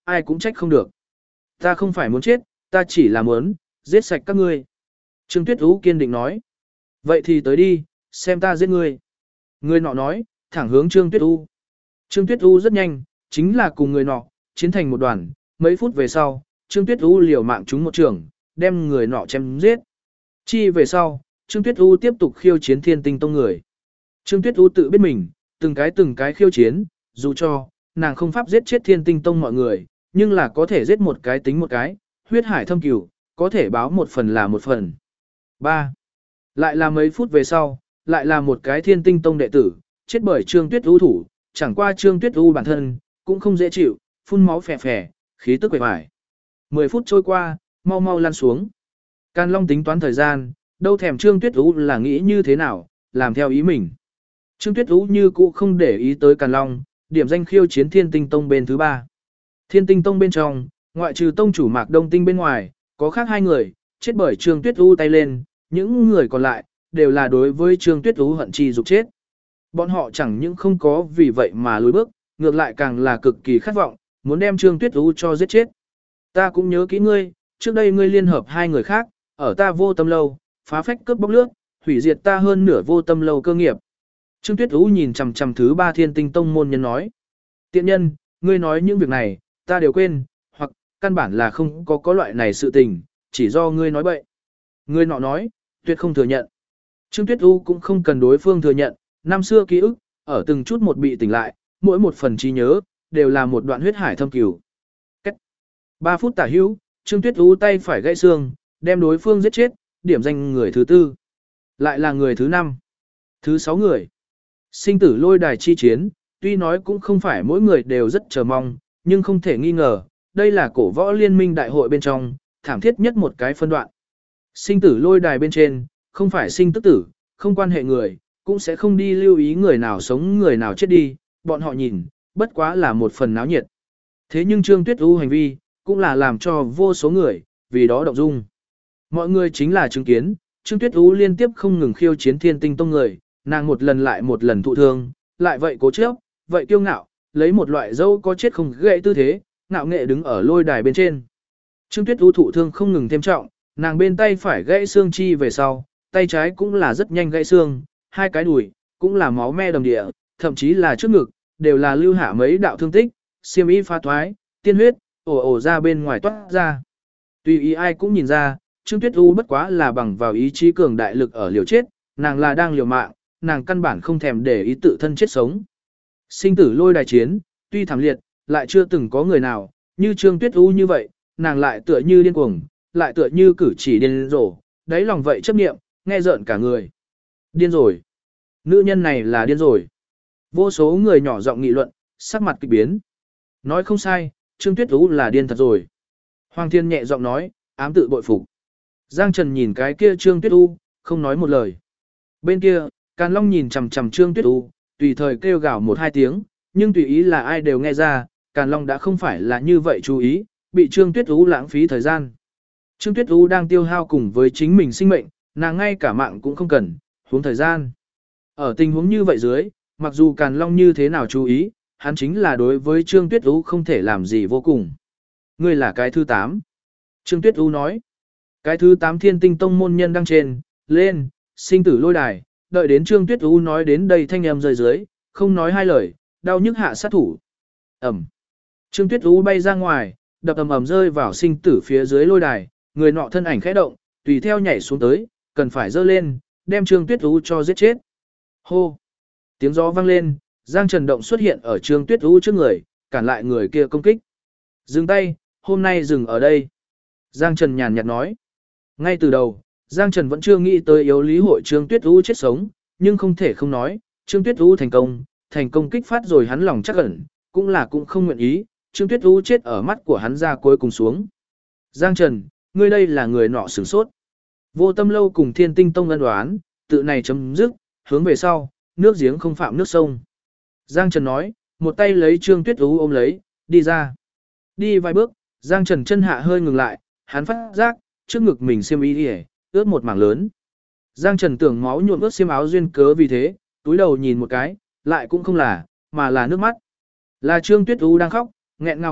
ai cũng trách không được. Ta không phải muốn chết, ta chỉ là muốn giết sạch các ngươi. Trương Tuyết Ú kiên định nói. Vậy thì tới đi, xem ta giết ngươi. Người nọ nói, thẳng hướng Trương Tuyết U. Trương Tuyết U rất nhanh, chính là cùng người nọ, chiến thành một đoàn. Mấy phút về sau, Trương Tuyết U liều mạng trúng một trường, đem người nọ chém giết. Chi về sau, Trương Tuyết U tiếp tục khiêu chiến Thiên Tinh Tông người. Trương Tuyết U tự biết mình, từng cái khiêu chiến, dù cho nàng không pháp giết chết Thiên Tinh Tông mọi người, nhưng là có thể giết một cái tính một cái, huyết hải thâm cửu, có thể báo một phần là một phần. 3. Lại là mấy phút về sau, lại là một cái Thiên Tinh Tông đệ tử, chết bởi Trương Tuyết U thủ, chẳng qua Trương Tuyết U bản thân, cũng không dễ chịu, phun máu phè phè, khí tức quệ vải. 10 phút trôi qua, mau mau lăn xuống. Càn Long tính toán thời gian, đâu thèm Trương Tuyết U là nghĩ như thế nào, làm theo ý mình. Trương Tuyết U như cũ không để ý tới Càn Long, điểm danh khiêu chiến Thiên Tinh Tông bên thứ 3. Thiên Tinh Tông bên trong, ngoại trừ tông chủ Mạc Đông Tinh bên ngoài, có khác 2 người, chết bởi Trương Tuyết U tay lên, những người còn lại, đều là đối với Trương Tuyết U hận chi dục chết. Bọn họ chẳng những không có vì vậy mà lùi bước, ngược lại càng là cực kỳ khát vọng, muốn đem Trương Tuyết U cho giết chết. Ta cũng nhớ kỹ ngươi, trước đây ngươi liên hợp 2 người khác, ở ta Vô Tâm lâu, phá phách cướp bóc lướt, hủy diệt ta hơn nửa Vô Tâm lâu cơ nghiệp. Trương Tuyết U nhìn chằm chằm thứ 3 Thiên Tinh Tông môn nhân nói. Tiện nhân, ngươi nói những việc này, ta đều quên, hoặc căn bản là không có loại này sự tình, chỉ do ngươi nói bậy. Ngươi nọ nói, tuyệt không thừa nhận. Trương Tuyết U cũng không cần đối phương thừa nhận, năm xưa ký ức, ở từng chút một bị tỉnh lại, mỗi một phần trí nhớ, đều là một đoạn huyết hải thâm cửu. 3 phút tả hữu, Trương Tuyết U tay phải gãy xương, đem đối phương giết chết, điểm danh người thứ 4. Lại là người thứ 5. Thứ 6 người. Sinh tử lôi đài chi chiến, tuy nói cũng không phải mỗi người đều rất chờ mong, nhưng không thể nghi ngờ, đây là cổ võ liên minh đại hội bên trong, thảm thiết nhất một cái phân đoạn. Sinh tử lôi đài bên trên, không phải sinh tức tử, không quan hệ người, cũng sẽ không đi lưu ý người nào sống người nào chết đi, bọn họ nhìn, bất quá là một phần náo nhiệt. Thế nhưng Trương Tuyết U hành vi, cũng là làm cho vô số người, vì đó động dung. Mọi người chính là chứng kiến, Trương Tuyết U liên tiếp không ngừng khiêu chiến Thiên Tinh Tông người, nàng một lần lại một lần thụ thương, lại vậy cố chấp, vậy kiêu ngạo, lấy một loại dâu có chết không gãy tư thế, ngạo nghệ đứng ở lôi đài bên trên. Trương Tuyết U thụ thương không ngừng thêm trọng, nàng bên tay phải gãy xương chi về sau, tay trái cũng là rất nhanh gãy xương, 2 cái đùi, cũng là máu me đầm địa, thậm chí là trước ngực, đều là lưu hạ mấy đạo thương tích, xiêm y pha thoái, tiên huyết, ồ ra bên ngoài toát ra. Tùy ý ai cũng nhìn ra, Trương Tuyết U bất quá là bằng vào ý chí cường đại lực ở liều chết, nàng là đang liều mạng, nàng căn bản không thèm để ý tự thân chết sống. Sinh tử lôi đài chiến, tuy thảm liệt, lại chưa từng có người nào, như Trương Tuyết U như vậy, nàng lại tựa như điên cuồng, lại tựa như cử chỉ điên rồ, đáy lòng vậy chấp niệm, nghe rợn cả người. Điên rồi. Nữ nhân này là điên rồi. Vô số người nhỏ giọng nghị luận, sắc mặt kịch biến. Nói không sai, Trương Tuyết U là điên thật rồi. Hoàng Thiên nhẹ giọng nói, ám tự bội phục. Giang Trần nhìn cái kia Trương Tuyết U, không nói một lời. Bên kia, Càn Long nhìn chằm chằm Trương Tuyết U, tùy thời kêu gào 1-2 tiếng, nhưng tùy ý là ai đều nghe ra, Càn Long đã không phải là như vậy chú ý, bị Trương Tuyết U lãng phí thời gian. Trương Tuyết U đang tiêu hao cùng với chính mình sinh mệnh, nàng ngay cả mạng cũng không cần, huống thời gian. Ở tình huống như vậy dưới, mặc dù Càn Long như thế nào chú ý, hắn chính là đối với Trương Tuyết U không thể làm gì vô cùng. Ngươi là cái thứ 8. Trương Tuyết U nói. Cái thứ 8 Thiên Tinh Tông môn nhân đăng trên, lên, sinh tử lôi đài, đợi đến Trương Tuyết U nói đến đây thanh âm rơi dưới, không nói 2 lời, đau nhức hạ sát thủ. Ẩm. Trương Tuyết U bay ra ngoài, đập ầm ầm rơi vào sinh tử phía dưới lôi đài, người nọ thân ảnh khẽ động, tùy theo nhảy xuống tới, cần phải giơ lên, đem Trương Tuyết U cho giết chết. Hô. Tiếng gió vang lên, Giang Trần Động xuất hiện ở Trương Tuyết U trước người, cản lại người kia công kích. Dừng tay, hôm nay dừng ở đây. Giang Trần nhàn nhạt nói. Ngay từ đầu, Giang Trần vẫn chưa nghĩ tới yếu lý hội Trương Tuyết U chết sống, nhưng không thể không nói, Trương Tuyết U thành công kích phát rồi hắn lòng chắc ẩn, cũng không nguyện ý, Trương Tuyết U chết ở mắt của hắn ra cuối cùng xuống. Giang Trần, ngươi đây là người nọ sửng sốt. Vô Tâm lâu cùng Thiên Tinh Tông ân đoán, tự này chấm dứt, hướng về sau, nước giếng không phạm nước sông. Giang Trần nói, một tay lấy Trương Tuyết U ôm lấy, đi ra. Đi vài bước, Giang Trần chân hạ hơi ngừng lại, hắn phát giác, trước ngực mình xiêm y đi ướt một mảng lớn. Giang Trần tưởng máu nhuộm ướt xiêm áo duyên cớ vì thế, túi đầu nhìn một cái, lại cũng không là, mà là nước mắt. Là Trương Tuyết U đang khóc, nghẹn ngào khóc,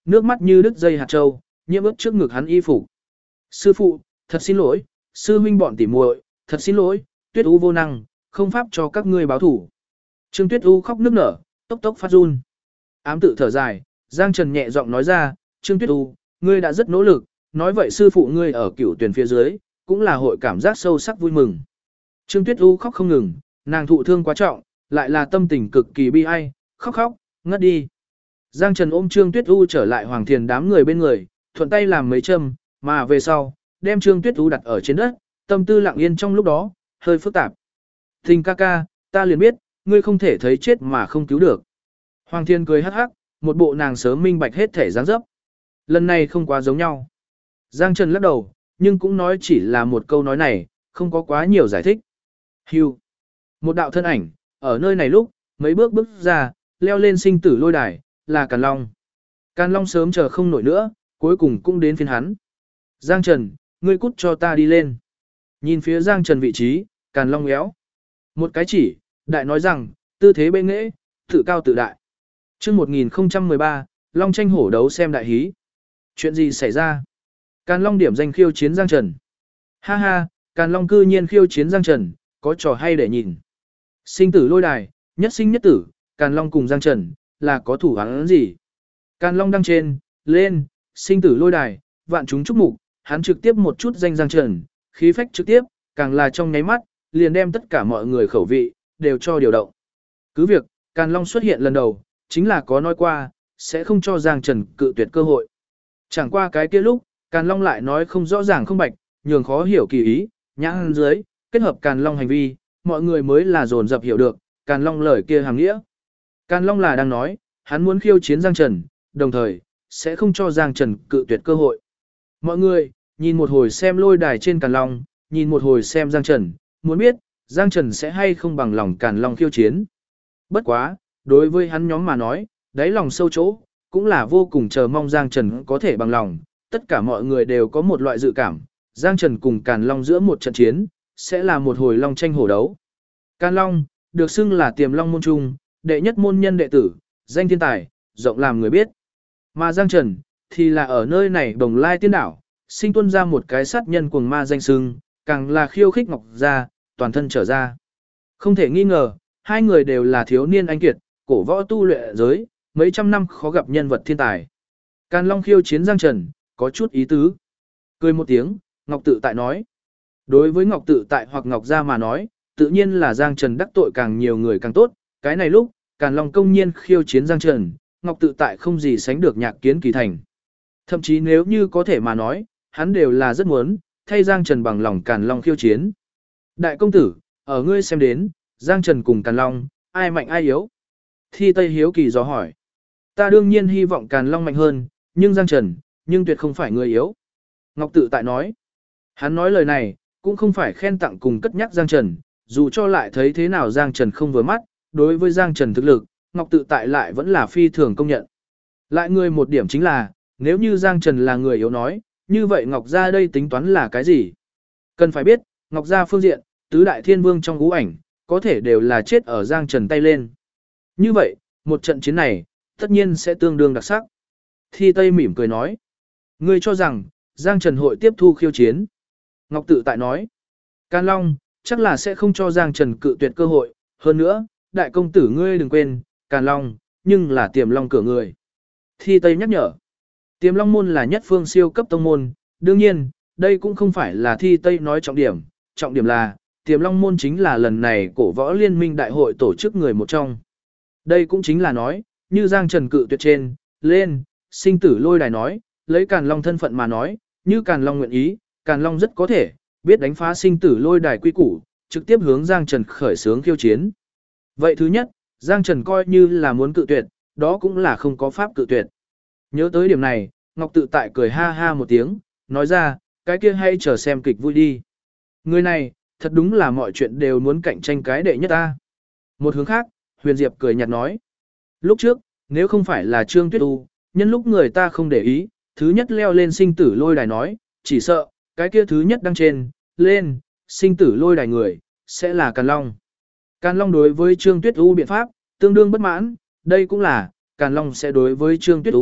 nước mắt như đứt dây hạt châu, nhiễm ướt trước ngực hắn y phục. Sư phụ, thật xin lỗi, sư huynh bọn tỉ muội, thật xin lỗi, Tuyết U vô năng, không pháp cho các ngươi báo thủ. Trương Tuyết U khóc nức nở, tốc tốc phát run. Ám tự thở dài, Giang Trần nhẹ giọng nói ra, Trương Tuyết U, ngươi đã rất nỗ lực, nói vậy sư phụ ngươi ở Cửu Tuyển phía dưới, cũng là hội cảm giác sâu sắc vui mừng. Trương Tuyết U khóc không ngừng, nàng thụ thương quá trọng, lại là tâm tình cực kỳ bi ai, khóc khóc, ngất đi. Giang Trần ôm Trương Tuyết U trở lại Hoàng Thiền đám người bên người, thuận tay làm mấy châm, mà về sau, đem Trương Tuyết U đặt ở trên đất, tâm tư lặng yên trong lúc đó, hơi phức tạp. Tình ca ca, ta liền biết, ngươi không thể thấy chết mà không cứu được. Hoàng Thiên cười hắc hắc, một bộ nàng sớm minh bạch hết thể dáng dấp. Lần này không quá giống nhau. Giang Trần lắc đầu, nhưng cũng nói chỉ là một câu nói này, không có quá nhiều giải thích. Hưu. Một đạo thân ảnh, ở nơi này lúc, mấy bước bước ra, leo lên sinh tử lôi đài, là Càn Long. Càn Long sớm chờ không nổi nữa, cuối cùng cũng đến phiên hắn. Giang Trần, ngươi cút cho ta đi lên. Nhìn phía Giang Trần vị trí, Càn Long éo. Một cái chỉ, đại nói rằng, tư thế bệ nghệ, tự cao tự đại. Trước 1013, Long tranh hổ đấu xem đại hí. Chuyện gì xảy ra? Càn Long điểm danh khiêu chiến Giang Trần. Ha ha, Càn Long cư nhiên khiêu chiến Giang Trần, có trò hay để nhìn. Sinh tử lôi đài, nhất sinh nhất tử, Càn Long cùng Giang Trần, là có thủ hắn gì? Càn Long đăng trên, lên, sinh tử lôi đài, vạn chúng chúc mục, hắn trực tiếp một chút danh Giang Trần, khí phách trực tiếp, càng là trong nháy mắt, liền đem tất cả mọi người khẩu vị, đều cho điều động. Cứ việc, Càn Long xuất hiện lần đầu, chính là có nói qua, sẽ không cho Giang Trần cự tuyệt cơ hội. Chẳng qua cái kia lúc, Càn Long lại nói không rõ ràng không bạch, nhường khó hiểu kỳ ý, nhãn dưới, kết hợp Càn Long hành vi, mọi người mới là dồn dập hiểu được, Càn Long lời kia hàng nghĩa. Càn Long là đang nói, hắn muốn khiêu chiến Giang Trần, đồng thời, sẽ không cho Giang Trần cự tuyệt cơ hội. Mọi người, nhìn một hồi xem lôi đài trên Càn Long, nhìn một hồi xem Giang Trần, muốn biết, Giang Trần sẽ hay không bằng lòng Càn Long khiêu chiến. Bất quá, đối với hắn nhóm mà nói, đáy lòng sâu chỗ, cũng là vô cùng chờ mong Giang Trần có thể bằng lòng. Tất cả mọi người đều có một loại dự cảm, Giang Trần cùng Càn Long giữa một trận chiến, sẽ là một hồi long tranh hổ đấu. Càn Long, được xưng là tiềm long môn trung, đệ nhất môn nhân đệ tử, danh thiên tài, rộng làm người biết. Mà Giang Trần, thì là ở nơi này Đồng Lai Tiên Đảo, sinh tuân ra một cái sát nhân cuồng ma danh xưng, càng là khiêu khích Ngọc Gia, toàn thân trở ra. Không thể nghi ngờ, hai người đều là thiếu niên anh kiệt, cổ võ tu luyện giới, mấy trăm năm khó gặp nhân vật thiên tài. Càn Long khiêu chiến Giang Trần, có chút ý tứ. Cười một tiếng, Ngọc Tự Tại nói. Đối với Ngọc Tự Tại hoặc Ngọc Gia mà nói, tự nhiên là Giang Trần đắc tội càng nhiều người càng tốt. Cái này lúc, Càn Long công nhiên khiêu chiến Giang Trần, Ngọc Tự Tại không gì sánh được Nhạc Kiến Kỳ thành. Thậm chí nếu như có thể mà nói, hắn đều là rất muốn, thay Giang Trần bằng lòng Càn Long khiêu chiến. Đại công tử, ở ngươi xem đến, Giang Trần cùng Càn Long, ai mạnh ai yếu? Thi Tây hiếu kỳ dò hỏi. Ta đương nhiên hy vọng Càn Long mạnh hơn, nhưng Giang Trần, nhưng tuyệt không phải người yếu. Ngọc Tự Tại nói. Hắn nói lời này, cũng không phải khen tặng cùng cất nhắc Giang Trần, dù cho lại thấy thế nào Giang Trần không vừa mắt, đối với Giang Trần thực lực, Ngọc Tự Tại lại vẫn là phi thường công nhận. Lại người một điểm chính là, nếu như Giang Trần là người yếu nói, như vậy Ngọc Gia đây tính toán là cái gì? Cần phải biết, Ngọc Gia phương diện, tứ đại thiên vương trong ngũ ảnh, có thể đều là chết ở Giang Trần tay lên. Như vậy, một trận chiến này, tất nhiên sẽ tương đương đặc sắc. Thi Tây mỉm cười nói. Ngươi cho rằng, Giang Trần hội tiếp thu khiêu chiến. Ngọc Tự Tại nói. Càn Long, chắc là sẽ không cho Giang Trần cự tuyệt cơ hội. Hơn nữa, đại công tử ngươi đừng quên, Càn Long, nhưng là tiềm long cửa người. Thi Tây nhắc nhở. Tiềm long môn là nhất phương siêu cấp tông môn. Đương nhiên, đây cũng không phải là Thi Tây nói trọng điểm. Trọng điểm là, tiềm long môn chính là lần này cổ võ liên minh đại hội tổ chức người một trong. Đây cũng chính là nói, như Giang Trần cự tuyệt trên, lên, sinh tử lôi đài nói, lấy Càn Long thân phận mà nói, như Càn Long nguyện ý, Càn Long rất có thể, biết đánh phá sinh tử lôi đài quy củ, trực tiếp hướng Giang Trần khởi xướng khiêu chiến. Vậy thứ nhất, Giang Trần coi như là muốn cự tuyệt, đó cũng là không có pháp cự tuyệt. Nhớ tới điểm này, Ngọc Tự Tại cười ha ha một tiếng, nói ra, cái kia hay chờ xem kịch vui đi. Người này, thật đúng là mọi chuyện đều muốn cạnh tranh cái đệ nhất ta. Một hướng khác, Huyền Diệp cười nhạt nói. Lúc trước, nếu không phải là Trương Tuyết U, nhân lúc người ta không để ý, thứ nhất leo lên sinh tử lôi đài nói, chỉ sợ, cái kia thứ nhất đăng trên, lên, sinh tử lôi đài người, sẽ là Càn Long. Càn Long đối với Trương Tuyết U biện pháp, tương đương bất mãn, đây cũng là, Càn Long sẽ đối với Trương Tuyết U,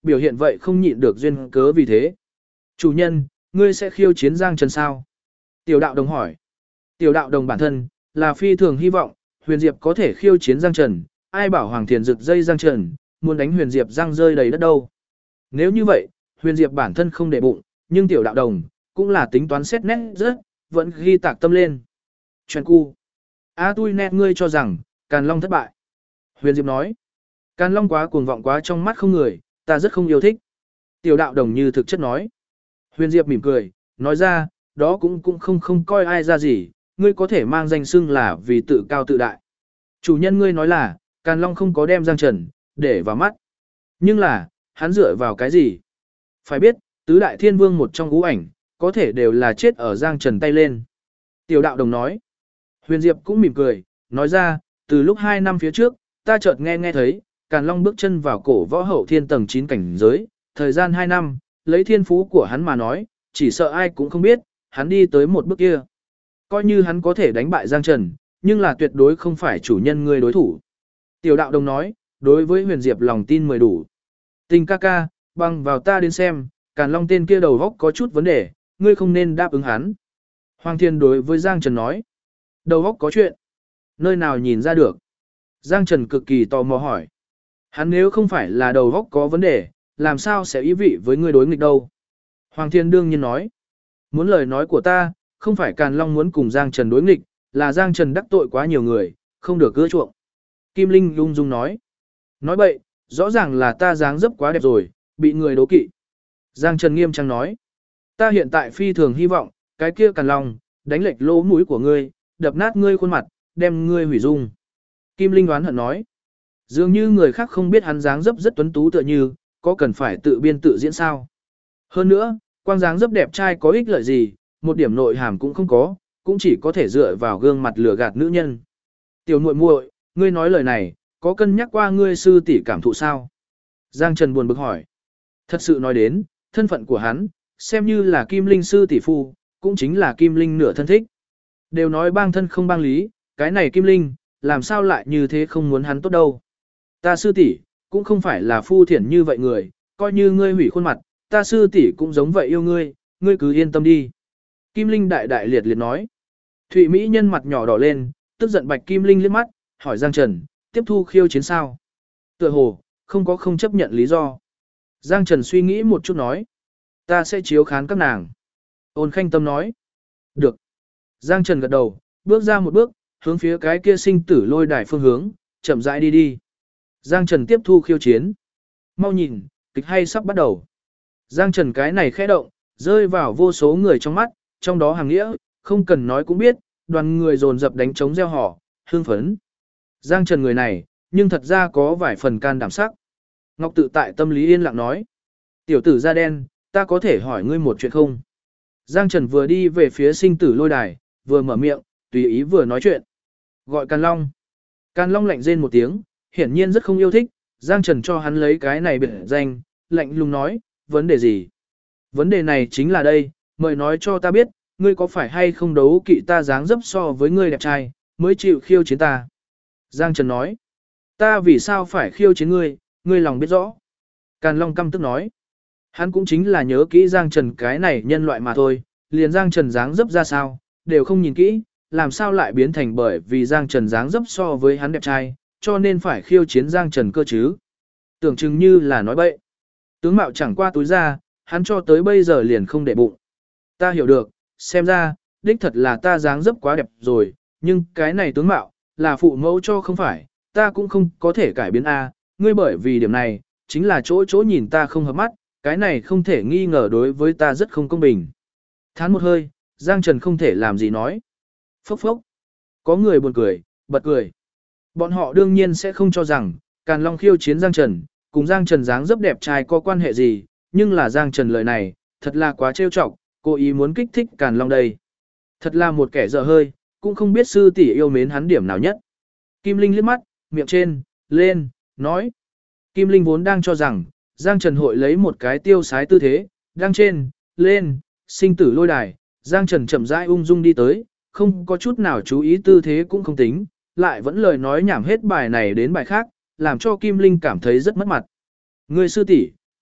biểu hiện vậy không nhịn được duyên cớ vì thế. Chủ nhân, ngươi sẽ khiêu chiến Giang Trần sao? Tiểu đạo đồng hỏi. Tiểu đạo đồng bản thân, là phi thường hy vọng, Huyền Diệp có thể khiêu chiến Giang Trần, ai bảo Hoàng Thiền rực dây Giang Trần, muốn đánh Huyền Diệp răng rơi đầy đất đâu. Nếu như vậy, Huyền Diệp bản thân không để bụng, nhưng tiểu đạo đồng, cũng là tính toán xét nét rất, vẫn ghi tạc tâm lên. Chuyện cu. Tui nét ngươi cho rằng, Càn Long thất bại. Huyền Diệp nói. Càn Long quá cuồng vọng quá trong mắt không người, ta rất không yêu thích. Tiểu đạo đồng như thực chất nói. Huyền Diệp mỉm cười, nói ra, đó cũng không coi ai ra gì, ngươi có thể mang danh xưng là vì tự cao tự đại. Chủ nhân ngươi nói là, Càn Long không có đem Giang Trần, để vào mắt. Nhưng là, hắn dựa vào cái gì? Phải biết, tứ đại thiên vương một trong ngũ ảnh, có thể đều là chết ở Giang Trần tay lên. Tiểu đạo đồng nói. Huyền Diệp cũng mỉm cười, nói ra, từ lúc 2 năm phía trước, ta chợt nghe thấy, Càn Long bước chân vào cổ võ hậu thiên tầng 9 cảnh giới, thời gian 2 năm, lấy thiên phú của hắn mà nói, chỉ sợ ai cũng không biết, hắn đi tới một bước kia. Coi như hắn có thể đánh bại Giang Trần, nhưng là tuyệt đối không phải chủ nhân ngươi đối thủ. Tiểu đạo đồng nói, đối với Huyền Diệp lòng tin mười đủ. Tình ca ca, bằng vào ta đến xem, Càn Long tên kia đầu góc có chút vấn đề, ngươi không nên đáp ứng hắn. Hoàng Thiên đối với Giang Trần nói, đầu góc có chuyện. Nơi nào nhìn ra được? Giang Trần cực kỳ tò mò hỏi. Hắn nếu không phải là đầu góc có vấn đề, làm sao sẽ ý vị với ngươi đối nghịch đâu? Hoàng Thiên đương nhiên nói, muốn lời nói của ta, không phải Càn Long muốn cùng Giang Trần đối nghịch, là Giang Trần đắc tội quá nhiều người, không được ưa chuộng. Kim Linh ung dung nói, nói bậy, rõ ràng là ta dáng dấp quá đẹp rồi, bị người đố kỵ. Giang Trần nghiêm trang nói, ta hiện tại phi thường hy vọng, cái kia Càn Long, đánh lệch lỗ mũi của ngươi, đập nát ngươi khuôn mặt, đem ngươi hủy dung. Kim Linh oán hận nói, dường như người khác không biết hắn dáng dấp rất tuấn tú tựa như, có cần phải tự biên tự diễn sao? Hơn nữa, quang dáng dấp đẹp trai có ích lợi gì, một điểm nội hàm cũng không có, cũng chỉ có thể dựa vào gương mặt lừa gạt nữ nhân. Tiểu muội muội, ngươi nói lời này, có cân nhắc qua ngươi sư tỷ cảm thụ sao? Giang Trần buồn bực hỏi. Thật sự nói đến, thân phận của hắn, xem như là Kim Linh sư tỷ phu, cũng chính là Kim Linh nửa thân thích. Đều nói bang thân không bang lý, cái này Kim Linh, làm sao lại như thế không muốn hắn tốt đâu. Ta sư tỷ cũng không phải là phu thiển như vậy người, coi như ngươi hủy khuôn mặt, ta sư tỷ cũng giống vậy yêu ngươi, ngươi cứ yên tâm đi. Kim Linh đại đại liệt liệt nói. Thụy Mỹ nhân mặt nhỏ đỏ lên, tức giận Bạch Kim Linh liếc mắt, hỏi Giang Trần, tiếp thu khiêu chiến sao? Tựa hồ, không chấp nhận lý do. Giang Trần suy nghĩ một chút nói. Ta sẽ chiếu khán các nàng. Ôn Khanh Tâm nói. Được. Giang Trần gật đầu, bước ra một bước, hướng phía cái kia sinh tử lôi đài phương hướng, chậm rãi đi đi. Giang Trần tiếp thu khiêu chiến. Mau nhìn, kịch hay sắp bắt đầu. Giang Trần cái này khẽ động, rơi vào vô số người trong mắt, trong đó hàng nghĩa, không cần nói cũng biết, đoàn người dồn dập đánh trống reo hò, hương phấn. Giang Trần người này, nhưng thật ra có vài phần can đảm sắc. Ngọc tự tại tâm lý yên lặng nói. Tiểu tử da đen, ta có thể hỏi ngươi một chuyện không? Giang Trần vừa đi về phía sinh tử lôi đài, vừa mở miệng, tùy ý vừa nói chuyện. Gọi Càn Long. Càn Long lạnh rên một tiếng, hiển nhiên rất không yêu thích, Giang Trần cho hắn lấy cái này biệt danh, lạnh lùng nói, vấn đề gì? Vấn đề này chính là đây, mời nói cho ta biết, ngươi có phải hay không đấu kỵ ta dáng dấp so với ngươi đẹp trai, mới chịu khiêu chiến ta? Giang Trần nói, ta vì sao phải khiêu chiến ngươi, ngươi lòng biết rõ. Càn Long căm tức nói, hắn cũng chính là nhớ kỹ Giang Trần cái này nhân loại mà thôi, liền Giang Trần dáng dấp ra sao, đều không nhìn kỹ, làm sao lại biến thành bởi vì Giang Trần dáng dấp so với hắn đẹp trai, cho nên phải khiêu chiến Giang Trần cơ chứ. Tưởng chừng như là nói bậy. Tướng mạo chẳng qua túi ra, hắn cho tới bây giờ liền không để bụng. Ta hiểu được, xem ra, đích thật là ta dáng dấp quá đẹp rồi, nhưng cái này tướng mạo, là phụ mẫu cho không phải, ta cũng không có thể cải biến A, ngươi bởi vì điểm này, chính là chỗ nhìn ta không hợp mắt, cái này không thể nghi ngờ đối với ta rất không công bình. Thán một hơi, Giang Trần không thể làm gì nói. Phốc phốc. Có người buồn cười, bật cười. Bọn họ đương nhiên sẽ không cho rằng, Càn Long khiêu chiến Giang Trần, cùng Giang Trần dáng dấp đẹp trai có quan hệ gì, nhưng là Giang Trần lời này, thật là quá trêu chọc, cố ý muốn kích thích Càn Long đây. Thật là một kẻ dở hơi, cũng không biết sư tỷ yêu mến hắn điểm nào nhất. Kim Linh liếc mắt, miệng trên, lên, nói. Kim Linh vốn đang cho rằng, Giang Trần hội lấy một cái tiêu sái tư thế, đang trên, lên, sinh tử lôi đài, Giang Trần chậm rãi ung dung đi tới, không có chút nào chú ý tư thế cũng không tính, lại vẫn lời nói nhảm hết bài này đến bài khác, làm cho Kim Linh cảm thấy rất mất mặt. Ngươi sư tỷ,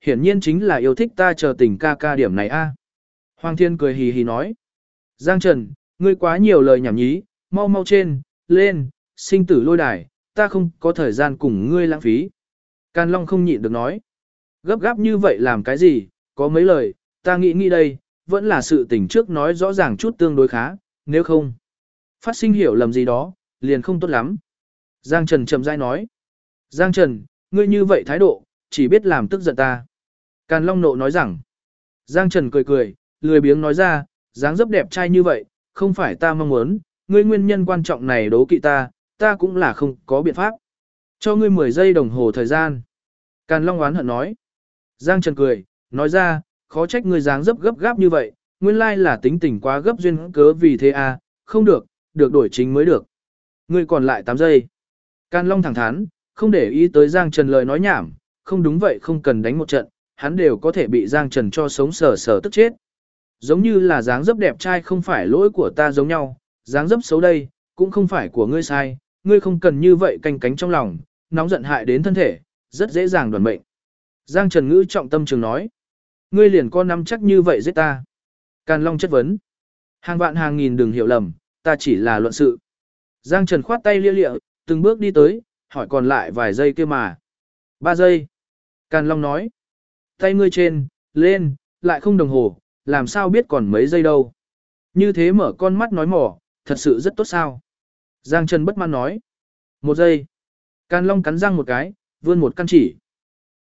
hiển nhiên chính là yêu thích ta chờ tình ca ca điểm này a. Hoàng Thiên cười hì hì nói. Giang Trần, ngươi quá nhiều lời nhảm nhí, mau mau trên, lên, sinh tử lôi đài, ta không có thời gian cùng ngươi lãng phí. Càn Long không nhịn được nói. Gấp gáp như vậy làm cái gì, có mấy lời, ta nghĩ đây, vẫn là sự tình trước nói rõ ràng chút tương đối khá, nếu không. Phát sinh hiểu lầm gì đó, liền không tốt lắm. Giang Trần chậm rãi nói. Giang Trần, ngươi như vậy thái độ, chỉ biết làm tức giận ta. Càn Long nộ nói rằng. Giang Trần cười, lười biếng nói ra, dáng dấp đẹp trai như vậy, không phải ta mong muốn, ngươi nguyên nhân quan trọng này đố kỵ ta cũng là không có biện pháp. Cho ngươi 10 giây đồng hồ thời gian. Càn Long oán hận nói. Giang Trần cười, nói ra, khó trách ngươi dáng dấp gấp gáp như vậy, nguyên lai là tính tình quá gấp duyên cớ vì thế à, không được, được đổi chính mới được. Ngươi còn lại 8 giây. Càn Long thẳng thắn, không để ý tới Giang Trần lời nói nhảm, không đúng vậy không cần đánh một trận, hắn đều có thể bị Giang Trần cho sống sờ tức chết. Giống như là dáng dấp đẹp trai không phải lỗi của ta giống nhau, dáng dấp xấu đây, cũng không phải của ngươi sai, ngươi không cần như vậy canh cánh trong lòng, nóng giận hại đến thân thể, rất dễ dàng đoàn mệnh. Giang Trần ngữ trọng tâm trường nói, ngươi liền có nắm chắc như vậy giết ta. Càn Long chất vấn, hàng vạn hàng nghìn đừng hiểu lầm, ta chỉ là luận sự. Giang Trần khoát tay lia lịa, từng bước đi tới, hỏi còn lại vài giây kia mà. 3 giây. Càn Long nói, tay ngươi trên, lên, lại không đồng hồ, làm sao biết còn mấy giây đâu. Như thế mở con mắt nói mỏ, thật sự rất tốt sao. Giang Trần bất mãn nói. 1 giây. Càn Long cắn răng một cái, vươn một căn chỉ.